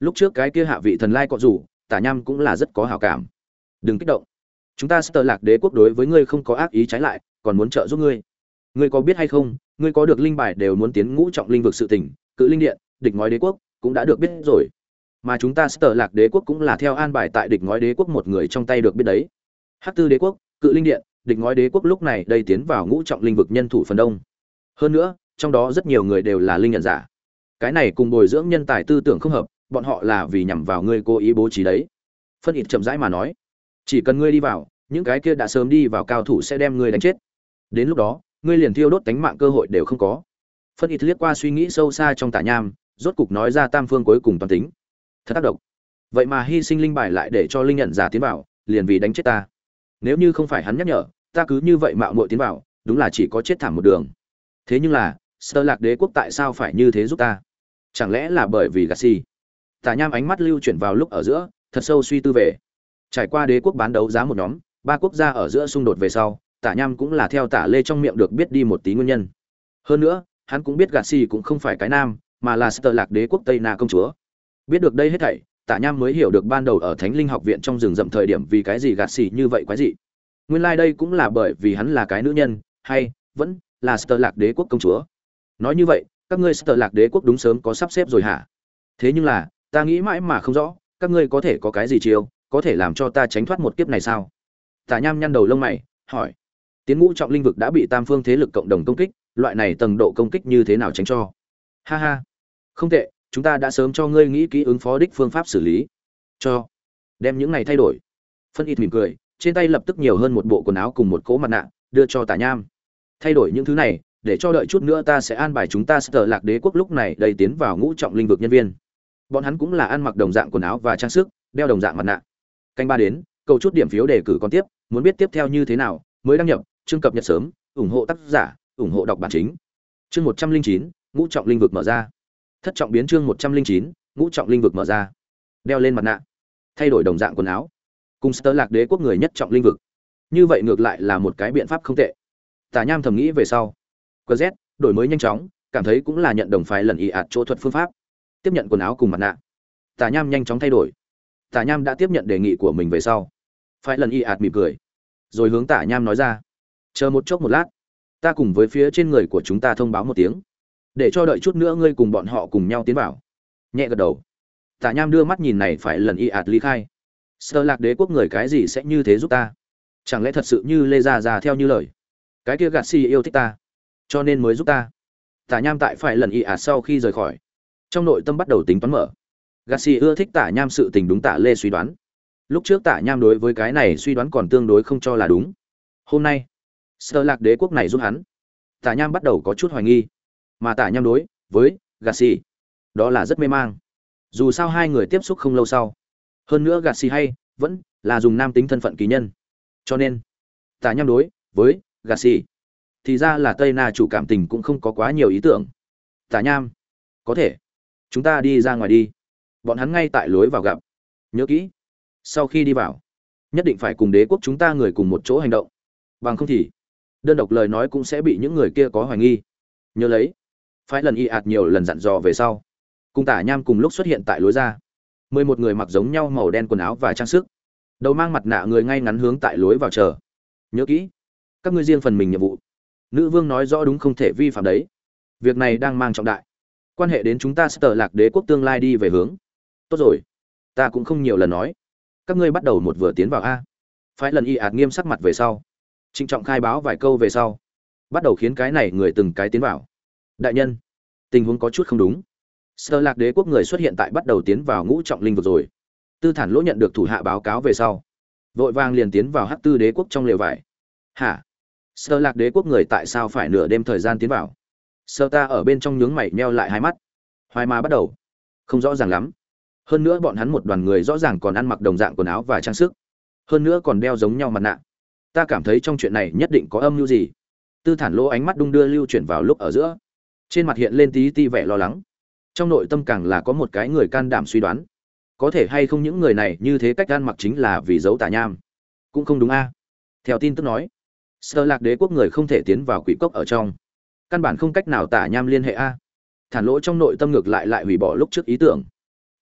lúc trước cái kia hạ vị thần lai cọ rủ tả nham cũng là rất có hảo cảm. Đừng kích động, chúng ta Sở Lạc Đế quốc đối với ngươi không có ác ý, trái lại còn muốn trợ giúp ngươi. Ngươi có biết hay không, ngươi có được linh bài đều muốn tiến ngũ trọng linh vực sự tình, Cự Linh Điện, Địch Ngói Đế quốc cũng đã được biết rồi. Mà chúng ta Sở Lạc Đế quốc cũng là theo an bài tại Địch Ngói Đế quốc một người trong tay được biết đấy. Hắc Tư Đế quốc, Cự Linh Điện, Địch Ngói Đế quốc lúc này đây tiến vào ngũ trọng linh vực nhân thủ phần đông. Hơn nữa, trong đó rất nhiều người đều là linh nhận giả. Cái này cùng bồi dưỡng nhân tài tư tưởng không hợp, bọn họ là vì nhằm vào ngươi cố ý bố trí đấy. Phân Ít chậm rãi mà nói, chỉ cần ngươi đi vào, những cái kia đã sớm đi vào cao thủ sẽ đem ngươi đánh chết. Đến lúc đó, ngươi liền thiêu đốt tánh mạng cơ hội đều không có. Phân Ít liếc qua suy nghĩ sâu xa trong Tả Nham, rốt cục nói ra tam phương cuối cùng toàn tính. Thật tác động. Vậy mà hy sinh linh bài lại để cho linh nhận giả tiến vào, liền vì đánh chết ta. Nếu như không phải hắn nhắc nhở, ta cứ như vậy mạo muội tiến vào, đúng là chỉ có chết thảm một đường. Thế nhưng là, Sở Lạc Đế quốc tại sao phải như thế giúp ta? Chẳng lẽ là bởi vì gạt xì? Tả Nham ánh mắt lưu chuyển vào lúc ở giữa, thật sâu suy tư về. Trải qua đế quốc bán đấu giá một nhóm, ba quốc gia ở giữa xung đột về sau, Tả Nham cũng là theo Tả Lê trong miệng được biết đi một tí nguyên nhân. Hơn nữa, hắn cũng biết gạt xì cũng không phải cái nam, mà là Sở Lạc Đế quốc Tây Na công chúa. Biết được đây hết thảy, Tả Nham mới hiểu được ban đầu ở Thánh Linh học viện trong rừng rậm thời điểm vì cái gì gạt xì như vậy quái gì. Nguyên lai like đây cũng là bởi vì hắn là cái nữ nhân, hay vẫn là Sở Lạc Đế quốc công chúa. Nói như vậy, các ngươi Sở Lạc Đế quốc đúng sớm có sắp xếp rồi hả? Thế nhưng là, ta nghĩ mãi mà không rõ, các ngươi có thể có cái gì chiêu, có thể làm cho ta tránh thoát một kiếp này sao? Tả Nham nhăn đầu lông mày, hỏi. Tiến ngũ trọng linh vực đã bị tam phương thế lực cộng đồng công kích, loại này tầng độ công kích như thế nào tránh cho? Ha ha, không tệ, chúng ta đã sớm cho ngươi nghĩ kỹ ứng phó đích phương pháp xử lý. Cho, đem những này thay đổi. Phân Ít mỉm cười, trên tay lập tức nhiều hơn một bộ quần áo cùng một cỗ mặt nạ, đưa cho Tả Nham. Thay đổi những thứ này, để cho đợi chút nữa ta sẽ an bài chúng ta Sở Lạc Đế quốc lúc này đầy tiến vào ngũ trọng linh vực nhân viên. Bọn hắn cũng là ăn mặc đồng dạng quần áo và trang sức, đeo đồng dạng mặt nạ. Canh ba đến, cầu chút điểm phiếu đề cử con tiếp, muốn biết tiếp theo như thế nào, mới đăng nhập, chương cập nhật sớm, ủng hộ tác giả, ủng hộ đọc bản chính. Chương một trăm linh chín, ngũ trọng linh vực mở ra. Thất trọng biến chương một trăm linh chín, ngũ trọng linh vực mở ra. Đeo lên mặt nạ, thay đổi đồng dạng quần áo, cùng Sở Lạc Đế quốc người nhất trọng linh vực. Như vậy ngược lại là một cái biện pháp không tệ. Tả Nham thầm nghĩ về sau. Quờ Z, đổi mới nhanh chóng, cảm thấy cũng là nhận đồng phái lần y ạt chỗ thuật phương pháp. Tiếp nhận quần áo cùng mặt nạ. Tả Nham nhanh chóng thay đổi. Tả Nham đã tiếp nhận đề nghị của mình về sau. Phái lần y ạt mỉm cười, rồi hướng Tả Nham nói ra: "Chờ một chốc một lát, ta cùng với phía trên người của chúng ta thông báo một tiếng, để cho đợi chút nữa ngươi cùng bọn họ cùng nhau tiến vào." Nhẹ gật đầu. Tả Nham đưa mắt nhìn này phải lần y ạt ly khai. Sở Lạc Đế quốc người cái gì sẽ như thế giúp ta? Chẳng lẽ thật sự như Lê Gia Gia theo như lời, cái kia gạt xì yêu thích ta, cho nên mới giúp ta? Tả Nham tại phải lần y ạt sau khi rời khỏi, trong nội tâm bắt đầu tính toán mở. Gạt xì ưa thích Tả Nham sự tình đúng Tả Lê suy đoán. Lúc trước Tả Nham đối với cái này suy đoán còn tương đối không cho là đúng. Hôm nay, Sở Lạc Đế quốc này giúp hắn, Tả Nham bắt đầu có chút hoài nghi. Mà Tả Nham đối với gạt xì, đó là rất mê mang. Dù sao hai người tiếp xúc không lâu sau, hơn nữa gạt xì hay vẫn là dùng nam tính thân phận ký nhân, cho nên Tả Nham đối với gạt xì thì ra là Tây Na chủ cảm tình cũng không có quá nhiều ý tưởng. Tả Nham, có thể chúng ta đi ra ngoài đi. Bọn hắn ngay tại lối vào gặp. Nhớ kỹ, sau khi đi vào, nhất định phải cùng đế quốc chúng ta người cùng một chỗ hành động. Bằng không thì, đơn độc lời nói cũng sẽ bị những người kia có hoài nghi. Nhớ lấy, phải lần y ạt nhiều lần dặn dò về sau. Cùng Tả Nham cùng lúc xuất hiện tại lối ra. Mười một người mặc giống nhau màu đen quần áo và trang sức. Đầu mang mặt nạ người ngay ngắn hướng tại lối vào chờ. Nhớ kỹ, các ngươi riêng phần mình nhiệm vụ. Nữ vương nói rõ đúng không thể vi phạm đấy. Việc này đang mang trọng đại, quan hệ đến chúng ta Sở Lạc Đế quốc tương lai đi về hướng. Tốt rồi, ta cũng không nhiều lần nói. Các ngươi bắt đầu một vừa tiến vào a. Phải lần y ạt nghiêm sắc mặt về sau, trịnh trọng khai báo vài câu về sau, bắt đầu khiến cái này người từng cái tiến vào. Đại nhân, tình huống có chút không đúng. Sở Lạc Đế quốc người xuất hiện tại bắt đầu tiến vào ngũ trọng linh vực rồi. Tư Thản Lỗ nhận được thủ hạ báo cáo về sau, vội vàng liền tiến vào Hắc Tư Đế quốc trong lều vải. Hả? Sở Lạc Đế quốc người tại sao phải nửa đêm thời gian tiến vào? Sở ta ở bên trong nhướng mày nheo lại hai mắt. Hoài mà bắt đầu, không rõ ràng lắm. Hơn nữa bọn hắn một đoàn người rõ ràng còn ăn mặc đồng dạng quần áo và trang sức, hơn nữa còn đeo giống nhau mặt nạ. Ta cảm thấy trong chuyện này nhất định có âm mưu gì. Tư Thản Lỗ ánh mắt đung đưa lưu chuyển vào lúc ở giữa, trên mặt hiện lên tí ti vẻ lo lắng. Trong nội tâm càng là có một cái người can đảm suy đoán, có thể hay không những người này như thế cách ăn mặc chính là vì giấu Tả Nham. Cũng không đúng a. Theo tin tức nói, Sở Lạc Đế quốc người không thể tiến vào quỷ cốc ở trong, căn bản không cách nào Tả Nham liên hệ a. Thản Lỗ trong nội tâm ngược lại lại hủy bỏ lúc trước ý tưởng.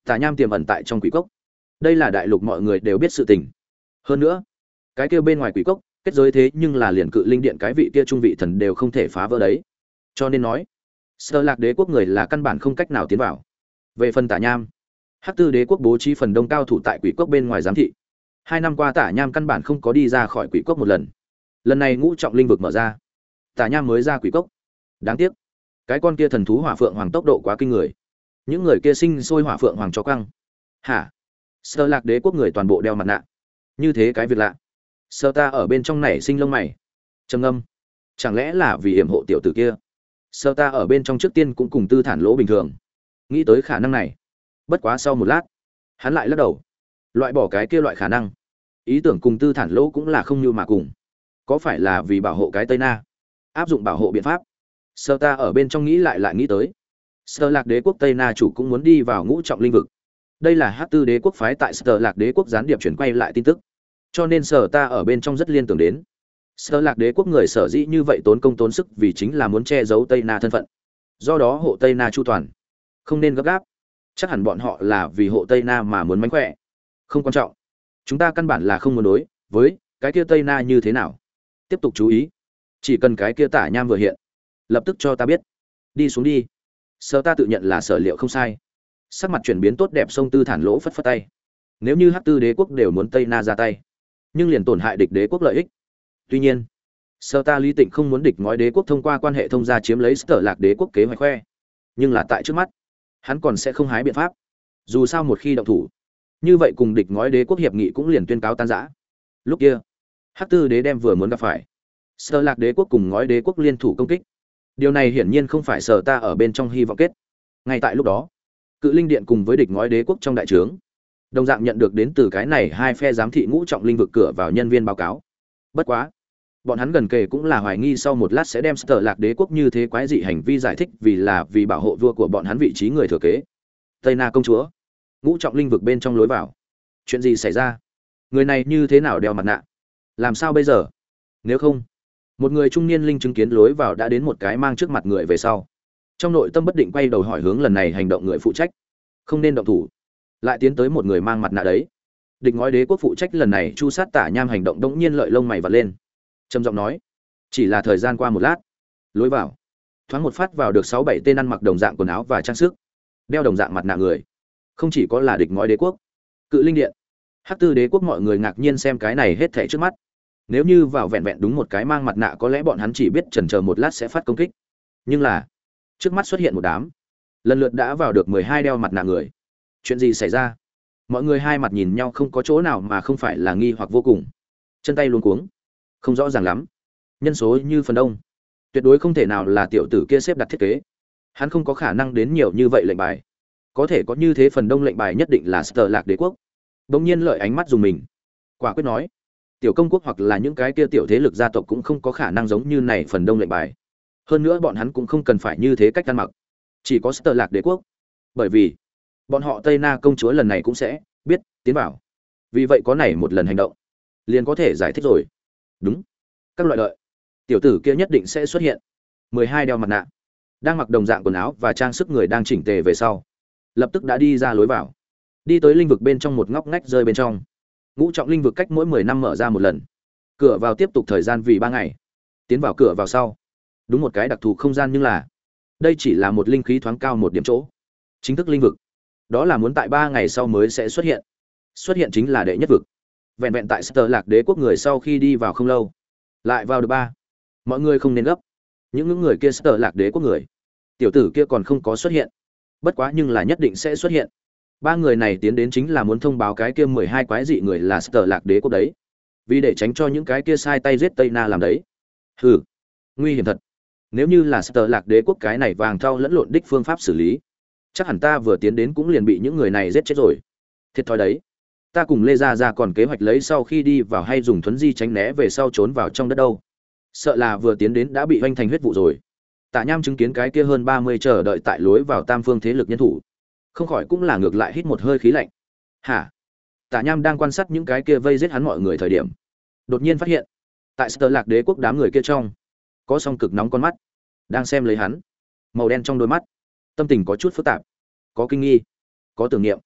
Tả Nham tiềm ẩn tại trong quỷ cốc. Đây là đại lục mọi người đều biết sự tình. Hơn nữa, cái kia bên ngoài quỷ cốc, kết giới thế nhưng là liền cự linh điện cái vị kia trung vị thần đều không thể phá vỡ đấy. Cho nên nói, Sở Lạc Đế quốc người là căn bản không cách nào tiến vào. Về phần Tả Nham, Hắc Tư Đế quốc bố trí phần đông cao thủ tại quỷ cốc bên ngoài giám thị. Hai năm qua Tả Nham căn bản không có đi ra khỏi quỷ cốc một lần. Lần này ngũ trọng linh vực mở ra, Tả Nham mới ra quỷ cốc. Đáng tiếc, cái con kia thần thú hỏa phượng hoàng tốc độ quá kinh người. Những người kia sinh sôi hỏa phượng hoàng cho căng. Hả? Sở Lạc Đế quốc người toàn bộ đeo mặt nạ. Như thế cái việc lạ. Sở ta ở bên trong nảy sinh lông mày. Trầm ngâm. Chẳng lẽ là vì yểm hộ tiểu tử kia? Sở ta ở bên trong trước tiên cũng cùng Tư Thản Lỗ bình thường. Nghĩ tới khả năng này. Bất quá sau một lát, hắn lại lắc đầu. Loại bỏ cái kia loại khả năng. Ý tưởng cùng Tư Thản Lỗ cũng là không như mà cùng. Có phải là vì bảo hộ cái Tây Na? Áp dụng bảo hộ biện pháp. Sở ta ở bên trong nghĩ lại lại nghĩ tới. Sở Lạc Đế quốc Tây Na chủ cũng muốn đi vào ngũ trọng linh vực. Đây là Hắc Tư Đế quốc phái tại Sở Lạc Đế quốc gián điệp chuyển quay lại tin tức. Cho nên Sở ta ở bên trong rất liên tưởng đến. Sở Lạc Đế quốc người sở dĩ như vậy tốn công tốn sức vì chính là muốn che giấu Tây Na thân phận. Do đó hộ Tây Na chu toàn. Không nên gấp gáp. Chắc hẳn bọn họ là vì hộ Tây Na mà muốn mánh khỏe. Không quan trọng. Chúng ta căn bản là không muốn đối với cái kia Tây Na như thế nào. Tiếp tục chú ý. Chỉ cần cái kia Tả Nham vừa hiện, lập tức cho ta biết. Đi xuống đi. Sở ta tự nhận là sở liệu không sai. Sắc mặt chuyển biến tốt đẹp, sông Tư Thản Lỗ phất phất tay. Nếu như Hắc Tư Đế quốc đều muốn Tây Na ra tay, nhưng liền tổn hại địch đế quốc lợi ích. Tuy nhiên, Sở ta Lý Tịnh không muốn địch ngói đế quốc thông qua quan hệ thông gia chiếm lấy Sở Lạc Đế quốc kế hoạch khoe. Nhưng là tại trước mắt, hắn còn sẽ không hái biện pháp. Dù sao một khi động thủ, như vậy cùng địch ngói đế quốc hiệp nghị cũng liền tuyên cáo tan rã. Lúc kia, Hắc Tư Đế đem vừa muốn gặp phải Sở Lạc Đế quốc cùng ngói đế quốc liên thủ công kích. Điều này hiển nhiên không phải Sở ta ở bên trong hy vọng kết. Ngay tại lúc đó, Cự Linh Điện cùng với địch ngói đế quốc trong đại trướng, đồng dạng nhận được đến từ cái này hai phe giám thị ngũ trọng linh vực cửa vào nhân viên báo cáo. Bất quá, bọn hắn gần kề cũng là hoài nghi sau một lát sẽ đem Sở Lạc Đế quốc như thế quái dị hành vi giải thích vì là vì bảo hộ vua của bọn hắn vị trí người thừa kế. Tây Na công chúa, ngũ trọng linh vực bên trong lối vào. Chuyện gì xảy ra? Người này như thế nào đeo mặt nạ? Làm sao bây giờ? Nếu không, một người trung niên linh chứng kiến lối vào đã đến một cái mang trước mặt người về sau. Trong nội tâm bất định quay đầu hỏi hướng lần này hành động người phụ trách. Không nên động thủ. Lại tiến tới một người mang mặt nạ đấy. Địch ngói đế quốc phụ trách lần này chu sát Tả Nham hành động đống nhiên lợi lông mày vặn lên. Trầm giọng nói, chỉ là thời gian qua một lát, lối vào thoáng một phát vào được sáu bảy tên ăn mặc đồng dạng quần áo và trang sức, đeo đồng dạng mặt nạ người. Không chỉ có là địch ngói đế quốc, Cự Linh Điện, Hắc Tư Đế quốc mọi người ngạc nhiên xem cái này hết thảy trước mắt. Nếu như vào vẹn vẹn đúng một cái mang mặt nạ có lẽ bọn hắn chỉ biết chần chờ một lát sẽ phát công kích. Nhưng là, trước mắt xuất hiện một đám, lần lượt đã vào được mười hai đeo mặt nạ người. Chuyện gì xảy ra? Mọi người hai mặt nhìn nhau không có chỗ nào mà không phải là nghi hoặc vô cùng. Chân tay luống cuống, không rõ ràng lắm. Nhân số như phần đông, tuyệt đối không thể nào là tiểu tử kia xếp đặt thiết kế. Hắn không có khả năng đến nhiều như vậy lệnh bài. Có thể có như thế phần đông lệnh bài nhất định là Sở Lạc Đế quốc. Bỗng nhiên lợi ánh mắt dùng mình, quả quyết nói, tiểu công quốc hoặc là những cái kia tiểu thế lực gia tộc cũng không có khả năng giống như này phần đông lệnh bài. Hơn nữa bọn hắn cũng không cần phải như thế cách ăn mặc, chỉ có Sở Lạc Đế quốc, bởi vì bọn họ Tây Na công chúa lần này cũng sẽ biết tiến vào. Vì vậy có này một lần hành động, liền có thể giải thích rồi. Đúng, các loại lợi, tiểu tử kia nhất định sẽ xuất hiện. mười hai đeo mặt nạ, đang mặc đồng dạng quần áo và trang sức người đang chỉnh tề về sau, lập tức đã đi ra lối vào, đi tới linh vực bên trong một ngóc ngách rơi bên trong. Ngũ trọng linh vực cách mỗi mười năm mở ra một lần, cửa vào tiếp tục thời gian vì ba ngày. Tiến vào cửa vào sau, đúng một cái đặc thù không gian, nhưng là đây chỉ là một linh khí thoáng cao một điểm chỗ. Chính thức linh vực, đó là muốn tại ba ngày sau mới sẽ xuất hiện. Xuất hiện chính là đệ nhất vực. Vẹn vẹn tại Sở Lạc Đế quốc người sau khi đi vào không lâu, lại vào được ba. Mọi người không nên gấp. Những những người kia Sở Lạc Đế quốc người, tiểu tử kia còn không có xuất hiện. Bất quá nhưng là nhất định sẽ xuất hiện. Ba người này tiến đến chính là muốn thông báo cái kia mười hai quái dị người là Sở Lạc Đế quốc đấy. Vì để tránh cho những cái kia sai tay giết Tây Na làm đấy. Hừ, nguy hiểm thật. Nếu như là Sở Lạc Đế quốc cái này vàng thau lẫn lộn đích phương pháp xử lý, chắc hẳn ta vừa tiến đến cũng liền bị những người này giết chết rồi. Thiệt thòi đấy. Ta cùng Lê Gia Gia còn kế hoạch lấy sau khi đi vào hay dùng thuấn di tránh né về sau trốn vào trong đất đâu. Sợ là vừa tiến đến đã bị hoành thành huyết vụ rồi. Tạ Nham chứng kiến cái kia hơn ba mươi chờ đợi tại lối vào tam phương thế lực nhân thủ, không khỏi cũng là ngược lại hít một hơi khí lạnh. Hả? Tạ Nham đang quan sát những cái kia vây giết hắn mọi người thời điểm, đột nhiên phát hiện, tại Sở Lạc Đế quốc đám người kia trong, có song cực nóng con mắt đang xem lấy hắn. Màu đen trong đôi mắt, tâm tình có chút phức tạp, có kinh nghi, có tưởng niệm,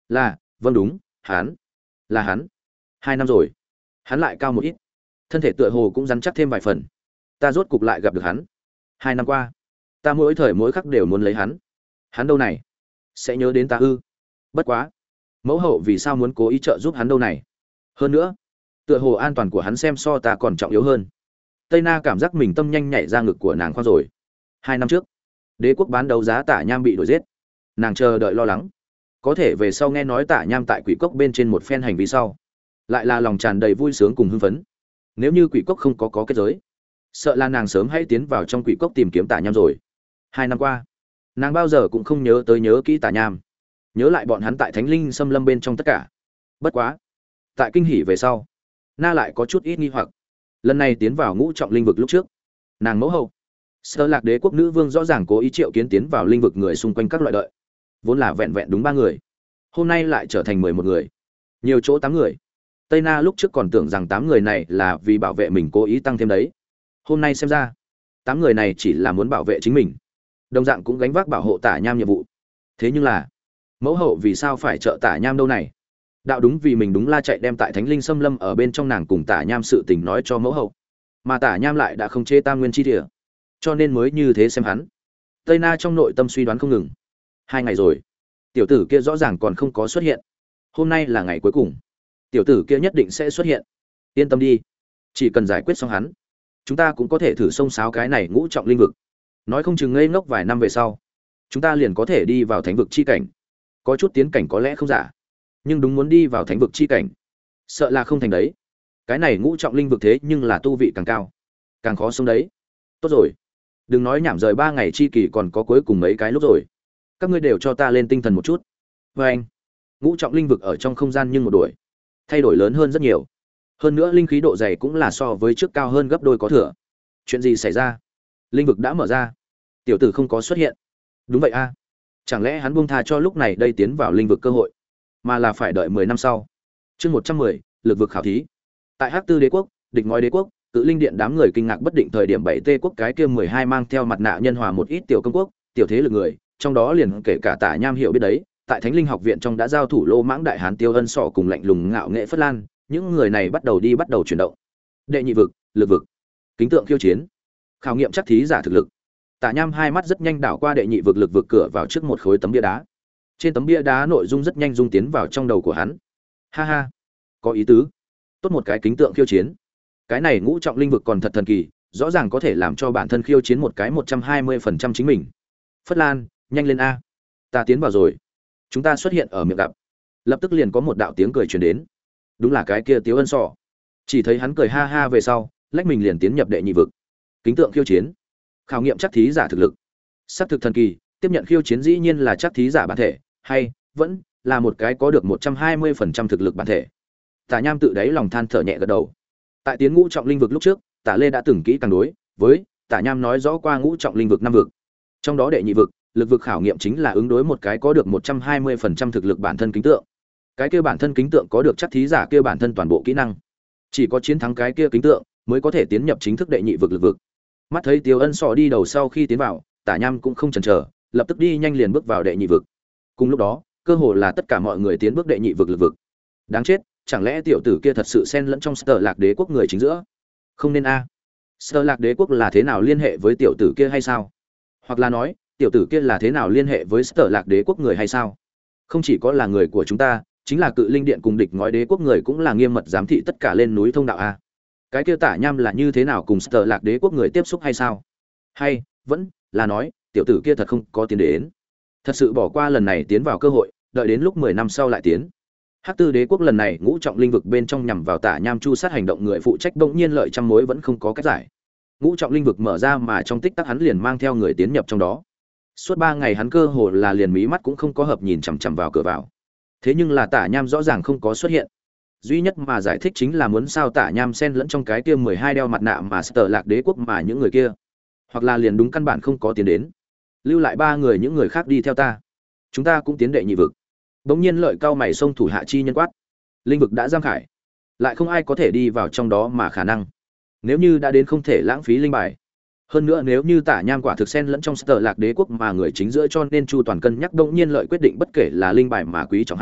Là, vâng đúng, hắn, là hắn. Hai năm rồi, hắn lại cao một ít, thân thể tựa hồ cũng rắn chắc thêm vài phần. Ta rốt cục lại gặp được hắn. Hai năm qua, ta mỗi thời mỗi khắc đều muốn lấy hắn. Hắn đâu này, sẽ nhớ đến ta ư? Bất quá, mẫu hậu vì sao muốn cố ý trợ giúp hắn đâu này? Hơn nữa, tựa hồ an toàn của hắn xem so ta còn trọng yếu hơn. Tây Na cảm giác mình tâm nhanh nhảy ra ngực của nàng khoan rồi. Hai năm trước, đế quốc bán đấu giá Tả Nham bị đuổi giết, nàng chờ đợi lo lắng. Có thể về sau nghe nói Tả Nham tại Quỷ Cốc bên trên một phen hành vi sau, lại là lòng tràn đầy vui sướng cùng hưng phấn. Nếu như Quỷ Cốc không có có kết giới, sợ là nàng sớm hãy tiến vào trong Quỷ Cốc tìm kiếm Tả Nham rồi. Hai năm qua, nàng bao giờ cũng không nhớ tới nhớ kỹ Tả Nham, nhớ lại bọn hắn tại Thánh Linh Xâm Lâm bên trong tất cả. Bất quá, tại kinh hỉ về sau, Na lại có chút ít nghi hoặc. Lần này tiến vào ngũ trọng linh vực lúc trước, nàng mẫu hậu Sơ Lạc Đế quốc nữ vương rõ ràng cố ý triệu kiến tiến vào linh vực người xung quanh các loại đợi, vốn là vẹn vẹn đúng ba người, hôm nay lại trở thành mười một người, nhiều chỗ tám người. Tây Na lúc trước còn tưởng rằng tám người này là vì bảo vệ mình cố ý tăng thêm đấy, hôm nay xem ra, tám người này chỉ là muốn bảo vệ chính mình, đồng dạng cũng gánh vác bảo hộ Tả Nham nhiệm vụ. Thế nhưng là, mẫu hậu vì sao phải trợ Tả Nham đâu này? Đạo đúng vì mình đúng la chạy đem tại Thánh Linh Xâm Lâm ở bên trong nàng cùng Tả Nham sự tình nói cho mẫu hậu, mà Tả Nham lại đã không chế Tam Nguyên chi địa, cho nên mới như thế xem hắn. Tây Na trong nội tâm suy đoán không ngừng. Hai ngày rồi, tiểu tử kia rõ ràng còn không có xuất hiện. Hôm nay là ngày cuối cùng, tiểu tử kia nhất định sẽ xuất hiện. Yên tâm đi, chỉ cần giải quyết xong hắn, chúng ta cũng có thể thử xông xáo cái này ngũ trọng linh vực. Nói không chừng ngây ngốc vài năm về sau, chúng ta liền có thể đi vào thánh vực chi cảnh. Có chút tiến cảnh có lẽ không giả, nhưng đúng muốn đi vào thánh vực chi cảnh, sợ là không thành đấy. Cái này ngũ trọng linh vực thế nhưng là tu vị càng cao, càng khó sống đấy. Tốt rồi, đừng nói nhảm, rời ba ngày chi kỳ còn có cuối cùng mấy cái lúc rồi. Các ngươi đều cho ta lên tinh thần một chút. Và anh, ngũ trọng linh vực ở trong không gian nhưng một đuổi, thay đổi lớn hơn rất nhiều. Hơn nữa linh khí độ dày cũng là so với trước cao hơn gấp đôi có thừa. Chuyện gì xảy ra? Linh vực đã mở ra, tiểu tử không có xuất hiện. Đúng vậy a, chẳng lẽ hắn buông tha cho lúc này đây tiến vào linh vực cơ hội, mà là phải đợi mười năm sau. Chương một trăm mười, lực vực khảo thí. Tại Hắc Tư Đế quốc, Địch Ngói Đế quốc, Cự Linh Điện đám người kinh ngạc bất định thời điểm bảy Tê quốc cái kia mười hai mang theo mặt nạ nhân hòa một ít tiểu công quốc, tiểu thế lực người, trong đó liền kể cả Tả Nham hiểu biết đấy, tại Thánh Linh học viện trong đã giao thủ Lô Mãng Đại Hán Tiêu Ân Sọ cùng lạnh lùng ngạo nghệ Phất Lan, những người này bắt đầu đi bắt đầu chuyển động. Đệ nhị vực, lực vực, kính tượng khiêu chiến, khảo nghiệm chắc thí giả thực lực. Tả Nham hai mắt rất nhanh đảo qua đệ nhị vực lực vực cửa vào trước một khối tấm bia đá. Trên tấm bia đá nội dung rất nhanh dung tiến vào trong đầu của hắn. Ha ha, có ý tứ. Tốt một cái kính tượng khiêu chiến. Cái này ngũ trọng linh vực còn thật thần kỳ, rõ ràng có thể làm cho bản thân khiêu chiến một cái một trăm hai mươi phần trăm chính mình. Phất Lan, nhanh lên a. Ta tiến vào rồi. Chúng ta xuất hiện ở miệng gặp. Lập tức liền có một đạo tiếng cười truyền đến. Đúng là cái kia Tiếu Ân Sọ. Chỉ thấy hắn cười ha ha về sau, lách mình liền tiến nhập đệ nhị vực. Kính tượng khiêu chiến, khảo nghiệm chắc thí giả thực lực. Sắp thực thần kỳ, tiếp nhận khiêu chiến dĩ nhiên là chắc thí giả bản thể, hay vẫn là một cái có được một trăm hai mươi phần trăm thực lực bản thể. Tả Nham tự đáy lòng than thở nhẹ gật đầu. Tại tiến ngũ trọng linh vực lúc trước, Tả Lê đã từng kỹ càng đối với Tả Nham nói rõ qua ngũ trọng linh vực năm vực. Trong đó đệ nhị vực, lực vực khảo nghiệm chính là ứng đối một cái có được một trăm hai mươi phần trăm thực lực bản thân kính tượng. Cái kia bản thân kính tượng có được chắc thí giả kia bản thân toàn bộ kỹ năng. Chỉ có chiến thắng cái kia kính tượng mới có thể tiến nhập chính thức đệ nhị vực lực vực. Mắt thấy Tiêu Ân Sọ đi đầu sau khi tiến vào, Tả Nham cũng không chần chờ, lập tức đi nhanh liền bước vào đệ nhị vực. Cùng lúc đó, cơ hồ là tất cả mọi người tiến bước đệ nhị vực lực vực. Đáng chết, chẳng lẽ tiểu tử kia thật sự xen lẫn trong Sở Lạc Đế quốc người chính giữa? Không nên a. À. Sở Lạc Đế quốc là thế nào liên hệ với tiểu tử kia hay sao? Hoặc là nói, tiểu tử kia là thế nào liên hệ với Sở Lạc Đế quốc người hay sao? Không chỉ có là người của chúng ta, chính là Cự Linh Điện cùng Địch Ngói Đế quốc người cũng là nghiêm mật giám thị tất cả lên núi thông đạo a. Cái kia Tả Nham là như thế nào cùng Sở Lạc Đế quốc người tiếp xúc hay sao? Hay vẫn là nói, tiểu tử kia thật không có tiến đến, thật sự bỏ qua lần này tiến vào cơ hội, đợi đến lúc mười năm sau lại tiến. Hắc Tư Đế quốc lần này ngũ trọng linh vực bên trong nhằm vào Tả Nham chu sát hành động người phụ trách bỗng nhiên lợi trăm mối vẫn không có cách giải. Ngũ trọng linh vực mở ra mà trong tích tắc hắn liền mang theo người tiến nhập trong đó. Suốt ba ngày hắn cơ hồ là liền mí mắt cũng không có hợp nhìn chằm chằm vào cửa vào. Thế nhưng là Tả Nham rõ ràng không có xuất hiện. Duy nhất mà giải thích chính là muốn sao Tả Nham xen lẫn trong cái kia mười hai đeo mặt nạ mà Sở Lạc Đế quốc mà những người kia, hoặc là liền đúng căn bản không có tiến đến. Lưu lại ba người những người khác đi theo ta. Chúng ta cũng tiến đệ nhị vực. Bỗng nhiên lợi cao mày xông thủ hạ chi nhân quát. Linh vực đã giam khải, lại không ai có thể đi vào trong đó mà khả năng. Nếu như đã đến không thể lãng phí linh bài. Hơn nữa nếu như Tả Nham quả thực xen lẫn trong Sở Lạc Đế quốc mà người chính giữa cho nên Chu toàn cân nhắc bỗng nhiên lợi quyết định bất kể là linh bài mà quý trọng hay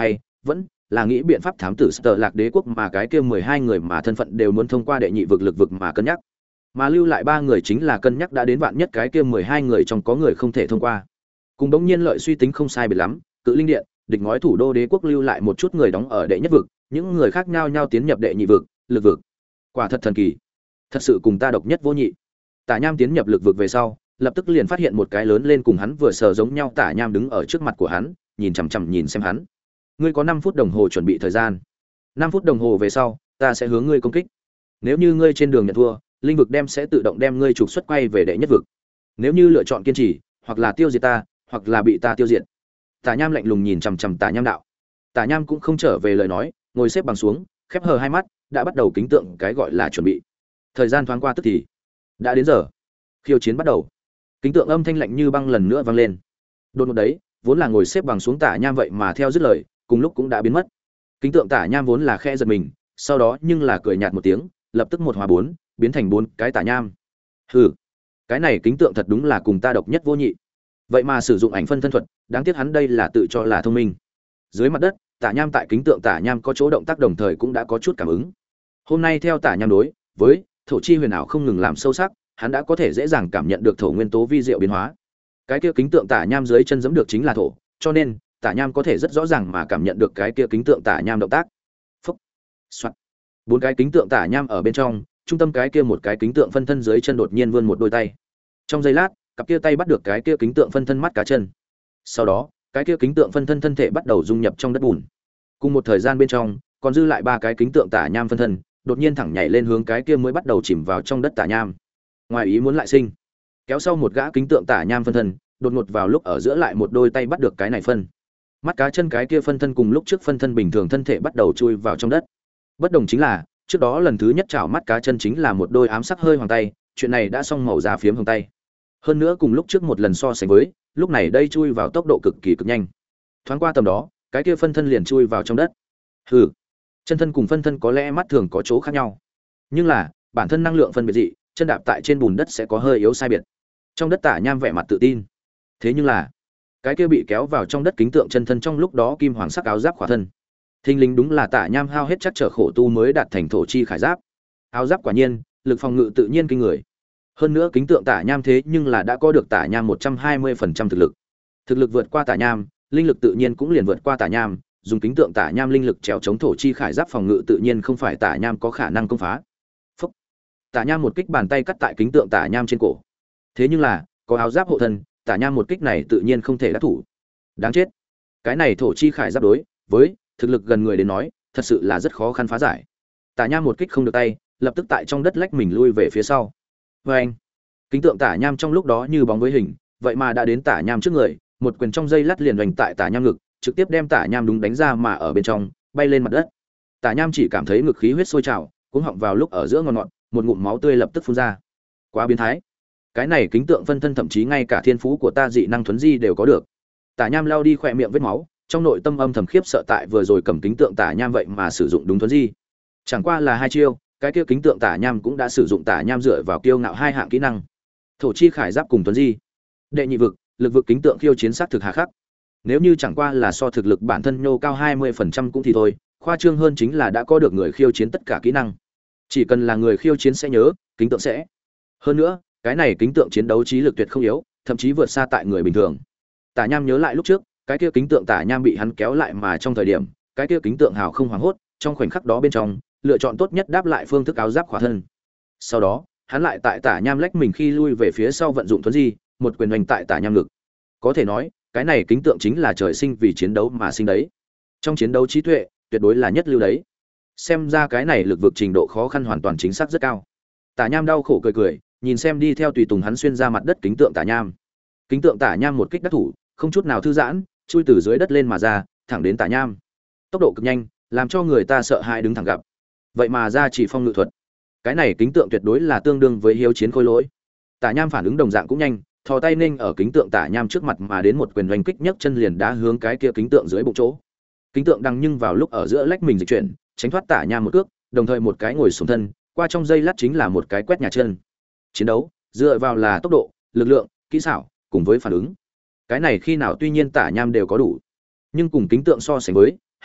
vẫn là nghĩ biện pháp thám tử Sở Lạc Đế quốc mà cái kia mười hai người mà thân phận đều muốn thông qua đệ nhị vực lực vực mà cân nhắc. Mà lưu lại ba người chính là cân nhắc đã đến vạn nhất cái kia mười hai người trong có người không thể thông qua. Cùng đống nhiên lợi suy tính không sai biệt lắm, Cự Linh Điện, địch ngói thủ đô đế quốc lưu lại một chút người đóng ở đệ nhất vực, những người khác nhau nhau tiến nhập đệ nhị vực, lực vực. Quả thật thần kỳ, thật sự cùng ta độc nhất vô nhị. Tả Nham tiến nhập lực vực về sau, lập tức liền phát hiện một cái lớn lên cùng hắn vừa sờ giống nhau Tả Nham đứng ở trước mặt của hắn, nhìn chằm chằm nhìn xem hắn. Ngươi có năm phút đồng hồ chuẩn bị thời gian. năm phút đồng hồ về sau, ta sẽ hướng ngươi công kích. Nếu như ngươi trên đường nhận thua, linh vực đem sẽ tự động đem ngươi trục xuất quay về đệ nhất vực. Nếu như lựa chọn kiên trì, hoặc là tiêu diệt ta, hoặc là bị ta tiêu diệt. Tả Nham lạnh lùng nhìn chằm chằm Tả Nham đạo. Tả Nham cũng không trở về lời nói, ngồi xếp bằng xuống, khép hờ hai mắt, đã bắt đầu kính tượng cái gọi là chuẩn bị. Thời gian thoáng qua tức thì đã đến giờ. Khiêu chiến bắt đầu. Kính tượng âm thanh lạnh như băng lần nữa vang lên. Đột ngột đấy, vốn là ngồi xếp bằng xuống Tả Nham vậy mà theo dứt lời, cùng lúc cũng đã biến mất. Kính tượng Tả Nham vốn là khẽ giật mình, sau đó nhưng là cười nhạt một tiếng, lập tức một hòa bốn, biến thành bốn cái Tả Nham. Hừ, cái này kính tượng thật đúng là cùng ta độc nhất vô nhị. Vậy mà sử dụng ảnh phân thân thuật, đáng tiếc hắn đây là tự cho là thông minh. Dưới mặt đất, Tả Nham tại kính tượng Tả Nham có chỗ động tác đồng thời cũng đã có chút cảm ứng. Hôm nay theo Tả Nham đối với thổ chi huyền ảo không ngừng làm sâu sắc, hắn đã có thể dễ dàng cảm nhận được thổ nguyên tố vi diệu biến hóa. Cái kia kính tượng Tả Nham dưới chân giẫm được chính là thổ, cho nên Tả Nham có thể rất rõ ràng mà cảm nhận được cái kia kính tượng Tả Nham động tác. Phúc, soạt. Bốn cái kính tượng Tả Nham ở bên trong, trung tâm cái kia một cái kính tượng phân thân dưới chân đột nhiên vươn một đôi tay. Trong giây lát, cặp kia tay bắt được cái kia kính tượng phân thân mắt cá chân. Sau đó, cái kia kính tượng phân thân thân thể bắt đầu dung nhập trong đất bùn. Cùng một thời gian bên trong, còn dư lại ba cái kính tượng Tả Nham phân thân, đột nhiên thẳng nhảy lên hướng cái kia mới bắt đầu chìm vào trong đất Tả Nham. Ngoài ý muốn lại sinh, kéo sau một gã kính tượng Tả Nham phân thân, đột ngột vào lúc ở giữa lại một đôi tay bắt được cái này phân. Mắt cá chân cái kia phân thân cùng lúc trước phân thân bình thường thân thể bắt đầu chui vào trong đất. Bất đồng chính là, trước đó lần thứ nhất chảo mắt cá chân chính là một đôi ám sắc hơi hoàng tay, chuyện này đã xong màu giá phiếm hồng tay. Hơn nữa cùng lúc trước một lần so sánh với, lúc này đây chui vào tốc độ cực kỳ cực nhanh. Thoáng qua tầm đó, cái kia phân thân liền chui vào trong đất. Hừ, chân thân cùng phân thân có lẽ mắt thường có chỗ khác nhau, nhưng là bản thân năng lượng phân biệt dị, chân đạp tại trên bùn đất sẽ có hơi yếu sai biệt. Trong đất Tả Nham vẻ mặt tự tin. Thế nhưng là, cái kia bị kéo vào trong đất kính tượng chân thân trong lúc đó kim hoàng sắc áo giáp khỏa thân. Thinh linh đúng là Tả Nham hao hết chắc trở khổ tu mới đạt thành thổ chi khải giáp. Áo giáp quả nhiên, lực phòng ngự tự nhiên kinh người. Hơn nữa kính tượng Tả Nham thế nhưng là đã có được Tả Nham một trăm hai mươi phần trăm thực lực. Thực lực vượt qua Tả Nham, linh lực tự nhiên cũng liền vượt qua Tả Nham, dùng kính tượng Tả Nham linh lực trèo chống thổ chi khải giáp phòng ngự tự nhiên không phải Tả Nham có khả năng công phá. Phốc. Tả Nham một kích bàn tay cắt tại kính tượng Tả Nham trên cổ. Thế nhưng là, có áo giáp hộ thân, Tả Nham một kích này tự nhiên không thể đắc thủ. Đáng chết. Cái này thổ chi khải giáp đối với thực lực gần người đến nói, thật sự là rất khó khăn phá giải. Tả Nham một kích không được tay, lập tức tại trong đất lách mình lui về phía sau. Oeng. Kính tượng Tả Nham trong lúc đó như bóng với hình, vậy mà đã đến Tả Nham trước người, một quyền trong dây lát liền đánh tại Tả Nham ngực, trực tiếp đem Tả Nham đúng đánh ra mà ở bên trong, bay lên mặt đất. Tả Nham chỉ cảm thấy ngực khí huyết sôi trào, cuống họng vào lúc ở giữa ngọn ngọn, một ngụm máu tươi lập tức phun ra. Quá biến thái. Cái này kính tượng phân thân thậm chí ngay cả thiên phú của ta dị năng thuấn di đều có được. Tả Nham lao đi khỏe miệng vết máu, trong nội tâm âm thầm khiếp sợ tại vừa rồi cầm kính tượng Tả Nham vậy mà sử dụng đúng thuấn di. Chẳng qua là hai chiêu, cái kia kính tượng Tả Nham cũng đã sử dụng Tả Nham dựa vào kiêu ngạo hai hạng kỹ năng. Thổ chi khải giáp cùng thuấn di. Đệ nhị vực, lực vực kính tượng khiêu chiến sát thực hà khắc. Nếu như chẳng qua là so thực lực bản thân nhô cao hai mươi phần trăm cũng thì thôi, khoa trương hơn chính là đã có được người khiêu chiến tất cả kỹ năng. Chỉ cần là người khiêu chiến sẽ nhớ, kính tượng sẽ. Hơn nữa, cái này kính tượng chiến đấu trí lực tuyệt không yếu, thậm chí vượt xa tại người bình thường. Tả Nham nhớ lại lúc trước, cái kia kính tượng Tả Nham bị hắn kéo lại mà trong thời điểm, cái kia kính tượng hào không hoảng hốt, trong khoảnh khắc đó bên trong, lựa chọn tốt nhất đáp lại phương thức áo giáp khỏa thân. Sau đó, hắn lại tại Tả Nham lách mình khi lui về phía sau vận dụng thuấn di, một quyền hành tại Tả Nham ngực. Có thể nói, cái này kính tượng chính là trời sinh vì chiến đấu mà sinh đấy. Trong chiến đấu trí tuệ, tuyệt đối là nhất lưu đấy. Xem ra cái này lực vực trình độ khó khăn hoàn toàn chính xác rất cao. Tả Nham đau khổ cười cười, nhìn xem đi theo tùy tùng hắn xuyên ra mặt đất kính tượng Tả Nham. Kính tượng Tả Nham một kích đắc thủ, không chút nào thư giãn, chui từ dưới đất lên mà ra, thẳng đến Tả Nham. Tốc độ cực nhanh, làm cho người ta sợ hãi đứng thẳng gặp. Vậy mà ra chỉ phong ngự thuật. Cái này kính tượng tuyệt đối là tương đương với hiếu chiến khôi lỗi. Tả Nham phản ứng đồng dạng cũng nhanh, thò tay ninh ở kính tượng Tả Nham trước mặt mà đến một quyền đánh kích nhấc chân liền đá hướng cái kia kính tượng dưới bụng chỗ. Kính tượng đang nhưng vào lúc ở giữa lách mình dịch chuyển, tránh thoát Tả Nham một cước, đồng thời một cái ngồi xuống thân, qua trong giây lát chính là một cái quét nhà chân. Chiến đấu dựa vào là tốc độ, lực lượng, kỹ xảo cùng với phản ứng. Cái này khi nào tuy nhiên Tả Nham đều có đủ, nhưng cùng kính tượng so sánh với, hay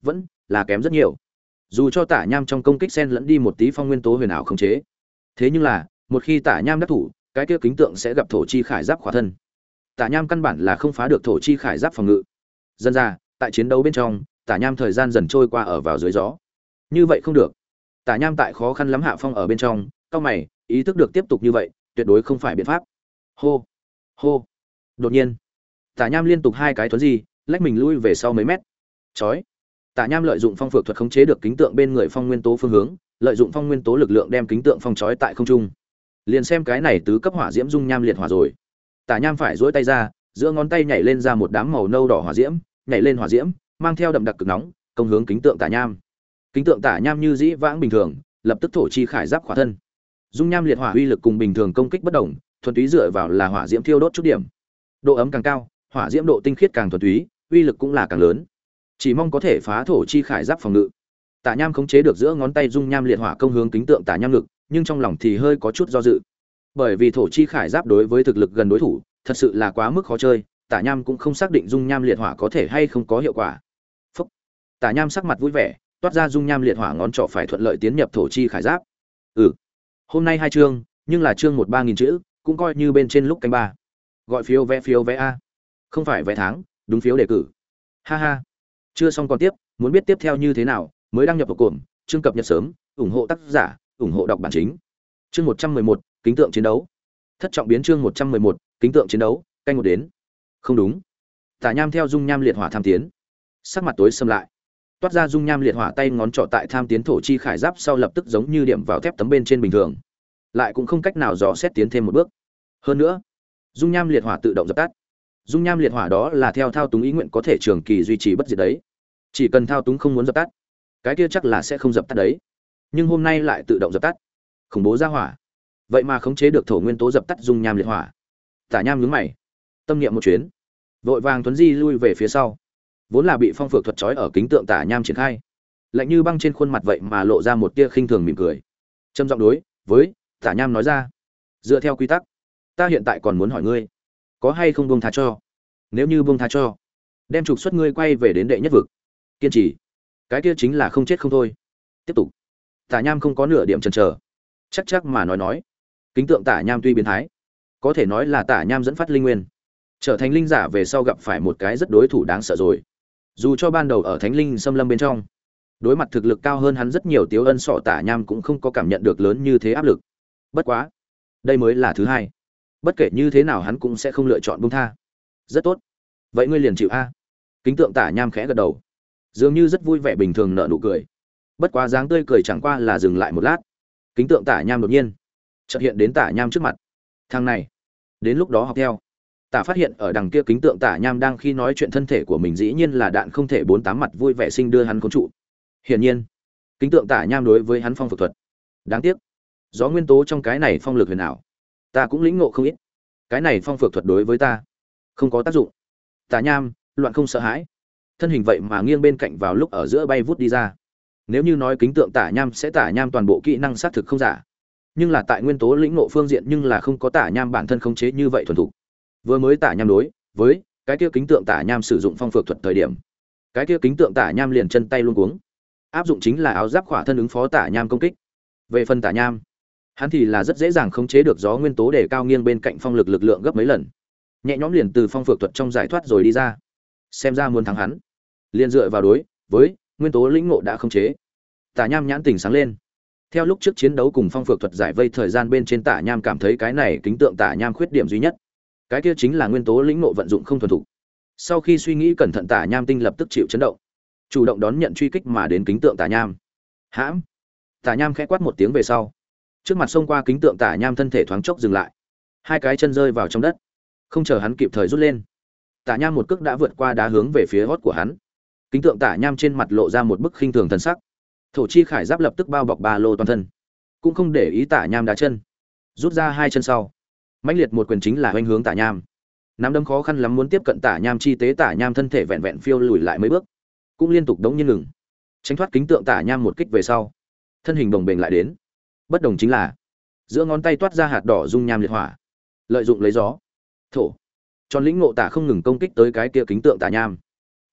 vẫn là kém rất nhiều. Dù cho Tả Nham trong công kích xen lẫn đi một tí phong nguyên tố huyền ảo khống chế, thế nhưng là một khi Tả Nham đắc thủ, cái kia kính tượng sẽ gặp thổ chi khải giáp khỏa thân. Tả Nham căn bản là không phá được thổ chi khải giáp phòng ngự. Dần ra, tại chiến đấu bên trong, Tả Nham thời gian dần trôi qua ở vào dưới gió. Như vậy không được. Tả Nham tại khó khăn lắm hạ phong ở bên trong, cau mày, ý thức được tiếp tục như vậy, tuyệt đối không phải biện pháp. Hô, hô. Đột nhiên, Tả Nham liên tục hai cái thuấn di, lách mình lui về sau mấy mét. Chói. Tả Nham lợi dụng phong phược thuật khống chế được kính tượng bên người phong nguyên tố phương hướng, lợi dụng phong nguyên tố lực lượng đem kính tượng phong chói tại không trung. Liền xem cái này tứ cấp hỏa diễm dung nham liệt hỏa rồi. Tả Nham phải duỗi tay ra, giữa ngón tay nhảy lên ra một đám màu nâu đỏ hỏa diễm, nhảy lên hỏa diễm, mang theo đậm đặc cực nóng, công hướng kính tượng Tả Nham. Kính tượng Tả Nham như dĩ vãng bình thường, lập tức thổ chi khải giáp khỏa thân. Dung nham liệt hỏa uy lực cùng bình thường công kích bất đồng, thuần túy dựa vào là hỏa diễm thiêu đốt chút điểm. Độ ấm càng cao, hỏa diễm độ tinh khiết càng thuần túy, uy lực cũng là càng lớn. Chỉ mong có thể phá thổ chi khải giáp phòng ngự. Tả Nham khống chế được giữa ngón tay dung nham liệt hỏa công hướng kính tượng Tả Nham ngực, nhưng trong lòng thì hơi có chút do dự. Bởi vì thổ chi khải giáp đối với thực lực gần đối thủ, thật sự là quá mức khó chơi, Tả Nham cũng không xác định dung nham liệt hỏa có thể hay không có hiệu quả. Phúc. Tả Nham sắc mặt vui vẻ, toát ra dung nham liệt hỏa ngón trỏ phải thuận lợi tiến nhập thổ chi khải giáp. Ừ. Hôm nay hai chương, nhưng là chương một ba nghìn chữ, cũng coi như bên trên lúc canh ba. Gọi phiếu vé phiếu vé a. Không phải vé tháng, đúng phiếu đề cử. Ha ha. Chưa xong còn tiếp, muốn biết tiếp theo như thế nào, mới đăng nhập vào cổm, chương cập nhật sớm, ủng hộ tác giả, ủng hộ đọc bản chính. Chương một trăm mười một, kính tượng chiến đấu. Thất trọng biến chương một trăm mười một, kính tượng chiến đấu, canh một đến. Không đúng. Tả Nham theo dung nham liệt hỏa tham tiến, sắc mặt tối sầm lại. Toát ra dung nham liệt hỏa tay ngón trỏ tại tham tiến thổ chi khải giáp sau lập tức giống như điểm vào thép tấm bên trên bình thường, lại cũng không cách nào dò xét tiến thêm một bước. Hơn nữa, dung nham liệt hỏa tự động dập tắt. Dung nham liệt hỏa đó là theo thao túng ý nguyện có thể trường kỳ duy trì bất diệt đấy. Chỉ cần thao túng không muốn dập tắt, cái kia chắc là sẽ không dập tắt đấy. Nhưng hôm nay lại tự động dập tắt. Khủng bố ra hỏa. Vậy mà khống chế được thổ nguyên tố dập tắt dung nham liệt hỏa. Tả Nham nhướng mày, tâm niệm một chuyến, vội vàng tuấn di lui về phía sau. Vốn là bị phong phược thuật trói ở kính tượng Tả Nham triển khai, lạnh như băng trên khuôn mặt vậy mà lộ ra một tia khinh thường mỉm cười. Trầm giọng đối với Tả Nham nói ra, dựa theo quy tắc, ta hiện tại còn muốn hỏi ngươi, có hay không buông tha cho? Nếu như buông tha cho, đem trục xuất ngươi quay về đến đệ nhất vực. Kiên trì, cái kia chính là không chết không thôi. Tiếp tục. Tả Nham không có nửa điểm chần chờ, chắc chắc mà nói nói. Kính tượng Tả Nham tuy biến thái, có thể nói là Tả Nham dẫn phát linh nguyên, trở thành linh giả về sau gặp phải một cái rất đối thủ đáng sợ rồi. Dù cho ban đầu ở Thánh Linh Xâm Lâm bên trong, đối mặt thực lực cao hơn hắn rất nhiều Tiếu Ân sọ Tả Nham cũng không có cảm nhận được lớn như thế áp lực. Bất quá, đây mới là thứ hai. Bất kể như thế nào hắn cũng sẽ không lựa chọn buông tha. Rất tốt. Vậy ngươi liền chịu a. Kính tượng Tả Nham khẽ gật đầu, dường như rất vui vẻ bình thường nở nụ cười. Bất quá dáng tươi cười chẳng qua là dừng lại một lát. Kính tượng Tả Nham đột nhiên chợt hiện đến Tả Nham trước mặt. Thằng này, đến lúc đó học theo. Tả phát hiện ở đằng kia kính tượng Tả Nham đang khi nói chuyện thân thể của mình dĩ nhiên là đạn không thể bốn tám mặt vui vẻ sinh đưa hắn khốn trụ. Hiển nhiên, kính tượng Tả Nham đối với hắn phong phược thuật. Đáng tiếc, gió nguyên tố trong cái này phong lực huyền ảo, ta cũng lĩnh ngộ không ít. Cái này phong phược thuật đối với ta không có tác dụng. Tả Nham, loạn không sợ hãi. Thân hình vậy mà nghiêng bên cạnh vào lúc ở giữa bay vút đi ra. Nếu như nói kính tượng Tả Nham sẽ Tả Nham toàn bộ kỹ năng xác thực không giả, nhưng là tại nguyên tố lĩnh ngộ phương diện nhưng là không có Tả Nham bản thân khống chế như vậy thuần thục. Vừa mới Tả Nham đối với cái kia kính tượng Tả Nham sử dụng phong phược thuật thời điểm, cái kia kính tượng Tả Nham liền chân tay luống cuống, áp dụng chính là áo giáp khỏa thân ứng phó Tả Nham công kích. Về phần Tả Nham, hắn thì là rất dễ dàng khống chế được gió nguyên tố để cao nghiêng bên cạnh phong lực lực lượng gấp mấy lần, nhẹ nhõm liền từ phong phược thuật trong giải thoát rồi đi ra. Xem ra muốn thắng hắn, liền dựa vào đối với nguyên tố lĩnh ngộ đã khống chế. Tả Nham nhãn tình sáng lên. Theo lúc trước chiến đấu cùng phong phược thuật giải vây thời gian bên trên, Tả Nham cảm thấy cái này kính tượng Tả Nham khuyết điểm duy nhất, cái kia chính là nguyên tố lĩnh ngộ vận dụng không thuần thục. Sau khi suy nghĩ cẩn thận, Tả Nham tinh lập tức chịu chấn động, chủ động đón nhận truy kích mà đến kính tượng Tả Nham. Hãm! Tả Nham khẽ quát một tiếng về sau, trước mặt xông qua kính tượng Tả Nham thân thể thoáng chốc dừng lại, hai cái chân rơi vào trong đất. Không chờ hắn kịp thời rút lên, Tả Nham một cước đã vượt qua đá hướng về phía hót của hắn. Kính tượng Tả Nham trên mặt lộ ra một bức khinh thường thần sắc. Thổ chi khải giáp lập tức bao bọc ba lô toàn thân, cũng không để ý Tả Nham đá chân, rút ra hai chân sau, mãnh liệt một quyền chính là hoành hướng Tả Nham. Nắm đấm khó khăn lắm muốn tiếp cận Tả Nham chi tế, Tả Nham thân thể vẹn vẹn phiêu lùi lại mấy bước, cũng liên tục đống nhiên ngừng, tránh thoát kính tượng Tả Nham một kích về sau, thân hình đồng bền lại đến. Bất đồng chính là, giữa ngón tay toát ra hạt đỏ dung nham liệt hỏa, lợi dụng lấy gió thổ tròn lĩnh ngộ Tả không ngừng công kích tới cái kia kính tượng Tả Nham.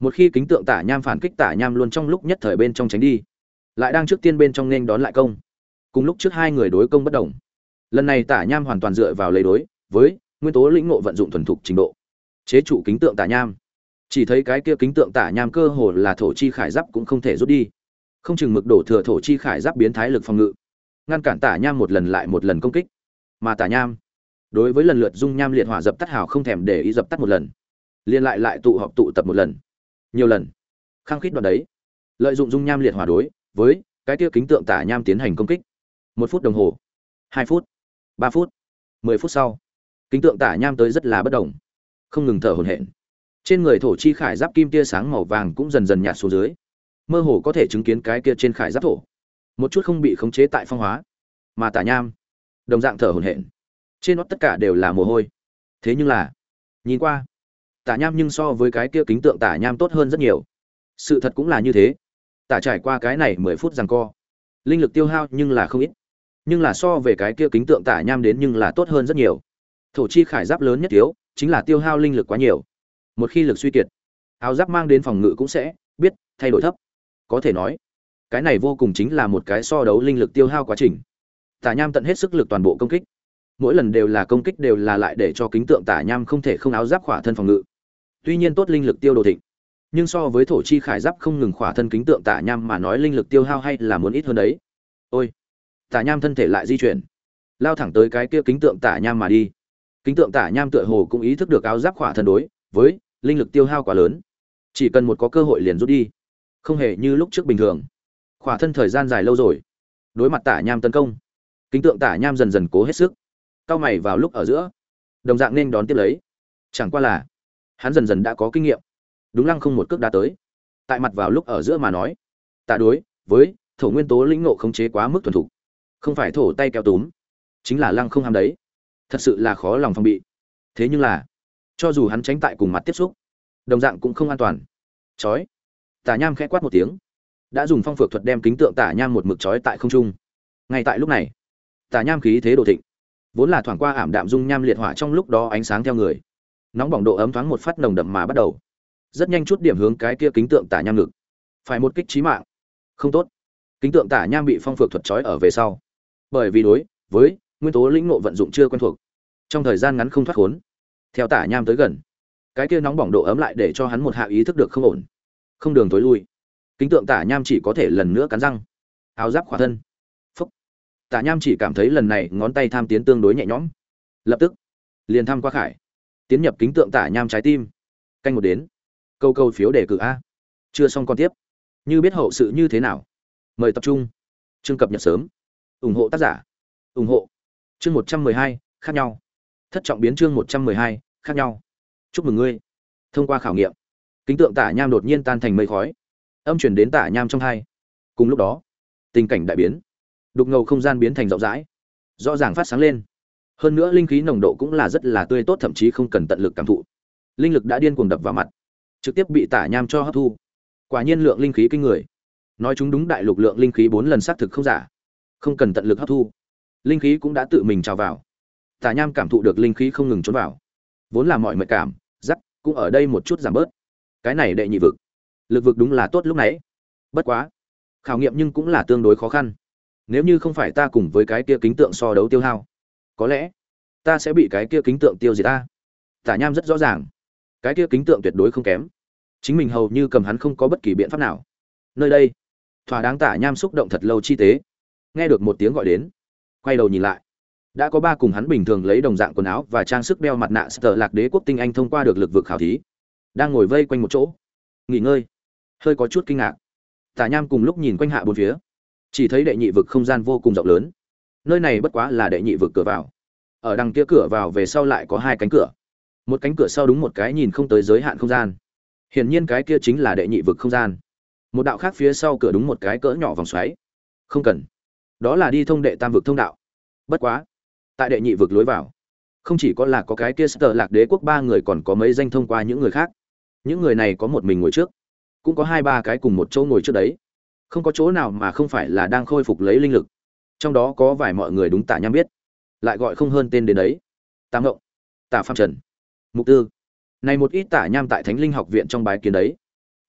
Một khi kính tượng tả nham phản kích, tả nham luôn trong lúc nhất thời bên trong tránh đi, lại đang trước tiên bên trong nên đón lại công. Cùng lúc trước hai người đối công bất đồng, lần này tả nham hoàn toàn dựa vào lấy đối với nguyên tố lĩnh ngộ vận dụng thuần thục trình độ chế trụ kính tượng tả nham. Chỉ thấy cái kia kính tượng tả nham cơ hồ là thổ chi khải giáp cũng không thể rút đi, không chừng mực đổ thừa thổ chi khải giáp biến thái lực phòng ngự, ngăn cản tả nham một lần lại một lần công kích. Mà tả nham đối với lần lượt dung nham liệt hỏa dập tắt hào không thèm để ý dập tắt một lần, liên lại lại tụ họp tụ tập một lần, nhiều lần, khăng khít đoạn đấy, lợi dụng dung nham liệt hỏa đối với cái kia kính tượng tả nham tiến hành công kích. Một phút đồng hồ, hai phút, ba phút, mười phút sau, kính tượng tả nham tới rất là bất động, không ngừng thở hổn hển. Trên người thổ chi khải giáp kim tia sáng màu vàng cũng dần dần nhạt xuống dưới, mơ hồ có thể chứng kiến cái kia trên khải giáp thổ một chút không bị khống chế tại phong hóa. Mà tả nham đồng dạng thở hổn hển, trên nó tất cả đều là mồ hôi. Thế nhưng là nhìn qua, tả nham nhưng so với cái kia kính tượng tả nham tốt hơn rất nhiều. Sự thật cũng là như thế. Tả trải qua cái này mười phút giằng co, linh lực tiêu hao nhưng là không ít, nhưng là so về cái kia kính tượng tả nham đến nhưng là tốt hơn rất nhiều. Thổ chi khải giáp lớn nhất yếu chính là tiêu hao linh lực quá nhiều. Một khi lực suy kiệt, áo giáp mang đến phòng ngự cũng sẽ biết thay đổi thấp. Có thể nói, cái này vô cùng chính là một cái so đấu linh lực tiêu hao quá trình. Tả nham tận hết sức lực toàn bộ công kích, mỗi lần đều là công kích đều là lại để cho kính tượng tả nham không thể không áo giáp khỏa thân phòng ngự. Tuy nhiên tốt linh lực tiêu đồ thịnh, nhưng so với thổ chi khải giáp không ngừng khỏa thân kính tượng tả nham mà nói, linh lực tiêu hao hay là muốn ít hơn đấy. Ôi, tả nham thân thể lại di chuyển, lao thẳng tới cái kia kính tượng tả nham mà đi. Kính tượng tả nham tựa hồ cũng ý thức được áo giáp khỏa thân đối với linh lực tiêu hao quá lớn, chỉ cần một có cơ hội liền rút đi, không hề như lúc trước bình thường khỏa thân thời gian dài lâu rồi. Đối mặt tả nham tấn công, kính tượng tả nham dần dần cố hết sức, cao mày vào lúc ở giữa, đồng dạng nên đón tiếp lấy. Chẳng qua là hắn dần dần đã có kinh nghiệm, đúng lăng không một cước đá tới. Tại mặt vào lúc ở giữa mà nói, tả đối với thổ nguyên tố lĩnh ngộ khống chế quá mức thuần thục, không phải thổ tay kéo túm, chính là lăng không ham đấy, thật sự là khó lòng phòng bị. Thế nhưng là cho dù hắn tránh tại cùng mặt tiếp xúc, đồng dạng cũng không an toàn. Chói! Tả nham khẽ quát một tiếng, đã dùng phong phược thuật đem kính tượng tả nham một mực chói tại không trung. Ngay tại lúc này, tả nham khí thế đồ thịnh, vốn là thoảng qua ảm đạm dung nham liệt hỏa trong lúc đó ánh sáng theo người, nóng bỏng độ ấm thoáng một phát nồng đậm mà bắt đầu, rất nhanh chút điểm hướng cái kia kính tượng tả nham ngực, phải một kích chí mạng. Không tốt, kính tượng tả nham bị phong phược thuật chói ở về sau, bởi vì đối với nguyên tố lĩnh ngộ vận dụng chưa quen thuộc, trong thời gian ngắn không thoát khốn. Theo tả nham tới gần, cái kia nóng bỏng độ ấm lại để cho hắn một hạ ý thức được không ổn, không đường tối lui. Kính tượng tả nham chỉ có thể lần nữa cắn răng, áo giáp khỏa thân. Phúc. Tả nham chỉ cảm thấy lần này ngón tay tham tiến tương đối nhẹ nhõm, lập tức liền thăm qua khải, tiến nhập kính tượng tả nham trái tim. Canh một đến, câu câu phiếu đề cử a. Chưa xong còn tiếp. Như biết hậu sự như thế nào, mời tập trung. Chương cập nhật sớm, ủng hộ tác giả, ủng hộ. Chương một trăm mười hai, khác nhau. Thất trọng biến chương một trăm mười hai, khác nhau. Chúc mừng ngươi thông qua khảo nghiệm. Kính tượng tả nham đột nhiên tan thành mây khói, âm truyền đến tả nham trong hai. Cùng lúc đó, tình cảnh đại biến, đục ngầu không gian biến thành rộng rãi, rõ ràng phát sáng lên. Hơn nữa linh khí nồng độ cũng là rất là tươi tốt, thậm chí không cần tận lực cảm thụ, linh lực đã điên cuồng đập vào mặt, trực tiếp bị tả nham cho hấp thu. Quả nhiên lượng linh khí kinh người, nói chúng đúng, đại lục lượng linh khí bốn lần xác thực không giả, không cần tận lực hấp thu, linh khí cũng đã tự mình trào vào. Tả nham cảm thụ được linh khí không ngừng trốn vào, vốn là mọi mệt cảm giắc cũng ở đây một chút giảm bớt. Cái này đệ nhị vực, lực vực đúng là tốt lúc nãy, bất quá khảo nghiệm nhưng cũng là tương đối khó khăn. Nếu như không phải ta cùng với cái kia kính tượng so đấu tiêu hao, có lẽ ta sẽ bị cái kia kính tượng tiêu diệt ta. Tả nham rất rõ ràng, cái kia kính tượng tuyệt đối không kém, chính mình hầu như cầm hắn không có bất kỳ biện pháp nào. Nơi đây thỏa đáng. Tả nham xúc động thật lâu chi tế, nghe được một tiếng gọi đến, quay đầu nhìn lại, đã có ba cùng hắn bình thường lấy đồng dạng quần áo và trang sức, đeo mặt nạ Sở Lạc Đế quốc tinh anh thông qua được lực vực khảo thí, đang ngồi vây quanh một chỗ nghỉ ngơi, hơi có chút kinh ngạc. Tả nham cùng lúc nhìn quanh hạ bốn phía, chỉ thấy đệ nhị vực không gian vô cùng rộng lớn. Nơi này bất quá là đệ nhị vực cửa vào, ở đằng kia cửa vào về sau lại có hai cánh cửa, một cánh cửa sau đúng một cái nhìn không tới giới hạn không gian, hiển nhiên cái kia chính là đệ nhị vực không gian. Một đạo khác phía sau cửa đúng một cái cỡ nhỏ vòng xoáy, không cần, đó là đi thông đệ tam vực thông đạo. Bất quá tại đệ nhị vực lối vào, không chỉ có là có cái kia Sở Lạc Đế quốc ba người, còn có mấy danh thông qua những người khác. Những người này có một mình ngồi trước, cũng có hai ba cái cùng một chỗ ngồi trước đấy, không có chỗ nào mà không phải là đang khôi phục lấy linh lực. Trong đó có vài mọi người đúng Tả nham biết, lại gọi không hơn tên đến đấy: Tả Ngộng, Tả Phạm Trần, Mục Tư. Này một ít Tả nham tại Thánh Linh học viện trong bái kiến đấy.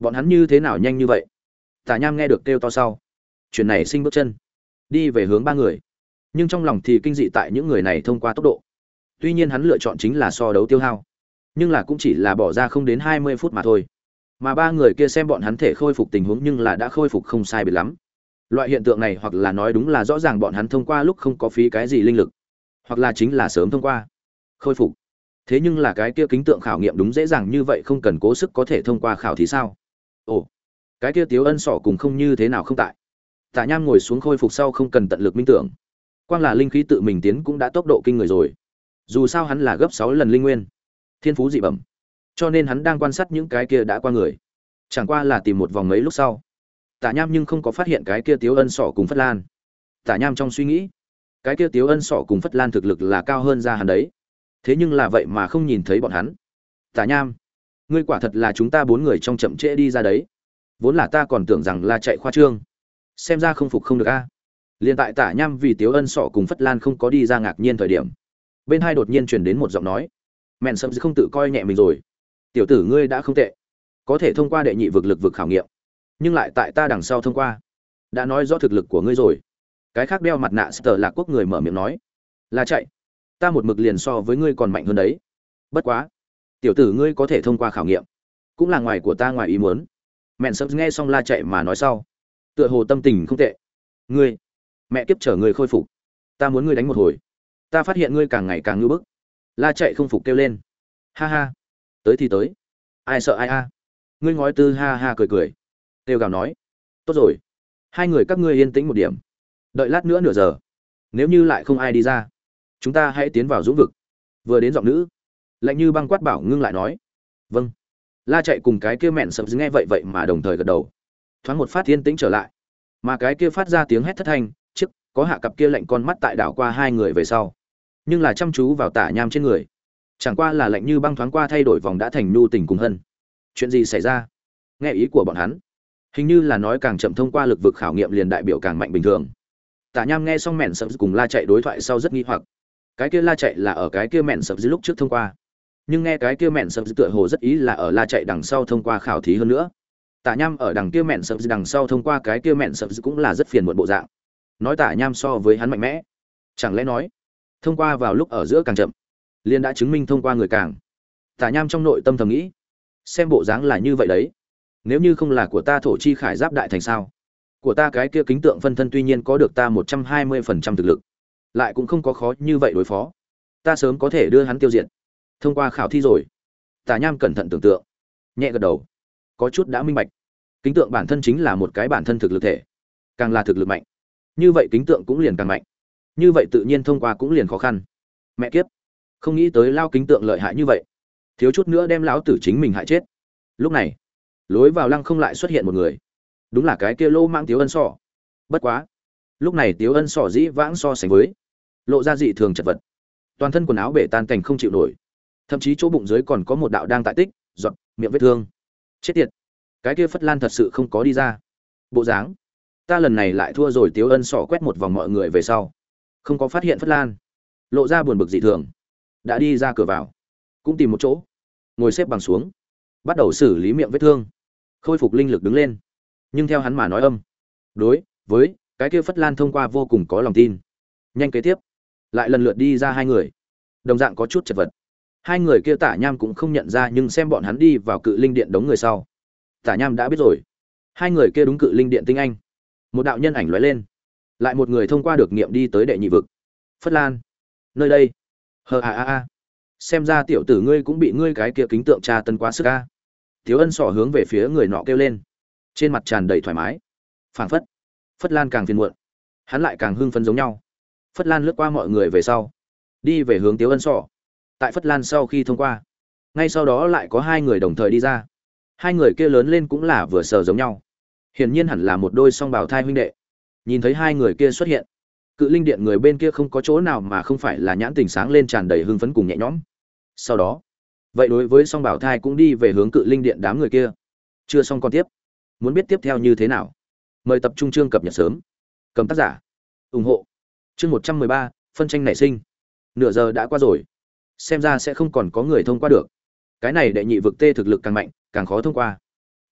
bọn hắn như thế nào nhanh như vậy? Tả Nham nghe được kêu to sau, chuyển này sinh bước chân, đi về hướng ba người. Nhưng trong lòng thì kinh dị tại những người này thông qua tốc độ. Tuy nhiên hắn lựa chọn chính là so đấu tiêu hao, nhưng là cũng chỉ là bỏ ra không đến hai mươi phút mà thôi. Mà ba người kia xem bọn hắn thể khôi phục tình huống nhưng là đã khôi phục không sai biệt lắm. Loại hiện tượng này hoặc là nói đúng là rõ ràng bọn hắn thông qua lúc không có phí cái gì linh lực, hoặc là chính là sớm thông qua khôi phục. Thế nhưng là cái kia kính tượng khảo nghiệm đúng dễ dàng như vậy không cần cố sức có thể thông qua khảo thì sao? Ồ, cái kia Tiếu Ân sỏ cùng không như thế nào không tại. Tạ Nham ngồi xuống khôi phục sau không cần tận lực minh tưởng, quang là linh khí tự mình tiến cũng đã tốc độ kinh người rồi. Dù sao hắn là gấp sáu lần linh nguyên, thiên phú dị bẩm, cho nên hắn đang quan sát những cái kia đã qua người. Chẳng qua là tìm một vòng mấy lúc sau, Tạ Nham nhưng không có phát hiện cái kia Tiếu Ân sỏ cùng Phất Lan. Tạ Nham trong suy nghĩ, cái kia Tiếu Ân sỏ cùng Phất Lan thực lực là cao hơn ra hắn đấy. Thế nhưng là vậy mà không nhìn thấy bọn hắn. Tạ Nham, ngươi quả thật là chúng ta bốn người trong chậm trễ đi ra đấy. Vốn là ta còn tưởng rằng là chạy khoa trương, xem ra không phục không được a. Liên tại Tạ Nham vì Tiếu Ân sọ cùng Phất Lan không có đi ra ngạc nhiên thời điểm, bên hai đột nhiên truyền đến một giọng nói. Mẹn Sâm không tự coi nhẹ mình rồi. Tiểu tử ngươi đã không tệ, có thể thông qua đệ nhị vực lực vực khảo nghiệm, nhưng lại tại ta đằng sau thông qua, đã nói rõ thực lực của ngươi rồi. Cái khác đeo mặt nạ Sở Lạc Quốc người mở miệng nói, là chạy, ta một mực liền so với ngươi còn mạnh hơn đấy. Bất quá, tiểu tử ngươi có thể thông qua khảo nghiệm, cũng là ngoài của ta ngoài ý muốn. Mẹn Sâm nghe xong La Chạy mà nói sau, tựa hồ tâm tình không tệ. Ngươi, mẹ kiếp chờ ngươi khôi phục, ta muốn ngươi đánh một hồi. Ta phát hiện ngươi càng ngày càng ngưu bức. La Chạy không phục kêu lên, ha ha, tới thì tới, ai sợ ai a. Ngươi ngói tư ha ha cười cười, kêu gào nói, tốt rồi, hai người các ngươi yên tĩnh một điểm, đợi lát nữa nửa giờ, nếu như lại không ai đi ra, chúng ta hãy tiến vào dũng vực. Vừa đến giọng nữ lạnh như băng quát bảo ngưng lại nói, vâng. La Chạy cùng cái kia Mẹn Sâm nghe vậy vậy mà đồng thời gật đầu, thoáng một phát yên tĩnh trở lại. Mà cái kia phát ra tiếng hét thất thanh, trước có hạ cặp kia lạnh con mắt tại đảo qua hai người về sau, nhưng là chăm chú vào Tả Nham trên người. Chẳng qua là lạnh như băng thoáng qua thay đổi vòng đã thành nhu tình cùng hân. Chuyện gì xảy ra? Nghe ý của bọn hắn, hình như là nói càng chậm thông qua lực vực khảo nghiệm liền đại biểu càng mạnh bình thường. Tả Nham nghe xong Mẹn Sâm cùng La Chạy đối thoại sau rất nghi hoặc. Cái kia La Chạy là ở cái kia Mẹn Sâm lúc trước thông qua, nhưng nghe cái kia Mẹn Sâm tựa hồ rất ý là ở La Chạy đằng sau thông qua khảo thí hơn nữa. Tả Nham ở đằng kia Mẹn Sâm đằng sau thông qua cái kia Mẹn Sâm cũng là rất phiền muộn bộ dạng. Nói Tả Nham so với hắn mạnh mẽ, chẳng lẽ nói thông qua vào lúc ở giữa càng chậm, liền đã chứng minh thông qua người càng. Tả Nham trong nội tâm thầm nghĩ, xem bộ dáng là như vậy đấy. Nếu như không là của ta thổ chi khải giáp đại thành sao? Của ta cái kia kính tượng phân thân tuy nhiên có được ta một trăm hai mươi phần trăm thực lực, lại cũng không có khó như vậy đối phó. Ta sớm có thể đưa hắn tiêu diệt. Thông qua khảo thi rồi. Tả Nham cẩn thận tưởng tượng, nhẹ gật đầu, có chút đã minh bạch. Kính tượng bản thân chính là một cái bản thân thực lực thể, càng là thực lực mạnh, như vậy kính tượng cũng liền càng mạnh. Như vậy tự nhiên thông qua cũng liền khó khăn. Mẹ kiếp, không nghĩ tới lao kính tượng lợi hại như vậy, thiếu chút nữa đem lão tử chính mình hại chết. Lúc này, lối vào lăng không lại xuất hiện một người, đúng là cái kia lô mang Tiếu Ân sọ. Bất quá, lúc này Tiếu Ân sọ dĩ vãng so sánh với, lộ ra dị thường chật vật, toàn thân quần áo bể tan cảnh không chịu nổi, thậm chí chỗ bụng dưới còn có một đạo đang tại tích giọt miệng vết thương. Chết tiệt, cái kia Phất Lan thật sự không có đi ra. Bộ dáng, ta lần này lại thua rồi. Tiếu Ân sọ quét một vòng mọi người về sau, không có phát hiện Phất Lan, lộ ra buồn bực dị thường, đã đi ra cửa vào, cũng tìm một chỗ ngồi xếp bằng xuống, bắt đầu xử lý miệng vết thương, khôi phục linh lực đứng lên. Nhưng theo hắn mà nói âm đối với cái kia Phất Lan thông qua vô cùng có lòng tin. Nhanh kế tiếp, lại lần lượt đi ra hai người, đồng dạng có chút chật vật. Hai người kia Tả Nham cũng không nhận ra, nhưng xem bọn hắn đi vào cự linh điện đống người sau, Tả Nham đã biết rồi. Hai người kia đúng cự linh điện tinh anh. Một đạo nhân ảnh lóe lên, lại một người thông qua được nghiệm đi tới đệ nhị vực. Phất Lan, nơi đây. Hờ a a a. Xem ra tiểu tử ngươi cũng bị ngươi cái kia kính tượng tra tấn quá sức a. Tiếu Ân sọ hướng về phía người nọ kêu lên, trên mặt tràn đầy thoải mái. Phảng phất, Phất Lan càng phiền muộn, hắn lại càng hưng phấn giống nhau. Phất Lan lướt qua mọi người về sau, đi về hướng Tiếu Ân sọ. Tại Phất Lan sau khi thông qua, ngay sau đó lại có hai người đồng thời đi ra. Hai người kia lớn lên cũng là vừa sờ giống nhau, hiển nhiên hẳn là một đôi song bào thai huynh đệ. Nhìn thấy hai người kia xuất hiện, cự linh điện người bên kia không có chỗ nào mà không phải là nhãn tình sáng lên, tràn đầy hưng phấn cùng nhẹ nhõm. Sau đó, vậy đối với song bảo thai cũng đi về hướng cự linh điện đám người kia. Chưa xong con tiếp, muốn biết tiếp theo như thế nào, mời tập trung chương cập nhật sớm. Cầm tác giả ủng hộ. Chương một trăm mười ba, phân tranh nảy sinh. Nửa giờ đã qua rồi, xem ra sẽ không còn có người thông qua được. Cái này đệ nhị vực tê thực lực càng mạnh, càng khó thông qua.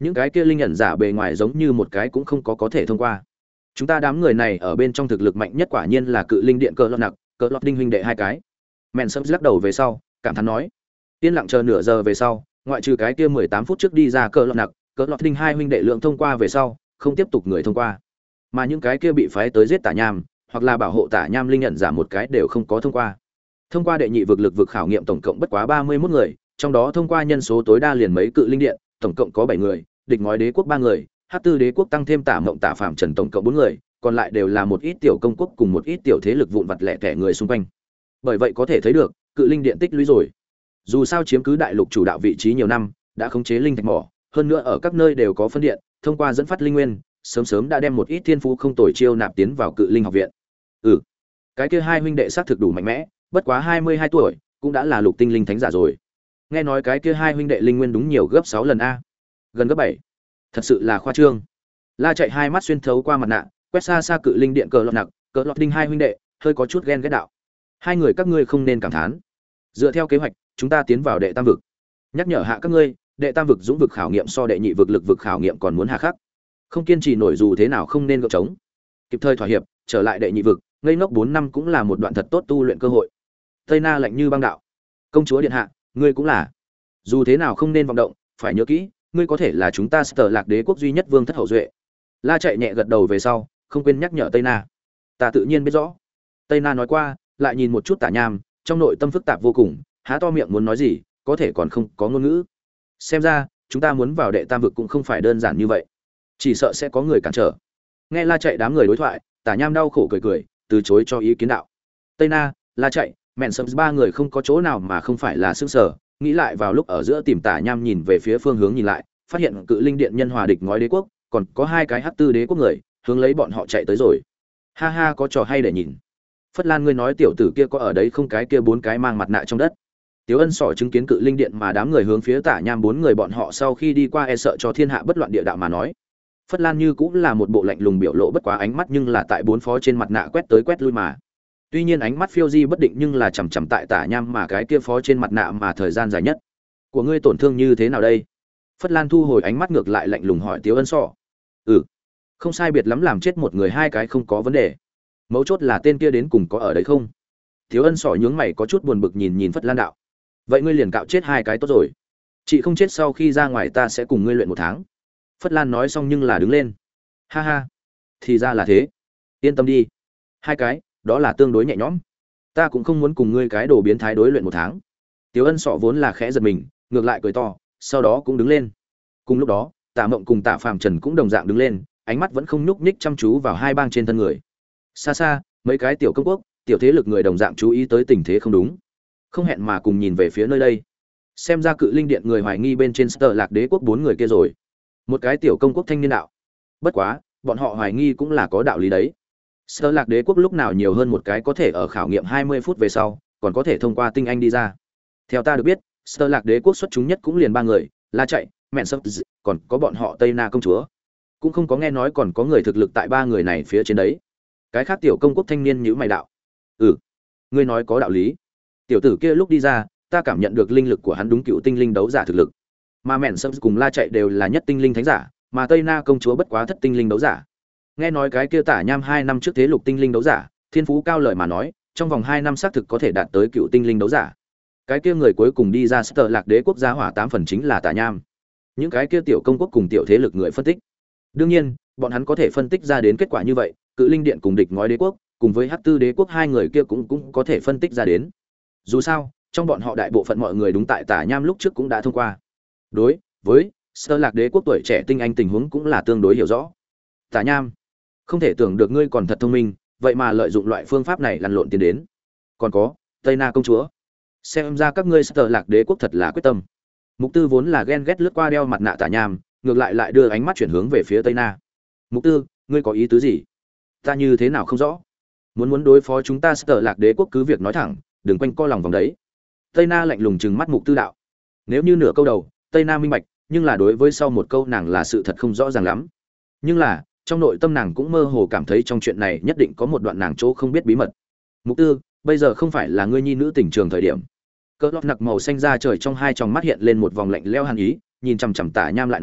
những cái kia linh ẩn giả bề ngoài giống như một cái cũng không có có thể thông qua. Chúng ta đám người này ở bên trong thực lực mạnh nhất quả nhiên là cự linh điện cờ lọt nặc, cờ lọt đinh huynh đệ hai cái. Mện sâm lắc đầu về sau, cảm thán nói. Yên lặng chờ nửa giờ về sau, ngoại trừ cái kia mười tám phút trước đi ra cờ lọt nặc, cờ lọt đinh hai huynh đệ lượng thông qua về sau, không tiếp tục người thông qua. Mà những cái kia bị phái tới giết Tả Nham, hoặc là bảo hộ Tả Nham linh ẩn giả một cái đều không có thông qua. Thông qua đệ nhị vực lực vực khảo nghiệm tổng cộng bất quá ba mươi mốt người, trong đó thông qua nhân số tối đa liền mấy cự linh điện, tổng cộng có bảy người, địch ngói đế quốc ba người, Hắc Tư đế quốc tăng thêm Tả Mộng Tả Phạm Trần tổng cộng bốn người, còn lại đều là một ít tiểu công quốc cùng một ít tiểu thế lực vụn vặt lẻ tẻ người xung quanh. Bởi vậy có thể thấy được, cự linh điện tích lũy rồi. Dù sao chiếm cứ đại lục chủ đạo vị trí nhiều năm, đã khống chế linh thạch mỏ, hơn nữa ở các nơi đều có phân điện, thông qua dẫn phát linh nguyên, sớm sớm đã đem một ít thiên phú không tồi chiêu nạp tiến vào cự linh học viện. Ừ, cái kia hai huynh đệ xác thực đủ mạnh mẽ, bất quá hai mươi hai tuổi, cũng đã là lục tinh linh thánh giả rồi. Nghe nói cái kia hai huynh đệ linh nguyên đúng nhiều gấp sáu lần a. Gần gấp bảy. Thật sự là khoa trương. La Chạy hai mắt xuyên thấu qua mặt nạ, quét xa xa cự linh điện cờ lọt nặc, cờ lọt đinh hai huynh đệ, hơi có chút ghen ghét đạo. Hai người các ngươi không nên cảm thán. Dựa theo kế hoạch, chúng ta tiến vào đệ tam vực. Nhắc nhở hạ các ngươi, đệ tam vực dũng vực khảo nghiệm so đệ nhị vực lực vực khảo nghiệm còn muốn hà khắc. Không kiên trì nổi dù thế nào không nên gượng chống. Kịp thời thỏa hiệp, trở lại đệ nhị vực, ngây ngốc bốn năm cũng là một đoạn thật tốt tu luyện cơ hội. Tây Na lạnh như băng đạo. Công chúa điện hạ, ngươi cũng là. Dù thế nào không nên vọng động, phải nhớ kỹ, ngươi có thể là chúng ta Sở Lạc Đế quốc duy nhất vương thất hậu duệ. La Chạy nhẹ gật đầu về sau, không quên nhắc nhở Tây Na. Ta tự nhiên biết rõ. Tây Na nói qua, lại nhìn một chút Tả Nham, trong nội tâm phức tạp vô cùng, há to miệng muốn nói gì, có thể còn không có ngôn ngữ. Xem ra, chúng ta muốn vào đệ tam vực cũng không phải đơn giản như vậy, chỉ sợ sẽ có người cản trở. Nghe La Chạy đám người đối thoại, Tả Nham đau khổ cười cười, từ chối cho ý kiến đạo. Tây Na, La Chạy, Mện Sâm ba người không có chỗ nào mà không phải là sững sờ, nghĩ lại vào lúc ở giữa tìm Tả Nham nhìn về phía phương hướng nhìn lại, phát hiện cự linh điện nhân hòa địch ngói đế quốc, còn có hai cái Hắc Tư đế quốc người, hướng lấy bọn họ chạy tới rồi. Ha ha, có trò hay để nhìn. Phất Lan, ngươi nói tiểu tử kia có ở đấy không? Cái kia bốn cái mang mặt nạ trong đất. Tiếu Ân Sỏ chứng kiến cự linh điện mà đám người hướng phía Tả Nham bốn người bọn họ sau khi đi qua e sợ cho thiên hạ bất loạn địa đạo mà nói. Phất Lan như cũng là một bộ lạnh lùng biểu lộ bất quá ánh mắt nhưng là tại bốn phó trên mặt nạ quét tới quét lui mà. Tuy nhiên ánh mắt phiêu di bất định nhưng là chằm chằm tại Tả Nham mà cái kia phó trên mặt nạ mà thời gian dài nhất. Của ngươi tổn thương như thế nào đây? Phất Lan thu hồi ánh mắt ngược lại lạnh lùng hỏi Tiếu Ân Sỏ. Ừ, không sai biệt lắm làm chết một người hai cái không có vấn đề. Mấu chốt là tên kia đến cùng có ở đấy không? Tiếu Ân Sỏ nhướng mày có chút buồn bực nhìn nhìn Phất Lan đạo. Vậy ngươi liền cạo chết hai cái tốt rồi. Chị không chết sau khi ra ngoài ta sẽ cùng ngươi luyện một tháng. Phất Lan nói xong nhưng là đứng lên. Ha ha, thì ra là thế. Yên tâm đi. Hai cái, đó là tương đối nhẹ nhõm. Ta cũng không muốn cùng ngươi cái đồ biến thái đối luyện một tháng. Tiếu Ân Sọ vốn là khẽ giật mình, ngược lại cười to, sau đó cũng đứng lên. Cùng lúc đó, Tả Mộng cùng Tả Phàm Trần cũng đồng dạng đứng lên, ánh mắt vẫn không nhúc nhích chăm chú vào hai bang trên thân người. Xa xa, mấy cái tiểu công quốc, tiểu thế lực người đồng dạng chú ý tới tình thế không đúng, không hẹn mà cùng nhìn về phía nơi đây. Xem ra cự linh điện người hoài nghi bên trên Sở Lạc Đế quốc bốn người kia rồi. Một cái tiểu công quốc thanh niên đạo. Bất quá, bọn họ hoài nghi cũng là có đạo lý đấy. Sở Lạc Đế quốc lúc nào nhiều hơn một cái có thể ở khảo nghiệm hai mươi phút về sau, còn có thể thông qua tinh anh đi ra. Theo ta được biết, Sở Lạc Đế quốc xuất chúng nhất cũng liền ba người, La Chạy, Mện Sâm, còn có bọn họ Tây Na công chúa. Cũng không có nghe nói còn có người thực lực tại ba người này phía trên đấy. Cái khác tiểu công quốc thanh niên nhíu mày đạo. Ừ, ngươi nói có đạo lý. Tiểu tử kia lúc đi ra, ta cảm nhận được linh lực của hắn đúng cựu tinh linh đấu giả thực lực. Mà Mện Sâm cùng La Chạy đều là nhất tinh linh thánh giả, mà Tây Na công chúa bất quá thất tinh linh đấu giả. Nghe nói cái kia Tả Nham hai năm trước thế lục tinh linh đấu giả, thiên phú cao lời mà nói, trong vòng hai năm xác thực có thể đạt tới cựu tinh linh đấu giả. Cái kia người cuối cùng đi ra Sở Lạc Đế quốc gia hỏa tám phần chính là Tả Nham. Những cái kia tiểu công quốc cùng tiểu thế lực người phân tích. Đương nhiên, bọn hắn có thể phân tích ra đến kết quả như vậy, cự linh điện cùng địch ngói đế quốc, cùng với Hắc Tư đế quốc hai người kia cũng cũng có thể phân tích ra đến. Dù sao, trong bọn họ đại bộ phận mọi người đúng tại Tả Nham lúc trước cũng đã thông qua. Đối với Sở Lạc Đế quốc tuổi trẻ tinh anh tình huống cũng là tương đối hiểu rõ. Tả Nham, không thể tưởng được ngươi còn thật thông minh, vậy mà lợi dụng loại phương pháp này lăn lộn tiến đến. Còn có, Tây Na công chúa, xem ra các ngươi Sở Lạc Đế quốc thật là quyết tâm. Mục Tư vốn là ghen ghét lướt qua đeo mặt nạ Tả Nham, ngược lại lại đưa ánh mắt chuyển hướng về phía Tây Na. Mục Tư, ngươi có ý tứ gì? Ta như thế nào không rõ. Muốn muốn đối phó chúng ta Sở Lạc Đế quốc cứ việc nói thẳng, đừng quanh co lòng vòng đấy. Tây Na lạnh lùng trừng mắt Mục Tư đạo. Nếu như nửa câu đầu, Tây Na minh bạch, nhưng là đối với sau một câu nàng là sự thật không rõ ràng lắm. Nhưng là, trong nội tâm nàng cũng mơ hồ cảm thấy trong chuyện này nhất định có một đoạn nàng chỗ không biết bí mật. Mục Tư, bây giờ không phải là ngươi nhi nữ tình trường thời điểm. Cỡ lọt nặc màu xanh ra trời trong hai tròng mắt hiện lên một vòng lạnh lẽo hàn ý, nhìn chằm chằm Tả Nham lại nói,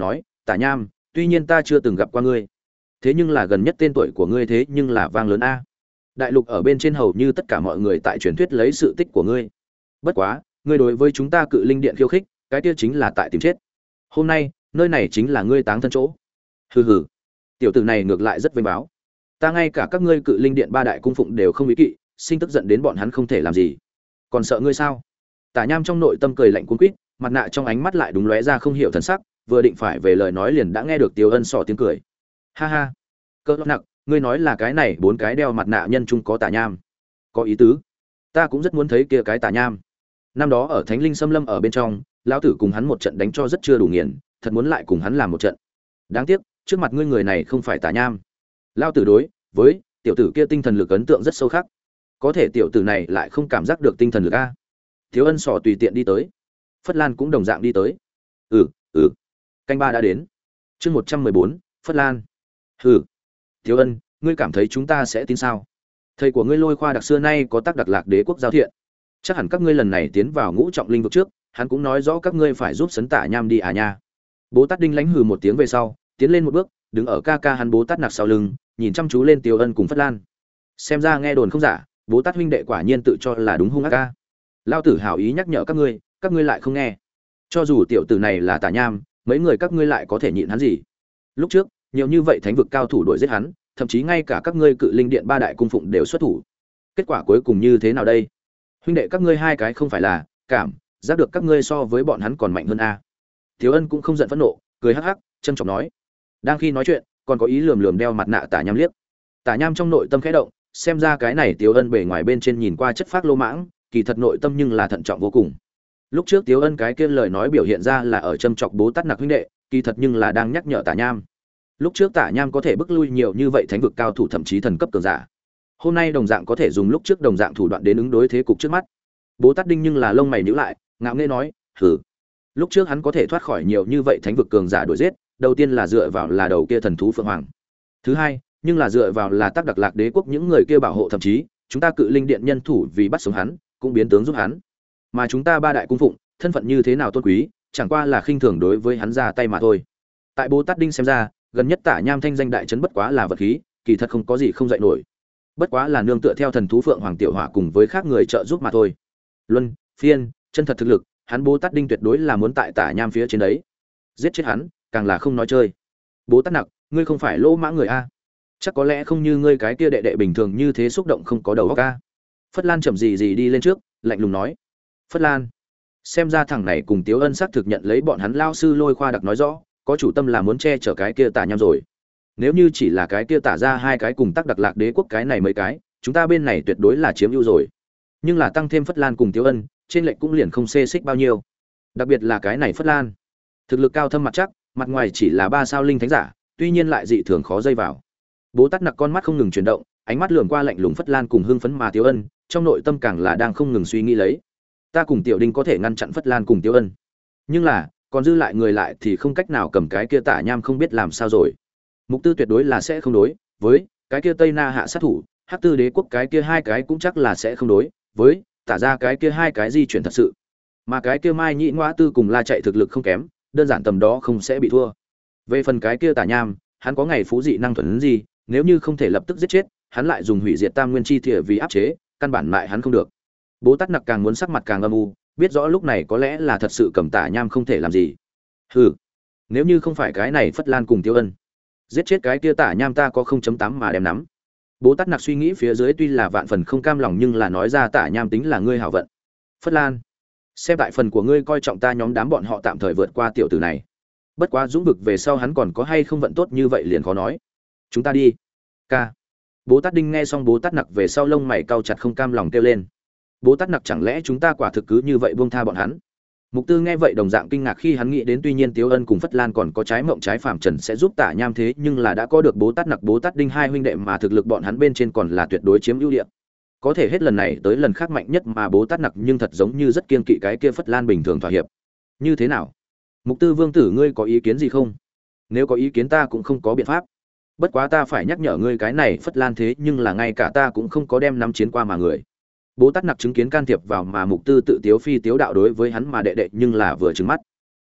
Tả Nham, tuy nhiên ta chưa từng gặp qua ngươi, thế nhưng là gần nhất tên tuổi của ngươi thế nhưng là vang lớn a. Đại lục ở bên trên hầu như tất cả mọi người tại truyền thuyết lấy sự tích của ngươi. Bất quá, ngươi đối với chúng ta Cự Linh Điện khiêu khích, cái kia chính là tại tìm chết. Hôm nay, nơi này chính là ngươi táng thân chỗ. Hừ hừ. Tiểu tử này ngược lại rất vênh báo. Ta ngay cả các ngươi Cự Linh Điện ba đại cung phụng đều không ý kỵ, sinh tức giận đến bọn hắn không thể làm gì. Còn sợ ngươi sao? Tả Nham trong nội tâm cười lạnh cuống quýt, mặt nạ trong ánh mắt lại đúng lóe ra không hiểu thần sắc, vừa định phải về lời nói liền đã nghe được Tiêu Ân sọ tiếng cười. Ha ha. Cơ nặc, ngươi nói là cái này bốn cái đeo mặt nạ nhân chung có Tả Nham. Có ý tứ. Ta cũng rất muốn thấy kia cái Tả Nham. Năm đó ở Thánh Linh Xâm Lâm ở bên trong, lão tử cùng hắn một trận đánh cho rất chưa đủ nghiền, thật muốn lại cùng hắn làm một trận. Đáng tiếc, trước mặt ngươi người này không phải Tả Nham. Lão tử đối với tiểu tử kia tinh thần lực ấn tượng rất sâu khắc. Có thể tiểu tử này lại không cảm giác được tinh thần lực a. Thiếu Ân sọ tùy tiện đi tới. Phất Lan cũng đồng dạng đi tới. Ừ, ừ. Canh ba đã đến. Chương một trăm mười bốn, Phất Lan. Hừ. Thiếu Ân, ngươi cảm thấy chúng ta sẽ tin sao? Thầy của ngươi Lôi Khoa đặc xưa nay có tác đặc lạc đế quốc giao thiện. Chắc hẳn các ngươi lần này tiến vào ngũ trọng linh vực trước, hắn cũng nói rõ các ngươi phải giúp sấn Tả Nham đi à nha. Bố Tát Đinh lãnh hừ một tiếng về sau, tiến lên một bước, đứng ở ca ca hắn Bố Tát Nặc sau lưng, nhìn chăm chú lên Tiêu Ân cùng Phất Lan. Xem ra nghe đồn không giả, Bố Tát huynh đệ quả nhiên tự cho là đúng hung ác ca. Lao tử hảo ý nhắc nhở các ngươi, các ngươi lại không nghe. Cho dù tiểu tử này là Tả Nham, mấy người các ngươi lại có thể nhịn hắn gì? Lúc trước, nhiều như vậy thánh vực cao thủ đuổi giết hắn, thậm chí ngay cả các ngươi Cự Linh Điện ba đại cung phụng đều xuất thủ. Kết quả cuối cùng như thế nào đây? Huynh đệ các ngươi hai cái không phải là cảm giác được các ngươi so với bọn hắn còn mạnh hơn a? Thiếu Ân cũng không giận phẫn nộ, cười hắc hắc, trân trọng nói. Đang khi nói chuyện, còn có ý lườm lườm đeo mặt nạ Tả Nham liếc. Tả Nham trong nội tâm khẽ động, xem ra cái này Tiếu Ân bề ngoài bên trên nhìn qua chất phác lô mãng, kỳ thật nội tâm nhưng là thận trọng vô cùng. Lúc trước Tiếu Ân cái kia lời nói biểu hiện ra là ở châm chọc Bố Tát Nặc huynh đệ, kỳ thật nhưng là đang nhắc nhở Tả Nham. Lúc trước Tả Nham có thể bức lui nhiều như vậy thánh vực cao thủ thậm chí thần cấp cường giả. Hôm nay đồng dạng có thể dùng lúc trước đồng dạng thủ đoạn đến ứng đối thế cục trước mắt. Bố Tát Đinh nhưng là lông mày nhíu lại, ngạo nghễ nói, "Hừ, lúc trước hắn có thể thoát khỏi nhiều như vậy thánh vực cường giả đuổi giết, đầu tiên là dựa vào là đầu kia thần thú Phượng Hoàng. Thứ hai, nhưng là dựa vào là tác đặc lạc đế quốc những người kia bảo hộ, thậm chí chúng ta Cự Linh Điện nhân thủ vì bắt sống hắn, cũng biến tướng giúp hắn. Mà chúng ta ba đại cung phụng, thân phận như thế nào tôn quý, chẳng qua là khinh thường đối với hắn ra tay mà thôi." Tại Bố Tát Đinh xem ra, gần nhất Tả Nham thanh danh đại trấn bất quá là vật khí, kỳ thật không có gì không dậy nổi. Bất quá là nương tựa theo thần thú Phượng Hoàng tiểu hỏa cùng với khác người trợ giúp mà thôi. Luân, phiên, chân thật thực lực, hắn Bố Tát Đinh tuyệt đối là muốn tại Tả Nham phía trên đấy. Giết chết hắn, càng là không nói chơi. Bố Tát Nặc, ngươi không phải lỗ mãng người a? Chắc có lẽ không như ngươi cái kia đệ đệ bình thường như thế xúc động không có đầu óc a. Phất Lan chậm gì gì đi lên trước, lạnh lùng nói. Phất Lan, xem ra thằng này cùng Tiếu Ân xác thực nhận lấy bọn hắn lao sư Lôi Khoa đặc nói rõ, có chủ tâm là muốn che chở cái kia Tả Nham rồi. Nếu như chỉ là cái kia Tả ra hai cái cùng tác đặc lạc đế quốc cái này mấy cái, chúng ta bên này tuyệt đối là chiếm ưu rồi. Nhưng là tăng thêm Phất Lan cùng Tiếu Ân, trên lệnh cũng liền không xê xích bao nhiêu. Đặc biệt là cái này Phất Lan, thực lực cao thâm mặt chắc, mặt ngoài chỉ là ba sao linh thánh giả, tuy nhiên lại dị thường khó dây vào. Bố Tát Nặc con mắt không ngừng chuyển động, ánh mắt lườm qua lạnh lùng Phất Lan cùng hưng phấn mà Tiếu Ân, trong nội tâm càng là đang không ngừng suy nghĩ lấy. Ta cùng Tiểu Đinh có thể ngăn chặn Phất Lan cùng Tiếu Ân, nhưng là còn dư lại người lại thì không cách nào cầm cái kia Tả Nham không biết làm sao rồi. Mục Tư tuyệt đối là sẽ không đối với cái kia Tây Na hạ sát thủ, Hắc Tư đế quốc cái kia hai cái cũng chắc là sẽ không đối với Tả ra cái kia hai cái di chuyển thật sự. Mà cái kia Mai Nhĩ Ngoa Tư cùng La chạy thực lực không kém, đơn giản tầm đó không sẽ bị thua. Về phần cái kia Tả Nham, hắn có ngày phú dị năng thuần gì, nếu như không thể lập tức giết chết, hắn lại dùng hủy diệt tam nguyên chi thìa vì áp chế, căn bản lại hắn không được. Bố Tát Nặc càng muốn sắc mặt càng âm u, biết rõ lúc này có lẽ là thật sự cầm Tả Nham không thể làm gì. Hừ, nếu như không phải cái này Phất Lan cùng Tiêu Ân, giết chết cái kia Tả Nham ta có không chấm tám mà đem nắm. Bố Tát Nặc suy nghĩ phía dưới tuy là vạn phần không cam lòng nhưng là nói ra Tả Nham tính là ngươi hảo vận. Phất Lan, xem tại phần của ngươi coi trọng ta nhóm đám bọn họ tạm thời vượt qua tiểu tử này. Bất quá dũng vực về sau hắn còn có hay không vận tốt như vậy liền khó nói. Chúng ta đi. Ca. Bố Tát Đinh nghe xong Bố Tát Nặc về sau lông mày cau chặt không cam lòng kêu lên. Bố Tát Nặc chẳng lẽ chúng ta quả thực cứ như vậy buông tha bọn hắn? Mục Tư nghe vậy đồng dạng kinh ngạc khi hắn nghĩ đến tuy nhiên Tiếu Ân cùng Phất Lan còn có trái mộng trái phàm trần sẽ giúp Tả Nham thế nhưng là đã có được Bố Tát Nặc Bố Tát Đinh hai huynh đệ mà thực lực bọn hắn bên trên còn là tuyệt đối chiếm ưu địa. Có thể hết lần này tới lần khác mạnh nhất mà Bố Tát Nặc nhưng thật giống như rất kiên kỵ cái kia Phất Lan bình thường thỏa hiệp. Như thế nào? Mục Tư Vương tử ngươi có ý kiến gì không? Nếu có ý kiến ta cũng không có biện pháp. Bất quá ta phải nhắc nhở ngươi cái này Phất Lan thế nhưng là ngay cả ta cũng không có đem nắm chiến qua mà người. Bố Tát Nặc chứng kiến can thiệp vào mà Mục Tư tự tiếu phi tiếu đạo đối với hắn mà đệ đệ nhưng là vừa trừng mắt.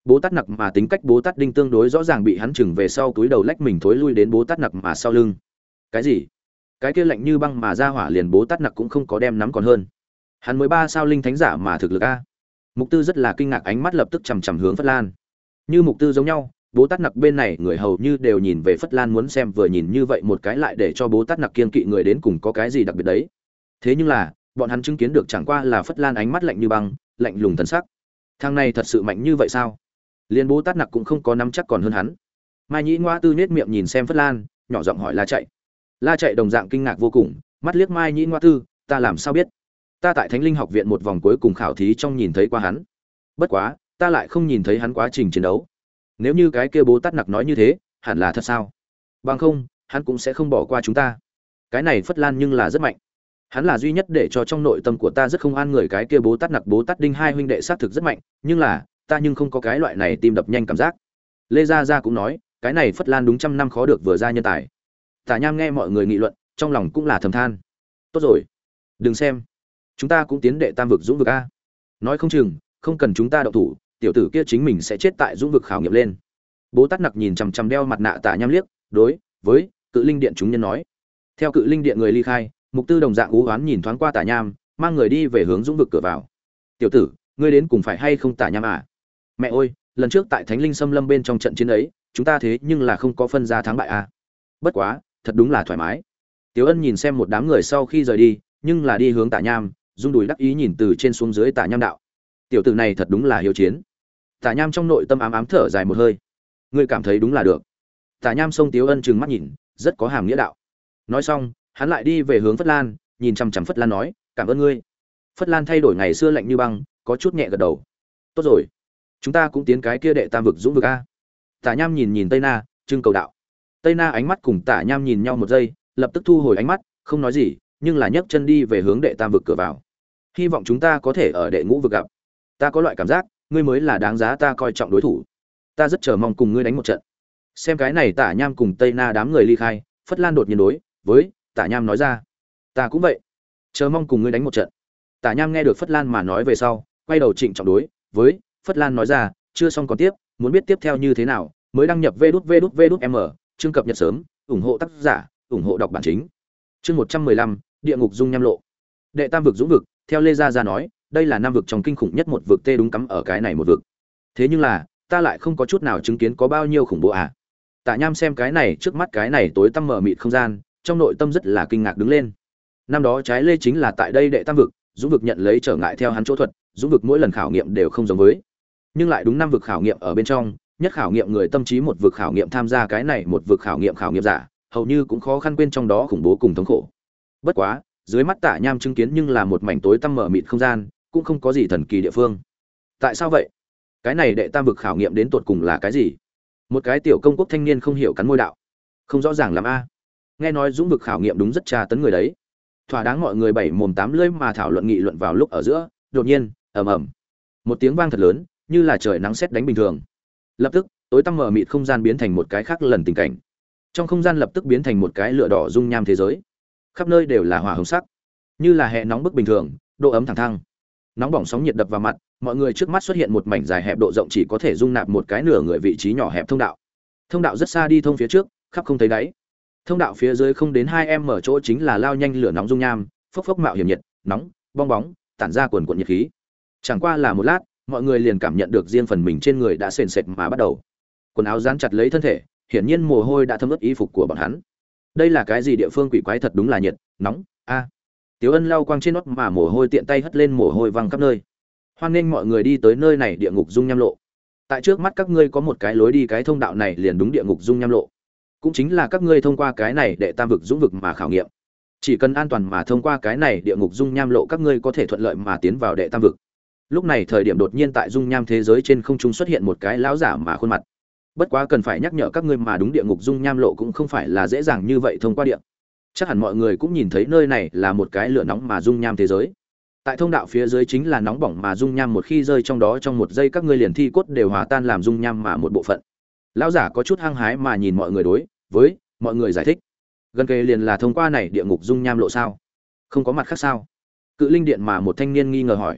Bố Tát Nặc mà tính cách Bố Tát Đinh tương đối rõ ràng bị hắn chừng về sau túi đầu lách mình thối lui đến Bố Tát Nặc mà sau lưng. Cái gì? Cái kia lạnh như băng mà ra hỏa liền Bố Tát Nặc cũng không có đem nắm còn hơn. Hắn mới ba sao linh thánh giả mà thực lực a. Mục Tư rất là kinh ngạc, ánh mắt lập tức chằm chằm hướng Phất Lan. Như Mục Tư giống nhau, Bố Tát Nặc bên này người hầu như đều nhìn về Phất Lan muốn xem vừa nhìn như vậy một cái lại để cho Bố Tát Nặc kiên kỵ người đến cùng có cái gì đặc biệt đấy. Thế nhưng là, bọn hắn chứng kiến được chẳng qua là Phất Lan ánh mắt lạnh như băng, lạnh lùng thần sắc. Thằng này thật sự mạnh như vậy sao? Liên Bố Tát Nặc cũng không có nắm chắc còn hơn hắn. Mai Nhĩ Ngoa Tư nhếch miệng nhìn xem Phất Lan, nhỏ giọng hỏi La Chạy. La Chạy đồng dạng kinh ngạc vô cùng, mắt liếc Mai Nhĩ Ngoa Tư, ta làm sao biết? Ta tại Thánh Linh học viện một vòng cuối cùng khảo thí trong nhìn thấy qua hắn. Bất quá, ta lại không nhìn thấy hắn quá trình chiến đấu. Nếu như cái kia Bố Tát Nặc nói như thế, hẳn là thật sao? Bằng không, hắn cũng sẽ không bỏ qua chúng ta. Cái này Phất Lan nhưng là rất mạnh. Hắn là duy nhất để cho trong nội tâm của ta rất không an người, cái kia Bố Tát Nặc Bố Tát Đinh hai huynh đệ xác thực rất mạnh, nhưng là, ta nhưng không có cái loại này tim đập nhanh cảm giác. Lê Gia Gia cũng nói, cái này Phất Lan đúng trăm năm khó được vừa ra nhân tài. Tả Nham nghe mọi người nghị luận, trong lòng cũng là thầm than. Tốt rồi, đừng xem, chúng ta cũng tiến đệ tam vực dũng vực a. Nói không chừng, không cần chúng ta động thủ, tiểu tử kia chính mình sẽ chết tại dũng vực khảo nghiệm lên. Bố Tát Nặc nhìn chằm chằm đeo mặt nạ Tả Nham liếc, đối với Cự Linh Điện chúng nhân nói. Theo Cự Linh Điện người ly khai, Mục Tư đồng dạng ú oán nhìn thoáng qua Tả Nham, mang người đi về hướng dũng vực cửa vào. Tiểu tử, ngươi đến cùng phải hay không Tả Nham à? Mẹ ơi, lần trước tại Thánh Linh Xâm Lâm bên trong trận chiến ấy, chúng ta thế nhưng là không có phân ra thắng bại à? Bất quá, thật đúng là thoải mái. Tiểu Ân nhìn xem một đám người sau khi rời đi, nhưng là đi hướng Tả Nham, rung đùi đắc ý nhìn từ trên xuống dưới Tả Nham đạo. Tiểu tử này thật đúng là hiếu chiến. Tả Nham trong nội tâm ám ám thở dài một hơi. Ngươi cảm thấy đúng là được. Tả Nham xông Tiểu Ân trừng mắt nhìn, rất có hàm nghĩa đạo. Nói xong, hắn lại đi về hướng Phất Lan, nhìn chằm chằm Phất Lan nói, cảm ơn ngươi. Phất Lan thay đổi ngày xưa lạnh như băng, có chút nhẹ gật đầu. Tốt rồi, chúng ta cũng tiến cái kia đệ tam vực dũng vực a. Tả Nham nhìn nhìn Tây Na, trưng cầu đạo. Tây Na ánh mắt cùng Tả Nham nhìn nhau một giây, lập tức thu hồi ánh mắt, không nói gì, nhưng là nhấc chân đi về hướng đệ tam vực cửa vào. Hy vọng chúng ta có thể ở đệ ngũ vực gặp. Ta có loại cảm giác, ngươi mới là đáng giá ta coi trọng đối thủ. Ta rất chờ mong cùng ngươi đánh một trận. Xem cái này Tả Nham cùng Tây Na đám người ly khai, Phất Lan đột nhiên đối với Tả Nham nói ra, ta cũng vậy, chờ mong cùng ngươi đánh một trận. Tả Nham nghe được Phất Lan mà nói về sau, quay đầu trịnh trọng đối với Phất Lan nói ra, chưa xong còn tiếp, muốn biết tiếp theo như thế nào, mới đăng nhập vê đút vê đút vê đút em, chương cập nhật sớm, ủng hộ tác giả, ủng hộ đọc bản chính. Chương một trăm mười lăm, địa ngục dung nham lộ. Đệ tam vực dũng vực, theo Lê Gia Gia nói, đây là năm vực trong kinh khủng nhất một vực tê đúng cắm ở cái này một vực. Thế nhưng là, ta lại không có chút nào chứng kiến có bao nhiêu khủng bố à? Tả Nham xem cái này trước mắt cái này tối tăm mờ mịt không gian, trong nội tâm rất là kinh ngạc đứng lên. Năm đó trái Lê chính là tại đây đệ tam vực, dũng vực nhận lấy trở ngại theo hắn chỗ thuật, dũng vực mỗi lần khảo nghiệm đều không giống với, nhưng lại đúng năm vực khảo nghiệm ở bên trong, nhất khảo nghiệm người tâm trí một vực khảo nghiệm tham gia cái này một vực khảo nghiệm khảo nghiệm giả, hầu như cũng khó khăn quên trong đó khủng bố cùng thống khổ. Bất quá, dưới mắt Tả Nham chứng kiến nhưng là một mảnh tối tăm mờ mịt không gian, cũng không có gì thần kỳ địa phương. Tại sao vậy? Cái này đệ tam vực khảo nghiệm đến tột cùng là cái gì? Một cái tiểu công quốc thanh niên không hiểu cắn môi đạo. Không rõ ràng lắm a. Nghe nói dũng vực khảo nghiệm đúng rất tra tấn người đấy. Thỏa đáng mọi người bảy mồm tám lưỡi mà thảo luận nghị luận vào lúc ở giữa, đột nhiên, ầm ầm, một tiếng vang thật lớn, như là trời nắng sét đánh bình thường. Lập tức, tối tăm mờ mịt không gian biến thành một cái khác lần tình cảnh. Trong không gian lập tức biến thành một cái lửa đỏ dung nham thế giới. Khắp nơi đều là hỏa hồng sắc, như là hè nóng bức bình thường, độ ấm thẳng thăng. Nóng bỏng sóng nhiệt đập vào mặt, mọi người trước mắt xuất hiện một mảnh dài hẹp độ rộng chỉ có thể dung nạp một cái nửa người vị trí nhỏ hẹp thông đạo. Thông đạo rất xa đi thông phía trước, khắp không thấy đáy. Thông đạo phía dưới không đến hai em mở chỗ chính là lao nhanh lửa nóng dung nham, phốc phốc mạo hiểm nhiệt, nóng, bong bóng, tản ra cuồn cuộn nhiệt khí. Chẳng qua là một lát, mọi người liền cảm nhận được riêng phần mình trên người đã sền sệt mà bắt đầu. Quần áo dán chặt lấy thân thể, hiển nhiên mồ hôi đã thấm ướt y phục của bọn hắn. Đây là cái gì địa phương quỷ quái thật đúng là nhiệt, nóng, a. À. Tiếu Ân lau quang trên nót mà mồ hôi tiện tay hất lên mồ hôi văng khắp nơi. Hoan nghênh mọi người đi tới nơi này địa ngục dung nham lộ. Tại trước mắt các ngươi có một cái lối đi, cái thông đạo này liền đúng địa ngục dung nham lộ. Cũng chính là các ngươi thông qua cái này để tam vực dũng vực mà khảo nghiệm. Chỉ cần an toàn mà thông qua cái này địa ngục dung nham lộ, các ngươi có thể thuận lợi mà tiến vào đệ tam vực. Lúc này thời điểm đột nhiên tại dung nham thế giới trên không trung xuất hiện một cái lão giả mà khuôn mặt. Bất quá cần phải nhắc nhở các ngươi mà đúng địa ngục dung nham lộ cũng không phải là dễ dàng như vậy thông qua địa. Chắc hẳn mọi người cũng nhìn thấy nơi này là một cái lửa nóng mà dung nham thế giới. Tại thông đạo phía dưới chính là nóng bỏng mà dung nham, một khi rơi trong đó trong một giây các ngươi liền thi cốt đều hòa tan làm dung nham mà một bộ phận. Lão giả có chút hăng hái mà nhìn mọi người đối với mọi người giải thích. Gần kề liền là thông qua này địa ngục dung nham lộ sao? Không có mặt khác sao? Cự Linh Điện mà một thanh niên nghi ngờ hỏi.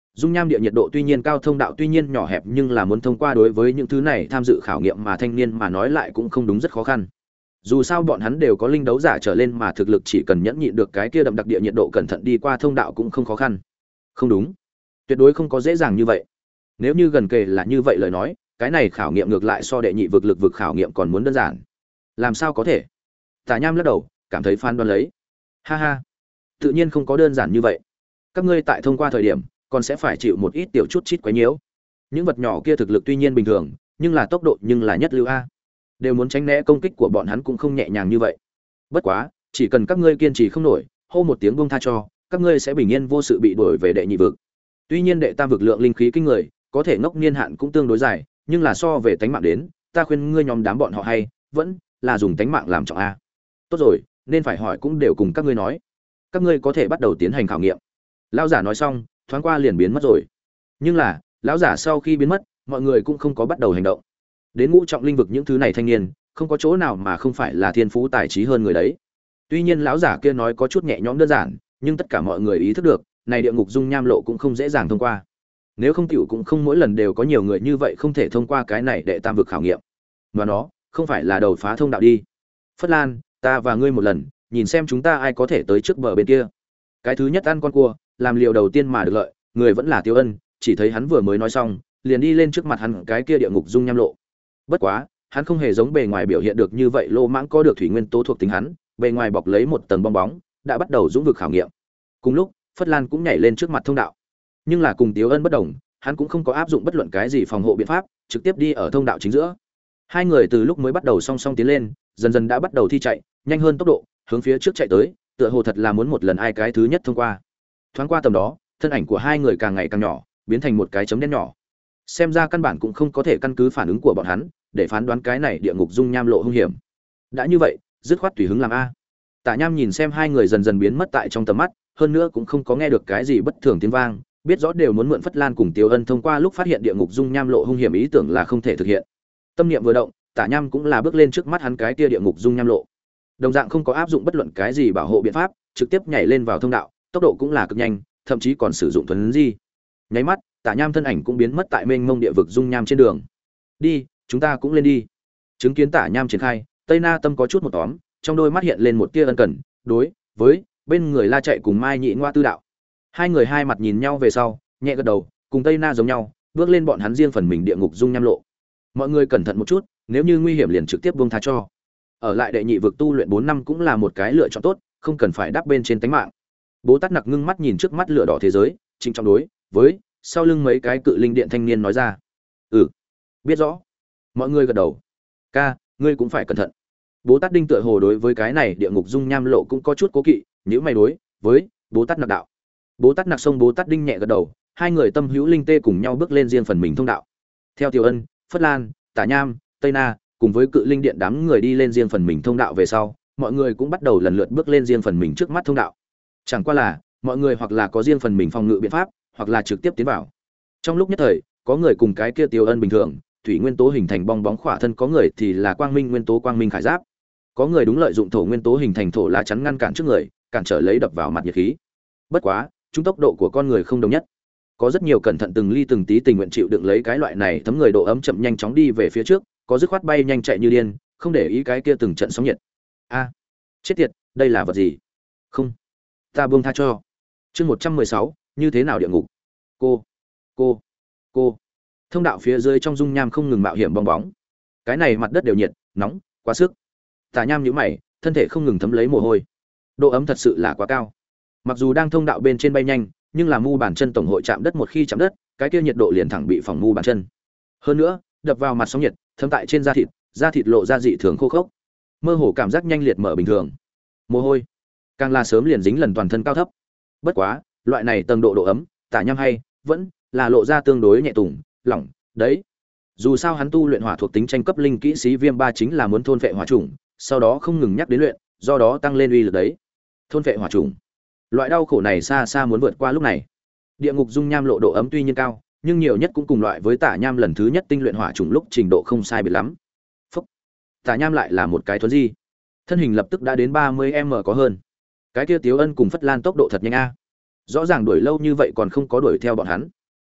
Dung nham địa nhiệt độ tuy nhiên cao, thông đạo tuy nhiên nhỏ hẹp, nhưng là muốn thông qua đối với những thứ này tham dự khảo nghiệm mà thanh niên mà nói lại cũng không đúng, rất khó khăn. Dù sao bọn hắn đều có linh đấu giả trở lên, mà thực lực chỉ cần nhẫn nhịn được cái kia đậm đặc địa nhiệt độ, cẩn thận đi qua thông đạo cũng không khó khăn. Không đúng, tuyệt đối không có dễ dàng như vậy. Nếu như gần kề là như vậy lời nói, cái này khảo nghiệm ngược lại so đệ nhị vực lực vực khảo nghiệm còn muốn đơn giản. Làm sao có thể? Tả Nham lắc đầu, cảm thấy phán đoán lấy. Ha ha, tự nhiên không có đơn giản như vậy. Các ngươi tại thông qua thời điểm còn sẽ phải chịu một ít tiểu chút chít quấy nhiễu. Những vật nhỏ kia thực lực tuy nhiên bình thường, nhưng là tốc độ nhưng là nhất lưu a. Đều muốn tránh né công kích của bọn hắn cũng không nhẹ nhàng như vậy. Bất quá, chỉ cần các ngươi kiên trì không nổi, hô một tiếng buông tha cho, các ngươi sẽ bình yên vô sự bị đuổi về đệ nhị vực. Tuy nhiên đệ tam vực lượng linh khí kinh người, có thể ngốc niên hạn cũng tương đối dài, nhưng là so về tánh mạng đến, ta khuyên ngươi nhóm đám bọn họ hay vẫn là dùng tánh mạng làm trọng a. Tốt rồi, nên phải hỏi cũng đều cùng các ngươi nói. Các ngươi có thể bắt đầu tiến hành khảo nghiệm. Lão giả nói xong, thoáng qua liền biến mất rồi. Nhưng là, lão giả sau khi biến mất, mọi người cũng không có bắt đầu hành động. Đến ngũ trọng linh vực những thứ này thanh niên, không có chỗ nào mà không phải là thiên phú tài trí hơn người đấy. Tuy nhiên lão giả kia nói có chút nhẹ nhõm đơn giản, nhưng tất cả mọi người ý thức được, này địa ngục dung nham lộ cũng không dễ dàng thông qua. Nếu không tiểu cũng không mỗi lần đều có nhiều người như vậy không thể thông qua cái này đệ tam vực khảo nghiệm. Mà nó, không phải là đầu phá thông đạo đi. Phất Lan, ta và ngươi một lần, nhìn xem chúng ta ai có thể tới trước bờ bên kia. Cái thứ nhất ăn con cua, làm liều đầu tiên mà được lợi, người vẫn là Tiêu Ân, chỉ thấy hắn vừa mới nói xong, liền đi lên trước mặt hắn cái kia địa ngục dung nham lộ. Bất quá, hắn không hề giống bề ngoài biểu hiện được như vậy lô mãng, có được thủy nguyên tố thuộc tính hắn, bề ngoài bọc lấy một tầng bong bóng, đã bắt đầu dũng vực khảo nghiệm. Cùng lúc, Phất Lan cũng nhảy lên trước mặt thông đạo. Nhưng là cùng Tiêu Ân bất đồng, hắn cũng không có áp dụng bất luận cái gì phòng hộ biện pháp, trực tiếp đi ở thông đạo chính giữa. Hai người từ lúc mới bắt đầu song song tiến lên, dần dần đã bắt đầu thi chạy, nhanh hơn tốc độ, hướng phía trước chạy tới, tựa hồ thật là muốn một lần ai cái thứ nhất thông qua. Thoáng qua tầm đó, thân ảnh của hai người càng ngày càng nhỏ, biến thành một cái chấm đen nhỏ. Xem ra căn bản cũng không có thể căn cứ phản ứng của bọn hắn để phán đoán cái này địa ngục dung nham lộ hung hiểm. Đã như vậy, dứt khoát tùy hứng làm a. Tả Nham nhìn xem hai người dần dần biến mất tại trong tầm mắt, hơn nữa cũng không có nghe được cái gì bất thường tiếng vang, biết rõ đều muốn mượn Phất Lan cùng Tiêu Ân thông qua lúc phát hiện địa ngục dung nham lộ hung hiểm ý tưởng là không thể thực hiện. Tâm niệm vừa động, Tả Nham cũng là bước lên trước mắt hắn cái kia địa ngục dung nham lộ. Đồng dạng không có áp dụng bất luận cái gì bảo hộ biện pháp, trực tiếp nhảy lên vào thông đạo, tốc độ cũng là cực nhanh, thậm chí còn sử dụng thuấn di. Nháy mắt, Tả Nham thân ảnh cũng biến mất tại mênh mông địa vực dung nham trên đường. Đi, chúng ta cũng lên đi. Chứng kiến Tả Nham triển khai, Tây Na Tâm có chút một tóm, trong đôi mắt hiện lên một tia ân cần, đối với bên người La Chạy cùng Mai Nhị Ngoa Tư Đạo. Hai người hai mặt nhìn nhau về sau, nhẹ gật đầu, cùng Tây Na giống nhau, bước lên bọn hắn riêng phần mình địa ngục dung nham lộ. Mọi người cẩn thận một chút, nếu như nguy hiểm liền trực tiếp buông tha cho. Ở lại đệ nhị vực tu luyện bốn năm cũng là một cái lựa chọn tốt, không cần phải đáp bên trên tánh mạng. Bố Tát Nặc ngưng mắt nhìn trước mắt lửa đỏ thế giới, trịnh trọng đối với sau lưng mấy cái cự linh điện thanh niên nói ra. Ừ, biết rõ. Mọi người gật đầu. Ca, ngươi cũng phải cẩn thận. Bố Tát Đinh tựa hồ đối với cái này địa ngục dung nham lộ cũng có chút cố kỵ, nếu mày đối với Bố Tát Nặc đạo. Bố Tát Nặc xông Bố Tát Đinh nhẹ gật đầu, hai người tâm hữu linh tê cùng nhau bước lên riêng phần mình thông đạo. Theo Tiểu Ân, Phất Lan, Tả Nham, Tây Na, cùng với cự linh điện đám người đi lên riêng phần mình thông đạo về sau, mọi người cũng bắt đầu lần lượt bước lên riêng phần mình trước mắt thông đạo. Chẳng qua là, mọi người hoặc là có riêng phần mình phòng ngự biện pháp, hoặc là trực tiếp tiến vào. Trong lúc nhất thời, có người cùng cái kia Tiêu Ân bình thường, thủy nguyên tố hình thành bong bóng khỏa thân, có người thì là quang minh nguyên tố quang minh khải giáp. Có người đúng lợi dụng thổ nguyên tố hình thành thổ lá chắn ngăn cản trước người, cản trở lấy đập vào mặt nhiệt khí. Bất quá, chúng tốc độ của con người không đồng nhất. Có rất nhiều cẩn thận từng ly từng tí tình nguyện chịu đựng lấy cái loại này thấm người độ ấm chậm nhanh chóng đi về phía trước, có dứt khoát bay nhanh chạy như điên, không để ý cái kia từng trận sóng nhiệt. A, chết tiệt, đây là vật gì? Không, ta buông tha cho. Chương một trăm mười sáu, như thế nào địa ngục? Cô, cô, cô. Thông đạo phía dưới trong dung nham không ngừng mạo hiểm bong bóng. Cái này mặt đất đều nhiệt, nóng, quá sức. Tả Nham nhíu mày, thân thể không ngừng thấm lấy mồ hôi. Độ ấm thật sự là quá cao. Mặc dù đang thông đạo bên trên bay nhanh, nhưng là mu bàn chân tổng hội chạm đất, một khi chạm đất, cái kia nhiệt độ liền thẳng bị phòng mu bàn chân. Hơn nữa, đập vào mặt sóng nhiệt, thấm tại trên da thịt, da thịt lộ ra dị thường khô khốc. Mơ hồ cảm giác nhanh liệt mở bình thường. Mồ hôi, càng là sớm liền dính lần toàn thân cao thấp. Bất quá, loại này tầng độ độ ấm, Tả Nham hay vẫn là lộ ra tương đối nhẹ tùng, lỏng, đấy. Dù sao hắn tu luyện hỏa thuộc tính tranh cấp linh kỹ sĩ viêm ba chính là muốn thôn phệ hỏa chủng, sau đó không ngừng nhắc đến luyện, do đó tăng lên uy lực đấy. Thôn phệ hỏa chủng. Loại đau khổ này xa xa muốn vượt qua lúc này. Địa ngục dung nham lộ độ ấm tuy nhiên cao, nhưng nhiều nhất cũng cùng loại với Tả Nham lần thứ nhất tinh luyện hỏa chủng lúc trình độ không sai biệt lắm. Phúc. Tả Nham lại là một cái thuấn di, thân hình lập tức đã đến ba mươi mét có hơn. Cái kia Tiếu Ân cùng Phất Lan tốc độ thật nhanh a. Rõ ràng đuổi lâu như vậy còn không có đuổi theo bọn hắn.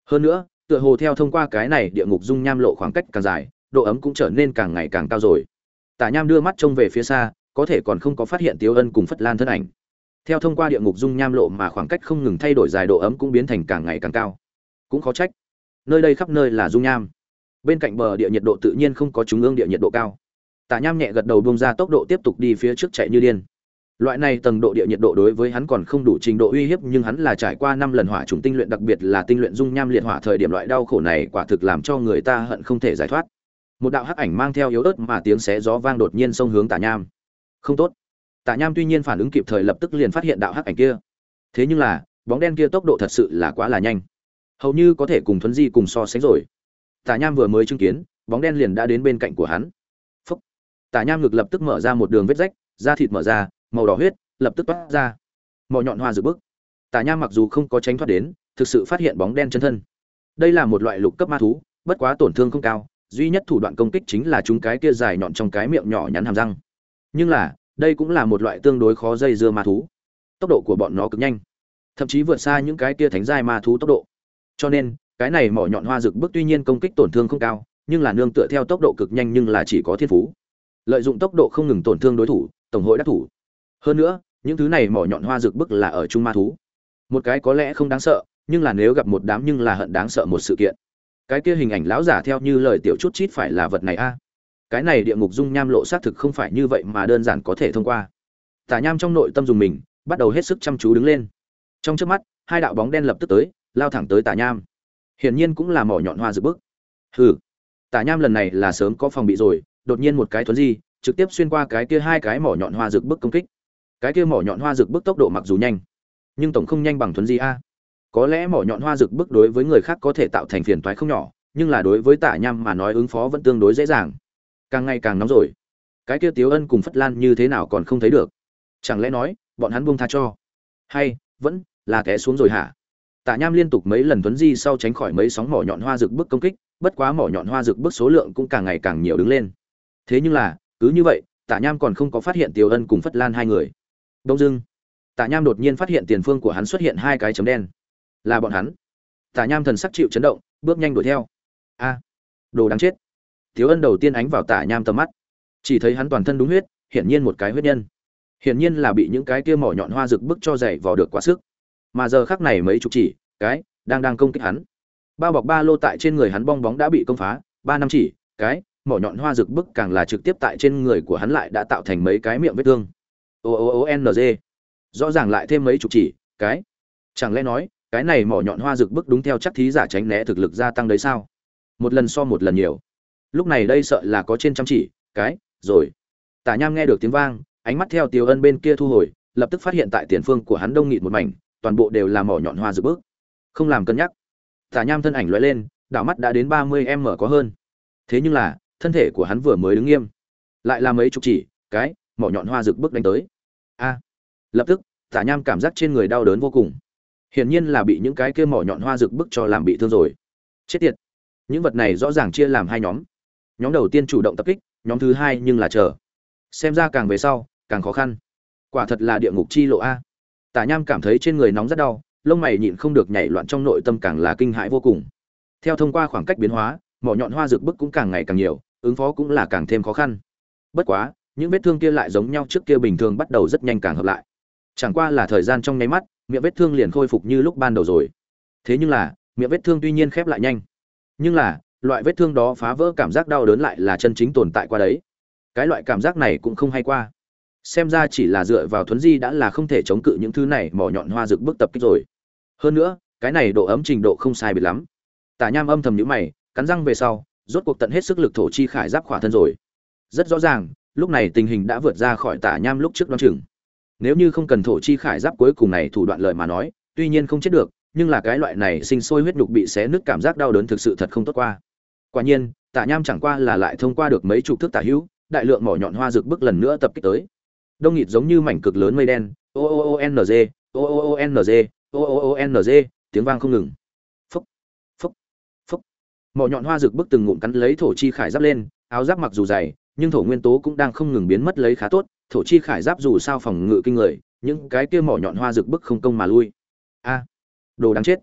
Hơn nữa, tựa hồ theo thông qua cái này địa ngục dung nham lộ khoảng cách càng dài, độ ấm cũng trở nên càng ngày càng cao rồi. Tả Nham đưa mắt trông về phía xa, có thể còn không có phát hiện Tiếu Ân cùng Phất Lan thân ảnh. Theo thông qua địa ngục dung nham lộ mà khoảng cách không ngừng thay đổi dài, độ ấm cũng biến thành càng ngày càng cao. Cũng khó trách, nơi đây khắp nơi là dung nham. Bên cạnh bờ địa nhiệt độ tự nhiên không có trung ương địa nhiệt độ cao. Tả Nham nhẹ gật đầu buông ra tốc độ tiếp tục đi phía trước chạy như điên. Loại này tầng độ địa nhiệt độ đối với hắn còn không đủ trình độ uy hiếp, nhưng hắn là trải qua năm lần hỏa trùng tinh luyện, đặc biệt là tinh luyện dung nham liệt hỏa thời điểm, loại đau khổ này quả thực làm cho người ta hận không thể giải thoát. Một đạo hắc ảnh mang theo yếu ớt mà tiếng xé gió vang đột nhiên xông hướng Tả Nham. Không tốt. Tả Nham tuy nhiên phản ứng kịp thời, lập tức liền phát hiện đạo hắc ảnh kia. Thế nhưng là, bóng đen kia tốc độ thật sự là quá là nhanh, hầu như có thể cùng thuấn di cùng so sánh rồi. Tả Nham vừa mới chứng kiến, bóng đen liền đã đến bên cạnh của hắn. Phốc. Tả Nham ngực lập tức mở ra một đường vết rách, da thịt mở ra, màu đỏ huyết lập tức toát ra. Mỏ nhọn hoa rực bức. Tả Nham mặc dù không có tránh thoát đến, thực sự phát hiện bóng đen chân thân. Đây là một loại lục cấp ma thú, bất quá tổn thương không cao, duy nhất thủ đoạn công kích chính là chúng cái kia dài nhọn trong cái miệng nhỏ nhắn hàm răng. Nhưng là, đây cũng là một loại tương đối khó dây dưa ma thú. Tốc độ của bọn nó cực nhanh, thậm chí vượt xa những cái kia thánh giai ma thú tốc độ. Cho nên, cái này mỏ nhọn hoa rực bức tuy nhiên công kích tổn thương không cao, nhưng là nương tựa theo tốc độ cực nhanh, nhưng là chỉ có thiên phú. Lợi dụng tốc độ không ngừng tổn thương đối thủ, tổng hội đắc thủ. Hơn nữa, những thứ này mỏ nhọn hoa rực bức là ở trung ma thú. Một cái có lẽ không đáng sợ, nhưng là nếu gặp một đám nhưng là hận đáng sợ một sự kiện. Cái kia hình ảnh lão giả theo như lời tiểu chút chít phải là vật này a. Cái này địa ngục dung nham lộ xác thực không phải như vậy mà đơn giản có thể thông qua. Tả Nham trong nội tâm dùng mình, bắt đầu hết sức chăm chú đứng lên. Trong chớp mắt, hai đạo bóng đen lập tức tới, lao thẳng tới Tả Nham. Hiển nhiên cũng là mỏ nhọn hoa rực bức. Hừ. Tả Nham lần này là sớm có phòng bị rồi, đột nhiên một cái thuấn di, trực tiếp xuyên qua cái kia hai cái mỏ nhọn hoa rực bức công kích. Cái kia mỏ nhọn hoa rực bức tốc độ mặc dù nhanh, nhưng tổng không nhanh bằng thuấn di a. Có lẽ mỏ nhọn hoa rực bức đối với người khác có thể tạo thành phiền toái không nhỏ, nhưng là đối với Tả Nham mà nói ứng phó vẫn tương đối dễ dàng. Càng ngày càng nóng rồi. Cái kia Tiếu Ân cùng Phất Lan như thế nào còn không thấy được? Chẳng lẽ nói, bọn hắn buông tha cho? Hay vẫn là té xuống rồi hả? Tả Nham liên tục mấy lần thuấn di sau tránh khỏi mấy sóng mỏ nhọn hoa rực bức công kích, bất quá mỏ nhọn hoa rực bức số lượng cũng càng ngày càng nhiều đứng lên. Thế nhưng là, cứ như vậy, Tả Nham còn không có phát hiện Tiếu Ân cùng Phất Lan hai người. Đông dưng, Tả Nham đột nhiên phát hiện tiền phương của hắn xuất hiện hai cái chấm đen. Là bọn hắn. Tả Nham thần sắc chịu chấn động, bước nhanh đuổi theo. A, đồ đáng chết. Tiếu Ân đầu tiên ánh vào Tả Nham tầm mắt, chỉ thấy hắn toàn thân đúng huyết, hiển nhiên một cái huyết nhân. Hiển nhiên là bị những cái kia mỏ nhọn hoa rực bức cho dày vò được quá sức. Mà giờ khắc này mấy chục chỉ, cái đang đang công kích hắn. Bao bọc ba lô tại trên người hắn bong bóng đã bị công phá, ba năm chỉ, cái mỏ nhọn hoa rực bức càng là trực tiếp tại trên người của hắn lại đã tạo thành mấy cái miệng vết thương. O O O N G. Rõ ràng lại thêm mấy chục chỉ, cái. Chẳng lẽ nói, cái này mỏ nhọn hoa rực bức đúng theo chắc thí giả tránh né thực lực gia tăng đấy sao? Một lần so một lần nhiều. Lúc này đây sợ là có trên trăm chỉ, cái, rồi. Tả Nham nghe được tiếng vang, ánh mắt theo Tiếu Ân bên kia thu hồi, lập tức phát hiện tại tiền phương của hắn đông nghịt một mảnh, toàn bộ đều là mỏ nhọn hoa rực bức. Không làm cân nhắc, Tả Nham thân ảnh lóe lên, đảo mắt đã đến ba mươi m có hơn. Thế nhưng là, thân thể của hắn vừa mới đứng nghiêm, lại là mấy chục chỉ, cái, mỏ nhọn hoa rực bức đánh tới. A! Lập tức, Tả Nham cảm giác trên người đau đớn vô cùng. Hiển nhiên là bị những cái kia mỏ nhọn hoa rực bức cho làm bị thương rồi. Chết tiệt. Những vật này rõ ràng chia làm hai nhóm. Nhóm đầu tiên chủ động tập kích, nhóm thứ hai nhưng là chờ. Xem ra càng về sau, càng khó khăn. Quả thật là địa ngục chi lộ a. Tả Nham cảm thấy trên người nóng rất đau, lông mày nhịn không được nhảy loạn, trong nội tâm càng là kinh hãi vô cùng. Theo thông qua khoảng cách biến hóa, mỏ nhọn hoa rực bức cũng càng ngày càng nhiều, ứng phó cũng là càng thêm khó khăn. Bất quá, những vết thương kia lại giống nhau trước kia bình thường, bắt đầu rất nhanh càng hợp lại. Chẳng qua là thời gian trong nháy mắt, miệng vết thương liền khôi phục như lúc ban đầu rồi. Thế nhưng là, miệng vết thương tuy nhiên khép lại nhanh, nhưng là, loại vết thương đó phá vỡ cảm giác đau đớn lại là chân chính tồn tại qua đấy. Cái loại cảm giác này cũng không hay qua. Xem ra chỉ là dựa vào thuấn di đã là không thể chống cự những thứ này mỏ nhọn hoa rực bức tập kích rồi. Hơn nữa, cái này độ ấm trình độ không sai biệt lắm. Tả Nham âm thầm nhíu mày, cắn răng về sau, rốt cuộc tận hết sức lực thổ chi khải giáp khỏa thân rồi. Rất rõ ràng, lúc này tình hình đã vượt ra khỏi Tả Nham lúc trước đoán chừng. Nếu như không cần thổ chi khải giáp cuối cùng này thủ đoạn lời mà nói, tuy nhiên không chết được, nhưng là cái loại này sinh sôi huyết nhục bị xé nứt cảm giác đau đớn thực sự thật không tốt qua. Quả nhiên, Tả Nham chẳng qua là lại thông qua được mấy chục thước tả hữu, đại lượng mỏ nhọn hoa rực bức lần nữa tập kích tới. Đông nghịt giống như mảnh cực lớn mây đen, o o o n g, o o o n g, o o o n g, tiếng vang không ngừng. Phốc, phốc, phốc. Mỏ nhọn hoa rực bức từng ngụm cắn lấy thổ chi khải giáp lên, áo giáp mặc dù dày, nhưng thổ nguyên tố cũng đang không ngừng biến mất lấy khá tốt, thổ chi khải giáp dù sao phòng ngự kinh người, những cái kia mỏ nhọn hoa rực bức không công mà lui. A, đồ đáng chết.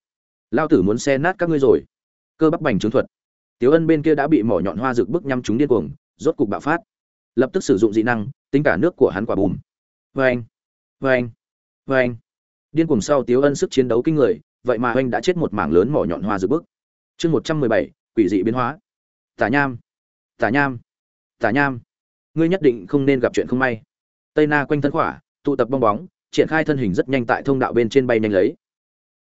Lao tử muốn xe nát các ngươi rồi. Cơ bắp bành trướng thuật. Tiếu Ân bên kia đã bị mỏ nhọn hoa dược bức nhắm trúng điên cuồng, rốt cục bạo phát. Lập tức sử dụng dị năng, tính cả nước của hắn quả bùm. Vâng, vâng, vâng. Điên cuồng sau Tiếu Ân sức chiến đấu kinh người, vậy mà anh đã chết một mảng lớn mỏ nhọn hoa dược bức. Chương một trăm mười bảy, quỷ dị biến hóa. Tả Nham, Tả Nham, Tả Nham, ngươi nhất định không nên gặp chuyện không may. Tây Na quanh thân khỏa, tụ tập bong bóng, triển khai thân hình rất nhanh tại thông đạo bên trên bay nhanh lấy.